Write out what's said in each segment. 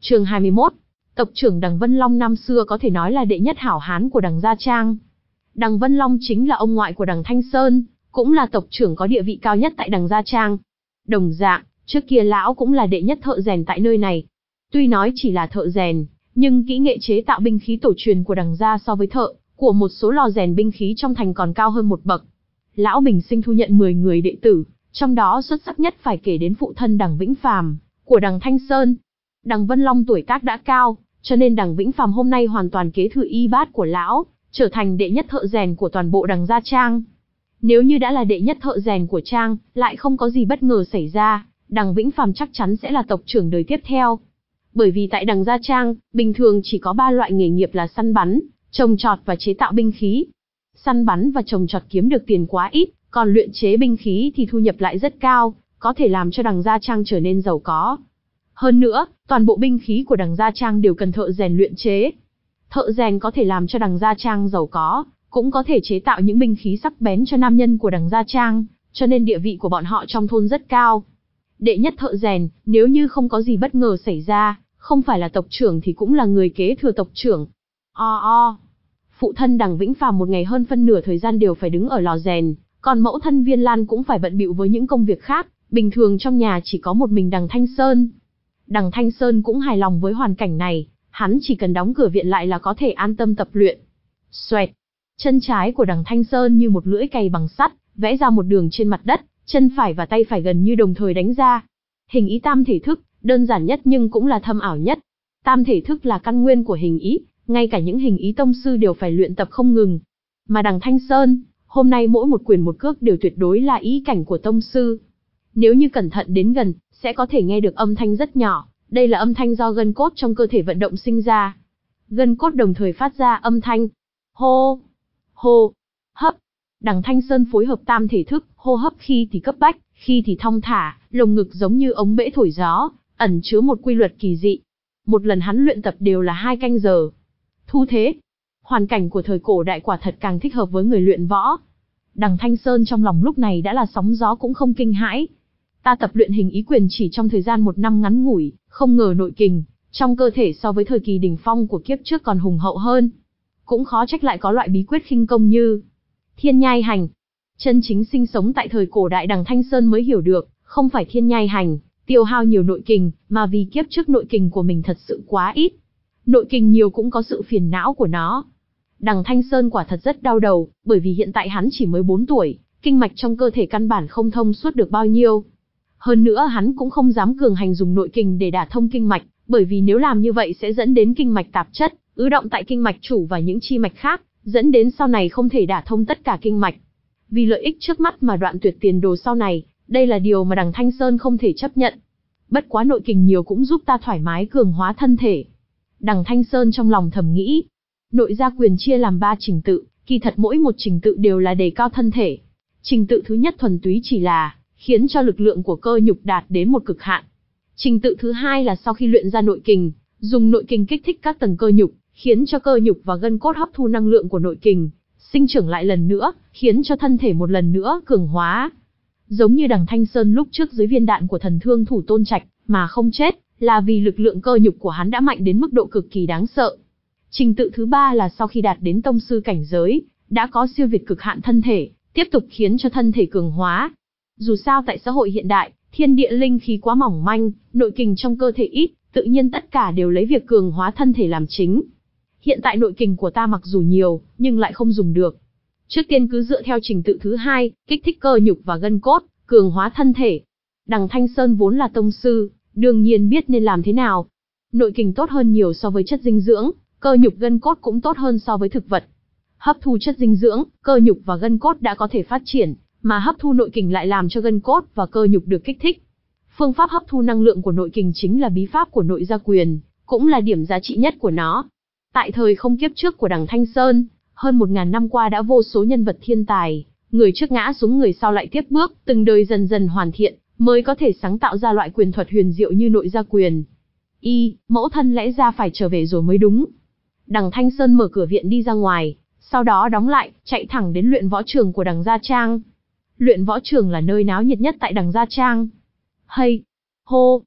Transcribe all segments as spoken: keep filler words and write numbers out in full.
Chương hai mươi mốt. Tộc trưởng Đằng Vân Long năm xưa có thể nói là đệ nhất hảo hán của Đằng Gia Trang. Đằng Vân Long chính là ông ngoại của Đằng Thanh Sơn, cũng là tộc trưởng có địa vị cao nhất tại Đằng Gia Trang. Đồng dạng, trước kia lão cũng là đệ nhất thợ rèn tại nơi này. Tuy nói chỉ là thợ rèn, nhưng kỹ nghệ chế tạo binh khí tổ truyền của Đằng Gia so với thợ của một số lò rèn binh khí trong thành còn cao hơn một bậc. Lão bình sinh thu nhận mười người đệ tử, trong đó xuất sắc nhất phải kể đến phụ thân Đằng Vĩnh Phàm của Đằng Thanh Sơn. Đằng Vân Long tuổi tác đã cao, cho nên Đằng Vĩnh Phàm hôm nay hoàn toàn kế thừa y bát của lão, trở thành đệ nhất thợ rèn của toàn bộ Đằng Gia Trang. Nếu như đã là đệ nhất thợ rèn của Trang, lại không có gì bất ngờ xảy ra, Đằng Vĩnh Phàm chắc chắn sẽ là tộc trưởng đời tiếp theo. Bởi vì tại Đằng Gia Trang, bình thường chỉ có ba loại nghề nghiệp là săn bắn, trồng trọt và chế tạo binh khí. Săn bắn và trồng trọt kiếm được tiền quá ít, còn luyện chế binh khí thì thu nhập lại rất cao, có thể làm cho Đằng Gia Trang trở nên giàu có. Hơn nữa, toàn bộ binh khí của Đằng Gia Trang đều cần thợ rèn luyện chế. Thợ rèn có thể làm cho Đằng Gia Trang giàu có, cũng có thể chế tạo những binh khí sắc bén cho nam nhân của Đằng Gia Trang, cho nên địa vị của bọn họ trong thôn rất cao. Đệ nhất thợ rèn, nếu như không có gì bất ngờ xảy ra, không phải là tộc trưởng thì cũng là người kế thừa tộc trưởng. O o. Phụ thân Đằng Vĩnh Phàm một ngày hơn phân nửa thời gian đều phải đứng ở lò rèn, còn mẫu thân Viên Lan cũng phải bận bịu với những công việc khác, bình thường trong nhà chỉ có một mình Đằng Thanh Sơn. Đằng Thanh Sơn cũng hài lòng với hoàn cảnh này, hắn chỉ cần đóng cửa viện lại là có thể an tâm tập luyện. Xoẹt. Chân trái của Đằng Thanh Sơn như một lưỡi cày bằng sắt, vẽ ra một đường trên mặt đất, chân phải và tay phải gần như đồng thời đánh ra. Hình ý tam thể thức, đơn giản nhất nhưng cũng là thâm ảo nhất. Tam thể thức là căn nguyên của hình ý, ngay cả những hình ý tông sư đều phải luyện tập không ngừng. Mà Đằng Thanh Sơn, hôm nay mỗi một quyền một cước đều tuyệt đối là ý cảnh của tông sư. Nếu như cẩn thận đến gần, sẽ có thể nghe được âm thanh rất nhỏ, đây là âm thanh do gân cốt trong cơ thể vận động sinh ra. Gân cốt đồng thời phát ra âm thanh hô, hô, hấp. Đằng Thanh Sơn phối hợp tam thể thức, hô hấp khi thì cấp bách, khi thì thong thả, lồng ngực giống như ống bể thổi gió, ẩn chứa một quy luật kỳ dị. Một lần hắn luyện tập đều là hai canh giờ. Thu thế, hoàn cảnh của thời cổ đại quả thật càng thích hợp với người luyện võ. Đằng Thanh Sơn trong lòng lúc này đã là sóng gió cũng không kinh hãi. Ta tập luyện hình ý quyền chỉ trong thời gian một năm ngắn ngủi, không ngờ nội kình trong cơ thể so với thời kỳ đỉnh phong của kiếp trước còn hùng hậu hơn. Cũng khó trách lại có loại bí quyết khinh công như Thiên Nhai Hành. Chân chính sinh sống tại thời cổ đại Đằng Thanh Sơn mới hiểu được, không phải Thiên Nhai Hành tiêu hao nhiều nội kình, mà vì kiếp trước nội kình của mình thật sự quá ít. Nội kình nhiều cũng có sự phiền não của nó. Đằng Thanh Sơn quả thật rất đau đầu, bởi vì hiện tại hắn chỉ mới bốn tuổi, kinh mạch trong cơ thể căn bản không thông suốt được bao nhiêu. Hơn nữa hắn cũng không dám cường hành dùng nội kình để đả thông kinh mạch, bởi vì nếu làm như vậy sẽ dẫn đến kinh mạch tạp chất, ứ động tại kinh mạch chủ và những chi mạch khác, dẫn đến sau này không thể đả thông tất cả kinh mạch. Vì lợi ích trước mắt mà đoạn tuyệt tiền đồ sau này, đây là điều mà Đằng Thanh Sơn không thể chấp nhận. Bất quá nội kình nhiều cũng giúp ta thoải mái cường hóa thân thể. Đằng Thanh Sơn trong lòng thầm nghĩ. Nội gia quyền chia làm ba trình tự, kỳ thật mỗi một trình tự đều là đề cao thân thể. Trình tự thứ nhất thuần túy chỉ là khiến cho lực lượng của cơ nhục đạt đến một cực hạn. Trình tự thứ hai là sau khi luyện ra nội kình, dùng nội kình kích thích các tầng cơ nhục, khiến cho cơ nhục và gân cốt hấp thu năng lượng của nội kình, sinh trưởng lại lần nữa, khiến cho thân thể một lần nữa cường hóa. Giống như Đằng Thanh Sơn lúc trước dưới viên đạn của thần thương thủ Tôn Trạch mà không chết, là vì lực lượng cơ nhục của hắn đã mạnh đến mức độ cực kỳ đáng sợ. Trình tự thứ ba là sau khi đạt đến tông sư cảnh giới, đã có siêu việt cực hạn thân thể, tiếp tục khiến cho thân thể cường hóa. Dù sao tại xã hội hiện đại, thiên địa linh khí quá mỏng manh, nội kình trong cơ thể ít, tự nhiên tất cả đều lấy việc cường hóa thân thể làm chính. Hiện tại nội kình của ta mặc dù nhiều, nhưng lại không dùng được. Trước tiên cứ dựa theo trình tự thứ hai, kích thích cơ nhục và gân cốt, cường hóa thân thể. Đằng Thanh Sơn vốn là tông sư, đương nhiên biết nên làm thế nào. Nội kình tốt hơn nhiều so với chất dinh dưỡng, cơ nhục gân cốt cũng tốt hơn so với thực vật. Hấp thu chất dinh dưỡng, cơ nhục và gân cốt đã có thể phát triển, mà hấp thu nội kình lại làm cho gân cốt và cơ nhục được kích thích. Phương pháp hấp thu năng lượng của nội kình chính là bí pháp của nội gia quyền, cũng là điểm giá trị nhất của nó. Tại thời không kiếp trước của Đằng Thanh Sơn, hơn một ngàn năm qua đã vô số nhân vật thiên tài, người trước ngã xuống người sau lại tiếp bước, từng đời dần dần hoàn thiện, mới có thể sáng tạo ra loại quyền thuật huyền diệu như nội gia quyền. Y, mẫu thân lẽ ra phải trở về rồi mới đúng. Đằng Thanh Sơn mở cửa viện đi ra ngoài, sau đó đóng lại, chạy thẳng đến luyện võ trường của Đằng Gia Trang. Luyện võ trường là nơi náo nhiệt nhất tại Đằng Gia Trang. Hây, hô,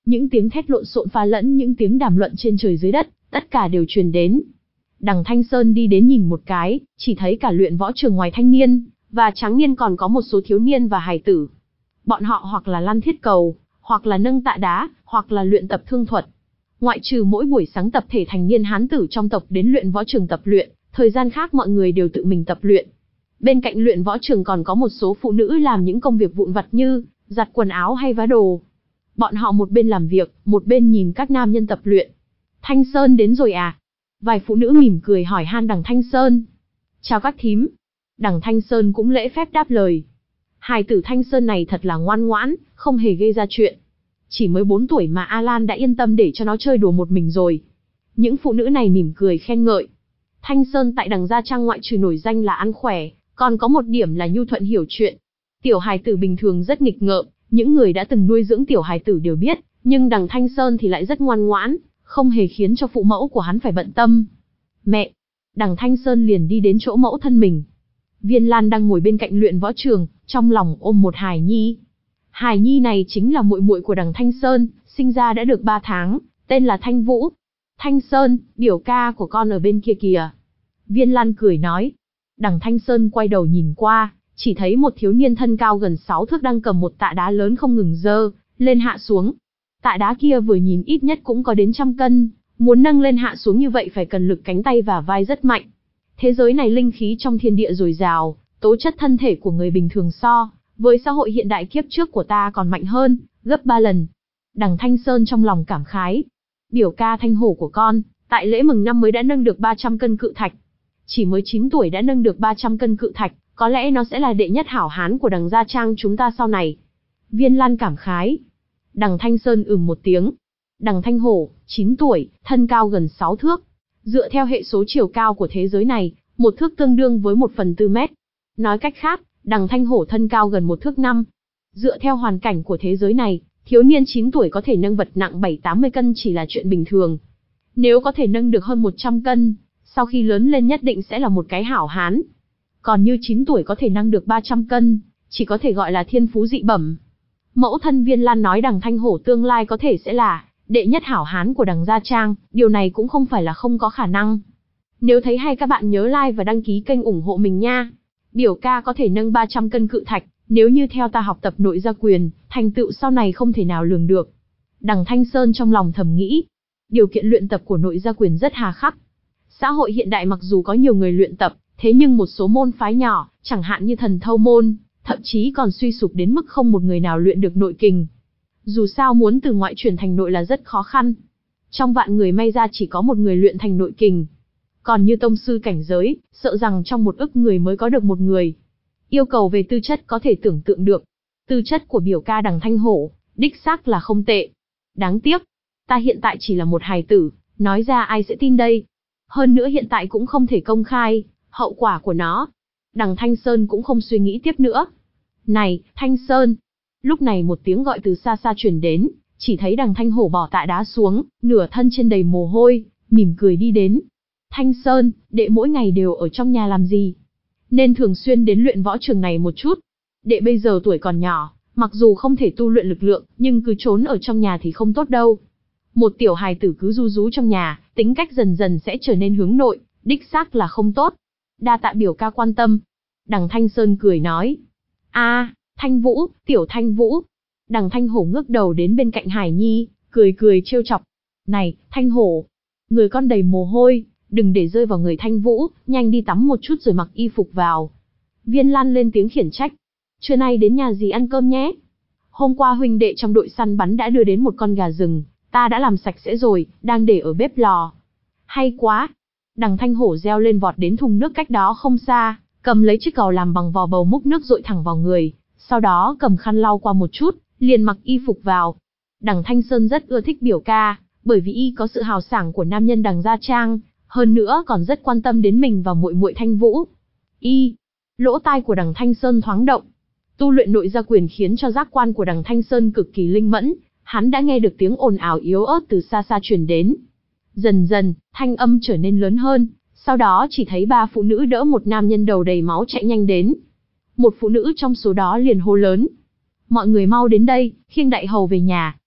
những tiếng thét lộn xộn pha lẫn những tiếng đàm luận trên trời dưới đất, tất cả đều truyền đến. Đằng Thanh Sơn đi đến nhìn một cái, chỉ thấy cả luyện võ trường ngoài thanh niên và tráng niên còn có một số thiếu niên và hài tử. Bọn họ hoặc là lăn thiết cầu, hoặc là nâng tạ đá, hoặc là luyện tập thương thuật. Ngoại trừ mỗi buổi sáng tập thể thành niên hán tử trong tộc đến luyện võ trường tập luyện, thời gian khác mọi người đều tự mình tập luyện. Bên cạnh luyện võ trường còn có một số phụ nữ làm những công việc vụn vặt như giặt quần áo hay vá đồ. Bọn họ một bên làm việc, một bên nhìn các nam nhân tập luyện. Thanh Sơn đến rồi à? Vài phụ nữ mỉm cười hỏi han đằng Thanh Sơn. Chào các thím. Đằng Thanh Sơn cũng lễ phép đáp lời. Hài tử Thanh Sơn này thật là ngoan ngoãn, không hề gây ra chuyện. Chỉ mới bốn tuổi mà Alan đã yên tâm để cho nó chơi đùa một mình rồi. Những phụ nữ này mỉm cười khen ngợi. Thanh Sơn tại đằng Gia Trang ngoại trừ nổi danh là ăn khỏe, còn có một điểm là nhu thuận hiểu chuyện. Tiểu hài tử bình thường rất nghịch ngợm, những người đã từng nuôi dưỡng tiểu hài tử đều biết, nhưng đằng Thanh Sơn thì lại rất ngoan ngoãn, không hề khiến cho phụ mẫu của hắn phải bận tâm. Mẹ! Đằng Thanh Sơn liền đi đến chỗ mẫu thân mình. Viên Lan đang ngồi bên cạnh luyện võ trường, trong lòng ôm một hài nhi. Hài nhi này chính là muội muội của đằng Thanh Sơn, sinh ra đã được ba tháng, tên là Thanh Vũ. Thanh Sơn, biểu ca của con ở bên kia kìa. Viên Lan cười nói. Đằng Thanh Sơn quay đầu nhìn qua, chỉ thấy một thiếu niên thân cao gần sáu thước đang cầm một tạ đá lớn không ngừng dơ lên hạ xuống. Tạ đá kia vừa nhìn ít nhất cũng có đến trăm cân, muốn nâng lên hạ xuống như vậy phải cần lực cánh tay và vai rất mạnh. Thế giới này linh khí trong thiên địa dồi dào, tố chất thân thể của người bình thường so với xã hội hiện đại kiếp trước của ta còn mạnh hơn, gấp ba lần. Đằng Thanh Sơn trong lòng cảm khái. Biểu ca Thanh Hổ của con, tại lễ mừng năm mới đã nâng được ba trăm cân cự thạch. Chỉ mới chín tuổi đã nâng được ba trăm cân cự thạch, có lẽ nó sẽ là đệ nhất hảo hán của đằng Gia Trang chúng ta sau này. Viên Lan cảm khái. Đằng Thanh Sơn ừm một tiếng. Đằng Thanh Hổ, chín tuổi, thân cao gần sáu thước. Dựa theo hệ số chiều cao của thế giới này, một thước tương đương với một phần tư mét. Nói cách khác, đằng Thanh Hổ thân cao gần một thước năm. Dựa theo hoàn cảnh của thế giới này, thiếu niên chín tuổi có thể nâng vật nặng bảy tám mươi cân chỉ là chuyện bình thường. Nếu có thể nâng được hơn một trăm cân, sau khi lớn lên nhất định sẽ là một cái hảo hán. Còn như chín tuổi có thể nâng được ba trăm cân, chỉ có thể gọi là thiên phú dị bẩm. Mẫu thân Viên Lan nói đằng Thanh Hổ tương lai có thể sẽ là đệ nhất hảo hán của đằng Gia Trang, điều này cũng không phải là không có khả năng. Nếu thấy hay các bạn nhớ like và đăng ký kênh ủng hộ mình nha. Biểu ca có thể nâng ba trăm cân cự thạch, nếu như theo ta học tập nội gia quyền, thành tựu sau này không thể nào lường được. Đằng Thanh Sơn trong lòng thầm nghĩ, điều kiện luyện tập của nội gia quyền rất hà khắc. Xã hội hiện đại mặc dù có nhiều người luyện tập, thế nhưng một số môn phái nhỏ, chẳng hạn như thần thâu môn, thậm chí còn suy sụp đến mức không một người nào luyện được nội kình. Dù sao muốn từ ngoại chuyển thành nội là rất khó khăn. Trong vạn người may ra chỉ có một người luyện thành nội kình. Còn như tông sư cảnh giới, sợ rằng trong một ức người mới có được một người. Yêu cầu về tư chất có thể tưởng tượng được. Tư chất của biểu ca đằng Thanh Hổ, đích xác là không tệ. Đáng tiếc, ta hiện tại chỉ là một hài tử, nói ra ai sẽ tin đây. Hơn nữa hiện tại cũng không thể công khai hậu quả của nó. Đằng Thanh Sơn cũng không suy nghĩ tiếp nữa. Này, Thanh Sơn! Lúc này một tiếng gọi từ xa xa truyền đến, chỉ thấy đằng Thanh Hổ bỏ tạ đá xuống, nửa thân trên đầy mồ hôi, mỉm cười đi đến. Thanh Sơn, đệ mỗi ngày đều ở trong nhà làm gì? Nên thường xuyên đến luyện võ trường này một chút. Đệ bây giờ tuổi còn nhỏ, mặc dù không thể tu luyện lực lượng, nhưng cứ trốn ở trong nhà thì không tốt đâu. Một tiểu hài tử cứ ru rú trong nhà, tính cách dần dần sẽ trở nên hướng nội, đích xác là không tốt. Đa tạ biểu ca quan tâm. Đằng Thanh Sơn cười nói. A, Thanh Vũ, tiểu Thanh Vũ. Đằng Thanh Hổ ngước đầu đến bên cạnh Hải Nhi, cười cười trêu chọc. Này, Thanh Hổ, người con đầy mồ hôi, đừng để rơi vào người Thanh Vũ, nhanh đi tắm một chút rồi mặc y phục vào. Viên Lan lên tiếng khiển trách. Trưa nay đến nhà dì ăn cơm nhé. Hôm qua huynh đệ trong đội săn bắn đã đưa đến một con gà rừng, ta đã làm sạch sẽ rồi, đang để ở bếp lò. Hay quá. Đằng Thanh Hổ reo lên vọt đến thùng nước cách đó không xa, cầm lấy chiếc cào làm bằng vò bầu múc nước dội thẳng vào người, sau đó cầm khăn lau qua một chút, liền mặc y phục vào. Đằng Thanh Sơn rất ưa thích biểu ca, bởi vì y có sự hào sảng của nam nhân đằng Gia Trang, hơn nữa còn rất quan tâm đến mình và muội muội Thanh Vũ. Y, lỗ tai của đằng Thanh Sơn thoáng động. Tu luyện nội gia quyền khiến cho giác quan của đằng Thanh Sơn cực kỳ linh mẫn, hắn đã nghe được tiếng ồn ào yếu ớt từ xa xa truyền đến. Dần dần, thanh âm trở nên lớn hơn, sau đó chỉ thấy ba phụ nữ đỡ một nam nhân đầu đầy máu chạy nhanh đến. Một phụ nữ trong số đó liền hô lớn. Mọi người mau đến đây, khiêng đại hầu về nhà.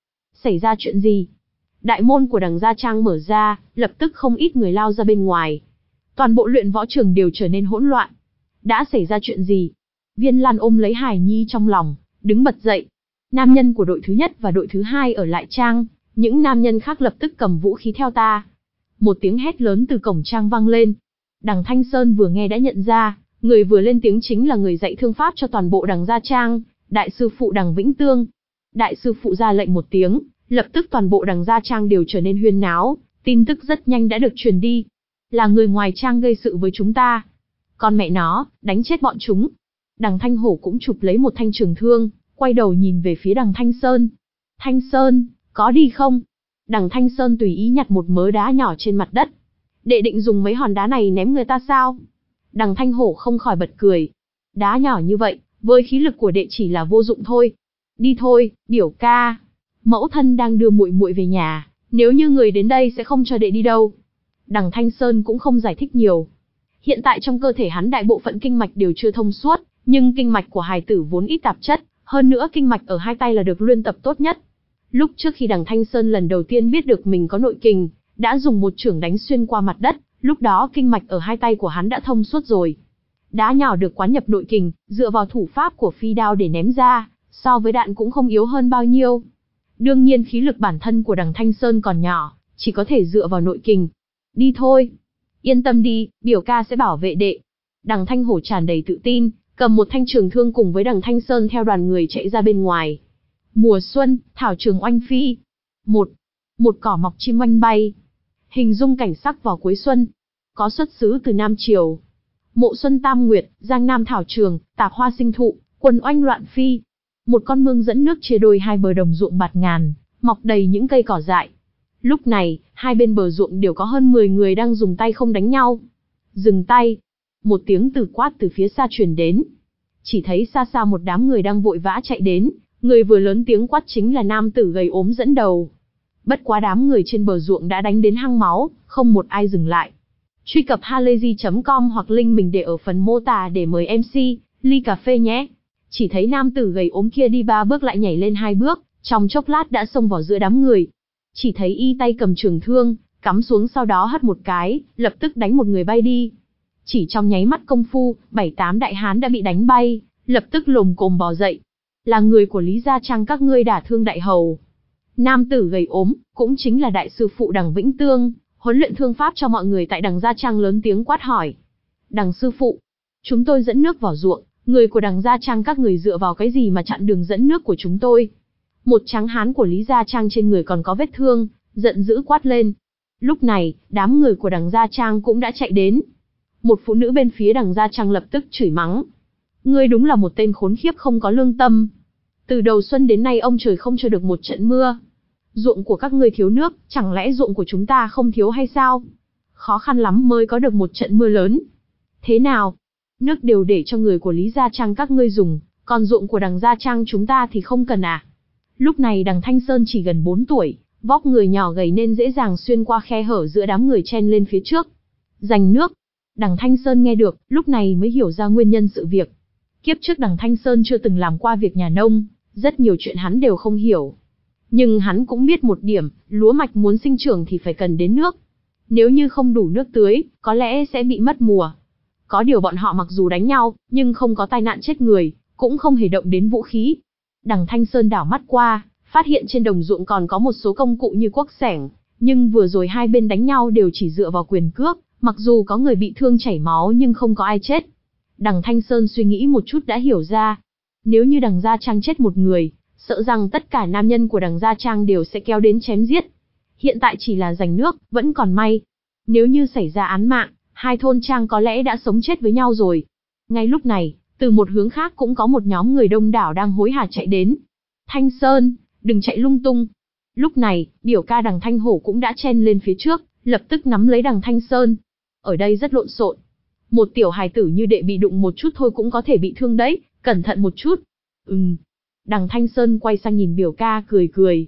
Xảy ra chuyện gì? Đại môn của đằng Gia Trang mở ra, lập tức không ít người lao ra bên ngoài. Toàn bộ luyện võ trường đều trở nên hỗn loạn. Đã xảy ra chuyện gì? Viên Lan ôm lấy hài nhi trong lòng, đứng bật dậy. Nam nhân của đội thứ nhất và đội thứ hai ở lại trang, những nam nhân khác lập tức cầm vũ khí theo ta. Một tiếng hét lớn từ cổng trang vang lên. Đằng Thanh Sơn vừa nghe đã nhận ra, người vừa lên tiếng chính là người dạy thương pháp cho toàn bộ đằng Gia Trang, đại sư phụ đằng Vĩnh Tương. Đại sư phụ ra lệnh một tiếng, lập tức toàn bộ đằng Gia Trang đều trở nên huyên náo, tin tức rất nhanh đã được truyền đi. Là người ngoài trang gây sự với chúng ta. Con mẹ nó, đánh chết bọn chúng. Đằng Thanh Hổ cũng chụp lấy một thanh trường thương, quay đầu nhìn về phía đằng Thanh Sơn. Thanh Sơn, có đi không? Đằng Thanh Sơn tùy ý nhặt một mớ đá nhỏ trên mặt đất. Đệ định dùng mấy hòn đá này ném người ta sao? Đằng Thanh Hổ không khỏi bật cười. Đá nhỏ như vậy, với khí lực của đệ chỉ là vô dụng thôi. Đi thôi, biểu ca. Mẫu thân đang đưa muội muội về nhà, nếu như người đến đây sẽ không cho đệ đi đâu. Đằng Thanh Sơn cũng không giải thích nhiều. Hiện tại trong cơ thể hắn đại bộ phận kinh mạch đều chưa thông suốt, nhưng kinh mạch của hài tử vốn ít tạp chất, hơn nữa kinh mạch ở hai tay là được luyện tập tốt nhất. Lúc trước khi đằng Thanh Sơn lần đầu tiên biết được mình có nội kình, đã dùng một chưởng đánh xuyên qua mặt đất, lúc đó kinh mạch ở hai tay của hắn đã thông suốt rồi. Đá nhỏ được quán nhập nội kình, dựa vào thủ pháp của phi đao để ném ra, so với đạn cũng không yếu hơn bao nhiêu. Đương nhiên khí lực bản thân của đằng Thanh Sơn còn nhỏ, chỉ có thể dựa vào nội kình. Đi thôi. Yên tâm đi, biểu ca sẽ bảo vệ đệ. Đằng Thanh Hổ tràn đầy tự tin, cầm một thanh trường thương cùng với đằng Thanh Sơn theo đoàn người chạy ra bên ngoài. Mùa xuân, thảo trường oanh phi. Một, một cỏ mọc chim oanh bay. Hình dung cảnh sắc vào cuối xuân. Có xuất xứ từ Nam Triều. Mộ xuân tam nguyệt, giang nam thảo trường, tạc hoa sinh thụ, quần oanh loạn phi. Một con mương dẫn nước chia đôi hai bờ đồng ruộng bạt ngàn, mọc đầy những cây cỏ dại. Lúc này, hai bên bờ ruộng đều có hơn mười người đang dùng tay không đánh nhau. Dừng tay. Một tiếng từ quát từ phía xa truyền đến. Chỉ thấy xa xa một đám người đang vội vã chạy đến, người vừa lớn tiếng quát chính là nam tử gầy ốm dẫn đầu. Bất quá đám người trên bờ ruộng đã đánh đến hăng máu, không một ai dừng lại. Truy cập halayzi chấm com hoặc link mình để ở phần mô tả để mời em xê, ly cà phê nhé. Chỉ thấy nam tử gầy ốm kia đi ba bước lại nhảy lên hai bước, trong chốc lát đã xông vào giữa đám người. Chỉ thấy y tay cầm trường thương, cắm xuống sau đó hất một cái, lập tức đánh một người bay đi. Chỉ trong nháy mắt công phu, bảy tám đại hán đã bị đánh bay, lập tức lồm cồm bò dậy. Là người của Lý Gia Trang các ngươi đả thương đại hầu. Nam tử gầy ốm, cũng chính là đại sư phụ đằng Vĩnh Tương, huấn luyện thương pháp cho mọi người tại đằng Gia Trang lớn tiếng quát hỏi. Đằng sư phụ, chúng tôi dẫn nước vào ruộng, người của đằng Gia Trang các người dựa vào cái gì mà chặn đường dẫn nước của chúng tôi? Một tráng hán của Lý Gia Trang trên người còn có vết thương, giận dữ quát lên. Lúc này, đám người của đằng Gia Trang cũng đã chạy đến. Một phụ nữ bên phía đằng Gia Trang lập tức chửi mắng. Ngươi đúng là một tên khốn khiếp không có lương tâm. Từ đầu xuân đến nay ông trời không cho được một trận mưa. Ruộng của các ngươi thiếu nước, chẳng lẽ ruộng của chúng ta không thiếu hay sao? Khó khăn lắm mới có được một trận mưa lớn. Thế nào? Nước đều để cho người của Lý Gia Trang các ngươi dùng, còn ruộng của đằng Gia Trang chúng ta thì không cần à? Lúc này đằng Thanh Sơn chỉ gần bốn tuổi, vóc người nhỏ gầy nên dễ dàng xuyên qua khe hở giữa đám người chen lên phía trước. Giành nước. Đằng Thanh Sơn nghe được, lúc này mới hiểu ra nguyên nhân sự việc. Kiếp trước đằng Thanh Sơn chưa từng làm qua việc nhà nông, rất nhiều chuyện hắn đều không hiểu. Nhưng hắn cũng biết một điểm, lúa mạch muốn sinh trưởng thì phải cần đến nước. Nếu như không đủ nước tưới, có lẽ sẽ bị mất mùa. Có điều bọn họ mặc dù đánh nhau, nhưng không có tai nạn chết người, cũng không hề động đến vũ khí. Đằng Thanh Sơn đảo mắt qua, phát hiện trên đồng ruộng còn có một số công cụ như cuốc xẻng, nhưng vừa rồi hai bên đánh nhau đều chỉ dựa vào quyền cước, mặc dù có người bị thương chảy máu nhưng không có ai chết. Đằng Thanh Sơn suy nghĩ một chút đã hiểu ra, nếu như đằng Gia Trang chết một người, sợ rằng tất cả nam nhân của đằng Gia Trang đều sẽ kéo đến chém giết. Hiện tại chỉ là giành nước, vẫn còn may. Nếu như xảy ra án mạng, hai thôn trang có lẽ đã sống chết với nhau rồi. Ngay lúc này, từ một hướng khác cũng có một nhóm người đông đảo đang hối hả chạy đến. Thanh Sơn, đừng chạy lung tung. Lúc này, biểu ca đằng Thanh Hổ cũng đã chen lên phía trước, lập tức nắm lấy đằng Thanh Sơn. Ở đây rất lộn xộn. Một tiểu hài tử như đệ bị đụng một chút thôi cũng có thể bị thương đấy, cẩn thận một chút. Ừm. Đằng Thanh Sơn quay sang nhìn biểu ca cười cười.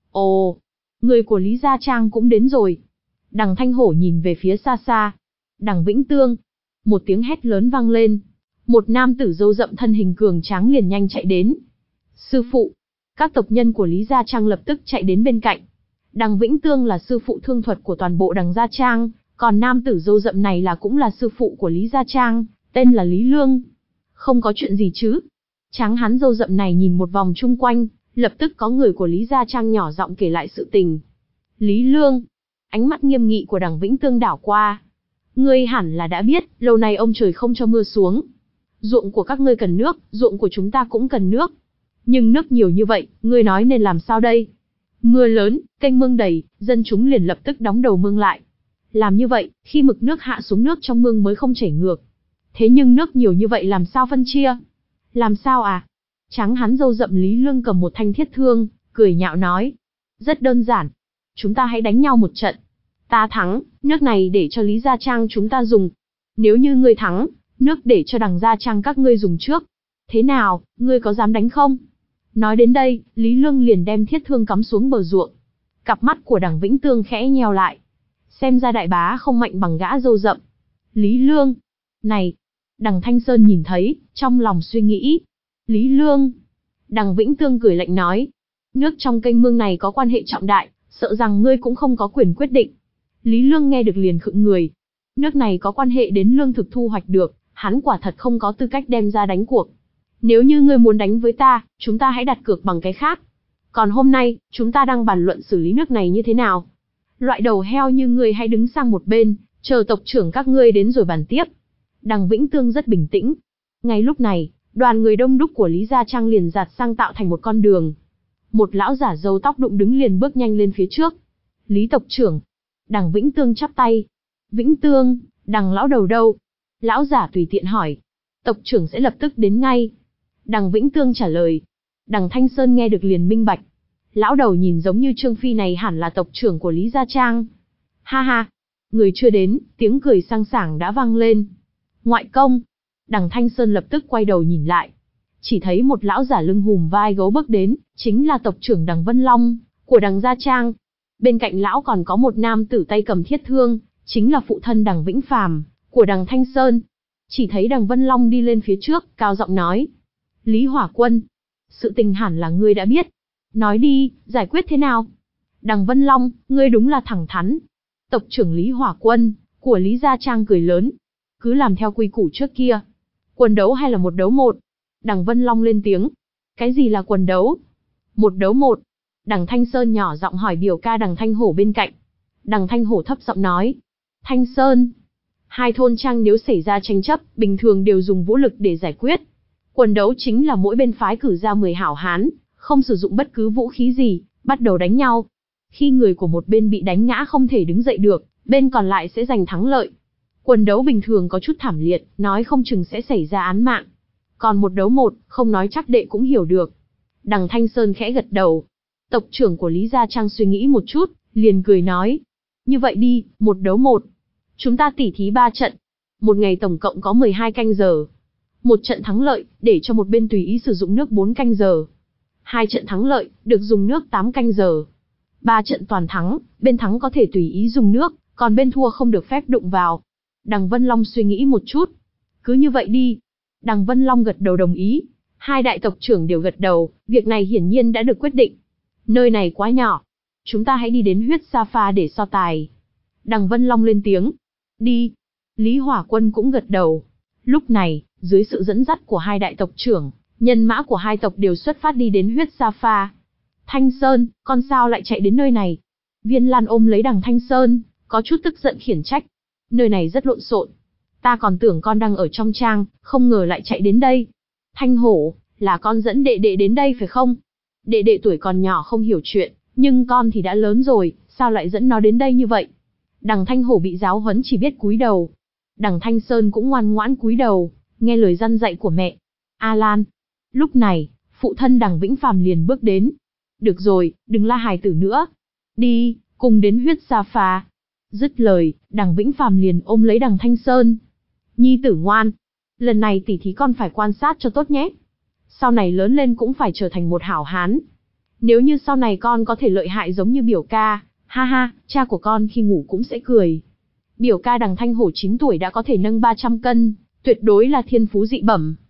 Ồ, người của Lý Gia Trang cũng đến rồi. Đằng Thanh Hổ nhìn về phía xa xa. Đằng Vĩnh Tương. Một tiếng hét lớn vang lên. Một nam tử râu rậm thân hình cường tráng liền nhanh chạy đến. Sư phụ. Các tộc nhân của Lý Gia Trang lập tức chạy đến bên cạnh. Đằng Vĩnh Tương là sư phụ thương thuật của toàn bộ Đằng Gia Trang, còn nam tử râu rậm này là cũng là sư phụ của Lý Gia Trang, tên là Lý Lương. Không có chuyện gì chứ? Tráng hán râu rậm này nhìn một vòng chung quanh, lập tức có người của Lý Gia Trang nhỏ giọng kể lại sự tình. Lý Lương, ánh mắt nghiêm nghị của Đằng Vĩnh Tương đảo qua. Ngươi hẳn là đã biết, lâu nay ông trời không cho mưa xuống. Ruộng của các ngươi cần nước, ruộng của chúng ta cũng cần nước. Nhưng nước nhiều như vậy, ngươi nói nên làm sao đây? Mưa lớn, kênh mương đầy, dân chúng liền lập tức đóng đầu mương lại. Làm như vậy, khi mực nước hạ xuống nước trong mương mới không chảy ngược. Thế nhưng nước nhiều như vậy làm sao phân chia? Làm sao à? Tráng hán râu rậm Lý Lương cầm một thanh thiết thương, cười nhạo nói. Rất đơn giản. Chúng ta hãy đánh nhau một trận. Ta thắng, nước này để cho Lý Gia Trang chúng ta dùng. Nếu như ngươi thắng, nước để cho Đằng Gia Trang các ngươi dùng trước. Thế nào, ngươi có dám đánh không? Nói đến đây, Lý Lương liền đem thiết thương cắm xuống bờ ruộng. Cặp mắt của Đằng Vĩnh Tương khẽ nheo lại. Xem ra đại bá không mạnh bằng gã râu rậm. Lý Lương. Này. Đằng Thanh Sơn nhìn thấy, trong lòng suy nghĩ. Lý Lương. Đằng Vĩnh Tương cười lạnh nói. Nước trong kênh mương này có quan hệ trọng đại, sợ rằng ngươi cũng không có quyền quyết định. Lý Lương nghe được liền khựng người. Nước này có quan hệ đến lương thực thu hoạch được, hắn quả thật không có tư cách đem ra đánh cuộc. Nếu như ngươi muốn đánh với ta, chúng ta hãy đặt cược bằng cái khác. Còn hôm nay, chúng ta đang bàn luận xử lý nước này như thế nào. Loại đầu heo như ngươi hãy đứng sang một bên, chờ tộc trưởng các ngươi đến rồi bàn tiếp. Đằng Vĩnh Tương rất bình tĩnh. Ngay lúc này, đoàn người đông đúc của Lý Gia Trang liền giạt sang tạo thành một con đường. Một lão giả râu tóc đụng đứng liền bước nhanh lên phía trước. Lý tộc trưởng. Đằng Vĩnh Tương chắp tay. Vĩnh Tương, đằng lão đầu đâu? Lão giả tùy tiện hỏi. Tộc trưởng sẽ lập tức đến ngay. Đằng Vĩnh Tương trả lời. Đằng Thanh Sơn nghe được liền minh bạch. Lão đầu nhìn giống như Trương Phi này hẳn là tộc trưởng của Lý Gia Trang. Ha ha. Người chưa đến, tiếng cười sang sảng đã vang lên. Ngoại công. Đằng Thanh Sơn lập tức quay đầu nhìn lại. Chỉ thấy một lão giả lưng hùm vai gấu bước đến, chính là tộc trưởng Đằng Vân Long, của Đằng Gia Trang. Bên cạnh lão còn có một nam tử tay cầm thiết thương, chính là phụ thân Đằng Vĩnh Phàm, của Đằng Thanh Sơn. Chỉ thấy Đằng Vân Long đi lên phía trước, cao giọng nói. Lý Hỏa Quân, sự tình hẳn là ngươi đã biết. Nói đi, giải quyết thế nào? Đằng Vân Long, ngươi đúng là thẳng thắn. Tộc trưởng Lý Hỏa Quân, của Lý Gia Trang cười lớn. Cứ làm theo quy củ trước kia. Quần đấu hay là một đấu một? Đằng Vân Long lên tiếng. Cái gì là quần đấu? Một đấu một. Đằng Thanh Sơn nhỏ giọng hỏi biểu ca Đằng Thanh Hổ bên cạnh. Đằng Thanh Hổ thấp giọng nói. Thanh Sơn. Hai thôn trang nếu xảy ra tranh chấp, bình thường đều dùng vũ lực để giải quyết. Quần đấu chính là mỗi bên phái cử ra mười hảo hán, không sử dụng bất cứ vũ khí gì, bắt đầu đánh nhau. Khi người của một bên bị đánh ngã không thể đứng dậy được, bên còn lại sẽ giành thắng lợi. Quần đấu bình thường có chút thảm liệt, nói không chừng sẽ xảy ra án mạng. Còn một đấu một, không nói chắc đệ cũng hiểu được. Đằng Thanh Sơn khẽ gật đầu. Tộc trưởng của Lý Gia Trang suy nghĩ một chút, liền cười nói. Như vậy đi, một đấu một. Chúng ta tỉ thí ba trận. Một ngày tổng cộng có mười hai canh giờ. Một trận thắng lợi, để cho một bên tùy ý sử dụng nước bốn canh giờ. Hai trận thắng lợi, được dùng nước tám canh giờ. Ba trận toàn thắng, bên thắng có thể tùy ý dùng nước, còn bên thua không được phép đụng vào. Đằng Vân Long suy nghĩ một chút. Cứ như vậy đi. Đằng Vân Long gật đầu đồng ý. Hai đại tộc trưởng đều gật đầu, việc này hiển nhiên đã được quyết định. Nơi này quá nhỏ. Chúng ta hãy đi đến huyết sa pha để so tài. Đằng Vân Long lên tiếng. Đi. Lý Hỏa Quân cũng gật đầu. Lúc này, dưới sự dẫn dắt của hai đại tộc trưởng, nhân mã của hai tộc đều xuất phát đi đến huyết sa pha. Thanh Sơn, con sao lại chạy đến nơi này? Viên Lan ôm lấy Đằng Thanh Sơn, có chút tức giận khiển trách. Nơi này rất lộn xộn. Ta còn tưởng con đang ở trong trang, không ngờ lại chạy đến đây. Thanh Hổ, là con dẫn đệ đệ đến đây phải không? Đệ đệ tuổi còn nhỏ không hiểu chuyện, nhưng con thì đã lớn rồi, sao lại dẫn nó đến đây như vậy? Đằng Thanh Hổ bị giáo huấn chỉ biết cúi đầu. Đằng Thanh Sơn cũng ngoan ngoãn cúi đầu, nghe lời răn dạy của mẹ. A Lan. Lúc này, phụ thân Đằng Vĩnh Phàm liền bước đến. Được rồi, đừng la hài tử nữa. Đi, cùng đến huyết sa pha. Dứt lời, Đằng Vĩnh Phàm liền ôm lấy Đằng Thanh Sơn. Nhi tử ngoan. Lần này tỷ thí con phải quan sát cho tốt nhé. Sau này lớn lên cũng phải trở thành một hảo hán. Nếu như sau này con có thể lợi hại giống như biểu ca, ha ha, cha của con khi ngủ cũng sẽ cười. Biểu ca Đằng Thanh Hổ chín tuổi đã có thể nâng ba trăm cân, tuyệt đối là thiên phú dị bẩm.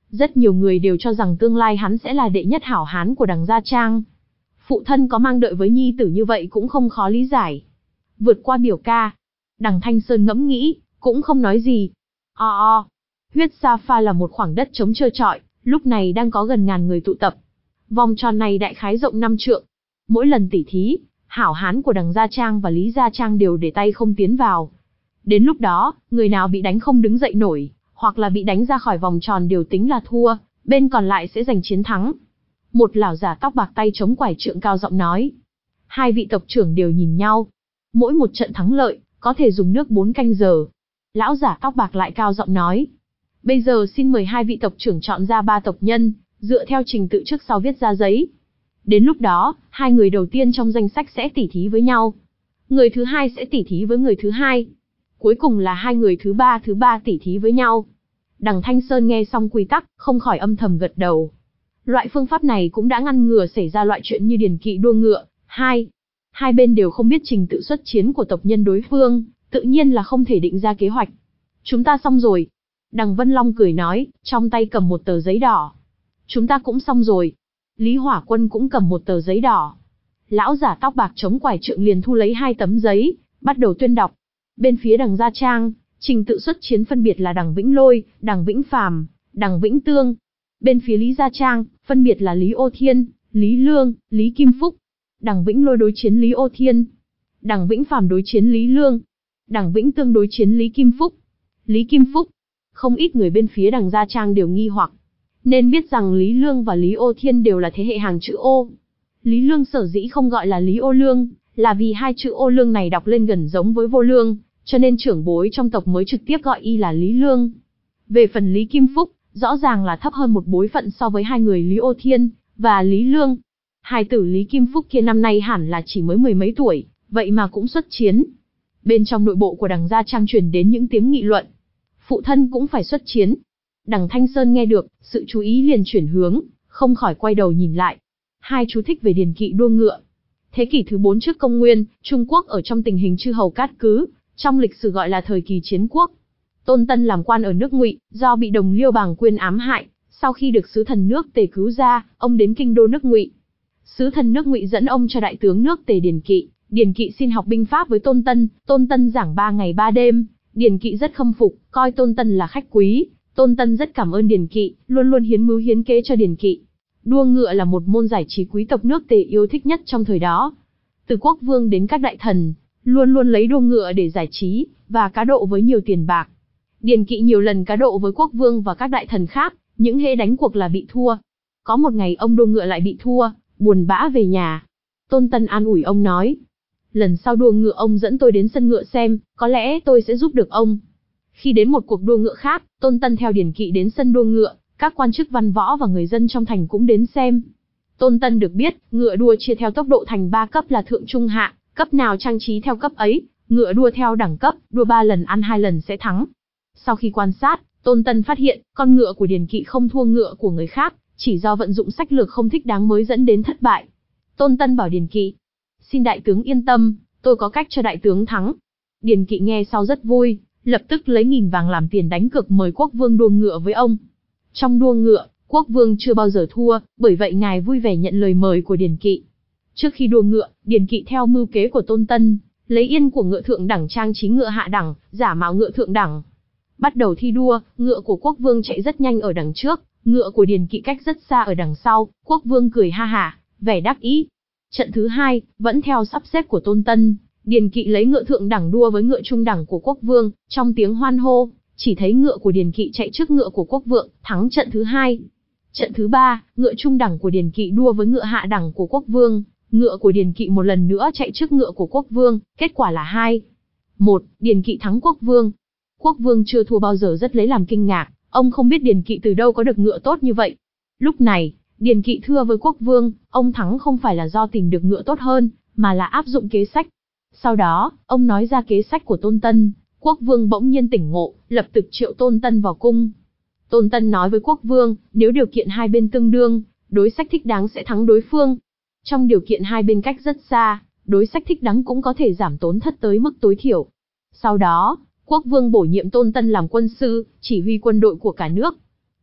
Rất nhiều người đều cho rằng tương lai hắn sẽ là đệ nhất hảo hán của đằng Gia Trang. Phụ thân có mang đợi với nhi tử như vậy cũng không khó lý giải. Vượt qua biểu ca, đằng Thanh Sơn ngẫm nghĩ, cũng không nói gì. O o, huyết sa pha là một khoảng đất trống trơ trọi, lúc này đang có gần ngàn người tụ tập. Vòng tròn này đại khái rộng năm trượng. Mỗi lần tỉ thí, hảo hán của đằng Gia Trang và Lý Gia Trang đều để tay không tiến vào. Đến lúc đó, người nào bị đánh không đứng dậy nổi, hoặc là bị đánh ra khỏi vòng tròn đều tính là thua, bên còn lại sẽ giành chiến thắng. Một lão giả tóc bạc tay chống quải trượng cao giọng nói. Hai vị tộc trưởng đều nhìn nhau. Mỗi một trận thắng lợi, có thể dùng nước bốn canh giờ. Lão giả tóc bạc lại cao giọng nói. Bây giờ xin mời hai vị tộc trưởng chọn ra ba tộc nhân, dựa theo trình tự trước sau viết ra giấy. Đến lúc đó, hai người đầu tiên trong danh sách sẽ tỉ thí với nhau. Người thứ hai sẽ tỉ thí với người thứ hai. Cuối cùng là hai người thứ ba thứ ba tỉ thí với nhau. Đằng Thanh Sơn nghe xong quy tắc, không khỏi âm thầm gật đầu. Loại phương pháp này cũng đã ngăn ngừa xảy ra loại chuyện như điền kỵ đua ngựa. Hai, hai bên đều không biết trình tự xuất chiến của tộc nhân đối phương, tự nhiên là không thể định ra kế hoạch. Chúng ta xong rồi. Đằng Vân Long cười nói, trong tay cầm một tờ giấy đỏ. Chúng ta cũng xong rồi. Lý Hỏa Quân cũng cầm một tờ giấy đỏ. Lão giả tóc bạc chống quải trượng liền thu lấy hai tấm giấy, bắt đầu tuyên đọc. Bên phía đằng Gia Trang, trình tự xuất chiến phân biệt là đằng Vĩnh Lôi, đằng Vĩnh Phàm, đằng Vĩnh Tương. Bên phía Lý Gia Trang, phân biệt là Lý Ô Thiên, Lý Lương, Lý Kim Phúc. Đằng Vĩnh Lôi đối chiến Lý Ô Thiên. Đằng Vĩnh Phàm đối chiến Lý Lương. Đằng Vĩnh Tương đối chiến Lý Kim Phúc. Lý Kim Phúc. Không ít người bên phía đằng Gia Trang đều nghi hoặc. Nên biết rằng Lý Lương và Lý Ô Thiên đều là thế hệ hàng chữ Ô. Lý Lương sở dĩ không gọi là Lý Ô Lương, là vì hai chữ Ô Lương này đọc lên gần giống với vô lương, cho nên trưởng bối trong tộc mới trực tiếp gọi y là Lý Lương. Về phần Lý Kim Phúc, rõ ràng là thấp hơn một bối phận so với hai người Lý Ô Thiên và Lý Lương. Hai tử Lý Kim Phúc kia năm nay hẳn là chỉ mới mười mấy tuổi, vậy mà cũng xuất chiến. Bên trong nội bộ của đằng Gia Trang truyền đến những tiếng nghị luận. Phụ thân cũng phải xuất chiến. Đằng Thanh Sơn nghe được, sự chú ý liền chuyển hướng, không khỏi quay đầu nhìn lại. Hai chú thích về điền kỵ đua ngựa. Thế kỷ thứ bốn trước công nguyên, Trung Quốc ở trong tình hình chư hầu cát cứ, trong lịch sử gọi là thời kỳ chiến quốc. Tôn Tân làm quan ở nước Ngụy, do bị đồng liêu Bàng Quyên ám hại, sau khi được sứ thần nước Tề cứu ra, ông đến kinh đô nước Ngụy. Sứ thần nước Ngụy dẫn ông cho đại tướng nước Tề Điền Kỵ, Điền Kỵ xin học binh pháp với Tôn Tân, Tôn Tân giảng ba ngày ba đêm, Điền Kỵ rất khâm phục, coi Tôn Tân là khách quý. Tôn Tân rất cảm ơn Điền Kỵ, luôn luôn hiến mưu hiến kế cho Điền Kỵ. Đua ngựa là một môn giải trí quý tộc nước Tề yêu thích nhất trong thời đó. Từ quốc vương đến các đại thần, luôn luôn lấy đua ngựa để giải trí, và cá độ với nhiều tiền bạc. Điền Kỵ nhiều lần cá độ với quốc vương và các đại thần khác, những hễ đánh cuộc là bị thua. Có một ngày ông đua ngựa lại bị thua, buồn bã về nhà. Tôn Tân an ủi ông nói, lần sau đua ngựa ông dẫn tôi đến sân ngựa xem, có lẽ tôi sẽ giúp được ông. Khi đến một cuộc đua ngựa khác, Tôn Tân theo Điền Kỵ đến sân đua ngựa, các quan chức văn võ và người dân trong thành cũng đến xem. Tôn Tân được biết, ngựa đua chia theo tốc độ thành ba cấp là thượng trung hạ, cấp nào trang trí theo cấp ấy, ngựa đua theo đẳng cấp, đua ba lần ăn hai lần sẽ thắng. Sau khi quan sát, Tôn Tân phát hiện, con ngựa của Điền Kỵ không thua ngựa của người khác, chỉ do vận dụng sách lược không thích đáng mới dẫn đến thất bại. Tôn Tân bảo Điền Kỵ, xin đại tướng yên tâm, tôi có cách cho đại tướng thắng. Điền Kỵ nghe sau rất vui, lập tức lấy nghìn vàng làm tiền đánh cược mời quốc vương đua ngựa với ông. Trong đua ngựa, quốc vương chưa bao giờ thua, bởi vậy ngài vui vẻ nhận lời mời của Điền Kỵ. Trước khi đua ngựa, Điền Kỵ theo mưu kế của Tôn Tân, lấy yên của ngựa thượng đẳng trang trí ngựa hạ đẳng, giả mạo ngựa thượng đẳng. Bắt đầu thi đua, ngựa của quốc vương chạy rất nhanh ở đằng trước, ngựa của Điền Kỵ cách rất xa ở đằng sau, quốc vương cười ha hả, vẻ đắc ý. Trận thứ hai, vẫn theo sắp xếp của Tôn Tân, Điền Kỵ lấy ngựa thượng đẳng đua với ngựa trung đẳng của quốc vương, trong tiếng hoan hô, chỉ thấy ngựa của Điền Kỵ chạy trước ngựa của quốc vương, thắng trận thứ hai. Trận thứ ba, ngựa trung đẳng của Điền Kỵ đua với ngựa hạ đẳng của quốc vương, ngựa của Điền Kỵ một lần nữa chạy trước ngựa của quốc vương, kết quả là hai. Một, Điền Kỵ thắng quốc vương. Quốc vương chưa thua bao giờ rất lấy làm kinh ngạc, ông không biết Điền Kỵ từ đâu có được ngựa tốt như vậy. Lúc này, Điền Kỵ thưa với quốc vương, ông thắng không phải là do tìm được ngựa tốt hơn, mà là áp dụng kế sách. Sau đó, ông nói ra kế sách của Tôn Tân, quốc vương bỗng nhiên tỉnh ngộ, lập tức triệu Tôn Tân vào cung. Tôn Tân nói với quốc vương, nếu điều kiện hai bên tương đương, đối sách thích đáng sẽ thắng đối phương. Trong điều kiện hai bên cách rất xa, đối sách thích đáng cũng có thể giảm tổn thất tới mức tối thiểu. Sau đó, quốc vương bổ nhiệm Tôn Tân làm quân sư, chỉ huy quân đội của cả nước.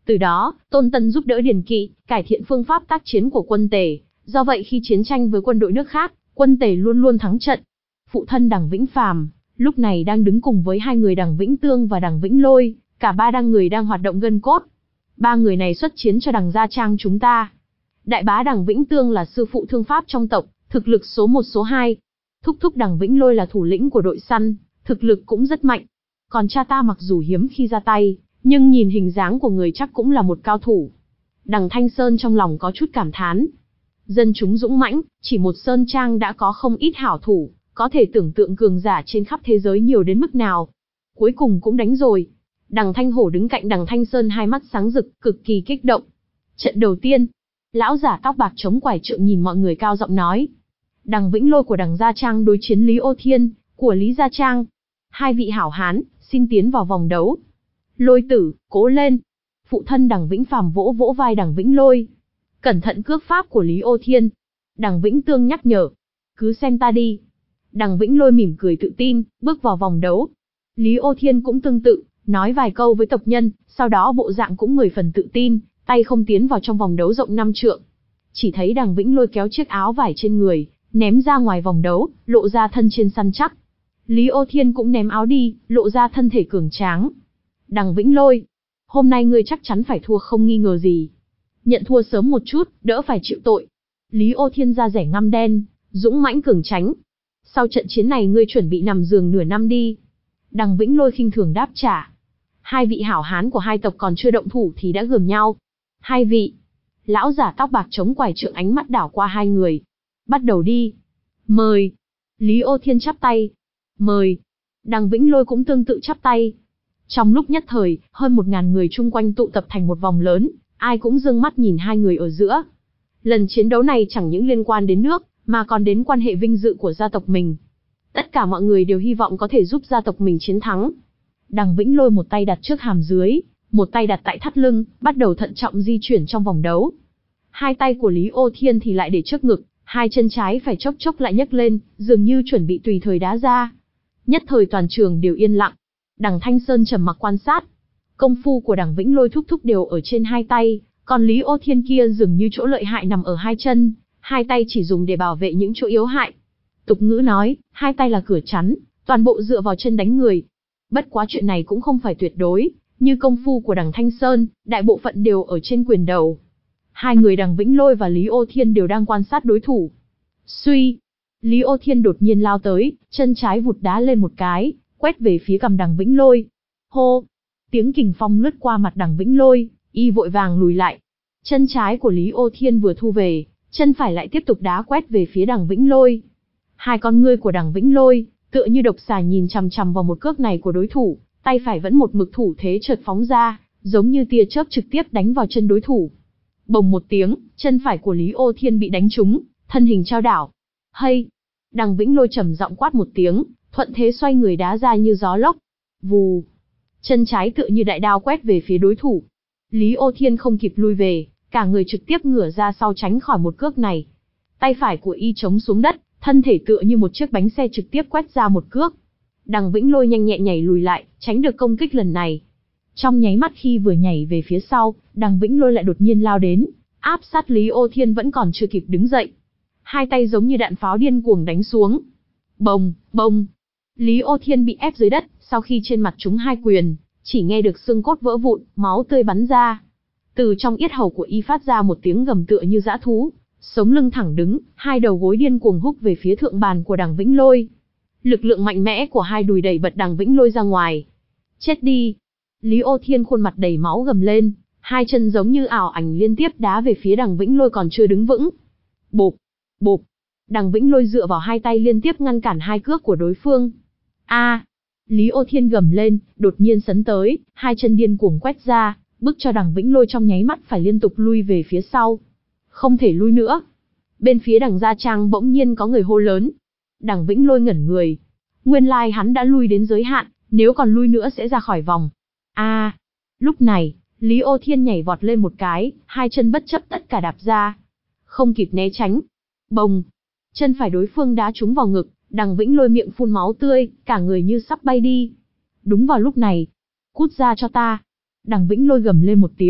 Từ đó, Tôn Tân giúp đỡ Điền Kỵ, cải thiện phương pháp tác chiến của quân Tề. Do vậy khi chiến tranh với quân đội nước khác, quân Tề luôn luôn thắng trận. Phụ thân Đằng Vĩnh Phàm lúc này đang đứng cùng với hai người Đằng Vĩnh Tương và Đằng Vĩnh Lôi, cả ba đang người đang hoạt động gân cốt. Ba người này xuất chiến cho Đằng Gia Trang chúng ta. Đại bá Đằng Vĩnh Tương là sư phụ thương pháp trong tộc, thực lực số một số hai. Thúc thúc Đằng Vĩnh Lôi là thủ lĩnh của đội săn, thực lực cũng rất mạnh. Còn cha ta mặc dù hiếm khi ra tay, nhưng nhìn hình dáng của người chắc cũng là một cao thủ. Đằng Thanh Sơn trong lòng có chút cảm thán. Dân chúng dũng mãnh, chỉ một sơn trang đã có không ít hảo thủ, có thể tưởng tượng cường giả trên khắp thế giới nhiều đến mức nào. Cuối cùng cũng đánh rồi. Đằng Thanh Hổ đứng cạnh Đằng Thanh Sơn hai mắt sáng rực, cực kỳ kích động. Trận đầu tiên, lão giả tóc bạc chống quải trượng nhìn mọi người cao giọng nói. Đằng Vĩnh Lôi của Đằng Gia Trang đối chiến Lý Ô Thiên, của Lý Gia Trang. Hai vị hảo hán, xin tiến vào vòng đấu. Lôi tử, cố lên. Phụ thân Đằng Vĩnh Phàm vỗ vỗ vai Đằng Vĩnh Lôi. Cẩn thận cước pháp của Lý Ô Thiên. Đằng Vĩnh Tương nhắc nhở. Cứ xem ta đi. Đằng Vĩnh Lôi mỉm cười tự tin, bước vào vòng đấu. Lý Ô Thiên cũng tương tự, nói vài câu với tộc nhân, sau đó bộ dạng cũng mười phần tự tin, tay không tiến vào trong vòng đấu rộng năm trượng. Chỉ thấy Đằng Vĩnh Lôi kéo chiếc áo vải trên người, ném ra ngoài vòng đấu, lộ ra thân trên săn chắc. Lý Ô Thiên cũng ném áo đi, lộ ra thân thể cường tráng. Đằng Vĩnh Lôi, hôm nay ngươi chắc chắn phải thua không nghi ngờ gì. Nhận thua sớm một chút, đỡ phải chịu tội. Lý Ô Thiên da rẻ ngăm đen, dũng mãnh cường tránh. Sau trận chiến này ngươi chuẩn bị nằm giường nửa năm đi. Đằng Vĩnh Lôi khinh thường đáp trả. Hai vị hảo hán của hai tộc còn chưa động thủ thì đã gườm nhau. Hai vị. Lão giả tóc bạc chống quải trượng ánh mắt đảo qua hai người. Bắt đầu đi. Mời. Lý Ô Thiên chắp tay. Mời. Đằng Vĩnh Lôi cũng tương tự chắp tay. Trong lúc nhất thời, hơn một ngàn người chung quanh tụ tập thành một vòng lớn, ai cũng dương mắt nhìn hai người ở giữa. Lần chiến đấu này chẳng những liên quan đến nước, mà còn đến quan hệ vinh dự của gia tộc mình. Tất cả mọi người đều hy vọng có thể giúp gia tộc mình chiến thắng. Đằng Vĩnh Lôi một tay đặt trước hàm dưới, một tay đặt tại thắt lưng, bắt đầu thận trọng di chuyển trong vòng đấu. Hai tay của Lý Ô Thiên thì lại để trước ngực, hai chân trái phải chốc chốc lại nhấc lên, dường như chuẩn bị tùy thời đá ra. Nhất thời toàn trường đều yên lặng. Đằng Thanh Sơn trầm mặc quan sát. Công phu của Đằng Vĩnh Lôi thúc thúc đều ở trên hai tay, còn Lý Ô Thiên kia dường như chỗ lợi hại nằm ở hai chân, hai tay chỉ dùng để bảo vệ những chỗ yếu hại. Tục ngữ nói, hai tay là cửa chắn, toàn bộ dựa vào chân đánh người. Bất quá chuyện này cũng không phải tuyệt đối, như công phu của Đằng Thanh Sơn, đại bộ phận đều ở trên quyền đầu. Hai người Đằng Vĩnh Lôi và Lý Ô Thiên đều đang quan sát đối thủ. Suy, Lý Ô Thiên đột nhiên lao tới, chân trái vụt đá lên một cái, quét về phía cằm Đằng Vĩnh Lôi. Hô! Tiếng kình phong lướt qua mặt Đằng Vĩnh Lôi, y vội vàng lùi lại. Chân trái của Lý Ô Thiên vừa thu về, chân phải lại tiếp tục đá quét về phía Đằng Vĩnh Lôi. Hai con ngươi của Đằng Vĩnh Lôi, tựa như độc xà nhìn chằm chằm vào một cước này của đối thủ, tay phải vẫn một mực thủ thế chợt phóng ra, giống như tia chớp trực tiếp đánh vào chân đối thủ. Bồng một tiếng, chân phải của Lý Ô Thiên bị đánh trúng, thân hình chao đảo. Hay! Đằng Vĩnh Lôi trầm giọng quát một tiếng, thuận thế xoay người đá ra như gió lốc. Vù! Chân trái tựa như đại đao quét về phía đối thủ. Lý Ô Thiên không kịp lui về, cả người trực tiếp ngửa ra sau tránh khỏi một cước này. Tay phải của y chống xuống đất, thân thể tựa như một chiếc bánh xe trực tiếp quét ra một cước. Đằng Vĩnh Lôi nhanh nhẹ nhảy lùi lại, tránh được công kích lần này. Trong nháy mắt khi vừa nhảy về phía sau, Đằng Vĩnh Lôi lại đột nhiên lao đến, áp sát Lý Ô Thiên vẫn còn chưa kịp đứng dậy. Hai tay giống như đạn pháo điên cuồng đánh xuống. Bồng, bồng. Lý Ô Thiên bị ép dưới đất, sau khi trên mặt trúng hai quyền, chỉ nghe được xương cốt vỡ vụn, máu tươi bắn ra. Từ trong yết hầu của y phát ra một tiếng gầm tựa như dã thú, sống lưng thẳng đứng, hai đầu gối điên cuồng húc về phía thượng bàn của Đằng Vĩnh Lôi. Lực lượng mạnh mẽ của hai đùi đẩy bật Đằng Vĩnh Lôi ra ngoài. Chết đi! Lý Ô Thiên khuôn mặt đầy máu gầm lên, hai chân giống như ảo ảnh liên tiếp đá về phía Đằng Vĩnh Lôi còn chưa đứng vững. Bộp! Bộp! Đằng Vĩnh Lôi dựa vào hai tay liên tiếp ngăn cản hai cước của đối phương. A! Lý Ô Thiên gầm lên, đột nhiên sấn tới, hai chân điên cuồng quét ra, bức cho Đằng Vĩnh Lôi trong nháy mắt phải liên tục lui về phía sau. Không thể lui nữa. Bên phía Đằng Gia Trang bỗng nhiên có người hô lớn. Đằng Vĩnh Lôi ngẩn người. Nguyên lai hắn đã lui đến giới hạn, nếu còn lui nữa sẽ ra khỏi vòng. A! À, lúc này, Lý Ô Thiên nhảy vọt lên một cái, hai chân bất chấp tất cả đạp ra. Không kịp né tránh. Bồng! Chân phải đối phương đá trúng vào ngực, Đằng Vĩnh Lôi miệng phun máu tươi, cả người như sắp bay đi. Đúng vào lúc này. Cút ra cho ta! Đằng Vĩnh Lôi gầm lên một tiếng,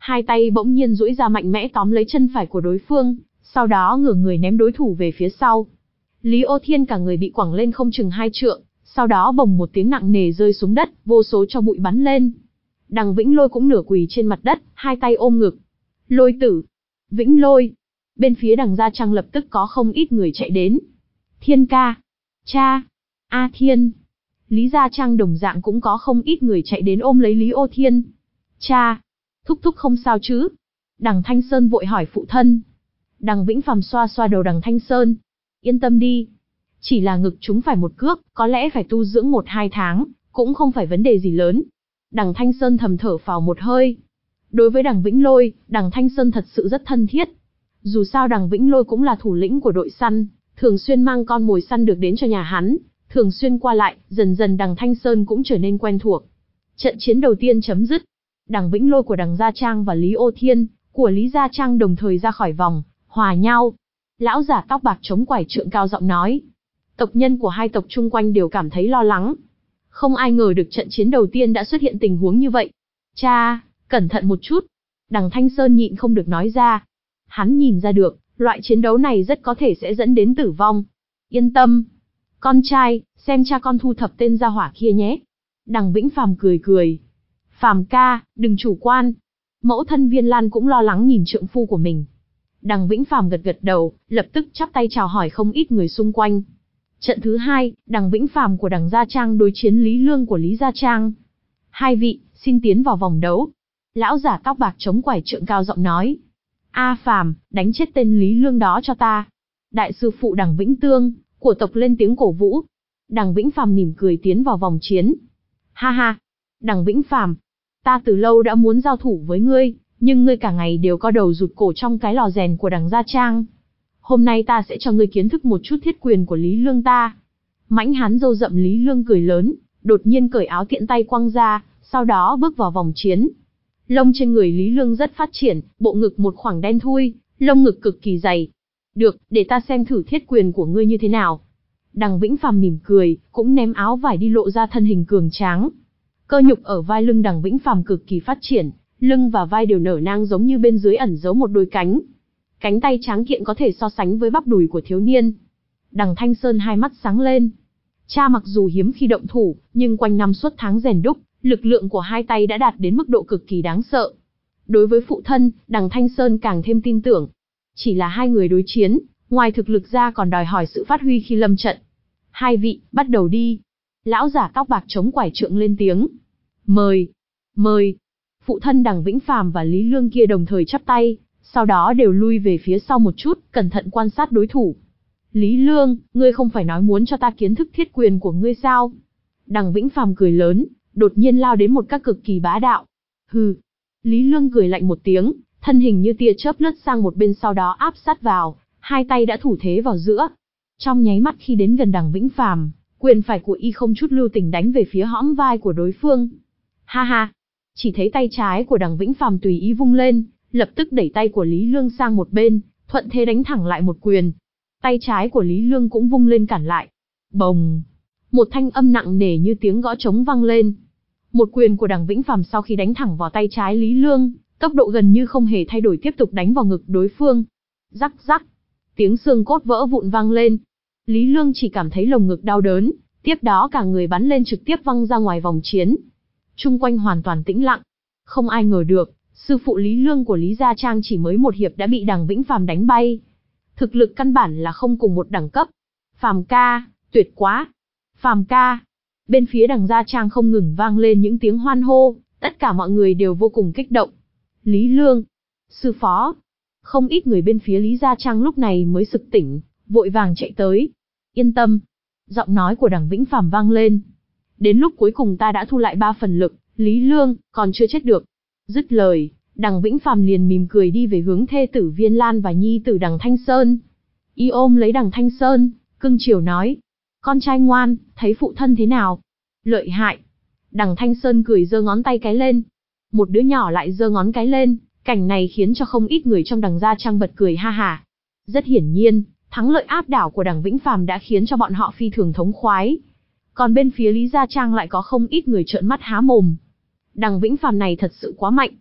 hai tay bỗng nhiên duỗi ra mạnh mẽ tóm lấy chân phải của đối phương, sau đó ngửa người ném đối thủ về phía sau. Lý Ô Thiên cả người bị quẳng lên không chừng hai trượng, sau đó bồng một tiếng nặng nề rơi xuống đất, vô số tro bụi bắn lên. Đằng Vĩnh Lôi cũng nửa quỳ trên mặt đất, hai tay ôm ngực. Lôi tử! Vĩnh Lôi! Bên phía đằng Gia Trang lập tức có không ít người chạy đến. Thiên ca! Cha! A Thiên! Lý Gia Trang đồng dạng cũng có không ít người chạy đến ôm lấy Lý Ô Thiên. Cha! Thúc thúc không sao chứ? Đằng Thanh Sơn vội hỏi phụ thân. Đằng Vĩnh Phàm xoa xoa đầu đằng Thanh Sơn. Yên tâm đi. Chỉ là ngực chúng phải một cước, có lẽ phải tu dưỡng một hai tháng, cũng không phải vấn đề gì lớn. Đằng Thanh Sơn thầm thở phào một hơi. Đối với đằng Vĩnh Lôi, đằng Thanh Sơn thật sự rất thân thiết. Dù sao đằng Vĩnh Lôi cũng là thủ lĩnh của đội săn, thường xuyên mang con mồi săn được đến cho nhà hắn, thường xuyên qua lại, dần dần đằng Thanh Sơn cũng trở nên quen thuộc. Trận chiến đầu tiên chấm dứt. Đằng Vĩnh Lôi của đằng Gia Trang và Lý Ô Thiên của Lý Gia Trang đồng thời ra khỏi vòng, hòa nhau. Lão giả tóc bạc chống quải trượng cao giọng nói. Tộc nhân của hai tộc chung quanh đều cảm thấy lo lắng. Không ai ngờ được trận chiến đầu tiên đã xuất hiện tình huống như vậy. Cha, cẩn thận một chút. Đằng Thanh Sơn nhịn không được nói ra. Hắn nhìn ra được, loại chiến đấu này rất có thể sẽ dẫn đến tử vong. Yên tâm. Con trai, xem cha con thu thập tên gia hỏa kia nhé. Đằng Vĩnh Phàm cười cười. Phàm ca, đừng chủ quan. Mẫu thân Viên Lan cũng lo lắng nhìn trượng phu của mình. Đằng Vĩnh Phàm gật gật đầu, lập tức chắp tay chào hỏi không ít người xung quanh. Trận thứ hai, đằng Vĩnh Phàm của đằng Gia Trang đối chiến Lý Lương của Lý Gia Trang. Hai vị, xin tiến vào vòng đấu. Lão giả tóc bạc chống quải trượng cao giọng nói. A Phàm, đánh chết tên Lý Lương đó cho ta. Đại sư phụ đằng Vĩnh Tương, của tộc lên tiếng cổ vũ. Đằng Vĩnh Phàm mỉm cười tiến vào vòng chiến. Ha ha, đằng Vĩnh Phàm, ta từ lâu đã muốn giao thủ với ngươi, nhưng ngươi cả ngày đều co đầu rụt cổ trong cái lò rèn của đằng Gia Trang. Hôm nay ta sẽ cho ngươi kiến thức một chút thiết quyền của Lý Lương ta. Mãnh hán râu rậm Lý Lương cười lớn, đột nhiên cởi áo tiện tay quăng ra, sau đó bước vào vòng chiến. Lông trên người Lý Lương rất phát triển, bộ ngực một khoảng đen thui, lông ngực cực kỳ dày. Được, để ta xem thử thiết quyền của ngươi như thế nào. Đằng Vĩnh Phàm mỉm cười, cũng ném áo vải đi lộ ra thân hình cường tráng. Cơ nhục ở vai lưng đằng Vĩnh Phàm cực kỳ phát triển, lưng và vai đều nở nang giống như bên dưới ẩn giấu một đôi cánh. Cánh tay tráng kiện có thể so sánh với bắp đùi của thiếu niên. Đằng Thanh Sơn hai mắt sáng lên. Cha mặc dù hiếm khi động thủ, nhưng quanh năm suốt tháng rèn đúc, lực lượng của hai tay đã đạt đến mức độ cực kỳ đáng sợ. Đối với phụ thân, đằng Thanh Sơn càng thêm tin tưởng. Chỉ là hai người đối chiến, ngoài thực lực ra còn đòi hỏi sự phát huy khi lâm trận. Hai vị, bắt đầu đi. Lão giả tóc bạc chống quải trượng lên tiếng. Mời, mời. Phụ thân đằng Vĩnh Phàm và Lý Lương kia đồng thời chắp tay, sau đó đều lui về phía sau một chút, cẩn thận quan sát đối thủ. Lý Lương, ngươi không phải nói muốn cho ta kiến thức thiết quyền của ngươi sao? Đằng Vĩnh Phàm cười lớn, đột nhiên lao đến một các cực kỳ bá đạo. Hừ. Lý Lương cười lạnh một tiếng, thân hình như tia chớp lướt sang một bên sau đó áp sát vào, hai tay đã thủ thế vào giữa. Trong nháy mắt khi đến gần đằng Vĩnh Phàm, quyền phải của y không chút lưu tình đánh về phía hõm vai của đối phương. Ha ha. Chỉ thấy tay trái của đằng Vĩnh Phàm tùy ý vung lên, lập tức đẩy tay của Lý Lương sang một bên, thuận thế đánh thẳng lại một quyền. Tay trái của Lý Lương cũng vung lên cản lại. Bồng! Một thanh âm nặng nề như tiếng gõ trống vang lên. Một quyền của đằng Vĩnh Phàm sau khi đánh thẳng vào tay trái Lý Lương, tốc độ gần như không hề thay đổi tiếp tục đánh vào ngực đối phương. Rắc rắc! Tiếng xương cốt vỡ vụn vang lên. Lý Lương chỉ cảm thấy lồng ngực đau đớn, tiếp đó cả người bắn lên trực tiếp văng ra ngoài vòng chiến. Chung quanh hoàn toàn tĩnh lặng. Không ai ngờ được, sư phụ Lý Lương của Lý Gia Trang chỉ mới một hiệp đã bị đằng Vĩnh Phàm đánh bay. Thực lực căn bản là không cùng một đẳng cấp. Phàm ca, tuyệt quá. Phàm ca. Bên phía đằng Gia Trang không ngừng vang lên những tiếng hoan hô, tất cả mọi người đều vô cùng kích động. Lý Lương, sư phó. Không ít người bên phía Lý Gia Trang lúc này mới sực tỉnh, vội vàng chạy tới. Yên tâm. Giọng nói của đằng Vĩnh Phàm vang lên. Đến lúc cuối cùng ta đã thu lại ba phần lực, Lý Lương, còn chưa chết được. Dứt lời, đằng Vĩnh Phàm liền mỉm cười đi về hướng thê tử Viên Lan và nhi tử đằng Thanh Sơn. Y ôm lấy đằng Thanh Sơn, cưng chiều nói. Con trai ngoan, thấy phụ thân thế nào? Lợi hại. Đằng Thanh Sơn cười giơ ngón tay cái lên. Một đứa nhỏ lại giơ ngón cái lên, cảnh này khiến cho không ít người trong đằng Gia Trang bật cười ha hả. Rất hiển nhiên, thắng lợi áp đảo của đằng Vĩnh Phàm đã khiến cho bọn họ phi thường thống khoái. Còn bên phía Lý Gia Trang lại có không ít người trợn mắt há mồm. Đằng Vĩnh Phàm này thật sự quá mạnh.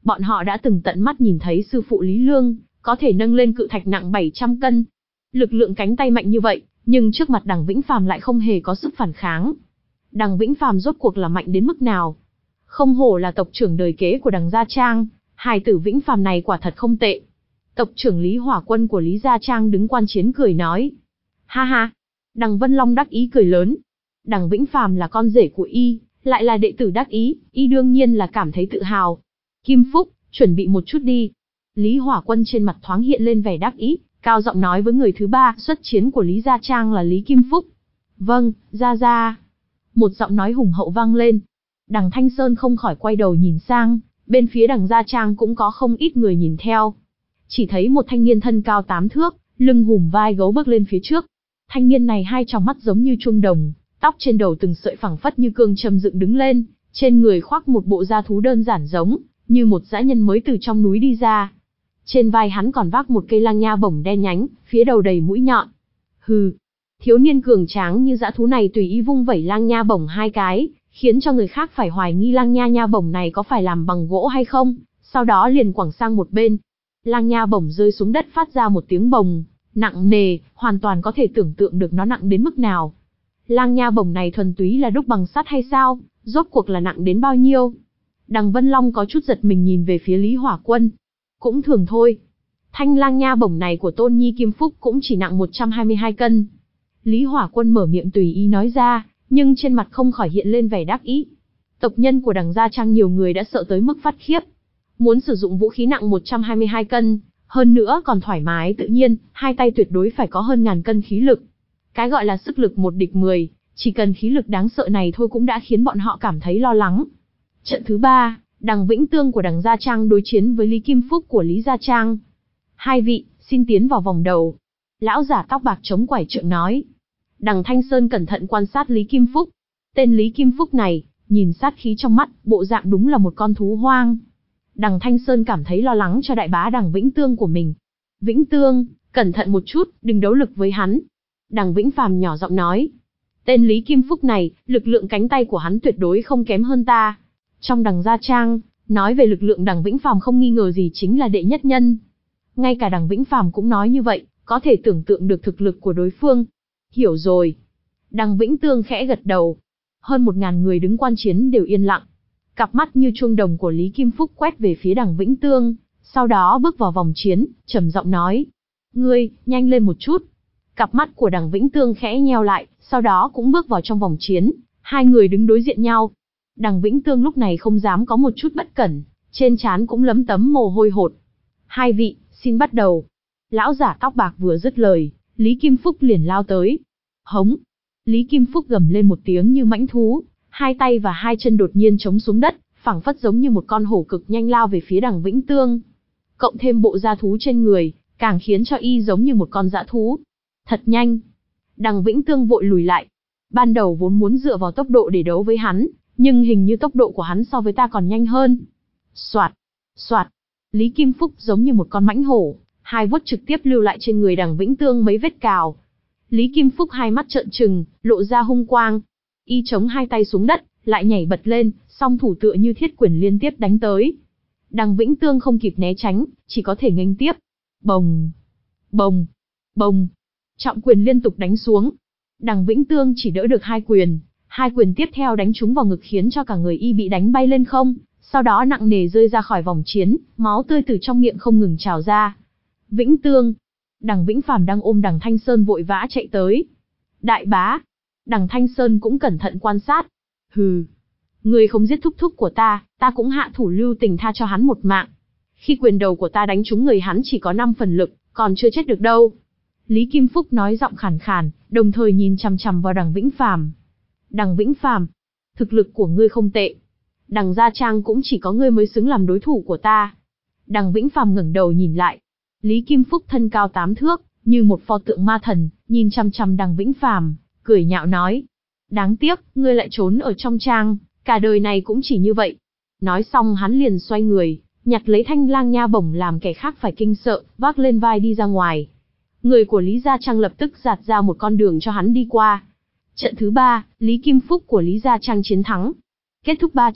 Bọn họ đã từng tận mắt nhìn thấy sư phụ Lý Lương, có thể nâng lên cự thạch nặng bảy trăm cân. Lực lượng cánh tay mạnh như vậy, nhưng trước mặt Đằng Vĩnh Phàm lại không hề có sức phản kháng. Đằng Vĩnh Phàm rốt cuộc là mạnh đến mức nào? Không hổ là tộc trưởng đời kế của Đằng Gia Trang, hài tử Vĩnh Phàm này quả thật không tệ. Tộc trưởng Lý Hỏa Quân của Lý Gia Trang đứng quan chiến cười nói. Ha ha! Đằng Vân Long đắc ý cười lớn. Đằng Vĩnh Phàm là con rể của y, lại là đệ tử đắc ý, y đương nhiên là cảm thấy tự hào. Kim Phúc, chuẩn bị một chút đi. Lý Hỏa Quân trên mặt thoáng hiện lên vẻ đắc ý, cao giọng nói với người thứ ba xuất chiến của Lý Gia Trang là Lý Kim Phúc. Vâng, Gia Gia. Một giọng nói hùng hậu vang lên. Đằng Thanh Sơn không khỏi quay đầu nhìn sang, bên phía Đằng Gia Trang cũng có không ít người nhìn theo. Chỉ thấy một thanh niên thân cao tám thước, lưng hùm vai gấu bước lên phía trước. Thanh niên này hai tròng mắt giống như chuông đồng, tóc trên đầu từng sợi phẳng phất như cương châm dựng đứng lên, trên người khoác một bộ da thú đơn giản giống như một dã nhân mới từ trong núi đi ra. Trên vai hắn còn vác một cây lang nha bổng đen nhánh, phía đầu đầy mũi nhọn. Hừ, thiếu niên cường tráng như dã thú này tùy ý vung vẩy lang nha bổng hai cái, khiến cho người khác phải hoài nghi lang nha nha bổng này có phải làm bằng gỗ hay không, sau đó liền quẳng sang một bên. Lang nha bổng rơi xuống đất phát ra một tiếng bồng, nặng nề, hoàn toàn có thể tưởng tượng được nó nặng đến mức nào. Lang nha bổng này thuần túy là đúc bằng sắt hay sao, rốt cuộc là nặng đến bao nhiêu? Đằng Vân Long có chút giật mình nhìn về phía Lý Hỏa Quân. Cũng thường thôi. Thanh lang nha bổng này của Tôn Nhi Kim Phúc cũng chỉ nặng một trăm hai mươi hai cân. Lý Hỏa Quân mở miệng tùy ý nói ra, nhưng trên mặt không khỏi hiện lên vẻ đắc ý. Tộc nhân của Đằng Gia Trang nhiều người đã sợ tới mức phát khiếp. Muốn sử dụng vũ khí nặng một trăm hai mươi hai cân, hơn nữa còn thoải mái tự nhiên, hai tay tuyệt đối phải có hơn ngàn cân khí lực. Cái gọi là sức lực một địch mười, chỉ cần khí lực đáng sợ này thôi cũng đã khiến bọn họ cảm thấy lo lắng. Trận thứ ba, Đằng Vĩnh Tương của Đằng Gia Trang đối chiến với Lý Kim Phúc của Lý Gia Trang. Hai vị, xin tiến vào vòng đầu. Lão giả tóc bạc chống quải trượng nói. Đằng Thanh Sơn cẩn thận quan sát Lý Kim Phúc. Tên Lý Kim Phúc này, nhìn sát khí trong mắt, bộ dạng đúng là một con thú hoang. Đằng Thanh Sơn cảm thấy lo lắng cho đại bá Đằng Vĩnh Tương của mình. Vĩnh Tương, cẩn thận một chút, đừng đấu lực với hắn. Đằng Vĩnh Phàm nhỏ giọng nói. Tên Lý Kim Phúc này, lực lượng cánh tay của hắn tuyệt đối không kém hơn ta. Trong Đằng Gia Trang, nói về lực lượng Đằng Vĩnh Phàm không nghi ngờ gì chính là đệ nhất nhân. Ngay cả Đằng Vĩnh Phàm cũng nói như vậy, có thể tưởng tượng được thực lực của đối phương. Hiểu rồi. Đằng Vĩnh Tương khẽ gật đầu. Hơn một ngàn người đứng quan chiến đều yên lặng. Cặp mắt như chuông đồng của Lý Kim Phúc quét về phía Đằng Vĩnh Tương, sau đó bước vào vòng chiến, trầm giọng nói. Ngươi, nhanh lên một chút. Cặp mắt của Đằng Vĩnh Tương khẽ nheo lại, sau đó cũng bước vào trong vòng chiến, hai người đứng đối diện nhau. Đằng Vĩnh Tương lúc này không dám có một chút bất cẩn, trên trán cũng lấm tấm mồ hôi hột. Hai vị, xin bắt đầu. Lão giả tóc bạc vừa dứt lời, Lý Kim Phúc liền lao tới. Hống! Lý Kim Phúc gầm lên một tiếng như mãnh thú, hai tay và hai chân đột nhiên chống xuống đất, phảng phất giống như một con hổ cực nhanh lao về phía Đằng Vĩnh Tương. Cộng thêm bộ da thú trên người, càng khiến cho y giống như một con dã thú. Thật nhanh! Đằng Vĩnh Tương vội lùi lại. Ban đầu vốn muốn dựa vào tốc độ để đấu với hắn, nhưng hình như tốc độ của hắn so với ta còn nhanh hơn. Soạt! Soạt! Lý Kim Phúc giống như một con mãnh hổ, hai vuốt trực tiếp lưu lại trên người Đằng Vĩnh Tương mấy vết cào. Lý Kim Phúc hai mắt trợn trừng, lộ ra hung quang. Y chống hai tay xuống đất, lại nhảy bật lên, song thủ tựa như thiết quyền liên tiếp đánh tới. Đằng Vĩnh Tương không kịp né tránh, chỉ có thể nghênh tiếp. Bồng! Bồng! Bồng! Trọng quyền liên tục đánh xuống. Đằng Vĩnh Tương chỉ đỡ được hai quyền, hai quyền tiếp theo đánh trúng vào ngực khiến cho cả người y bị đánh bay lên không, sau đó nặng nề rơi ra khỏi vòng chiến, máu tươi từ trong miệng không ngừng trào ra. Vĩnh Tương! Đằng Vĩnh Phàm đang ôm Đằng Thanh Sơn vội vã chạy tới. Đại bá! Đằng Thanh Sơn cũng cẩn thận quan sát. Hừ! Ngươi không giết thúc thúc của ta, ta cũng hạ thủ lưu tình tha cho hắn một mạng. Khi quyền đầu của ta đánh trúng người hắn chỉ có năm phần lực, còn chưa chết được đâu. Lý Kim Phúc nói giọng khàn khàn, đồng thời nhìn chằm chằm vào Đằng Vĩnh Phàm. Đằng Vĩnh Phàm, thực lực của ngươi không tệ. Đằng Gia Trang cũng chỉ có ngươi mới xứng làm đối thủ của ta. Đằng Vĩnh Phàm ngẩng đầu nhìn lại. Lý Kim Phúc thân cao tám thước, như một pho tượng ma thần, nhìn chằm chằm Đằng Vĩnh Phàm, cười nhạo nói. Đáng tiếc, ngươi lại trốn ở trong trang, cả đời này cũng chỉ như vậy. Nói xong hắn liền xoay người, nhặt lấy thanh lang nha bổng làm kẻ khác phải kinh sợ, vác lên vai đi ra ngoài. Người của Lý Gia Trang lập tức giạt ra một con đường cho hắn đi qua. Trận thứ ba, Lý Kim Phúc của Lý Gia Trang chiến thắng. Kết thúc ba trận,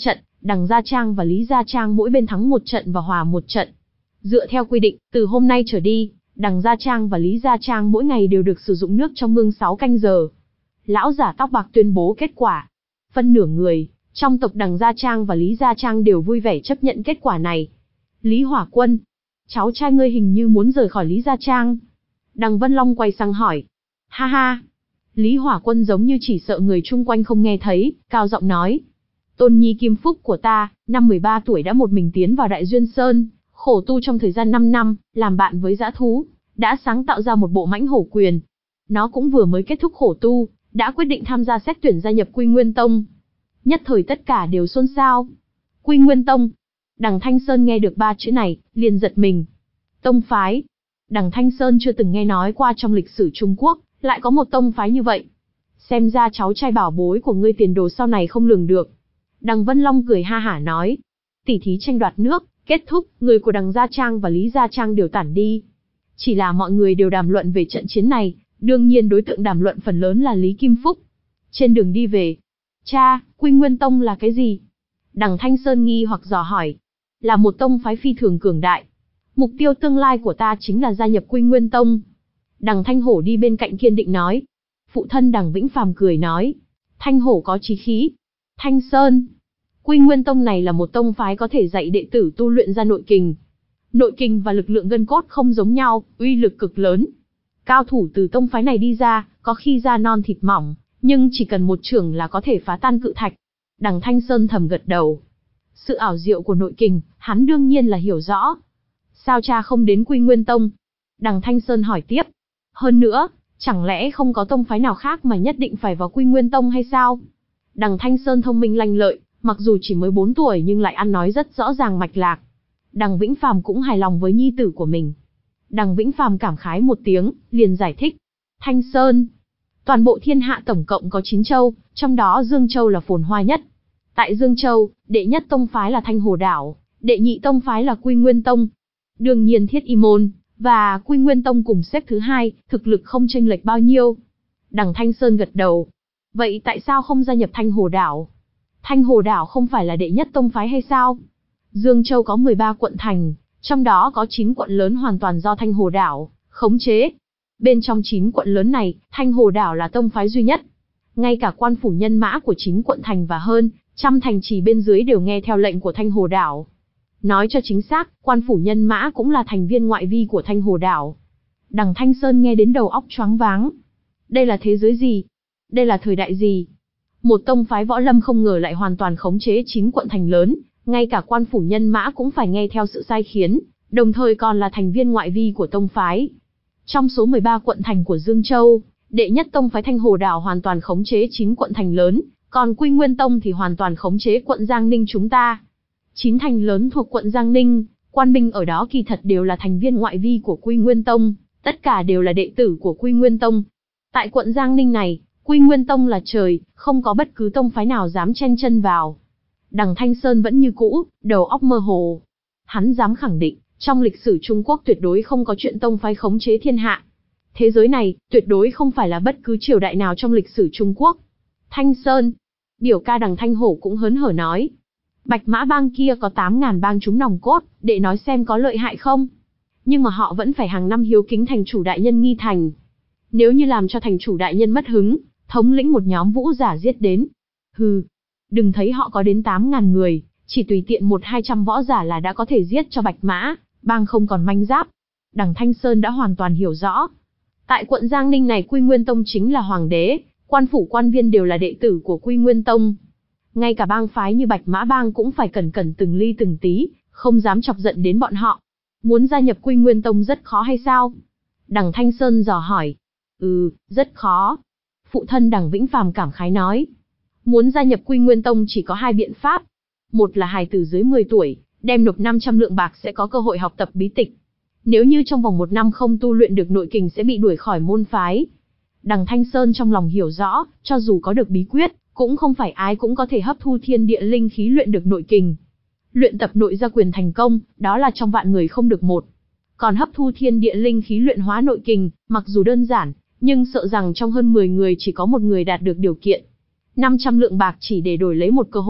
Đằng Gia Trang và Lý Gia Trang mỗi bên thắng một trận và hòa một trận. Dựa theo quy định, từ hôm nay trở đi, Đằng Gia Trang và Lý Gia Trang mỗi ngày đều được sử dụng nước trong mương sáu canh giờ. Lão giả tóc bạc tuyên bố kết quả. Phân nửa người trong tộc Đằng Gia Trang và Lý Gia Trang đều vui vẻ chấp nhận kết quả này. Lý Hỏa Quân, cháu trai ngươi hình như muốn rời khỏi Lý Gia Trang. Đằng Vân Long quay sang hỏi. Ha ha. Lý Hỏa Quân giống như chỉ sợ người chung quanh không nghe thấy, cao giọng nói. Tôn nhi Kim Phúc của ta, năm mười ba tuổi đã một mình tiến vào Đại Duyên Sơn, khổ tu trong thời gian năm năm, làm bạn với dã thú, đã sáng tạo ra một bộ mãnh hổ quyền. Nó cũng vừa mới kết thúc khổ tu, đã quyết định tham gia xét tuyển gia nhập Quy Nguyên Tông. Nhất thời tất cả đều xôn xao. Quy Nguyên Tông. Đằng Thanh Sơn nghe được ba chữ này, liền giật mình. Tông phái. Đằng Thanh Sơn chưa từng nghe nói qua trong lịch sử Trung Quốc, lại có một tông phái như vậy. Xem ra cháu trai bảo bối của ngươi tiền đồ sau này không lường được. Đằng Vân Long cười ha hả nói. Tỉ thí tranh đoạt nước, kết thúc, người của Đằng Gia Trang và Lý Gia Trang đều tản đi. Chỉ là mọi người đều đàm luận về trận chiến này, đương nhiên đối tượng đàm luận phần lớn là Lý Kim Phúc. Trên đường đi về, cha, Quy Nguyên Tông là cái gì? Đằng Thanh Sơn nghi hoặc dò hỏi. Là một tông phái phi thường cường đại. Mục tiêu tương lai của ta chính là gia nhập Quy Nguyên Tông. Đằng Thanh Hổ đi bên cạnh kiên định nói. Phụ thân Đằng Vĩnh Phàm cười nói. Thanh Hổ có chí khí. Thanh Sơn. Quy Nguyên Tông này là một tông phái có thể dạy đệ tử tu luyện ra nội kình. Nội kình và lực lượng gân cốt không giống nhau, uy lực cực lớn. Cao thủ từ tông phái này đi ra, có khi da non thịt mỏng, nhưng chỉ cần một chưởng là có thể phá tan cự thạch. Đằng Thanh Sơn thầm gật đầu. Sự ảo diệu của nội kình, hắn đương nhiên là hiểu rõ. Sao cha không đến Quy Nguyên Tông? Đằng Thanh Sơn hỏi tiếp. Hơn nữa, chẳng lẽ không có tông phái nào khác mà nhất định phải vào Quy Nguyên Tông hay sao? Đằng Thanh Sơn thông minh lanh lợi, mặc dù chỉ mới bốn tuổi nhưng lại ăn nói rất rõ ràng mạch lạc. Đằng Vĩnh Phàm cũng hài lòng với nhi tử của mình. Đằng Vĩnh Phàm cảm khái một tiếng, liền giải thích. Thanh Sơn. Toàn bộ thiên hạ tổng cộng có chín châu, trong đó Dương Châu là phồn hoa nhất. Tại Dương Châu, đệ nhất tông phái là Thanh Hồ Đảo, đệ nhị tông phái là Quy Nguyên Tông. Đương nhiên Thiết Y Môn và Quy Nguyên Tông cùng xếp thứ hai, thực lực không chênh lệch bao nhiêu. Đằng Thanh Sơn gật đầu. Vậy tại sao không gia nhập Thanh Hồ Đảo? Thanh Hồ Đảo không phải là đệ nhất tông phái hay sao? Dương Châu có mười ba quận thành, trong đó có chín quận lớn hoàn toàn do Thanh Hồ Đảo khống chế. Bên trong chín quận lớn này, Thanh Hồ Đảo là tông phái duy nhất. Ngay cả quan phủ nhân mã của chín quận thành và hơn trăm thành trì bên dưới đều nghe theo lệnh của Thanh Hồ Đảo. Nói cho chính xác, quan phủ nhân mã cũng là thành viên ngoại vi của Thanh Hồ Đảo. Đằng Thanh Sơn nghe đến đầu óc choáng váng. Đây là thế giới gì? Đây là thời đại gì? Một tông phái võ lâm không ngờ lại hoàn toàn khống chế chín quận thành lớn, ngay cả quan phủ nhân mã cũng phải nghe theo sự sai khiến, đồng thời còn là thành viên ngoại vi của tông phái. Trong số mười ba quận thành của Dương Châu, đệ nhất tông phái Thanh Hồ Đảo hoàn toàn khống chế chín quận thành lớn, còn Quy Nguyên Tông thì hoàn toàn khống chế quận Giang Ninh chúng ta. Chín thành lớn thuộc quận Giang Ninh, quan binh ở đó kỳ thật đều là thành viên ngoại vi của Quy Nguyên Tông, tất cả đều là đệ tử của Quy Nguyên Tông. Tại quận Giang Ninh này, Quy Nguyên Tông là trời, không có bất cứ tông phái nào dám chen chân vào. Đằng Thanh Sơn vẫn như cũ, đầu óc mơ hồ. Hắn dám khẳng định, trong lịch sử Trung Quốc tuyệt đối không có chuyện tông phái khống chế thiên hạ. Thế giới này, tuyệt đối không phải là bất cứ triều đại nào trong lịch sử Trung Quốc. Thanh Sơn, biểu ca Đằng Thanh Hổ cũng hớn hở nói. Bạch Mã bang kia có tám ngàn bang chúng nòng cốt, để nói xem có lợi hại không. Nhưng mà họ vẫn phải hàng năm hiếu kính thành chủ đại nhân Nghi Thành. Nếu như làm cho thành chủ đại nhân mất hứng, thống lĩnh một nhóm vũ giả giết đến. Hừ, đừng thấy họ có đến tám ngàn người, chỉ tùy tiện một hai trăm võ giả là đã có thể giết cho Bạch Mã bang không còn manh giáp. Đằng Thanh Sơn đã hoàn toàn hiểu rõ. Tại quận Giang Ninh này Quy Nguyên Tông chính là hoàng đế, quan phủ quan viên đều là đệ tử của Quy Nguyên Tông. Ngay cả bang phái như Bạch Mã bang cũng phải cẩn cẩn từng ly từng tí, không dám chọc giận đến bọn họ. Muốn gia nhập Quy Nguyên Tông rất khó hay sao? Đằng Thanh Sơn dò hỏi. Ừ, rất khó. Phụ thân Đằng Vĩnh Phàm cảm khái nói. Muốn gia nhập Quy Nguyên Tông chỉ có hai biện pháp. Một là hài tử dưới mười tuổi, đem nộp năm trăm lượng bạc sẽ có cơ hội học tập bí tịch. Nếu như trong vòng một năm không tu luyện được nội kình sẽ bị đuổi khỏi môn phái. Đằng Thanh Sơn trong lòng hiểu rõ, cho dù có được bí quyết, cũng không phải ai cũng có thể hấp thu thiên địa linh khí luyện được nội kình. Luyện tập nội gia quyền thành công, đó là trong vạn người không được một. Còn hấp thu thiên địa linh khí luyện hóa nội kình, mặc dù đơn giản, nhưng sợ rằng trong hơn mười người chỉ có một người đạt được điều kiện. năm trăm lượng bạc chỉ để đổi lấy một cơ hội,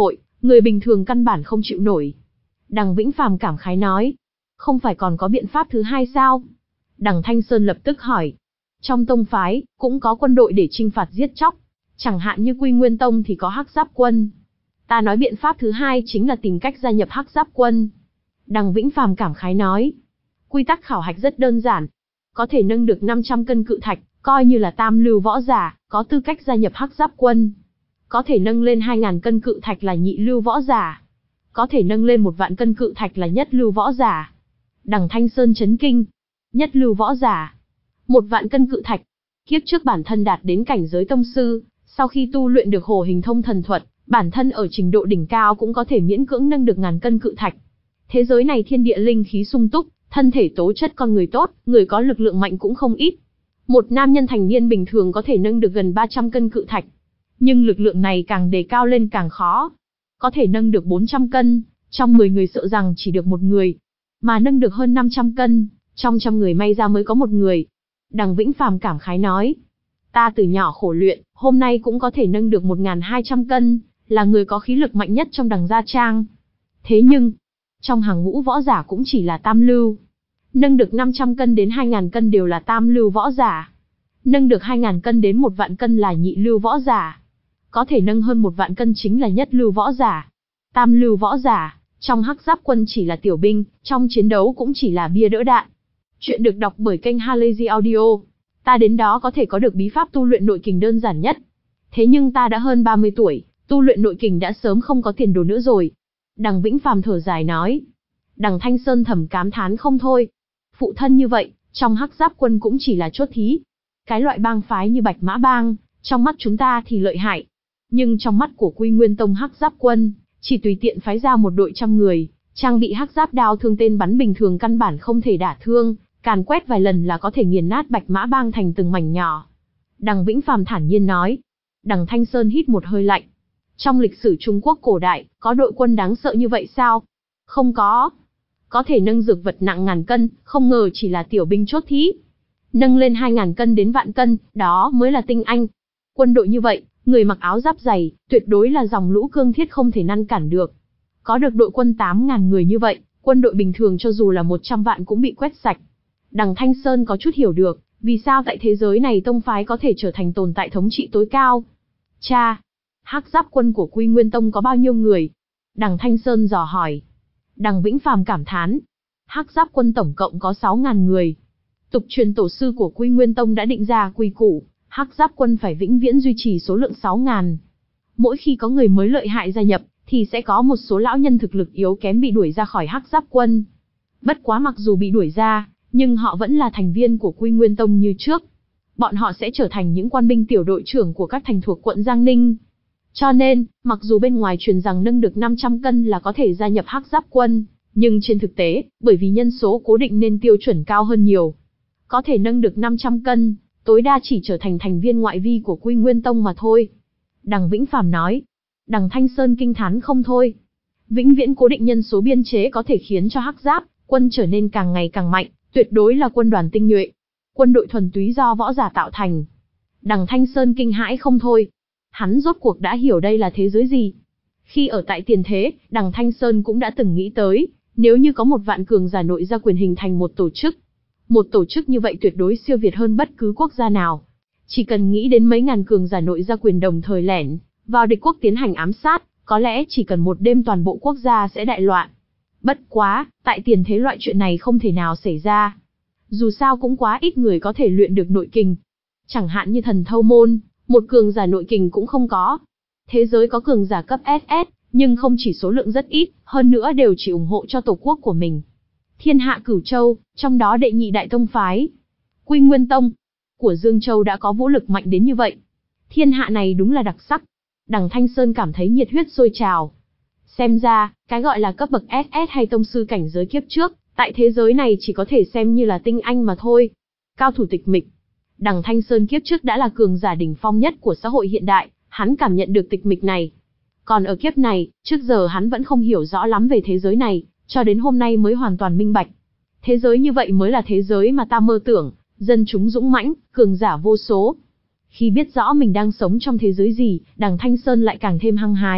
người bình thường căn bản không chịu nổi. Đằng Vĩnh Phàm cảm khái nói, không phải còn có biện pháp thứ hai sao? Đằng Thanh Sơn lập tức hỏi, trong tông phái, cũng có quân đội để trinh phạt giết chóc, chẳng hạn như Quy Nguyên Tông thì có Hắc Giáp Quân. Ta nói biện pháp thứ hai chính là tìm cách gia nhập Hắc Giáp Quân. Đằng Vĩnh Phàm cảm khái nói, quy tắc khảo hạch rất đơn giản, có thể nâng được năm trăm cân cự thạch, coi như là tam lưu võ giả, có tư cách gia nhập Hắc Giáp Quân. Có thể nâng lên hai nghìn cân cự thạch là nhị lưu võ giả. Có thể nâng lên một vạn cân cự thạch là nhất lưu võ giả. Đằng Thanh Sơn chấn kinh. Nhất lưu võ giả. Một vạn cân cự thạch. Kiếp trước bản thân đạt đến cảnh giới tông sư, sau khi tu luyện được Hổ Hình Thông Thần Thuật, bản thân ở trình độ đỉnh cao cũng có thể miễn cưỡng nâng được ngàn cân cự thạch. Thế giới này thiên địa linh khí sung túc, thân thể tố chất con người tốt, người có lực lượng mạnh cũng không ít. Một nam nhân thành niên bình thường có thể nâng được gần ba trăm cân cự thạch. Nhưng lực lượng này càng đề cao lên càng khó. Có thể nâng được bốn trăm cân, trong mười người sợ rằng chỉ được một người. Mà nâng được hơn năm trăm cân, trong trăm người may ra mới có một người. Đằng Vĩnh Phàm cảm khái nói, ta từ nhỏ khổ luyện, hôm nay cũng có thể nâng được một nghìn hai trăm cân, là người có khí lực mạnh nhất trong Đằng Gia Trang. Thế nhưng, trong hàng ngũ võ giả cũng chỉ là tam lưu. Nâng được năm trăm cân đến hai nghìn cân đều là tam lưu võ giả. Nâng được hai nghìn cân đến một vạn cân là nhị lưu võ giả. Có thể nâng hơn một vạn cân chính là nhất lưu võ giả. Tam lưu võ giả, trong Hắc Giáp Quân chỉ là tiểu binh, trong chiến đấu cũng chỉ là bia đỡ đạn. Chuyện được đọc bởi kênh Halazy Audio. Ta đến đó có thể có được bí pháp tu luyện nội kình đơn giản nhất. Thế nhưng ta đã hơn ba mươi tuổi, tu luyện nội kình đã sớm không có tiền đồ nữa rồi. Đằng Vĩnh Phàm thở dài nói. Đằng Thanh Sơn thầm cảm thán không thôi. Phụ thân như vậy, trong Hắc Giáp Quân cũng chỉ là chốt thí. Cái loại bang phái như Bạch Mã Bang, trong mắt chúng ta thì lợi hại. Nhưng trong mắt của Quy Nguyên Tông Hắc Giáp Quân, chỉ tùy tiện phái ra một đội trăm người, trang bị hắc giáp đao thương tên bắn bình thường căn bản không thể đả thương, càn quét vài lần là có thể nghiền nát Bạch Mã Bang thành từng mảnh nhỏ. Đằng Vĩnh Phàm thản nhiên nói. Đằng Thanh Sơn hít một hơi lạnh. Trong lịch sử Trung Quốc cổ đại, có đội quân đáng sợ như vậy sao? Không có. Có thể nâng dược vật nặng ngàn cân, không ngờ chỉ là tiểu binh chốt thí. Nâng lên hai ngàn cân đến vạn cân, đó mới là tinh anh. Quân đội như vậy, người mặc áo giáp dày, tuyệt đối là dòng lũ cương thiết không thể ngăn cản được. Có được đội quân tám ngàn người như vậy, quân đội bình thường cho dù là một trăm vạn cũng bị quét sạch. Đằng Thanh Sơn có chút hiểu được, vì sao tại thế giới này tông phái có thể trở thành tồn tại thống trị tối cao. Cha, Hắc Giáp Quân của Quy Nguyên Tông có bao nhiêu người? Đằng Thanh Sơn dò hỏi. Đằng Vĩnh Phàm cảm thán. Hắc Giáp Quân tổng cộng có sáu ngàn người. Tục truyền tổ sư của Quy Nguyên Tông đã định ra quy củ, Hắc Giáp Quân phải vĩnh viễn duy trì số lượng sáu ngàn. Mỗi khi có người mới lợi hại gia nhập, thì sẽ có một số lão nhân thực lực yếu kém bị đuổi ra khỏi Hắc Giáp Quân. Bất quá mặc dù bị đuổi ra, nhưng họ vẫn là thành viên của Quy Nguyên Tông như trước. Bọn họ sẽ trở thành những quan binh tiểu đội trưởng của các thành thuộc quận Giang Ninh. Cho nên, mặc dù bên ngoài truyền rằng nâng được năm trăm cân là có thể gia nhập Hắc Giáp Quân, nhưng trên thực tế, bởi vì nhân số cố định nên tiêu chuẩn cao hơn nhiều. Có thể nâng được năm trăm cân, tối đa chỉ trở thành thành viên ngoại vi của Quy Nguyên Tông mà thôi. Đằng Vĩnh Phàm nói. Đằng Thanh Sơn kinh thán không thôi. Vĩnh viễn cố định nhân số biên chế có thể khiến cho Hắc Giáp Quân trở nên càng ngày càng mạnh, tuyệt đối là quân đoàn tinh nhuệ. Quân đội thuần túy do võ giả tạo thành. Đằng Thanh Sơn kinh hãi không thôi. Hắn rốt cuộc đã hiểu đây là thế giới gì. Khi ở tại tiền thế, đằng Thanh Sơn cũng đã từng nghĩ tới, nếu như có một vạn cường giả nội gia quyền hình thành một tổ chức. Một tổ chức như vậy tuyệt đối siêu việt hơn bất cứ quốc gia nào. Chỉ cần nghĩ đến mấy ngàn cường giả nội gia quyền đồng thời lẻn vào địch quốc tiến hành ám sát, có lẽ chỉ cần một đêm toàn bộ quốc gia sẽ đại loạn. Bất quá, tại tiền thế loại chuyện này không thể nào xảy ra. Dù sao cũng quá ít người có thể luyện được nội kình. Chẳng hạn như Thần Thâu Môn, một cường giả nội kình cũng không có. Thế giới có cường giả cấp ét ét, nhưng không chỉ số lượng rất ít, hơn nữa đều chỉ ủng hộ cho tổ quốc của mình. Thiên hạ Cửu Châu, trong đó đệ nhị đại tông phái, Quy Nguyên Tông của Dương Châu đã có vũ lực mạnh đến như vậy. Thiên hạ này đúng là đặc sắc. Đằng Thanh Sơn cảm thấy nhiệt huyết sôi trào. Xem ra, cái gọi là cấp bậc ét ét hay tông sư cảnh giới kiếp trước, tại thế giới này chỉ có thể xem như là tinh anh mà thôi. Cao thủ tịch mịch. Đằng Thanh Sơn kiếp trước đã là cường giả đỉnh phong nhất của xã hội hiện đại, hắn cảm nhận được tịch mịch này. Còn ở kiếp này, trước giờ hắn vẫn không hiểu rõ lắm về thế giới này, cho đến hôm nay mới hoàn toàn minh bạch. Thế giới như vậy mới là thế giới mà ta mơ tưởng, dân chúng dũng mãnh, cường giả vô số. Khi biết rõ mình đang sống trong thế giới gì, đằng Thanh Sơn lại càng thêm hăng hái,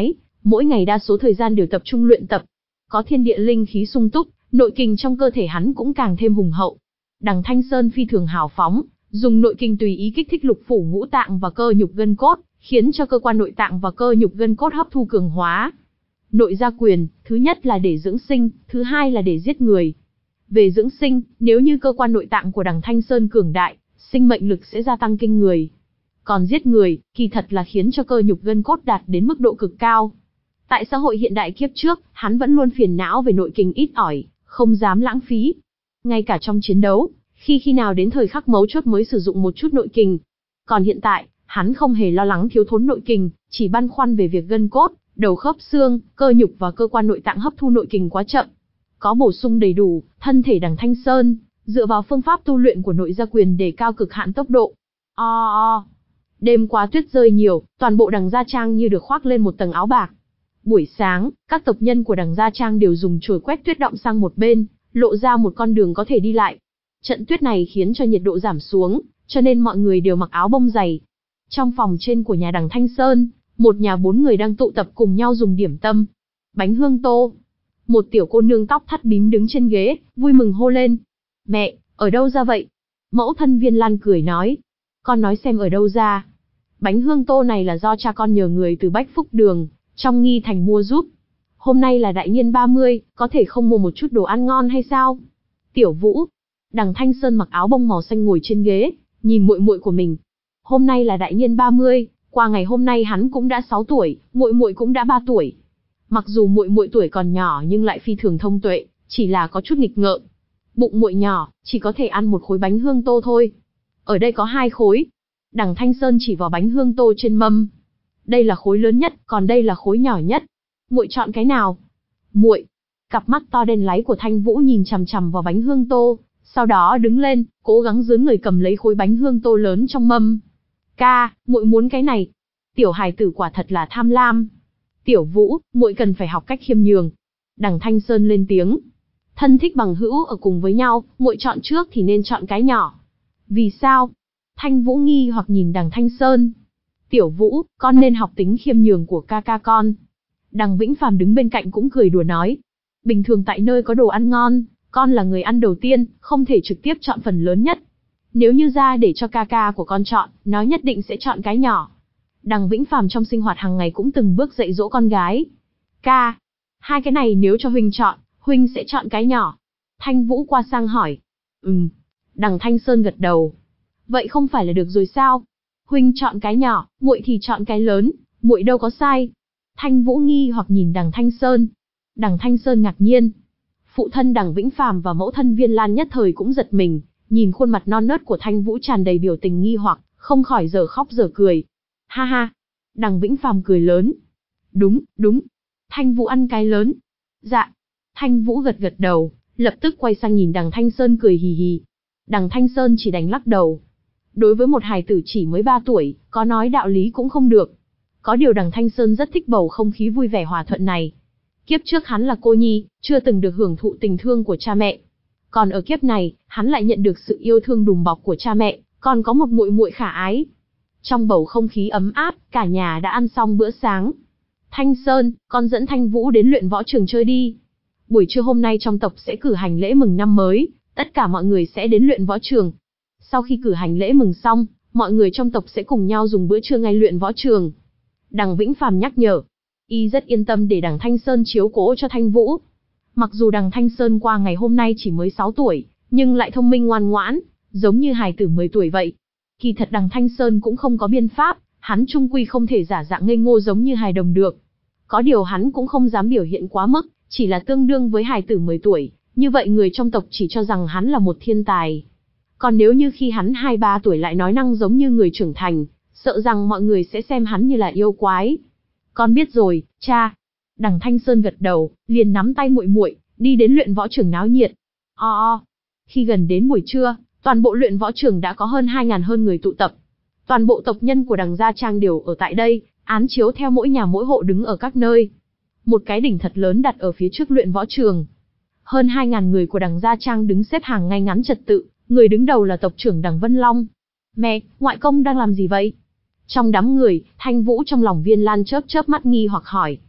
mỗi ngày đa số thời gian đều tập trung luyện tập. Có thiên địa linh khí sung túc, nội kình trong cơ thể hắn cũng càng thêm hùng hậu. Đằng Thanh Sơn phi thường hào phóng, dùng nội kình tùy ý kích thích lục phủ ngũ tạng và cơ nhục gân cốt, khiến cho cơ quan nội tạng và cơ nhục gân cốt hấp thu cường hóa. Nội gia quyền, thứ nhất là để dưỡng sinh, thứ hai là để giết người. Về dưỡng sinh, nếu như cơ quan nội tạng của đằng Thanh Sơn cường đại, sinh mệnh lực sẽ gia tăng kinh người. Còn giết người, kỳ thật là khiến cho cơ nhục gân cốt đạt đến mức độ cực cao. Tại xã hội hiện đại kiếp trước, hắn vẫn luôn phiền não về nội kình ít ỏi, không dám lãng phí. Ngay cả trong chiến đấu, khi khi nào đến thời khắc mấu chốt mới sử dụng một chút nội kình. Còn hiện tại, hắn không hề lo lắng thiếu thốn nội kình, chỉ băn khoăn về việc gân cốt, đầu khớp xương, cơ nhục và cơ quan nội tạng hấp thu nội kình quá chậm. Có bổ sung đầy đủ, thân thể đằng Thanh Sơn, dựa vào phương pháp tu luyện của nội gia quyền để cao cực hạn tốc độ. O o. Đêm qua tuyết rơi nhiều, toàn bộ đằng Gia Trang như được khoác lên một tầng áo bạc. Buổi sáng, các tộc nhân của đằng Gia Trang đều dùng chổi quét tuyết đọng sang một bên, lộ ra một con đường có thể đi lại. Trận tuyết này khiến cho nhiệt độ giảm xuống, cho nên mọi người đều mặc áo bông dày. Trong phòng trên của nhà đằng Thanh Sơn, một nhà bốn người đang tụ tập cùng nhau dùng điểm tâm. Bánh hương tô. Một tiểu cô nương tóc thắt bím đứng trên ghế, vui mừng hô lên. Mẹ, ở đâu ra vậy? Mẫu thân Viên Lan cười nói. Con nói xem ở đâu ra. Bánh hương tô này là do cha con nhờ người từ Bách Phúc Đường, trong Nghi Thành mua giúp. Hôm nay là đại niên ba mươi, có thể không mua một chút đồ ăn ngon hay sao? Tiểu Vũ. Đằng Thanh Sơn mặc áo bông màu xanh ngồi trên ghế, nhìn muội muội của mình. Hôm nay là đại niên ba mươi, qua ngày hôm nay hắn cũng đã sáu tuổi, muội muội cũng đã ba tuổi. Mặc dù muội muội tuổi còn nhỏ nhưng lại phi thường thông tuệ, chỉ là có chút nghịch ngợm. Bụng muội nhỏ, chỉ có thể ăn một khối bánh hương tô thôi. Ở đây có hai khối. Đằng Thanh Sơn chỉ vào bánh hương tô trên mâm. Đây là khối lớn nhất, còn đây là khối nhỏ nhất. Muội chọn cái nào? Muội. Cặp mắt to đen láy của Thanh Vũ nhìn chằm chằm vào bánh hương tô, sau đó đứng lên, cố gắng dướn người cầm lấy khối bánh hương tô lớn trong mâm. Ca, muội muốn cái này. Tiểu hài tử quả thật là tham lam. Tiểu Vũ, muội cần phải học cách khiêm nhường. Đằng Thanh Sơn lên tiếng. Thân thích bằng hữu ở cùng với nhau, muội chọn trước thì nên chọn cái nhỏ. Vì sao? Thanh Vũ nghi hoặc nhìn đằng Thanh Sơn. Tiểu Vũ, con nên học tính khiêm nhường của ca ca con. Đằng Vĩnh Phàm đứng bên cạnh cũng cười đùa nói. Bình thường tại nơi có đồ ăn ngon, con là người ăn đầu tiên, không thể trực tiếp chọn phần lớn nhất. Nếu như ra để cho ca ca của con chọn, nó nhất định sẽ chọn cái nhỏ. Đằng Vĩnh Phàm trong sinh hoạt hàng ngày cũng từng bước dạy dỗ con gái. Ca, hai cái này nếu cho huynh chọn, huynh sẽ chọn cái nhỏ. Thanh Vũ qua sang hỏi. Ừm. Đằng Thanh Sơn gật đầu. Vậy không phải là được rồi sao? Huynh chọn cái nhỏ, muội thì chọn cái lớn, muội đâu có sai. Thanh Vũ nghi hoặc nhìn đằng Thanh Sơn. Đằng Thanh Sơn ngạc nhiên. Phụ thân đằng Vĩnh Phàm và mẫu thân Viên Lan nhất thời cũng giật mình, nhìn khuôn mặt non nớt của Thanh Vũ tràn đầy biểu tình nghi hoặc, không khỏi dở khóc dở cười. Ha ha. Đằng Vĩnh Phàm cười lớn. Đúng, đúng. Thanh Vũ ăn cái lớn. Dạ. Thanh Vũ gật gật đầu, lập tức quay sang nhìn đằng Thanh Sơn cười hì hì. Đằng Thanh Sơn chỉ đành lắc đầu. Đối với một hài tử chỉ mới ba tuổi, có nói đạo lý cũng không được. Có điều đằng Thanh Sơn rất thích bầu không khí vui vẻ hòa thuận này. Kiếp trước hắn là cô nhi, chưa từng được hưởng thụ tình thương của cha mẹ. Còn ở kiếp này, hắn lại nhận được sự yêu thương đùm bọc của cha mẹ, còn có một muội muội khả ái. Trong bầu không khí ấm áp, cả nhà đã ăn xong bữa sáng. Thanh Sơn, con dẫn Thanh Vũ đến luyện võ trường chơi đi. Buổi trưa hôm nay trong tộc sẽ cử hành lễ mừng năm mới, tất cả mọi người sẽ đến luyện võ trường. Sau khi cử hành lễ mừng xong, mọi người trong tộc sẽ cùng nhau dùng bữa trưa ngay luyện võ trường. Đằng Vĩnh Phàm nhắc nhở. Y rất yên tâm để đằng Thanh Sơn chiếu cố cho Thanh Vũ. Mặc dù đằng Thanh Sơn qua ngày hôm nay chỉ mới sáu tuổi, nhưng lại thông minh ngoan ngoãn, giống như hài tử mười tuổi vậy. Kỳ thật đằng Thanh Sơn cũng không có biện pháp, hắn trung quy không thể giả dạng ngây ngô giống như hài đồng được. Có điều hắn cũng không dám biểu hiện quá mức, chỉ là tương đương với hài tử mười tuổi, như vậy người trong tộc chỉ cho rằng hắn là một thiên tài. Còn nếu như khi hắn hai ba tuổi lại nói năng giống như người trưởng thành, sợ rằng mọi người sẽ xem hắn như là yêu quái. Con biết rồi, cha. Đằng Thanh Sơn gật đầu, liền nắm tay muội muội, đi đến luyện võ trường náo nhiệt. O o. Khi gần đến buổi trưa, toàn bộ luyện võ trường đã có hơn hai ngàn hơn người tụ tập. Toàn bộ tộc nhân của đằng Gia Trang đều ở tại đây, án chiếu theo mỗi nhà mỗi hộ đứng ở các nơi. Một cái đỉnh thật lớn đặt ở phía trước luyện võ trường. Hơn hai ngàn người của đằng Gia Trang đứng xếp hàng ngay ngắn trật tự, người đứng đầu là tộc trưởng đằng Vân Long. Mẹ, ngoại công đang làm gì vậy? Trong đám người, Thanh Vũ trong lòng Viên Lan chớp chớp mắt nghi hoặc hỏi.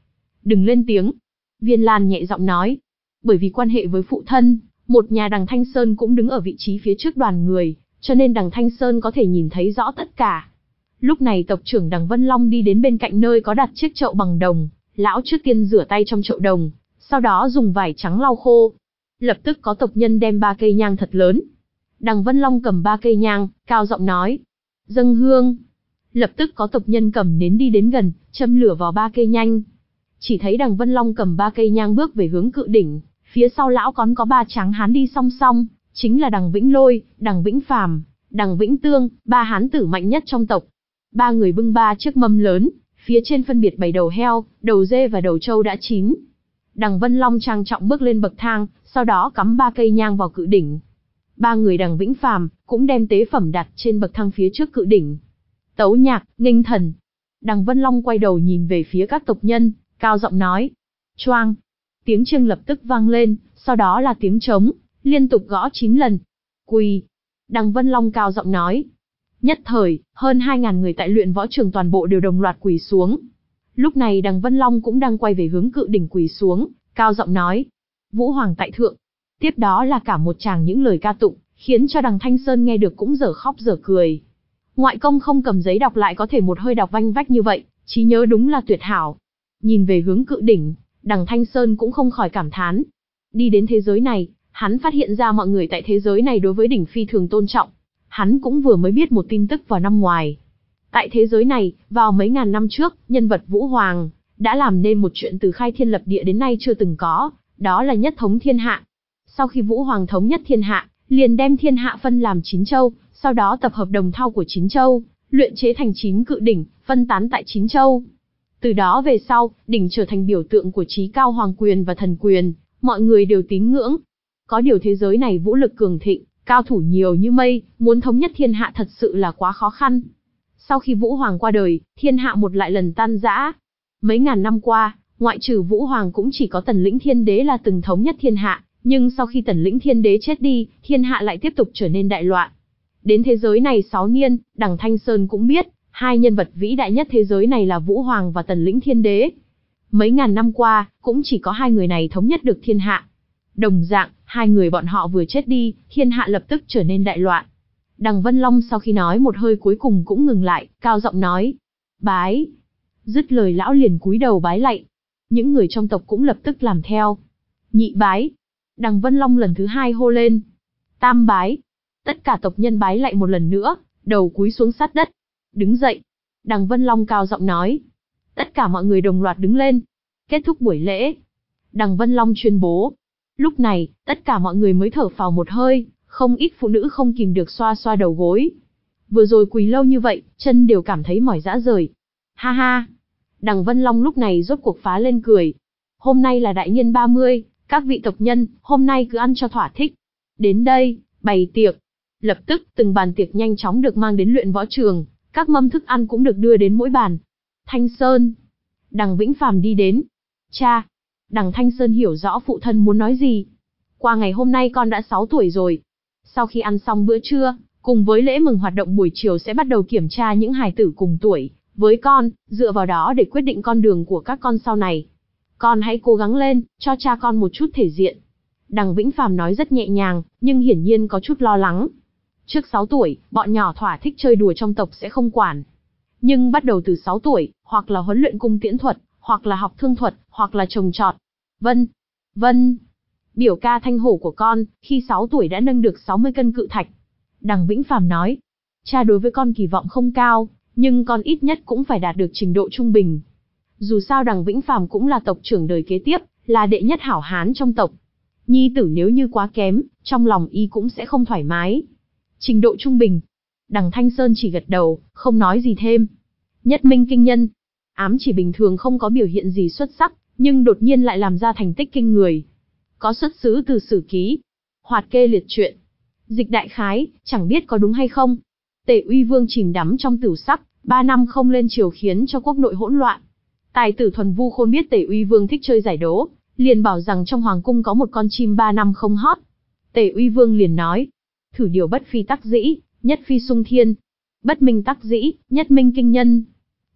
Đừng lên tiếng. Viên Lan nhẹ giọng nói. Bởi vì quan hệ với phụ thân, một nhà đằng Thanh Sơn cũng đứng ở vị trí phía trước đoàn người, cho nên đằng Thanh Sơn có thể nhìn thấy rõ tất cả. Lúc này tộc trưởng đằng Vân Long đi đến bên cạnh nơi có đặt chiếc chậu bằng đồng, lão trước tiên rửa tay trong chậu đồng, sau đó dùng vải trắng lau khô. Lập tức có tộc nhân đem ba cây nhang thật lớn. Đằng Vân Long cầm ba cây nhang, cao giọng nói. Dâng hương. Lập tức có tộc nhân cầm nến đi đến gần, châm lửa vào ba cây nhang. Chỉ thấy đằng Vân Long cầm ba cây nhang bước về hướng cự đỉnh, phía sau lão còn có ba tráng hán đi song song, chính là đằng Vĩnh Lôi, đằng Vĩnh Phàm, đằng Vĩnh Tương, ba hán tử mạnh nhất trong tộc. Ba người bưng ba chiếc mâm lớn, phía trên phân biệt bày đầu heo, đầu dê và đầu trâu đã chín. Đằng Vân Long trang trọng bước lên bậc thang, sau đó cắm ba cây nhang vào cự đỉnh. Ba người đằng Vĩnh Phàm cũng đem tế phẩm đặt trên bậc thang phía trước cự đỉnh. Tấu nhạc, nghênh thần. Đằng Vân Long quay đầu nhìn về phía các tộc nhân, cao giọng nói. Choang. Tiếng chiêng lập tức vang lên, sau đó là tiếng trống, liên tục gõ chín lần. Quỳ. Đằng Vân Long cao giọng nói. Nhất thời, hơn hai ngàn người tại luyện võ trường toàn bộ đều đồng loạt quỳ xuống. Lúc này đằng Vân Long cũng đang quay về hướng cự đỉnh quỳ xuống, cao giọng nói. Vũ Hoàng tại thượng. Tiếp đó là cả một tràng những lời ca tụng, khiến cho đằng Thanh Sơn nghe được cũng dở khóc dở cười. Ngoại công không cầm giấy đọc lại có thể một hơi đọc vanh vách như vậy, trí nhớ đúng là tuyệt hảo. Nhìn về hướng cự đỉnh, đằng Thanh Sơn cũng không khỏi cảm thán. Đi đến thế giới này, hắn phát hiện ra mọi người tại thế giới này đối với đỉnh phi thường tôn trọng. Hắn cũng vừa mới biết một tin tức vào năm ngoài. Tại thế giới này, vào mấy ngàn năm trước, nhân vật Vũ Hoàng đã làm nên một chuyện từ khai thiên lập địa đến nay chưa từng có, đó là nhất thống thiên hạ. Sau khi Vũ Hoàng thống nhất thiên hạ, liền đem thiên hạ phân làm chín châu, sau đó tập hợp đồng thau của chín châu, luyện chế thành chín cự đỉnh, phân tán tại chín châu. Từ đó về sau, đỉnh trở thành biểu tượng của chí cao hoàng quyền và thần quyền, mọi người đều tín ngưỡng. Có điều thế giới này vũ lực cường thịnh, cao thủ nhiều như mây, muốn thống nhất thiên hạ thật sự là quá khó khăn. Sau khi Vũ Hoàng qua đời, thiên hạ một lại lần tan rã. Mấy ngàn năm qua, ngoại trừ Vũ Hoàng cũng chỉ có Tần Lĩnh Thiên Đế là từng thống nhất thiên hạ, nhưng sau khi Tần Lĩnh Thiên Đế chết đi, thiên hạ lại tiếp tục trở nên đại loạn. Đến thế giới này sáu niên, đằng Thanh Sơn cũng biết, hai nhân vật vĩ đại nhất thế giới này là Vũ Hoàng và Tần Lĩnh Thiên Đế. Mấy ngàn năm qua, cũng chỉ có hai người này thống nhất được thiên hạ. Đồng dạng, hai người bọn họ vừa chết đi, thiên hạ lập tức trở nên đại loạn. Đằng Vân Long sau khi nói một hơi cuối cùng cũng ngừng lại, cao giọng nói. Bái. Dứt lời lão liền cúi đầu bái lạy. Những người trong tộc cũng lập tức làm theo. Nhị bái. Đằng Vân Long lần thứ hai hô lên. Tam bái. Tất cả tộc nhân bái lạy một lần nữa, đầu cúi xuống sát đất. Đứng dậy. Đằng Vân Long cao giọng nói. Tất cả mọi người đồng loạt đứng lên. Kết thúc buổi lễ. Đằng Vân Long tuyên bố. Lúc này, tất cả mọi người mới thở phào một hơi, không ít phụ nữ không kìm được xoa xoa đầu gối. Vừa rồi quỳ lâu như vậy, chân đều cảm thấy mỏi rã rời. Ha ha. Đằng Vân Long lúc này rốt cuộc phá lên cười. Hôm nay là đại niên ba mươi, các vị tộc nhân, hôm nay cứ ăn cho thỏa thích. Đến đây, bày tiệc. Lập tức, từng bàn tiệc nhanh chóng được mang đến luyện võ trường, các mâm thức ăn cũng được đưa đến mỗi bàn. Thanh Sơn. Đằng Vĩnh Phàm đi đến. Cha. Đằng Thanh Sơn hiểu rõ phụ thân muốn nói gì. Qua ngày hôm nay con đã sáu tuổi rồi. Sau khi ăn xong bữa trưa, cùng với lễ mừng hoạt động buổi chiều sẽ bắt đầu kiểm tra những hài tử cùng tuổi với con, dựa vào đó để quyết định con đường của các con sau này. Con hãy cố gắng lên, cho cha con một chút thể diện. Đằng Vĩnh Phàm nói rất nhẹ nhàng, nhưng hiển nhiên có chút lo lắng. Trước sáu tuổi, bọn nhỏ thỏa thích chơi đùa trong tộc sẽ không quản. Nhưng bắt đầu từ sáu tuổi, hoặc là huấn luyện cung tiễn thuật, hoặc là học thương thuật, hoặc là trồng trọt. Vân, vân. Biểu ca Thanh Hổ của con, khi sáu tuổi đã nâng được sáu mươi cân cự thạch. Đằng Vĩnh Phàm nói, cha đối với con kỳ vọng không cao, nhưng con ít nhất cũng phải đạt được trình độ trung bình. Dù sao đằng Vĩnh Phàm cũng là tộc trưởng đời kế tiếp, là đệ nhất hảo hán trong tộc. Nhi tử nếu như quá kém, trong lòng y cũng sẽ không thoải mái. Trình độ trung bình. Đằng Thanh Sơn chỉ gật đầu, không nói gì thêm. Nhất minh kinh nhân. Ám chỉ bình thường không có biểu hiện gì xuất sắc, nhưng đột nhiên lại làm ra thành tích kinh người. Có xuất xứ từ sử ký. Hoạt kê liệt truyện. Dịch đại khái, chẳng biết có đúng hay không. Tề Uy Vương chìm đắm trong tửu sắc, ba năm không lên triều khiến cho quốc nội hỗn loạn. Tài tử Thuần Vu Khôn biết Tề Uy Vương thích chơi giải đố, liền bảo rằng trong hoàng cung có một con chim ba năm không hót. Tề Uy Vương liền nói, thử điều bất phi tắc dĩ, nhất phi sung thiên. Bất minh tắc dĩ, nhất minh kinh nhân.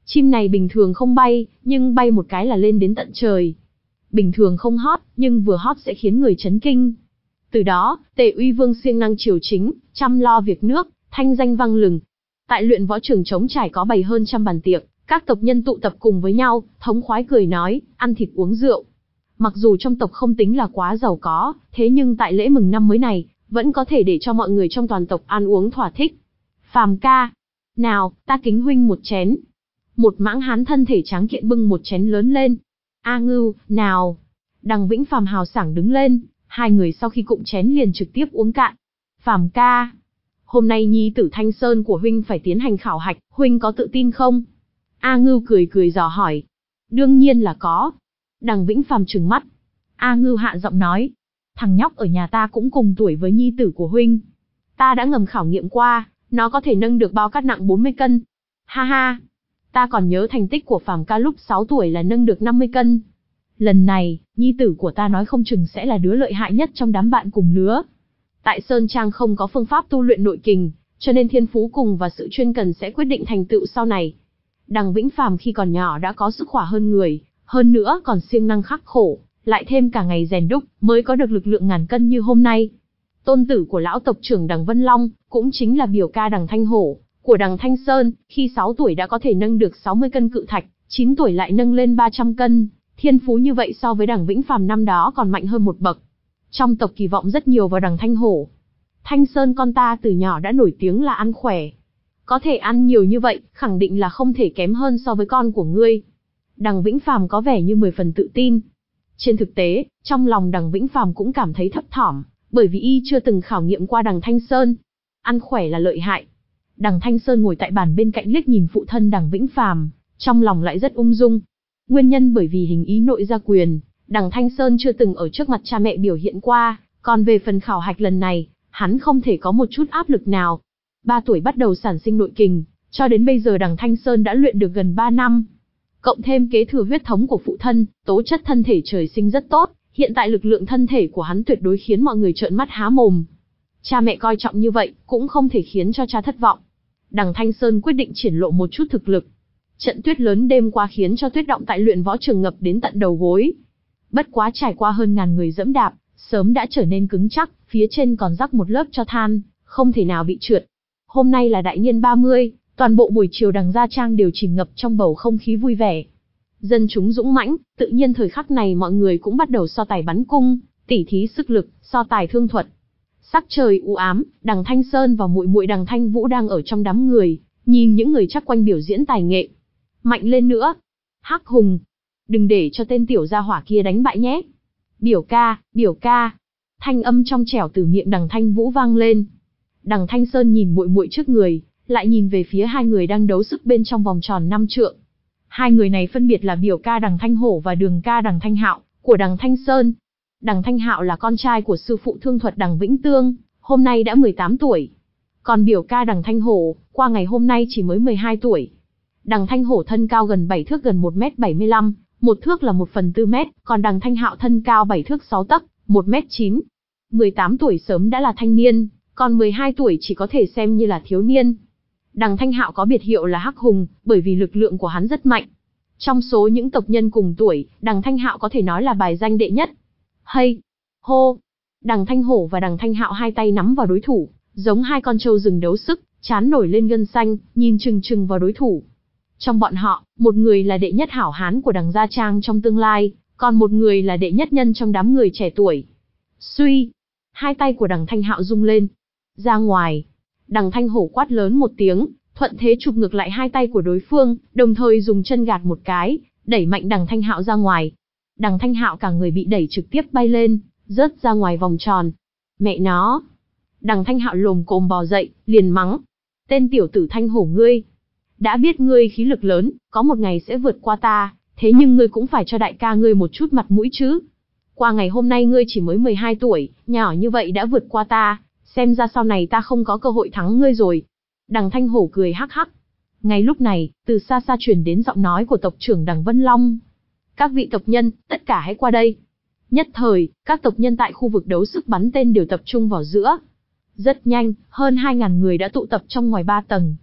Chim này bình thường không bay, nhưng bay một cái là lên đến tận trời. Bình thường không hót, nhưng vừa hót sẽ khiến người chấn kinh. Từ đó, Tề Uy Vương siêng năng triều chính, chăm lo việc nước, thanh danh vang lừng. Tại luyện võ trường trống trải có bày hơn trăm bàn tiệc, các tộc nhân tụ tập cùng với nhau, thống khoái cười nói, ăn thịt uống rượu. Mặc dù trong tộc không tính là quá giàu có, thế nhưng tại lễ mừng năm mới này, vẫn có thể để cho mọi người trong toàn tộc ăn uống thỏa thích. Phàm ca, nào, ta kính huynh một chén. Một mãng hán thân thể tráng kiện bưng một chén lớn lên. A Ngưu, nào. Đằng Vĩnh Phàm hào sảng đứng lên, hai người sau khi cụng chén liền trực tiếp uống cạn. Phàm ca, hôm nay nhi tử Thanh Sơn của huynh phải tiến hành khảo hạch, huynh có tự tin không? A Ngưu cười cười dò hỏi. Đương nhiên là có. Đằng Vĩnh Phàm trừng mắt. A Ngưu hạ giọng nói. Thằng nhóc ở nhà ta cũng cùng tuổi với nhi tử của huynh. Ta đã ngầm khảo nghiệm qua, nó có thể nâng được bao cát nặng bốn mươi cân. Ha ha. Ta còn nhớ thành tích của Phàm ca lúc sáu tuổi là nâng được năm mươi cân. Lần này, nhi tử của ta nói không chừng sẽ là đứa lợi hại nhất trong đám bạn cùng lứa. Tại Sơn Trang không có phương pháp tu luyện nội kình, cho nên thiên phú cùng và sự chuyên cần sẽ quyết định thành tựu sau này. Đằng Vĩnh Phàm khi còn nhỏ đã có sức khỏe hơn người, hơn nữa còn siêng năng khắc khổ, lại thêm cả ngày rèn đúc, mới có được lực lượng ngàn cân như hôm nay. Tôn tử của lão tộc trưởng Đằng Vân Long, cũng chính là biểu ca Đằng Thanh Hổ, của Đằng Thanh Sơn, khi sáu tuổi đã có thể nâng được sáu mươi cân cự thạch, chín tuổi lại nâng lên ba trăm cân, thiên phú như vậy so với Đằng Vĩnh Phàm năm đó còn mạnh hơn một bậc. Trong tộc kỳ vọng rất nhiều vào Đằng Thanh Hổ. Thanh Sơn con ta từ nhỏ đã nổi tiếng là ăn khỏe. Có thể ăn nhiều như vậy, khẳng định là không thể kém hơn so với con của ngươi. Đằng Vĩnh Phàm có vẻ như mười phần tự tin. Trên thực tế, trong lòng Đằng Vĩnh Phàm cũng cảm thấy thấp thỏm, bởi vì y chưa từng khảo nghiệm qua Đằng Thanh Sơn. Ăn khỏe là lợi hại. Đằng Thanh Sơn ngồi tại bàn bên cạnh liếc nhìn phụ thân Đằng Vĩnh Phàm, trong lòng lại rất ung dung. Nguyên nhân bởi vì hình ý nội gia quyền, Đằng Thanh Sơn chưa từng ở trước mặt cha mẹ biểu hiện qua, còn về phần khảo hạch lần này, hắn không thể có một chút áp lực nào. Ba tuổi bắt đầu sản sinh nội kình, cho đến bây giờ Đằng Thanh Sơn đã luyện được gần ba năm. Cộng thêm kế thừa huyết thống của phụ thân, tố chất thân thể trời sinh rất tốt, hiện tại lực lượng thân thể của hắn tuyệt đối khiến mọi người trợn mắt há mồm. Cha mẹ coi trọng như vậy, cũng không thể khiến cho cha thất vọng. Đằng Thanh Sơn quyết định triển lộ một chút thực lực. Trận tuyết lớn đêm qua khiến cho tuyết động tại luyện võ trường ngập đến tận đầu gối. Bất quá trải qua hơn ngàn người dẫm đạp, sớm đã trở nên cứng chắc, phía trên còn rắc một lớp cho than, không thể nào bị trượt. Hôm nay là đại niên ba mươi, toàn bộ buổi chiều Đằng Gia Trang đều chìm ngập trong bầu không khí vui vẻ. Dân chúng dũng mãnh, tự nhiên thời khắc này mọi người cũng bắt đầu so tài bắn cung, tỉ thí sức lực, so tài thương thuật. Sắc trời u ám, Đằng Thanh Sơn và muội muội Đằng Thanh Vũ đang ở trong đám người, nhìn những người chắc quanh biểu diễn tài nghệ. Mạnh lên nữa. Hắc Hùng, đừng để cho tên tiểu gia hỏa kia đánh bại nhé. Biểu ca, biểu ca. Thanh âm trong trẻo từ miệng Đằng Thanh Vũ vang lên. Đằng Thanh Sơn nhìn muội muội trước người, lại nhìn về phía hai người đang đấu sức bên trong vòng tròn năm trượng. Hai người này phân biệt là biểu ca Đằng Thanh Hổ và đường ca Đằng Thanh Hạo, của Đằng Thanh Sơn. Đằng Thanh Hạo là con trai của sư phụ thương thuật Đằng Vĩnh Tương, hôm nay đã mười tám tuổi. Còn biểu ca Đằng Thanh Hổ, qua ngày hôm nay chỉ mới mười hai tuổi. Đằng Thanh Hổ thân cao gần bảy thước gần một mét bảy mươi lăm, một thước là một phần tư mét, còn Đằng Thanh Hạo thân cao bảy thước sáu tấc, một mét chín. mười tám tuổi sớm đã là thanh niên, còn mười hai tuổi chỉ có thể xem như là thiếu niên. Đằng Thanh Hạo có biệt hiệu là Hắc Hùng, bởi vì lực lượng của hắn rất mạnh. Trong số những tộc nhân cùng tuổi, Đằng Thanh Hạo có thể nói là bài danh đệ nhất. Hay! Hô! Đằng Thanh Hổ và Đằng Thanh Hạo hai tay nắm vào đối thủ, giống hai con trâu rừng đấu sức, trán nổi lên gân xanh, nhìn chừng chừng vào đối thủ. Trong bọn họ, một người là đệ nhất hảo hán của Đằng Gia Trang trong tương lai, còn một người là đệ nhất nhân trong đám người trẻ tuổi. Suy! Hai tay của Đằng Thanh Hạo rung lên. Ra ngoài! Đằng Thanh Hổ quát lớn một tiếng, thuận thế chụp ngược lại hai tay của đối phương, đồng thời dùng chân gạt một cái, đẩy mạnh Đằng Thanh Hạo ra ngoài. Đằng Thanh Hạo cả người bị đẩy trực tiếp bay lên, rớt ra ngoài vòng tròn. Mẹ nó! Đằng Thanh Hạo lồm cồm bò dậy, liền mắng. Tên tiểu tử Thanh Hổ ngươi! Đã biết ngươi khí lực lớn, có một ngày sẽ vượt qua ta, thế nhưng ngươi cũng phải cho đại ca ngươi một chút mặt mũi chứ. Qua ngày hôm nay ngươi chỉ mới mười hai tuổi, nhỏ như vậy đã vượt qua ta, xem ra sau này ta không có cơ hội thắng ngươi rồi. Đằng Thanh Hổ cười hắc hắc. Ngay lúc này, từ xa xa truyền đến giọng nói của tộc trưởng Đằng Vân Long. Các vị tộc nhân, tất cả hãy qua đây. Nhất thời, các tộc nhân tại khu vực đấu sức bắn tên đều tập trung vào giữa. Rất nhanh, hơn hai ngàn người đã tụ tập trong ngoài ba tầng.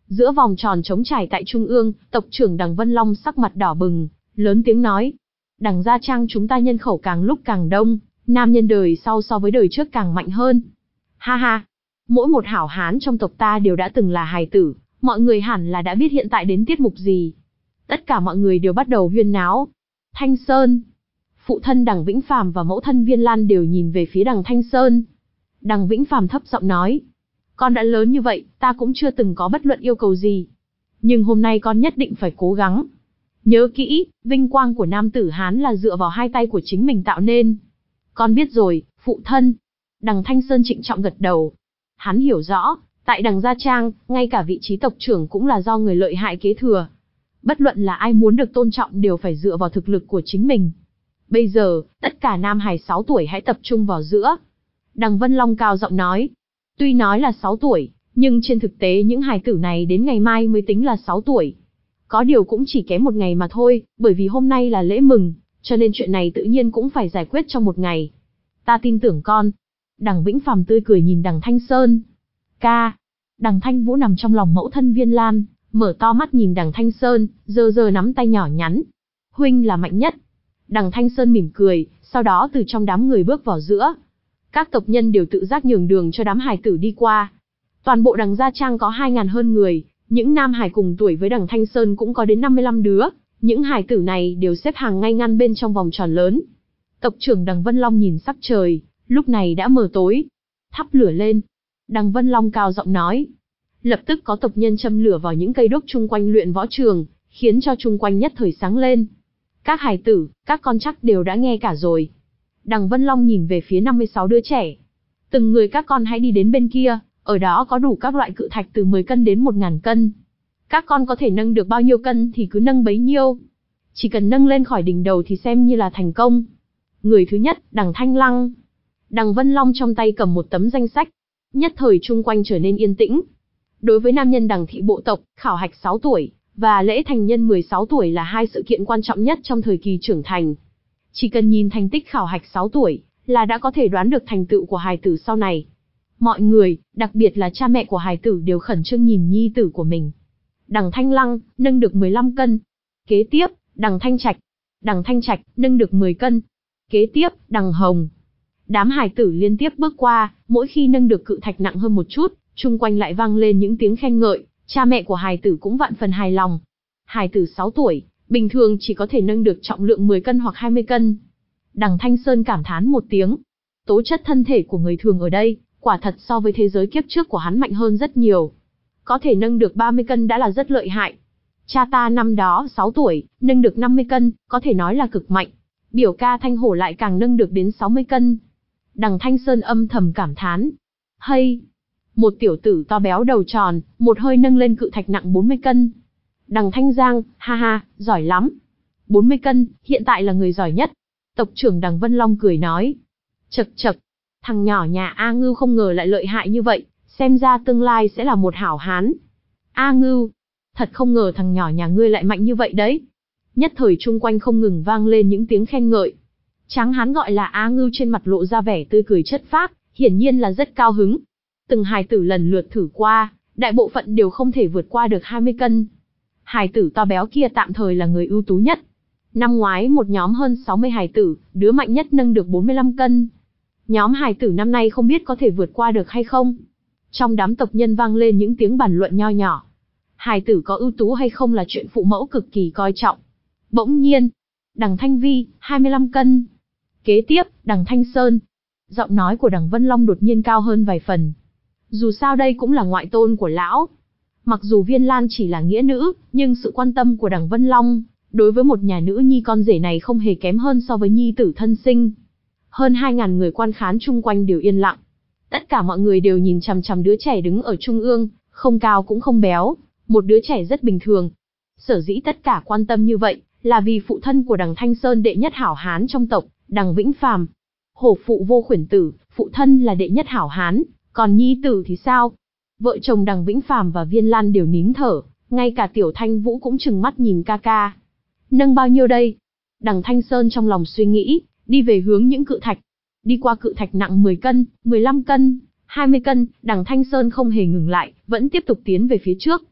Giữa vòng tròn trống trải tại trung ương, tộc trưởng Đằng Vân Long sắc mặt đỏ bừng, lớn tiếng nói: Đằng Gia Trang chúng ta nhân khẩu càng lúc càng đông, nam nhân đời sau so với đời trước càng mạnh hơn. Ha ha, mỗi một hảo hán trong tộc ta đều đã từng là hài tử, mọi người hẳn là đã biết hiện tại đến tiết mục gì. Tất cả mọi người đều bắt đầu huyên náo. Thanh Sơn, phụ thân Đằng Vĩnh Phàm và mẫu thân Viên Lan đều nhìn về phía Đằng Thanh Sơn. Đằng Vĩnh Phàm thấp giọng nói: Con đã lớn như vậy, ta cũng chưa từng có bất luận yêu cầu gì. Nhưng hôm nay con nhất định phải cố gắng. Nhớ kỹ, vinh quang của nam tử Hán là dựa vào hai tay của chính mình tạo nên. Con biết rồi, phụ thân. Đằng Thanh Sơn trịnh trọng gật đầu. Hắn hiểu rõ, tại Đằng Gia Trang, ngay cả vị trí tộc trưởng cũng là do người lợi hại kế thừa. Bất luận là ai muốn được tôn trọng đều phải dựa vào thực lực của chính mình. Bây giờ, tất cả nam hài sáu tuổi hãy tập trung vào giữa. Đằng Vân Long cao giọng nói. Tuy nói là sáu tuổi, nhưng trên thực tế những hài tử này đến ngày mai mới tính là sáu tuổi. Có điều cũng chỉ kém một ngày mà thôi, bởi vì hôm nay là lễ mừng, cho nên chuyện này tự nhiên cũng phải giải quyết trong một ngày. Ta tin tưởng con. Đằng Vĩnh Phàm tươi cười nhìn Đằng Thanh Sơn. Ca. Đằng Thanh Vũ nằm trong lòng mẫu thân Viên Lan, mở to mắt nhìn Đằng Thanh Sơn, giơ giơ nắm tay nhỏ nhắn. Huynh là mạnh nhất. Đằng Thanh Sơn mỉm cười, sau đó từ trong đám người bước vào giữa. Các tộc nhân đều tự giác nhường đường cho đám hài tử đi qua. Toàn bộ Đằng Gia Trang có hai ngàn hơn người, những nam hài cùng tuổi với Đằng Thanh Sơn cũng có đến năm mươi lăm đứa, những hài tử này đều xếp hàng ngay ngăn bên trong vòng tròn lớn. Tộc trưởng Đằng Vân Long nhìn sắc trời, lúc này đã mờ tối. Thắp lửa lên. Đằng Vân Long cao giọng nói. Lập tức có tộc nhân châm lửa vào những cây đốt chung quanh luyện võ trường, khiến cho chung quanh nhất thời sáng lên. Các hài tử, các con chắc đều đã nghe cả rồi. Đằng Vân Long nhìn về phía năm mươi sáu đứa trẻ. Từng người các con hãy đi đến bên kia, ở đó có đủ các loại cự thạch từ mười cân đến một nghìn cân. Các con có thể nâng được bao nhiêu cân thì cứ nâng bấy nhiêu. Chỉ cần nâng lên khỏi đỉnh đầu thì xem như là thành công. Người thứ nhất, Đằng Thanh Lăng. Đằng Vân Long trong tay cầm một tấm danh sách. Nhất thời chung quanh trở nên yên tĩnh. Đối với nam nhân Đằng thị bộ tộc, khảo hạch sáu tuổi, và lễ thành nhân mười sáu tuổi là hai sự kiện quan trọng nhất trong thời kỳ trưởng thành. Chỉ cần nhìn thành tích khảo hạch sáu tuổi, là đã có thể đoán được thành tựu của hài tử sau này. Mọi người, đặc biệt là cha mẹ của hài tử đều khẩn trương nhìn nhi tử của mình. Đằng Thanh Lăng, nâng được mười lăm cân. Kế tiếp, Đằng Thanh Trạch. Đằng Thanh Trạch, nâng được mười cân. Kế tiếp, Đằng Hồng. Đám hài tử liên tiếp bước qua, mỗi khi nâng được cự thạch nặng hơn một chút, chung quanh lại vang lên những tiếng khen ngợi, cha mẹ của hài tử cũng vạn phần hài lòng. Hài tử sáu tuổi, bình thường chỉ có thể nâng được trọng lượng mười cân hoặc hai mươi cân. Đằng Thanh Sơn cảm thán một tiếng. Tố chất thân thể của người thường ở đây, quả thật so với thế giới kiếp trước của hắn mạnh hơn rất nhiều. Có thể nâng được ba mươi cân đã là rất lợi hại. Cha ta năm đó sáu tuổi, nâng được năm mươi cân, có thể nói là cực mạnh. Biểu ca Thanh Hổ lại càng nâng được đến sáu mươi cân. Đằng Thanh Sơn âm thầm cảm thán. Hay! Một tiểu tử to béo đầu tròn, một hơi nâng lên cự thạch nặng bốn mươi cân. Đằng Thanh Giang, ha ha, giỏi lắm. bốn mươi cân, hiện tại là người giỏi nhất. Tộc trưởng Đằng Vân Long cười nói. Chậc chậc, thằng nhỏ nhà A Ngưu không ngờ lại lợi hại như vậy, xem ra tương lai sẽ là một hảo hán. A Ngưu, thật không ngờ thằng nhỏ nhà ngươi lại mạnh như vậy đấy. Nhất thời chung quanh không ngừng vang lên những tiếng khen ngợi. Tráng hán gọi là A Ngưu trên mặt lộ ra vẻ tươi cười chất phác, hiển nhiên là rất cao hứng. Từng hài tử lần lượt thử qua, đại bộ phận đều không thể vượt qua được hai mươi cân. Hài tử to béo kia tạm thời là người ưu tú nhất. Năm ngoái một nhóm hơn sáu mươi hài tử, đứa mạnh nhất nâng được bốn mươi lăm cân. Nhóm hài tử năm nay không biết có thể vượt qua được hay không. Trong đám tộc nhân vang lên những tiếng bàn luận nho nhỏ. Hài tử có ưu tú hay không là chuyện phụ mẫu cực kỳ coi trọng. Bỗng nhiên, Đằng Thanh Vi, hai mươi lăm cân. Kế tiếp, Đằng Thanh Sơn. Giọng nói của Đằng Vân Long đột nhiên cao hơn vài phần. Dù sao đây cũng là ngoại tôn của lão. Mặc dù Viên Lan chỉ là nghĩa nữ, nhưng sự quan tâm của Đằng Vân Long đối với một nhà nữ nhi con rể này không hề kém hơn so với nhi tử thân sinh. Hơn hai ngàn người quan khán chung quanh đều yên lặng. Tất cả mọi người đều nhìn chằm chằm đứa trẻ đứng ở trung ương, không cao cũng không béo, một đứa trẻ rất bình thường. Sở dĩ tất cả quan tâm như vậy, là vì phụ thân của Đằng Thanh Sơn đệ nhất hảo hán trong tộc, Đằng Vĩnh Phàm. Hổ phụ vô khuyển tử, phụ thân là đệ nhất hảo hán, còn nhi tử thì sao? Vợ chồng Đằng Vĩnh Phàm và Viên Lan đều nín thở, ngay cả Tiểu Thanh Vũ cũng trừng mắt nhìn ca ca. Nâng bao nhiêu đây? Đằng Thanh Sơn trong lòng suy nghĩ, đi về hướng những cự thạch. Đi qua cự thạch nặng mười cân, mười lăm cân, hai mươi cân, Đằng Thanh Sơn không hề ngừng lại, vẫn tiếp tục tiến về phía trước.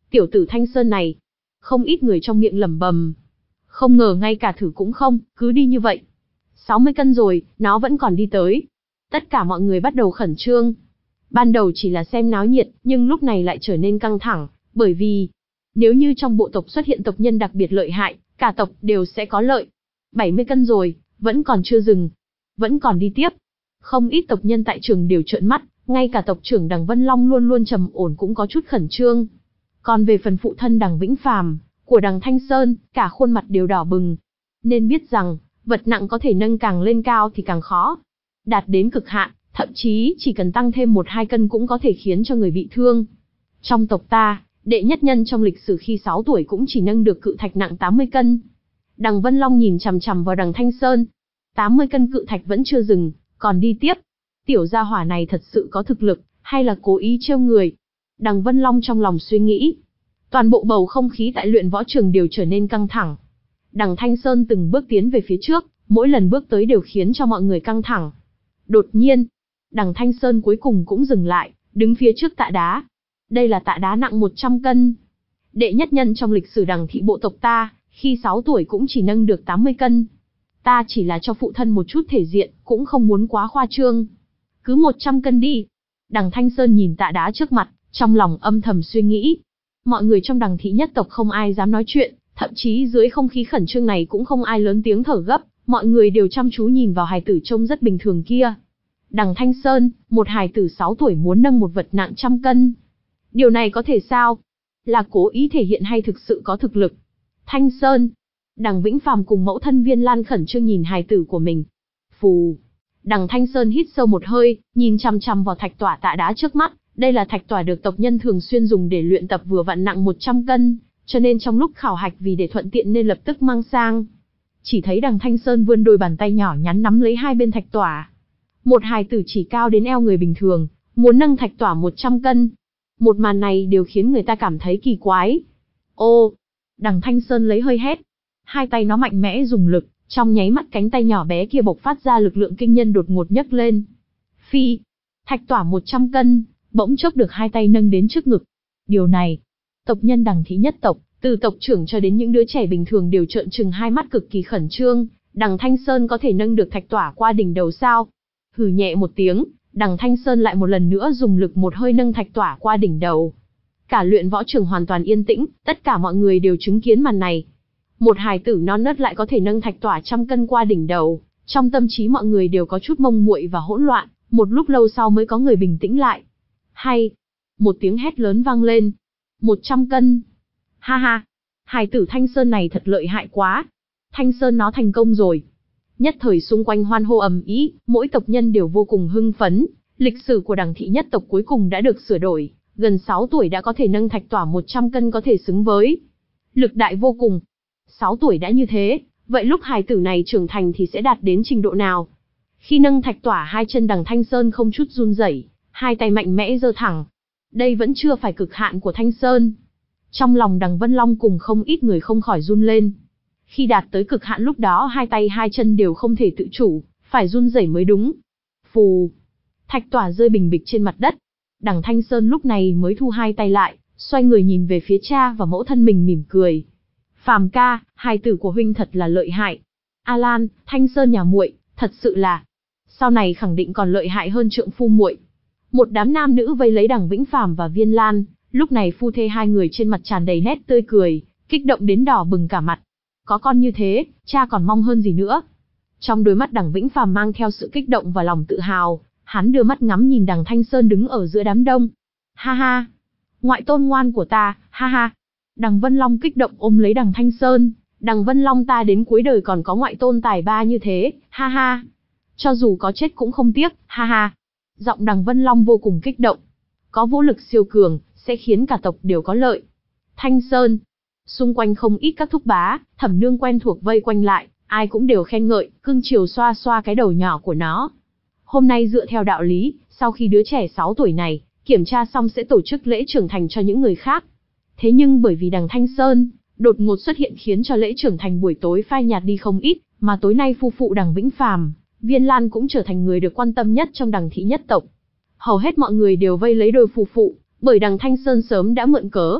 Tiểu tử Thanh Sơn này. Không ít người trong miệng lẩm bẩm. Không ngờ ngay cả thử cũng không, cứ đi như vậy. sáu mươi cân rồi, nó vẫn còn đi tới. Tất cả mọi người bắt đầu khẩn trương. Ban đầu chỉ là xem náo nhiệt, nhưng lúc này lại trở nên căng thẳng, bởi vì nếu như trong bộ tộc xuất hiện tộc nhân đặc biệt lợi hại, cả tộc đều sẽ có lợi. bảy mươi cân rồi, vẫn còn chưa dừng. Vẫn còn đi tiếp. Không ít tộc nhân tại trường đều trợn mắt, ngay cả tộc trưởng Đằng Vân Long luôn luôn trầm ổn cũng có chút khẩn trương. Còn về phần phụ thân Đằng Vĩnh Phàm, của Đằng Thanh Sơn, cả khuôn mặt đều đỏ bừng. Nên biết rằng, vật nặng có thể nâng càng lên cao thì càng khó. Đạt đến cực hạn, thậm chí chỉ cần tăng thêm một hai cân cũng có thể khiến cho người bị thương. Trong tộc ta, đệ nhất nhân trong lịch sử khi sáu tuổi cũng chỉ nâng được cự thạch nặng tám mươi cân. Đằng Vân Long nhìn chằm chằm vào Đằng Thanh Sơn. tám mươi cân cự thạch vẫn chưa dừng, còn đi tiếp. Tiểu gia hỏa này thật sự có thực lực, hay là cố ý trêu người? Đằng Vân Long trong lòng suy nghĩ. Toàn bộ bầu không khí tại luyện võ trường đều trở nên căng thẳng. Đằng Thanh Sơn từng bước tiến về phía trước, mỗi lần bước tới đều khiến cho mọi người căng thẳng. Đột nhiên, Đằng Thanh Sơn cuối cùng cũng dừng lại, đứng phía trước tạ đá. Đây là tạ đá nặng một trăm cân. Đệ nhất nhân trong lịch sử Đằng thị bộ tộc ta, khi sáu tuổi cũng chỉ nâng được tám mươi cân. Ta chỉ là cho phụ thân một chút thể diện, cũng không muốn quá khoa trương. Cứ một trăm cân đi. Đằng Thanh Sơn nhìn tạ đá trước mặt, trong lòng âm thầm suy nghĩ. Mọi người trong Đằng thị nhất tộc không ai dám nói chuyện, thậm chí dưới không khí khẩn trương này cũng không ai lớn tiếng thở gấp, mọi người đều chăm chú nhìn vào hài tử trông rất bình thường kia. Đằng Thanh Sơn, một hài tử sáu tuổi muốn nâng một vật nặng trăm cân. Điều này có thể sao? Là cố ý thể hiện hay thực sự có thực lực? Thanh Sơn. Đằng Vĩnh Phàm cùng mẫu thân Viên Lan khẩn trương nhìn hài tử của mình. Phù. Đằng Thanh Sơn hít sâu một hơi, nhìn chằm chằm vào thạch tỏa tạ đá trước mắt. Đây là thạch tỏa được tộc nhân thường xuyên dùng để luyện tập vừa vặn nặng một trăm cân, cho nên trong lúc khảo hạch vì để thuận tiện nên lập tức mang sang. Chỉ thấy Đằng Thanh Sơn vươn đôi bàn tay nhỏ nhắn nắm lấy hai bên thạch tỏa. Một hài tử chỉ cao đến eo người bình thường, muốn nâng thạch tỏa một trăm cân. Một màn này đều khiến người ta cảm thấy kỳ quái. Ô! Đằng Thanh Sơn lấy hơi hét. Hai tay nó mạnh mẽ dùng lực, trong nháy mắt cánh tay nhỏ bé kia bộc phát ra lực lượng kinh nhân đột ngột nhấc lên. Phi! Thạch tỏa một trăm cân, bỗng chốc được hai tay nâng đến trước ngực. Điều này, tộc nhân Đằng thị nhất tộc, từ tộc trưởng cho đến những đứa trẻ bình thường đều trợn trừng hai mắt cực kỳ khẩn trương. Đằng Thanh Sơn có thể nâng được thạch tỏa qua đỉnh đầu sao? Hừ nhẹ một tiếng, Đằng Thanh Sơn lại một lần nữa dùng lực một hơi nâng thạch tỏa qua đỉnh đầu. Cả luyện võ trường hoàn toàn yên tĩnh, tất cả mọi người đều chứng kiến màn này. Một hài tử non nớt lại có thể nâng thạch tỏa trăm cân qua đỉnh đầu, trong tâm trí mọi người đều có chút mông muội và hỗn loạn, một lúc lâu sau mới có người bình tĩnh lại. Hay! Một tiếng hét lớn vang lên. Một trăm cân! Ha ha! Hài tử Thanh Sơn này thật lợi hại quá! Thanh Sơn nó thành công rồi! Nhất thời xung quanh hoan hô ầm ĩ, mỗi tộc nhân đều vô cùng hưng phấn. Lịch sử của Đằng thị nhất tộc cuối cùng đã được sửa đổi, gần sáu tuổi đã có thể nâng thạch tỏa một trăm cân có thể xứng với. Lực đại vô cùng. sáu tuổi đã như thế, vậy lúc hài tử này trưởng thành thì sẽ đạt đến trình độ nào? Khi nâng thạch tỏa hai chân Đằng Thanh Sơn không chút run rẩy, hai tay mạnh mẽ giơ thẳng. Đây vẫn chưa phải cực hạn của Thanh Sơn. Trong lòng Đằng Vân Long cùng không ít người không khỏi run lên. Khi đạt tới cực hạn lúc đó hai tay hai chân đều không thể tự chủ, phải run rẩy mới đúng. Phù! Thạch tỏa rơi bình bịch trên mặt đất. Đằng Thanh Sơn lúc này mới thu hai tay lại, xoay người nhìn về phía cha và mẫu thân mình mỉm cười. Phàm ca, hài tử của huynh thật là lợi hại. A Lan, Thanh Sơn nhà muội, thật sự là, sau này khẳng định còn lợi hại hơn trượng phu muội. Một đám nam nữ vây lấy Đằng Vĩnh Phàm và Viên Lan, lúc này phu thê hai người trên mặt tràn đầy nét tươi cười, kích động đến đỏ bừng cả mặt. Có con như thế, cha còn mong hơn gì nữa. Trong đôi mắt Đằng Vĩnh Phàm mang theo sự kích động và lòng tự hào, hắn đưa mắt ngắm nhìn Đằng Thanh Sơn đứng ở giữa đám đông. Ha ha! Ngoại tôn ngoan của ta, ha ha! Đằng Vân Long kích động ôm lấy Đằng Thanh Sơn. Đằng Vân Long ta đến cuối đời còn có ngoại tôn tài ba như thế, ha ha! Cho dù có chết cũng không tiếc, ha ha! Giọng Đằng Vân Long vô cùng kích động. Có vũ lực siêu cường, sẽ khiến cả tộc đều có lợi. Thanh Sơn! Xung quanh không ít các thúc bá, thẩm nương quen thuộc vây quanh lại, ai cũng đều khen ngợi, cưng chiều xoa xoa cái đầu nhỏ của nó. Hôm nay dựa theo đạo lý, sau khi đứa trẻ sáu tuổi này, kiểm tra xong sẽ tổ chức lễ trưởng thành cho những người khác. Thế nhưng bởi vì Đằng Thanh Sơn, đột ngột xuất hiện khiến cho lễ trưởng thành buổi tối phai nhạt đi không ít, mà tối nay phu phụ Đằng Vĩnh Phàm, Viên Lan cũng trở thành người được quan tâm nhất trong Đằng thị nhất tộc. Hầu hết mọi người đều vây lấy đôi phu phụ, bởi Đằng Thanh Sơn sớm đã mượn cớ.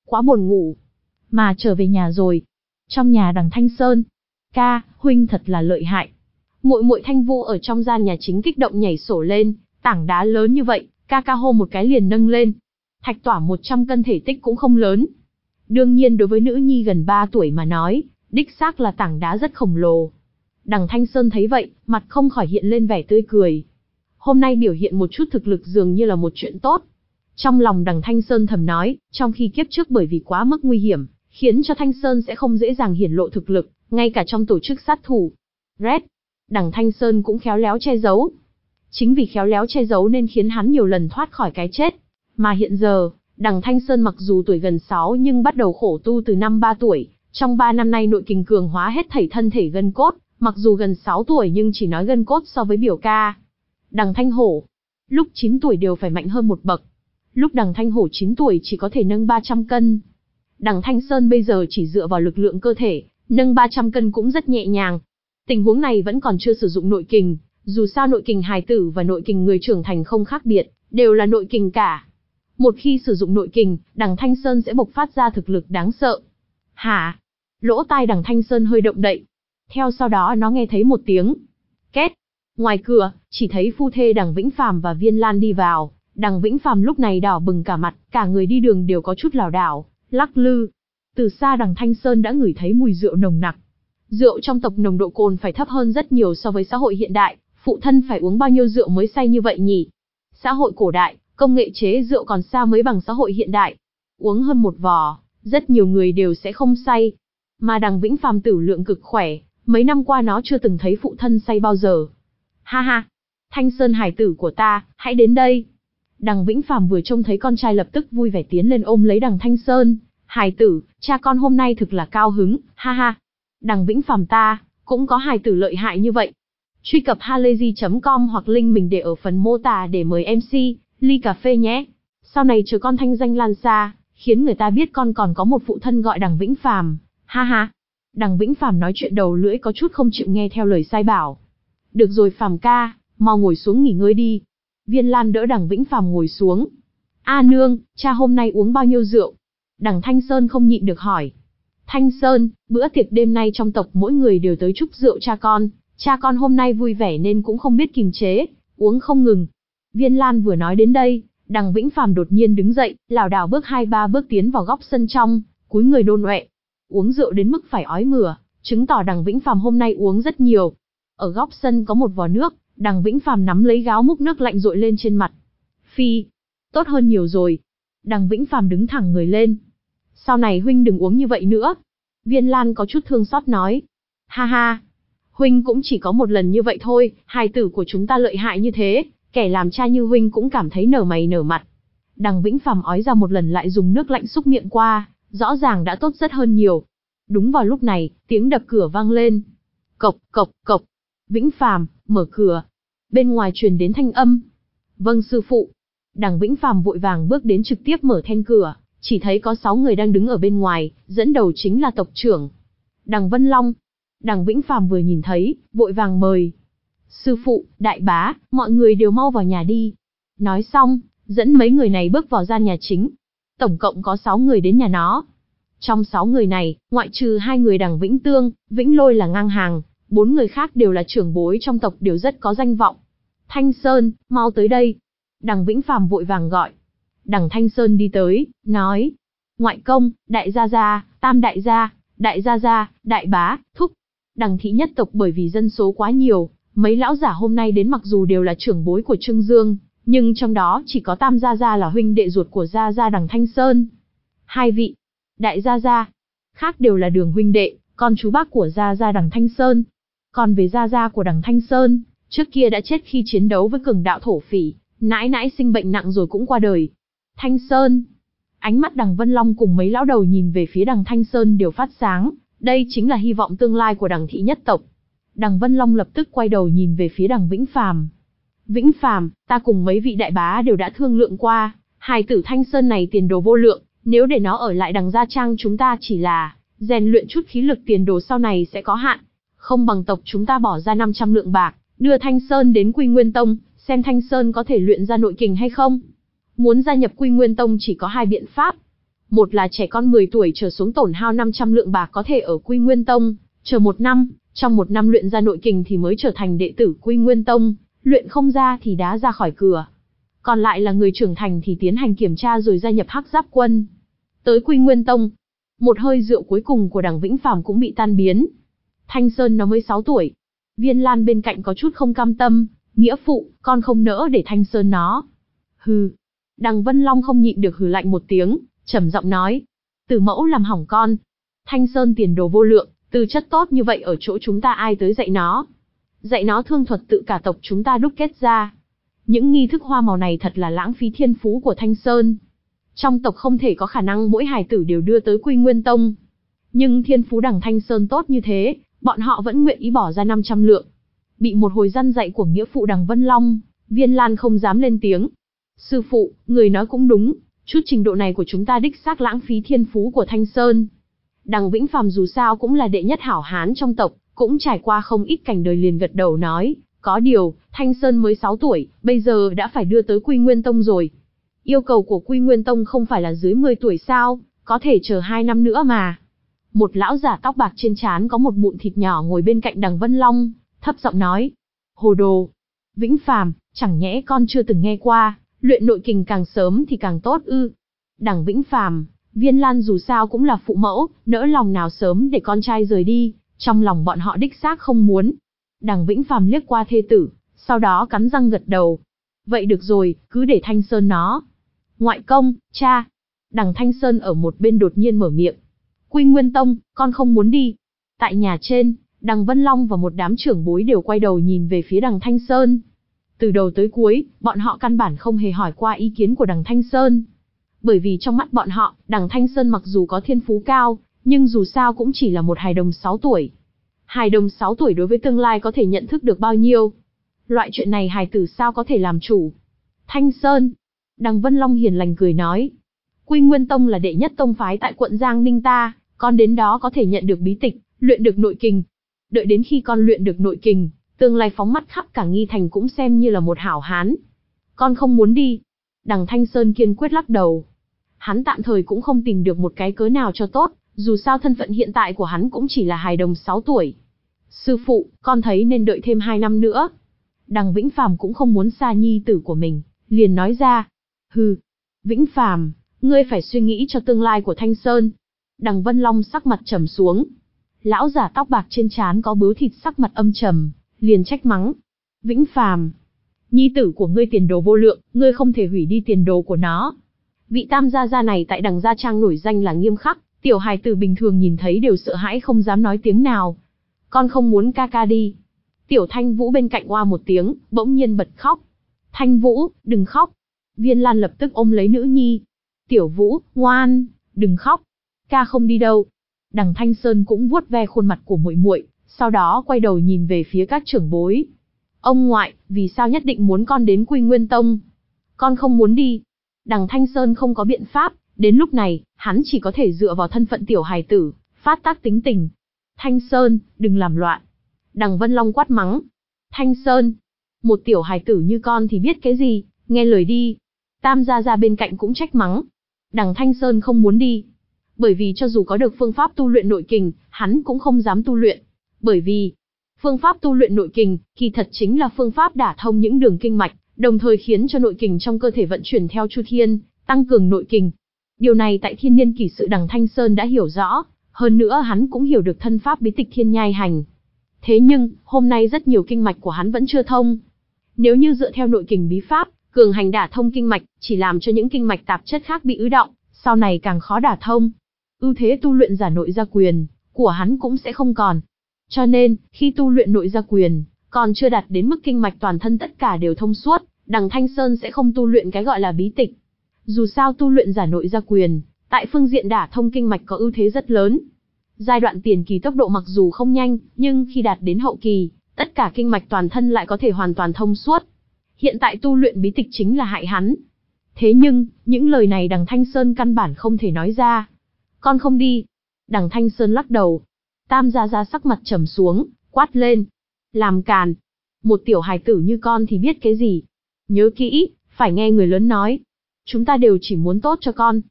quá buồn ngủ. Mà trở về nhà rồi. Trong nhà đằng Thanh Sơn. Ca, huynh thật là lợi hại. Muội muội Thanh Vu ở trong gian nhà chính kích động nhảy sổ lên, tảng đá lớn như vậy, ca ca hô một cái liền nâng lên. Thạch Tỏa một trăm cân thể tích cũng không lớn. Đương nhiên đối với nữ nhi gần ba tuổi mà nói, đích xác là tảng đá rất khổng lồ. Đằng Thanh Sơn thấy vậy, mặt không khỏi hiện lên vẻ tươi cười. Hôm nay biểu hiện một chút thực lực dường như là một chuyện tốt. Trong lòng đằng Thanh Sơn thầm nói, trong khi kiếp trước bởi vì quá mức nguy hiểm, khiến cho Thanh Sơn sẽ không dễ dàng hiển lộ thực lực, ngay cả trong tổ chức sát thủ. Red, đằng Thanh Sơn cũng khéo léo che giấu. Chính vì khéo léo che giấu nên khiến hắn nhiều lần thoát khỏi cái chết. Mà hiện giờ, đằng Thanh Sơn mặc dù tuổi gần sáu nhưng bắt đầu khổ tu từ năm ba tuổi, trong ba năm nay nội kình cường hóa hết thảy thân thể gân cốt, mặc dù gần sáu tuổi nhưng chỉ nói gân cốt so với biểu ca. Đằng Thanh Hổ, lúc chín tuổi đều phải mạnh hơn một bậc. Lúc đằng Thanh Hổ chín tuổi chỉ có thể nâng ba trăm cân. Đằng Thanh Sơn bây giờ chỉ dựa vào lực lượng cơ thể, nâng ba trăm cân cũng rất nhẹ nhàng. Tình huống này vẫn còn chưa sử dụng nội kình, dù sao nội kình hài tử và nội kình người trưởng thành không khác biệt, đều là nội kình cả. Một khi sử dụng nội kình, đằng Thanh Sơn sẽ bộc phát ra thực lực đáng sợ. Hả? Lỗ tai đằng Thanh Sơn hơi động đậy. Theo sau đó nó nghe thấy một tiếng két. Ngoài cửa, chỉ thấy phu thê đằng Vĩnh Phàm và Viên Lan đi vào. Đằng Vĩnh Phàm lúc này đỏ bừng cả mặt, cả người đi đường đều có chút lảo đảo, lắc lư. Từ xa đằng Thanh Sơn đã ngửi thấy mùi rượu nồng nặc. Rượu trong tộc nồng độ cồn phải thấp hơn rất nhiều so với xã hội hiện đại, phụ thân phải uống bao nhiêu rượu mới say như vậy nhỉ? Xã hội cổ đại, công nghệ chế rượu còn xa mới bằng xã hội hiện đại. Uống hơn một vò, rất nhiều người đều sẽ không say. Mà đằng Vĩnh Phàm tử lượng cực khỏe, mấy năm qua nó chưa từng thấy phụ thân say bao giờ. Ha ha, Thanh Sơn hải tử của ta, hãy đến đây. Đằng Vĩnh Phàm vừa trông thấy con trai lập tức vui vẻ tiến lên ôm lấy đằng Thanh Sơn. Hải tử, cha con hôm nay thực là cao hứng, ha ha. Đằng Vĩnh Phàm ta, cũng có hải tử lợi hại như vậy. Truy cập halayzi chấm com hoặc link mình để ở phần mô tả để mời em xê, ly cà phê nhé. Sau này chờ con thanh danh lan xa, khiến người ta biết con còn có một phụ thân gọi đằng Vĩnh Phàm, ha ha. Đằng Vĩnh Phàm nói chuyện đầu lưỡi có chút không chịu nghe theo lời sai bảo. Được rồi Phàm ca, mau ngồi xuống nghỉ ngơi đi. Viên Lan đỡ đằng Vĩnh Phàm ngồi xuống. A nương, cha hôm nay uống bao nhiêu rượu? Đằng Thanh Sơn không nhịn được hỏi. Thanh Sơn, bữa tiệc đêm nay trong tộc mỗi người đều tới chúc rượu cha con. Cha con hôm nay vui vẻ nên cũng không biết kiềm chế, uống không ngừng. Viên Lan vừa nói đến đây, đằng Vĩnh Phàm đột nhiên đứng dậy, lảo đảo bước hai ba bước tiến vào góc sân trong, cúi người đôn ọe. Uống rượu đến mức phải ói mửa, chứng tỏ đằng Vĩnh Phàm hôm nay uống rất nhiều. Ở góc sân có một vò nước, đằng Vĩnh Phàm nắm lấy gáo múc nước lạnh dội lên trên mặt. Phi, tốt hơn nhiều rồi. Đằng Vĩnh Phàm đứng thẳng người lên. Sau này huynh đừng uống như vậy nữa. Viên Lan có chút thương xót nói. Ha ha, huynh cũng chỉ có một lần như vậy thôi, hài tử của chúng ta lợi hại như thế, kẻ làm cha như huynh cũng cảm thấy nở mày nở mặt. Đằng Vĩnh Phàm ói ra một lần lại dùng nước lạnh xúc miệng qua, rõ ràng đã tốt rất hơn nhiều. Đúng vào lúc này, tiếng đập cửa vang lên. Cộc, cộc, cộc. Vĩnh Phàm, mở cửa. Bên ngoài truyền đến thanh âm. Vâng sư phụ. Đằng Vĩnh Phàm vội vàng bước đến trực tiếp mở then cửa, chỉ thấy có sáu người đang đứng ở bên ngoài, dẫn đầu chính là tộc trưởng Đằng Vân Long. Đằng Vĩnh Phàm vừa nhìn thấy, vội vàng mời. Sư phụ, đại bá, mọi người đều mau vào nhà đi. Nói xong, dẫn mấy người này bước vào gian nhà chính. Tổng cộng có sáu người đến nhà nó. Trong sáu người này, ngoại trừ hai người đằng Vĩnh Tương, Vĩnh Lôi là ngang hàng, bốn người khác đều là trưởng bối trong tộc đều rất có danh vọng. Thanh Sơn, mau tới đây. Đằng Vĩnh Phàm vội vàng gọi. Đằng Thanh Sơn đi tới, nói. Ngoại công, đại gia gia, tam đại gia, đại gia gia, đại bá, thúc. Đằng thị nhất tộc bởi vì dân số quá nhiều, mấy lão giả hôm nay đến mặc dù đều là trưởng bối của Trương Dương, nhưng trong đó chỉ có tam gia gia là huynh đệ ruột của gia gia đằng Thanh Sơn. Hai vị, đại gia gia, khác đều là đường huynh đệ, con chú bác của gia gia đằng Thanh Sơn. Còn về gia gia của đằng Thanh Sơn, trước kia đã chết khi chiến đấu với cường đạo thổ phỉ, nãi nãi sinh bệnh nặng rồi cũng qua đời. Thanh Sơn. Ánh mắt đằng Vân Long cùng mấy lão đầu nhìn về phía đằng Thanh Sơn đều phát sáng, đây chính là hy vọng tương lai của đằng thị nhất tộc. Đằng Vân Long lập tức quay đầu nhìn về phía đằng Vĩnh Phàm. Vĩnh Phàm, ta cùng mấy vị đại bá đều đã thương lượng qua, hài tử Thanh Sơn này tiền đồ vô lượng, nếu để nó ở lại đằng gia trang chúng ta chỉ là rèn luyện chút khí lực, tiền đồ sau này sẽ có hạn. Không bằng tộc chúng ta bỏ ra năm trăm lượng bạc, đưa Thanh Sơn đến Quy Nguyên Tông, xem Thanh Sơn có thể luyện ra nội kình hay không. Muốn gia nhập Quy Nguyên Tông chỉ có hai biện pháp. Một là trẻ con mười tuổi trở xuống tổn hao năm trăm lượng bạc có thể ở Quy Nguyên Tông, chờ một năm, trong một năm luyện ra nội kình thì mới trở thành đệ tử Quy Nguyên Tông, luyện không ra thì đá ra khỏi cửa. Còn lại là người trưởng thành thì tiến hành kiểm tra rồi gia nhập Hắc Giáp Quân. Tới Quy Nguyên Tông, một hơi rượu cuối cùng của Đằng Vĩnh Phàm cũng bị tan biến. Thanh Sơn nó mới sáu tuổi. Viên Lan bên cạnh có chút không cam tâm, nghĩa phụ, con không nỡ để Thanh Sơn nó. Hừ. Đằng Vân Long không nhịn được hừ lạnh một tiếng, trầm giọng nói. Từ mẫu làm hỏng con. Thanh Sơn tiền đồ vô lượng, tư chất tốt như vậy ở chỗ chúng ta ai tới dạy nó. Dạy nó thương thuật tự cả tộc chúng ta đúc kết ra. Những nghi thức hoa màu này thật là lãng phí thiên phú của Thanh Sơn. Trong tộc không thể có khả năng mỗi hài tử đều đưa tới Quy Nguyên Tông. Nhưng thiên phú đằng Thanh Sơn tốt như thế, bọn họ vẫn nguyện ý bỏ ra năm trăm lượng. Bị một hồi răn dạy của nghĩa phụ đằng Vân Long, Viên Lan không dám lên tiếng. Sư phụ, người nói cũng đúng, chút trình độ này của chúng ta đích xác lãng phí thiên phú của Thanh Sơn. Đằng Vĩnh Phàm dù sao cũng là đệ nhất hảo hán trong tộc, cũng trải qua không ít cảnh đời liền gật đầu nói, có điều, Thanh Sơn mới sáu tuổi, bây giờ đã phải đưa tới Quy Nguyên Tông rồi. Yêu cầu của Quy Nguyên Tông không phải là dưới mười tuổi sao, có thể chờ hai năm nữa mà. Một lão giả tóc bạc trên trán có một mụn thịt nhỏ ngồi bên cạnh đằng Vân Long, thấp giọng nói. Hồ đồ. Vĩnh Phàm, chẳng nhẽ con chưa từng nghe qua, luyện nội kình càng sớm thì càng tốt ư. Đằng Vĩnh Phàm, Viên Lan dù sao cũng là phụ mẫu, nỡ lòng nào sớm để con trai rời đi, trong lòng bọn họ đích xác không muốn. Đằng Vĩnh Phàm liếc qua thê tử, sau đó cắn răng gật đầu. Vậy được rồi, cứ để Thanh Sơn nó. Ngoại công, cha. Đằng Thanh Sơn ở một bên đột nhiên mở miệng. Quy Nguyên Tông, con không muốn đi. Tại nhà trên, đằng Vân Long và một đám trưởng bối đều quay đầu nhìn về phía đằng Thanh Sơn. Từ đầu tới cuối, bọn họ căn bản không hề hỏi qua ý kiến của đằng Thanh Sơn. Bởi vì trong mắt bọn họ, đằng Thanh Sơn mặc dù có thiên phú cao, nhưng dù sao cũng chỉ là một hài đồng sáu tuổi. Hài đồng sáu tuổi đối với tương lai có thể nhận thức được bao nhiêu? Loại chuyện này hài tử sao có thể làm chủ? Thanh Sơn. Đằng Vân Long hiền lành cười nói. Quy Nguyên Tông là đệ nhất tông phái tại quận Giang Ninh ta, con đến đó có thể nhận được bí tịch, luyện được nội kình. Đợi đến khi con luyện được nội kình, tương lai phóng mắt khắp cả Nghi Thành cũng xem như là một hảo hán. Con không muốn đi. Đằng Thanh Sơn kiên quyết lắc đầu. Hắn tạm thời cũng không tìm được một cái cớ nào cho tốt, dù sao thân phận hiện tại của hắn cũng chỉ là hài đồng sáu tuổi. Sư phụ, con thấy nên đợi thêm hai năm nữa. Đằng Vĩnh Phàm cũng không muốn xa nhi tử của mình, liền nói ra. Hừ, Vĩnh Phàm, ngươi phải suy nghĩ cho tương lai của Thanh Sơn. Đằng Vân Long sắc mặt trầm xuống. Lão giả tóc bạc trên trán có bướu thịt sắc mặt âm trầm, liền trách mắng. Vĩnh Phàm, nhi tử của ngươi tiền đồ vô lượng, ngươi không thể hủy đi tiền đồ của nó. Vị tam gia gia này tại đằng gia trang nổi danh là nghiêm khắc, tiểu hài tử bình thường nhìn thấy đều sợ hãi không dám nói tiếng nào. Con không muốn ca ca đi. Tiểu Thanh Vũ bên cạnh oa một tiếng, bỗng nhiên bật khóc. Thanh Vũ, đừng khóc. Viên Lan lập tức ôm lấy nữ nhi. Tiểu Vũ, ngoan, đừng khóc. Ca không đi đâu. Đằng Thanh Sơn cũng vuốt ve khuôn mặt của muội muội, sau đó quay đầu nhìn về phía các trưởng bối. Ông ngoại, vì sao nhất định muốn con đến Quy Nguyên Tông? Con không muốn đi. Đằng Thanh Sơn không có biện pháp, đến lúc này, hắn chỉ có thể dựa vào thân phận tiểu hài tử, phát tác tính tình. Thanh Sơn, đừng làm loạn. Đằng Vân Long quát mắng. Thanh Sơn, một tiểu hài tử như con thì biết cái gì, nghe lời đi. Tam gia gia bên cạnh cũng trách mắng. Đằng Thanh Sơn không muốn đi. Bởi vì cho dù có được phương pháp tu luyện nội kình, hắn cũng không dám tu luyện. Bởi vì, phương pháp tu luyện nội kình, kỳ thật chính là phương pháp đả thông những đường kinh mạch, đồng thời khiến cho nội kình trong cơ thể vận chuyển theo chu thiên, tăng cường nội kình. Điều này tại thiên niên kỷ sự đằng Thanh Sơn đã hiểu rõ, hơn nữa hắn cũng hiểu được thân pháp bí tịch thiên nhai hành. Thế nhưng, hôm nay rất nhiều kinh mạch của hắn vẫn chưa thông. Nếu như dựa theo nội kình bí pháp, cường hành đả thông kinh mạch, chỉ làm cho những kinh mạch tạp chất khác bị ứ động, sau này càng khó đả thông. Ưu thế tu luyện giả nội gia quyền của hắn cũng sẽ không còn. Cho nên, khi tu luyện nội gia quyền, còn chưa đạt đến mức kinh mạch toàn thân tất cả đều thông suốt, đằng Thanh Sơn sẽ không tu luyện cái gọi là bí tịch. Dù sao tu luyện giả nội gia quyền, tại phương diện đả thông kinh mạch có ưu thế rất lớn. Giai đoạn tiền kỳ tốc độ mặc dù không nhanh, nhưng khi đạt đến hậu kỳ, tất cả kinh mạch toàn thân lại có thể hoàn toàn thông suốt. Hiện tại tu luyện bí tịch chính là hại hắn. Thế nhưng, những lời này đằng Thanh Sơn căn bản không thể nói ra. Con không đi. Đằng Thanh Sơn lắc đầu. Tam gia gia sắc mặt trầm xuống, quát lên. Làm càn. Một tiểu hài tử như con thì biết cái gì. Nhớ kỹ, phải nghe người lớn nói. Chúng ta đều chỉ muốn tốt cho con.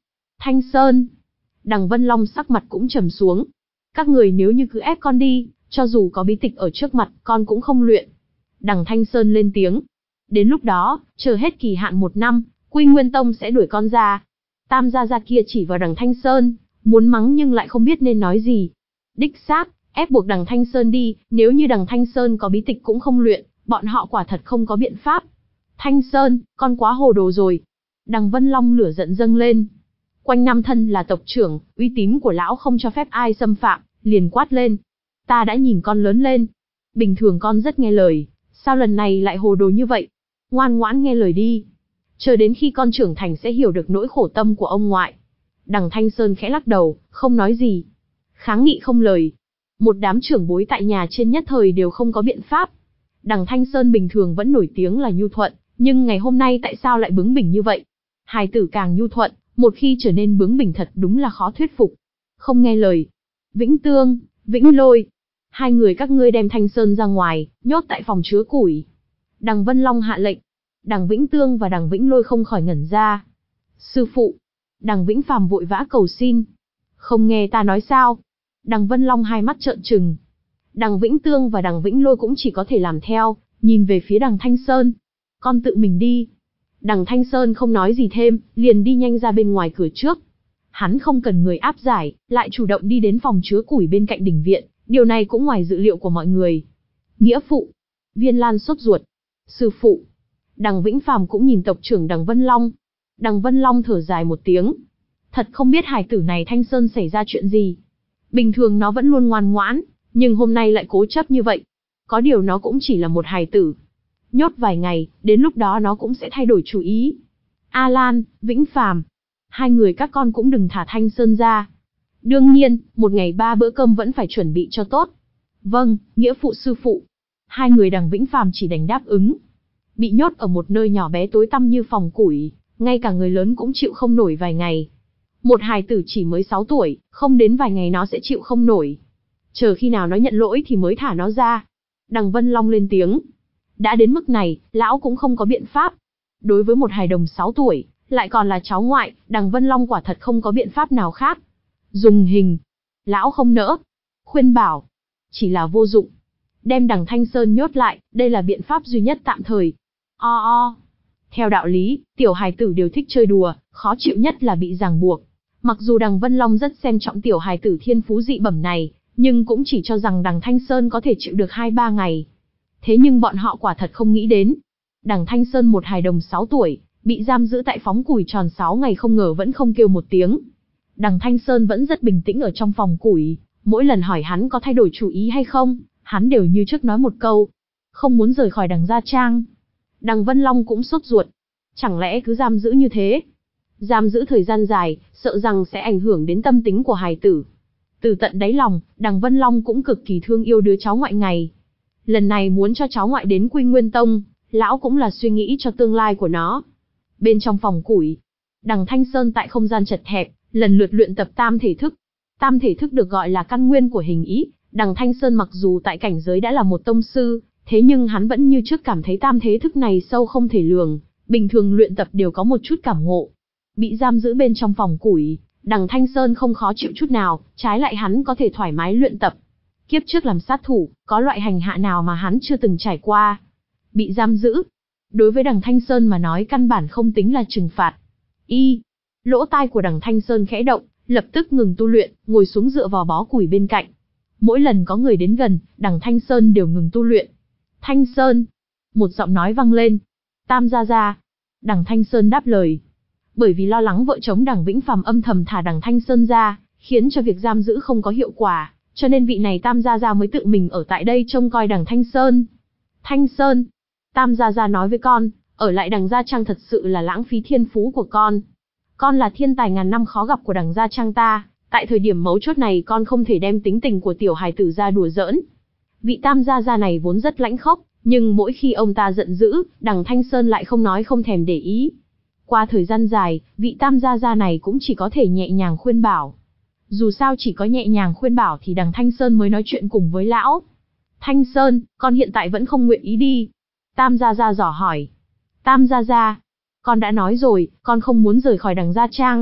Thanh Sơn. Đằng Vân Long sắc mặt cũng trầm xuống. Các người nếu như cứ ép con đi, cho dù có bí tịch ở trước mặt, con cũng không luyện. Đằng Thanh Sơn lên tiếng. Đến lúc đó, chờ hết kỳ hạn một năm, Quy Nguyên Tông sẽ đuổi con ra. Tam gia gia kia chỉ vào đằng Thanh Sơn, muốn mắng nhưng lại không biết nên nói gì. Đích xác, ép buộc đằng Thanh Sơn đi, nếu như đằng Thanh Sơn có bí tịch cũng không luyện, bọn họ quả thật không có biện pháp. Thanh Sơn, con quá hồ đồ rồi. Đằng Vân Long lửa giận dâng lên. Quanh năm thân là tộc trưởng, uy tín của lão không cho phép ai xâm phạm, liền quát lên. Ta đã nhìn con lớn lên. Bình thường con rất nghe lời, sao lần này lại hồ đồ như vậy? Ngoan ngoãn nghe lời đi. Chờ đến khi con trưởng thành sẽ hiểu được nỗi khổ tâm của ông ngoại. Đằng Thanh Sơn khẽ lắc đầu, không nói gì. Kháng nghị không lời. Một đám trưởng bối tại nhà trên nhất thời đều không có biện pháp. Đằng Thanh Sơn bình thường vẫn nổi tiếng là nhu thuận, nhưng ngày hôm nay tại sao lại bướng bỉnh như vậy? Hài tử càng nhu thuận, một khi trở nên bướng bỉnh thật đúng là khó thuyết phục. Không nghe lời. Vĩnh Tương, Vĩnh Lôi. Hai người các ngươi đem Thanh Sơn ra ngoài, nhốt tại phòng chứa củi. Đằng Vân Long hạ lệnh. Đằng Vĩnh Tương và đằng Vĩnh Lôi không khỏi ngẩn ra. Sư phụ. Đằng Vĩnh Phàm vội vã cầu xin. Không nghe ta nói sao? Đằng Vân Long hai mắt trợn trừng. Đằng Vĩnh Tương và đằng Vĩnh Lôi cũng chỉ có thể làm theo, nhìn về phía đằng Thanh Sơn. Con tự mình đi. Đằng Thanh Sơn không nói gì thêm, liền đi nhanh ra bên ngoài cửa trước. Hắn không cần người áp giải, lại chủ động đi đến phòng chứa củi bên cạnh đình viện, điều này cũng ngoài dự liệu của mọi người. Nghĩa phụ. Viên Lan sốt ruột. Sư phụ. Đằng Vĩnh Phàm cũng nhìn tộc trưởng đằng Vân Long. Đằng Vân Long thở dài một tiếng. Thật không biết hài tử này Thanh Sơn xảy ra chuyện gì. Bình thường nó vẫn luôn ngoan ngoãn, nhưng hôm nay lại cố chấp như vậy. Có điều nó cũng chỉ là một hài tử. Nhốt vài ngày, đến lúc đó nó cũng sẽ thay đổi chủ ý. A Lan, Vĩnh Phàm, hai người các con cũng đừng thả Thanh Sơn ra. Đương nhiên, một ngày ba bữa cơm vẫn phải chuẩn bị cho tốt. Vâng, nghĩa phụ sư phụ. Hai người đằng Vĩnh Phàm chỉ đành đáp ứng. Bị nhốt ở một nơi nhỏ bé tối tăm như phòng củi, ngay cả người lớn cũng chịu không nổi vài ngày. Một hài tử chỉ mới sáu tuổi, không đến vài ngày nó sẽ chịu không nổi. Chờ khi nào nó nhận lỗi thì mới thả nó ra. Đằng Vân Long lên tiếng. Đã đến mức này, lão cũng không có biện pháp. Đối với một hài đồng sáu tuổi, lại còn là cháu ngoại, đằng Vân Long quả thật không có biện pháp nào khác. Dùng hình. Lão không nỡ. Khuyên bảo. Chỉ là vô dụng. Đem đằng Thanh Sơn nhốt lại, đây là biện pháp duy nhất tạm thời. O o. Theo đạo lý, tiểu hài tử đều thích chơi đùa, khó chịu nhất là bị ràng buộc. Mặc dù đằng Vân Long rất xem trọng tiểu hài tử thiên phú dị bẩm này, nhưng cũng chỉ cho rằng đằng Thanh Sơn có thể chịu được hai ba ngày. Thế nhưng bọn họ quả thật không nghĩ đến. Đằng Thanh Sơn một hài đồng sáu tuổi, bị giam giữ tại phóng củi tròn sáu ngày không ngờ vẫn không kêu một tiếng. Đằng Thanh Sơn vẫn rất bình tĩnh ở trong phòng củi, mỗi lần hỏi hắn có thay đổi chủ ý hay không, hắn đều như trước nói một câu. Không muốn rời khỏi đằng Gia Trang. Đằng Vân Long cũng sốt ruột. Chẳng lẽ cứ giam giữ như thế? Giam giữ thời gian dài, sợ rằng sẽ ảnh hưởng đến tâm tính của hài tử. Từ tận đáy lòng, đằng Vân Long cũng cực kỳ thương yêu đứa cháu ngoại này. Lần này muốn cho cháu ngoại đến Quy Nguyên Tông, lão cũng là suy nghĩ cho tương lai của nó. Bên trong phòng củi, đằng Thanh Sơn tại không gian chật hẹp, lần lượt luyện tập tam thể thức. Tam thể thức được gọi là căn nguyên của hình ý. Đằng Thanh Sơn mặc dù tại cảnh giới đã là một tông sư, thế nhưng hắn vẫn như trước cảm thấy tam thế thức này sâu không thể lường, bình thường luyện tập đều có một chút cảm ngộ. Bị giam giữ bên trong phòng củi, đằng Thanh Sơn không khó chịu chút nào, trái lại hắn có thể thoải mái luyện tập. Kiếp trước làm sát thủ, có loại hành hạ nào mà hắn chưa từng trải qua. Bị giam giữ, đối với đằng Thanh Sơn mà nói căn bản không tính là trừng phạt. Y, lỗ tai của đằng Thanh Sơn khẽ động, lập tức ngừng tu luyện, ngồi xuống dựa vào bó củi bên cạnh. Mỗi lần có người đến gần, đằng Thanh Sơn đều ngừng tu luyện. Thanh Sơn, một giọng nói vang lên. Tam gia gia. Đằng Thanh Sơn đáp lời. Bởi vì lo lắng vợ chồng đằng Vĩnh Phàm âm thầm thả đằng Thanh Sơn ra, khiến cho việc giam giữ không có hiệu quả, cho nên vị này Tam gia gia mới tự mình ở tại đây trông coi đằng Thanh Sơn. Thanh Sơn, Tam gia gia nói với con, ở lại đằng Gia Trang thật sự là lãng phí thiên phú của con. Con là thiên tài ngàn năm khó gặp của đằng Gia Trang ta, tại thời điểm mấu chốt này con không thể đem tính tình của tiểu hài tử ra đùa giỡn. Vị Tam gia gia này vốn rất lãnh khốc, nhưng mỗi khi ông ta giận dữ, đằng Thanh Sơn lại không nói không thèm để ý. Qua thời gian dài, vị Tam gia gia này cũng chỉ có thể nhẹ nhàng khuyên bảo. Dù sao chỉ có nhẹ nhàng khuyên bảo thì đằng Thanh Sơn mới nói chuyện cùng với lão. Thanh Sơn, con hiện tại vẫn không nguyện ý đi. Tam gia gia dò hỏi. Tam gia gia, con đã nói rồi, con không muốn rời khỏi đằng Gia Trang,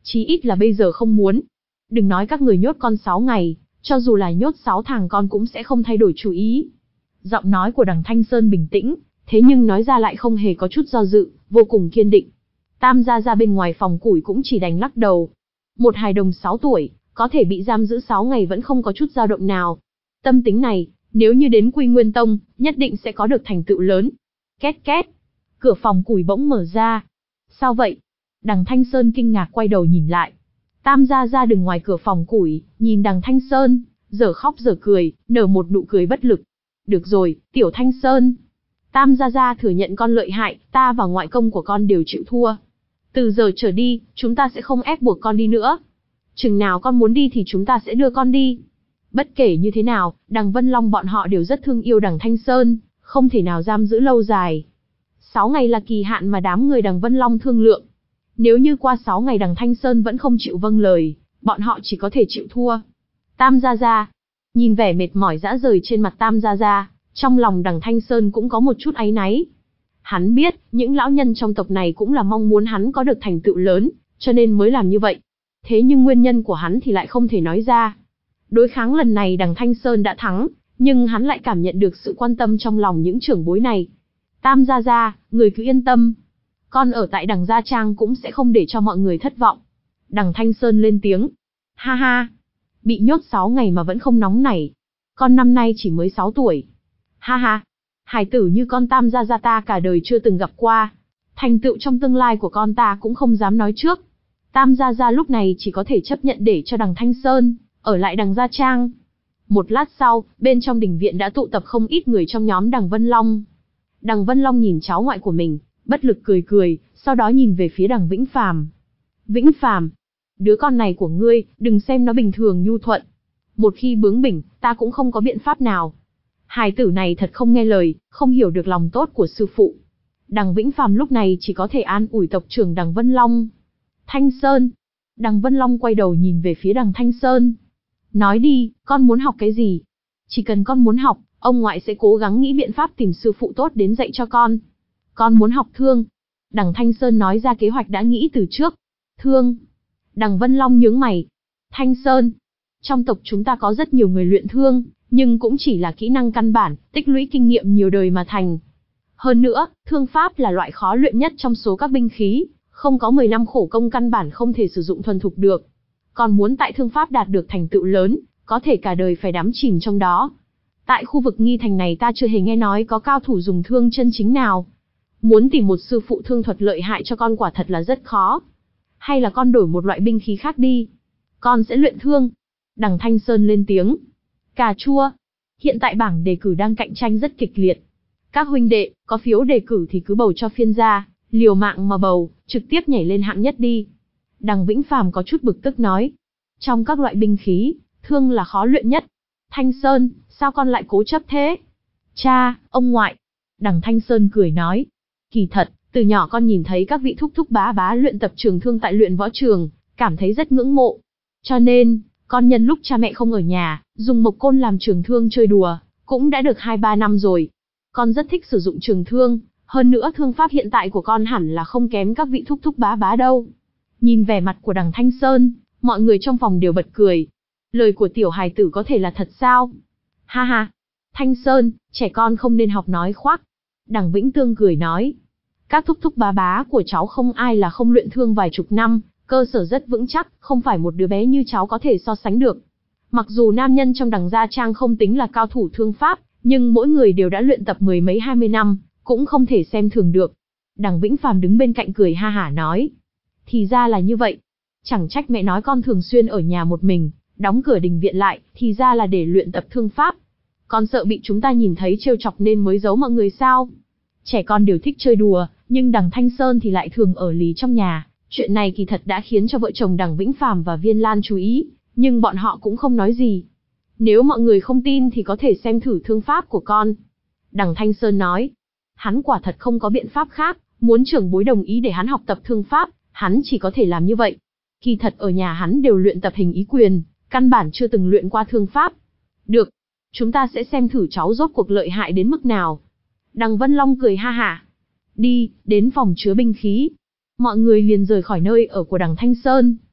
Chí ít là bây giờ không muốn. Đừng nói các người nhốt con sáu ngày, cho dù là nhốt sáu tháng con cũng sẽ không thay đổi chủ ý. Giọng nói của đằng Thanh Sơn bình tĩnh, thế nhưng nói ra lại không hề có chút do dự, vô cùng kiên định. Tam gia gia bên ngoài phòng củi cũng chỉ đành lắc đầu. Một hài đồng sáu tuổi, có thể bị giam giữ sáu ngày vẫn không có chút dao động nào. Tâm tính này, nếu như đến Quy Nguyên Tông, nhất định sẽ có được thành tựu lớn. Két két, cửa phòng củi bỗng mở ra. Sao vậy? Đằng Thanh Sơn kinh ngạc quay đầu nhìn lại. Tam gia gia đứng ngoài cửa phòng củi, nhìn đằng Thanh Sơn, giờ khóc giờ cười, nở một nụ cười bất lực. Được rồi, tiểu Thanh Sơn. Tam gia gia thừa nhận con lợi hại, ta và ngoại công của con đều chịu thua. Từ giờ trở đi, chúng ta sẽ không ép buộc con đi nữa. Chừng nào con muốn đi thì chúng ta sẽ đưa con đi. Bất kể như thế nào, đằng Vân Long bọn họ đều rất thương yêu đằng Thanh Sơn, không thể nào giam giữ lâu dài. Sáu ngày là kỳ hạn mà đám người đằng Vân Long thương lượng. Nếu như qua sáu ngày đằng Thanh Sơn vẫn không chịu vâng lời, bọn họ chỉ có thể chịu thua. Tam gia gia, nhìn vẻ mệt mỏi rã rời trên mặt Tam gia gia, trong lòng đằng Thanh Sơn cũng có một chút áy náy. Hắn biết, những lão nhân trong tộc này cũng là mong muốn hắn có được thành tựu lớn, cho nên mới làm như vậy. Thế nhưng nguyên nhân của hắn thì lại không thể nói ra. Đối kháng lần này đằng Thanh Sơn đã thắng, nhưng hắn lại cảm nhận được sự quan tâm trong lòng những trưởng bối này. Tam gia gia, người cứ yên tâm. Con ở tại đằng Gia Trang cũng sẽ không để cho mọi người thất vọng. Đằng Thanh Sơn lên tiếng. Ha ha, bị nhốt sáu ngày mà vẫn không nóng nảy. Con năm nay chỉ mới sáu tuổi. Ha ha, hài tử như con Tam gia gia ta cả đời chưa từng gặp qua. Thành tựu trong tương lai của con ta cũng không dám nói trước. Tam gia gia lúc này chỉ có thể chấp nhận để cho đằng Thanh Sơn ở lại đằng Gia Trang. Một lát sau, bên trong đình viện đã tụ tập không ít người trong nhóm đằng Vân Long. Đằng Vân Long nhìn cháu ngoại của mình, bất lực cười cười, sau đó nhìn về phía đằng Vĩnh Phàm. Vĩnh Phàm, đứa con này của ngươi, đừng xem nó bình thường nhu thuận. Một khi bướng bỉnh, ta cũng không có biện pháp nào. Hài tử này thật không nghe lời, không hiểu được lòng tốt của sư phụ. Đằng Vĩnh Phàm lúc này chỉ có thể an ủi tộc trưởng đằng Vân Long. Thanh Sơn. Đằng Vân Long quay đầu nhìn về phía đằng Thanh Sơn. Nói đi, con muốn học cái gì? Chỉ cần con muốn học, ông ngoại sẽ cố gắng nghĩ biện pháp tìm sư phụ tốt đến dạy cho con. Con muốn học thương. Đằng Thanh Sơn nói ra kế hoạch đã nghĩ từ trước. Thương. Đằng Vân Long nhướng mày. Thanh Sơn. Trong tộc chúng ta có rất nhiều người luyện thương, nhưng cũng chỉ là kỹ năng căn bản, tích lũy kinh nghiệm nhiều đời mà thành. Hơn nữa, thương pháp là loại khó luyện nhất trong số các binh khí, không có mười năm khổ công căn bản không thể sử dụng thuần thục được. Còn muốn tại thương pháp đạt được thành tựu lớn, có thể cả đời phải đắm chìm trong đó. Tại khu vực Nghi Thành này ta chưa hề nghe nói có cao thủ dùng thương chân chính nào. Muốn tìm một sư phụ thương thuật lợi hại cho con quả thật là rất khó. Hay là con đổi một loại binh khí khác đi. Con sẽ luyện thương. Đằng Thanh Sơn lên tiếng. Cà chua. Hiện tại bảng đề cử đang cạnh tranh rất kịch liệt. Các huynh đệ, có phiếu đề cử thì cứ bầu cho phiên gia, liều mạng mà bầu, trực tiếp nhảy lên hạng nhất đi. Đằng Vĩnh Phàm có chút bực tức nói. Trong các loại binh khí, thương là khó luyện nhất. Thanh Sơn, sao con lại cố chấp thế? Cha, ông ngoại. Đằng Thanh Sơn cười nói. Kỳ thật, từ nhỏ con nhìn thấy các vị thúc thúc bá bá luyện tập trường thương tại luyện võ trường, cảm thấy rất ngưỡng mộ. Cho nên, con nhân lúc cha mẹ không ở nhà, dùng mộc côn làm trường thương chơi đùa, cũng đã được hai ba năm rồi. Con rất thích sử dụng trường thương, hơn nữa thương pháp hiện tại của con hẳn là không kém các vị thúc thúc bá bá đâu. Nhìn vẻ mặt của đằng Thanh Sơn, mọi người trong phòng đều bật cười. Lời của tiểu hài tử có thể là thật sao? Ha ha, Thanh Sơn, trẻ con không nên học nói khoác. Đằng Vĩnh Tương cười nói. Các thúc thúc bá bá của cháu không ai là không luyện thương vài chục năm, cơ sở rất vững chắc, không phải một đứa bé như cháu có thể so sánh được. Mặc dù nam nhân trong đằng Gia Trang không tính là cao thủ thương pháp, nhưng mỗi người đều đã luyện tập mười mấy hai mươi năm, cũng không thể xem thường được. Đằng Vĩnh Phàm đứng bên cạnh cười ha hả nói. Thì ra là như vậy. Chẳng trách mẹ nói con thường xuyên ở nhà một mình, đóng cửa đình viện lại, thì ra là để luyện tập thương pháp. Con sợ bị chúng ta nhìn thấy trêu chọc nên mới giấu mọi người sao? Trẻ con đều thích chơi đùa, nhưng đằng Thanh Sơn thì lại thường ở lì trong nhà. Chuyện này kỳ thật đã khiến cho vợ chồng đằng Vĩnh Phàm và Viên Lan chú ý, nhưng bọn họ cũng không nói gì. Nếu mọi người không tin thì có thể xem thử thương pháp của con. Đằng Thanh Sơn nói. Hắn quả thật không có biện pháp khác, muốn trưởng bối đồng ý để hắn học tập thương pháp, hắn chỉ có thể làm như vậy. Kỳ thật ở nhà hắn đều luyện tập hình ý quyền, căn bản chưa từng luyện qua thương pháp. Được, chúng ta sẽ xem thử cháu rốt cuộc lợi hại đến mức nào. Đằng Vân Long cười ha hả. Đi, đến phòng chứa binh khí. Mọi người liền rời khỏi nơi ở của đằng Thanh Sơn.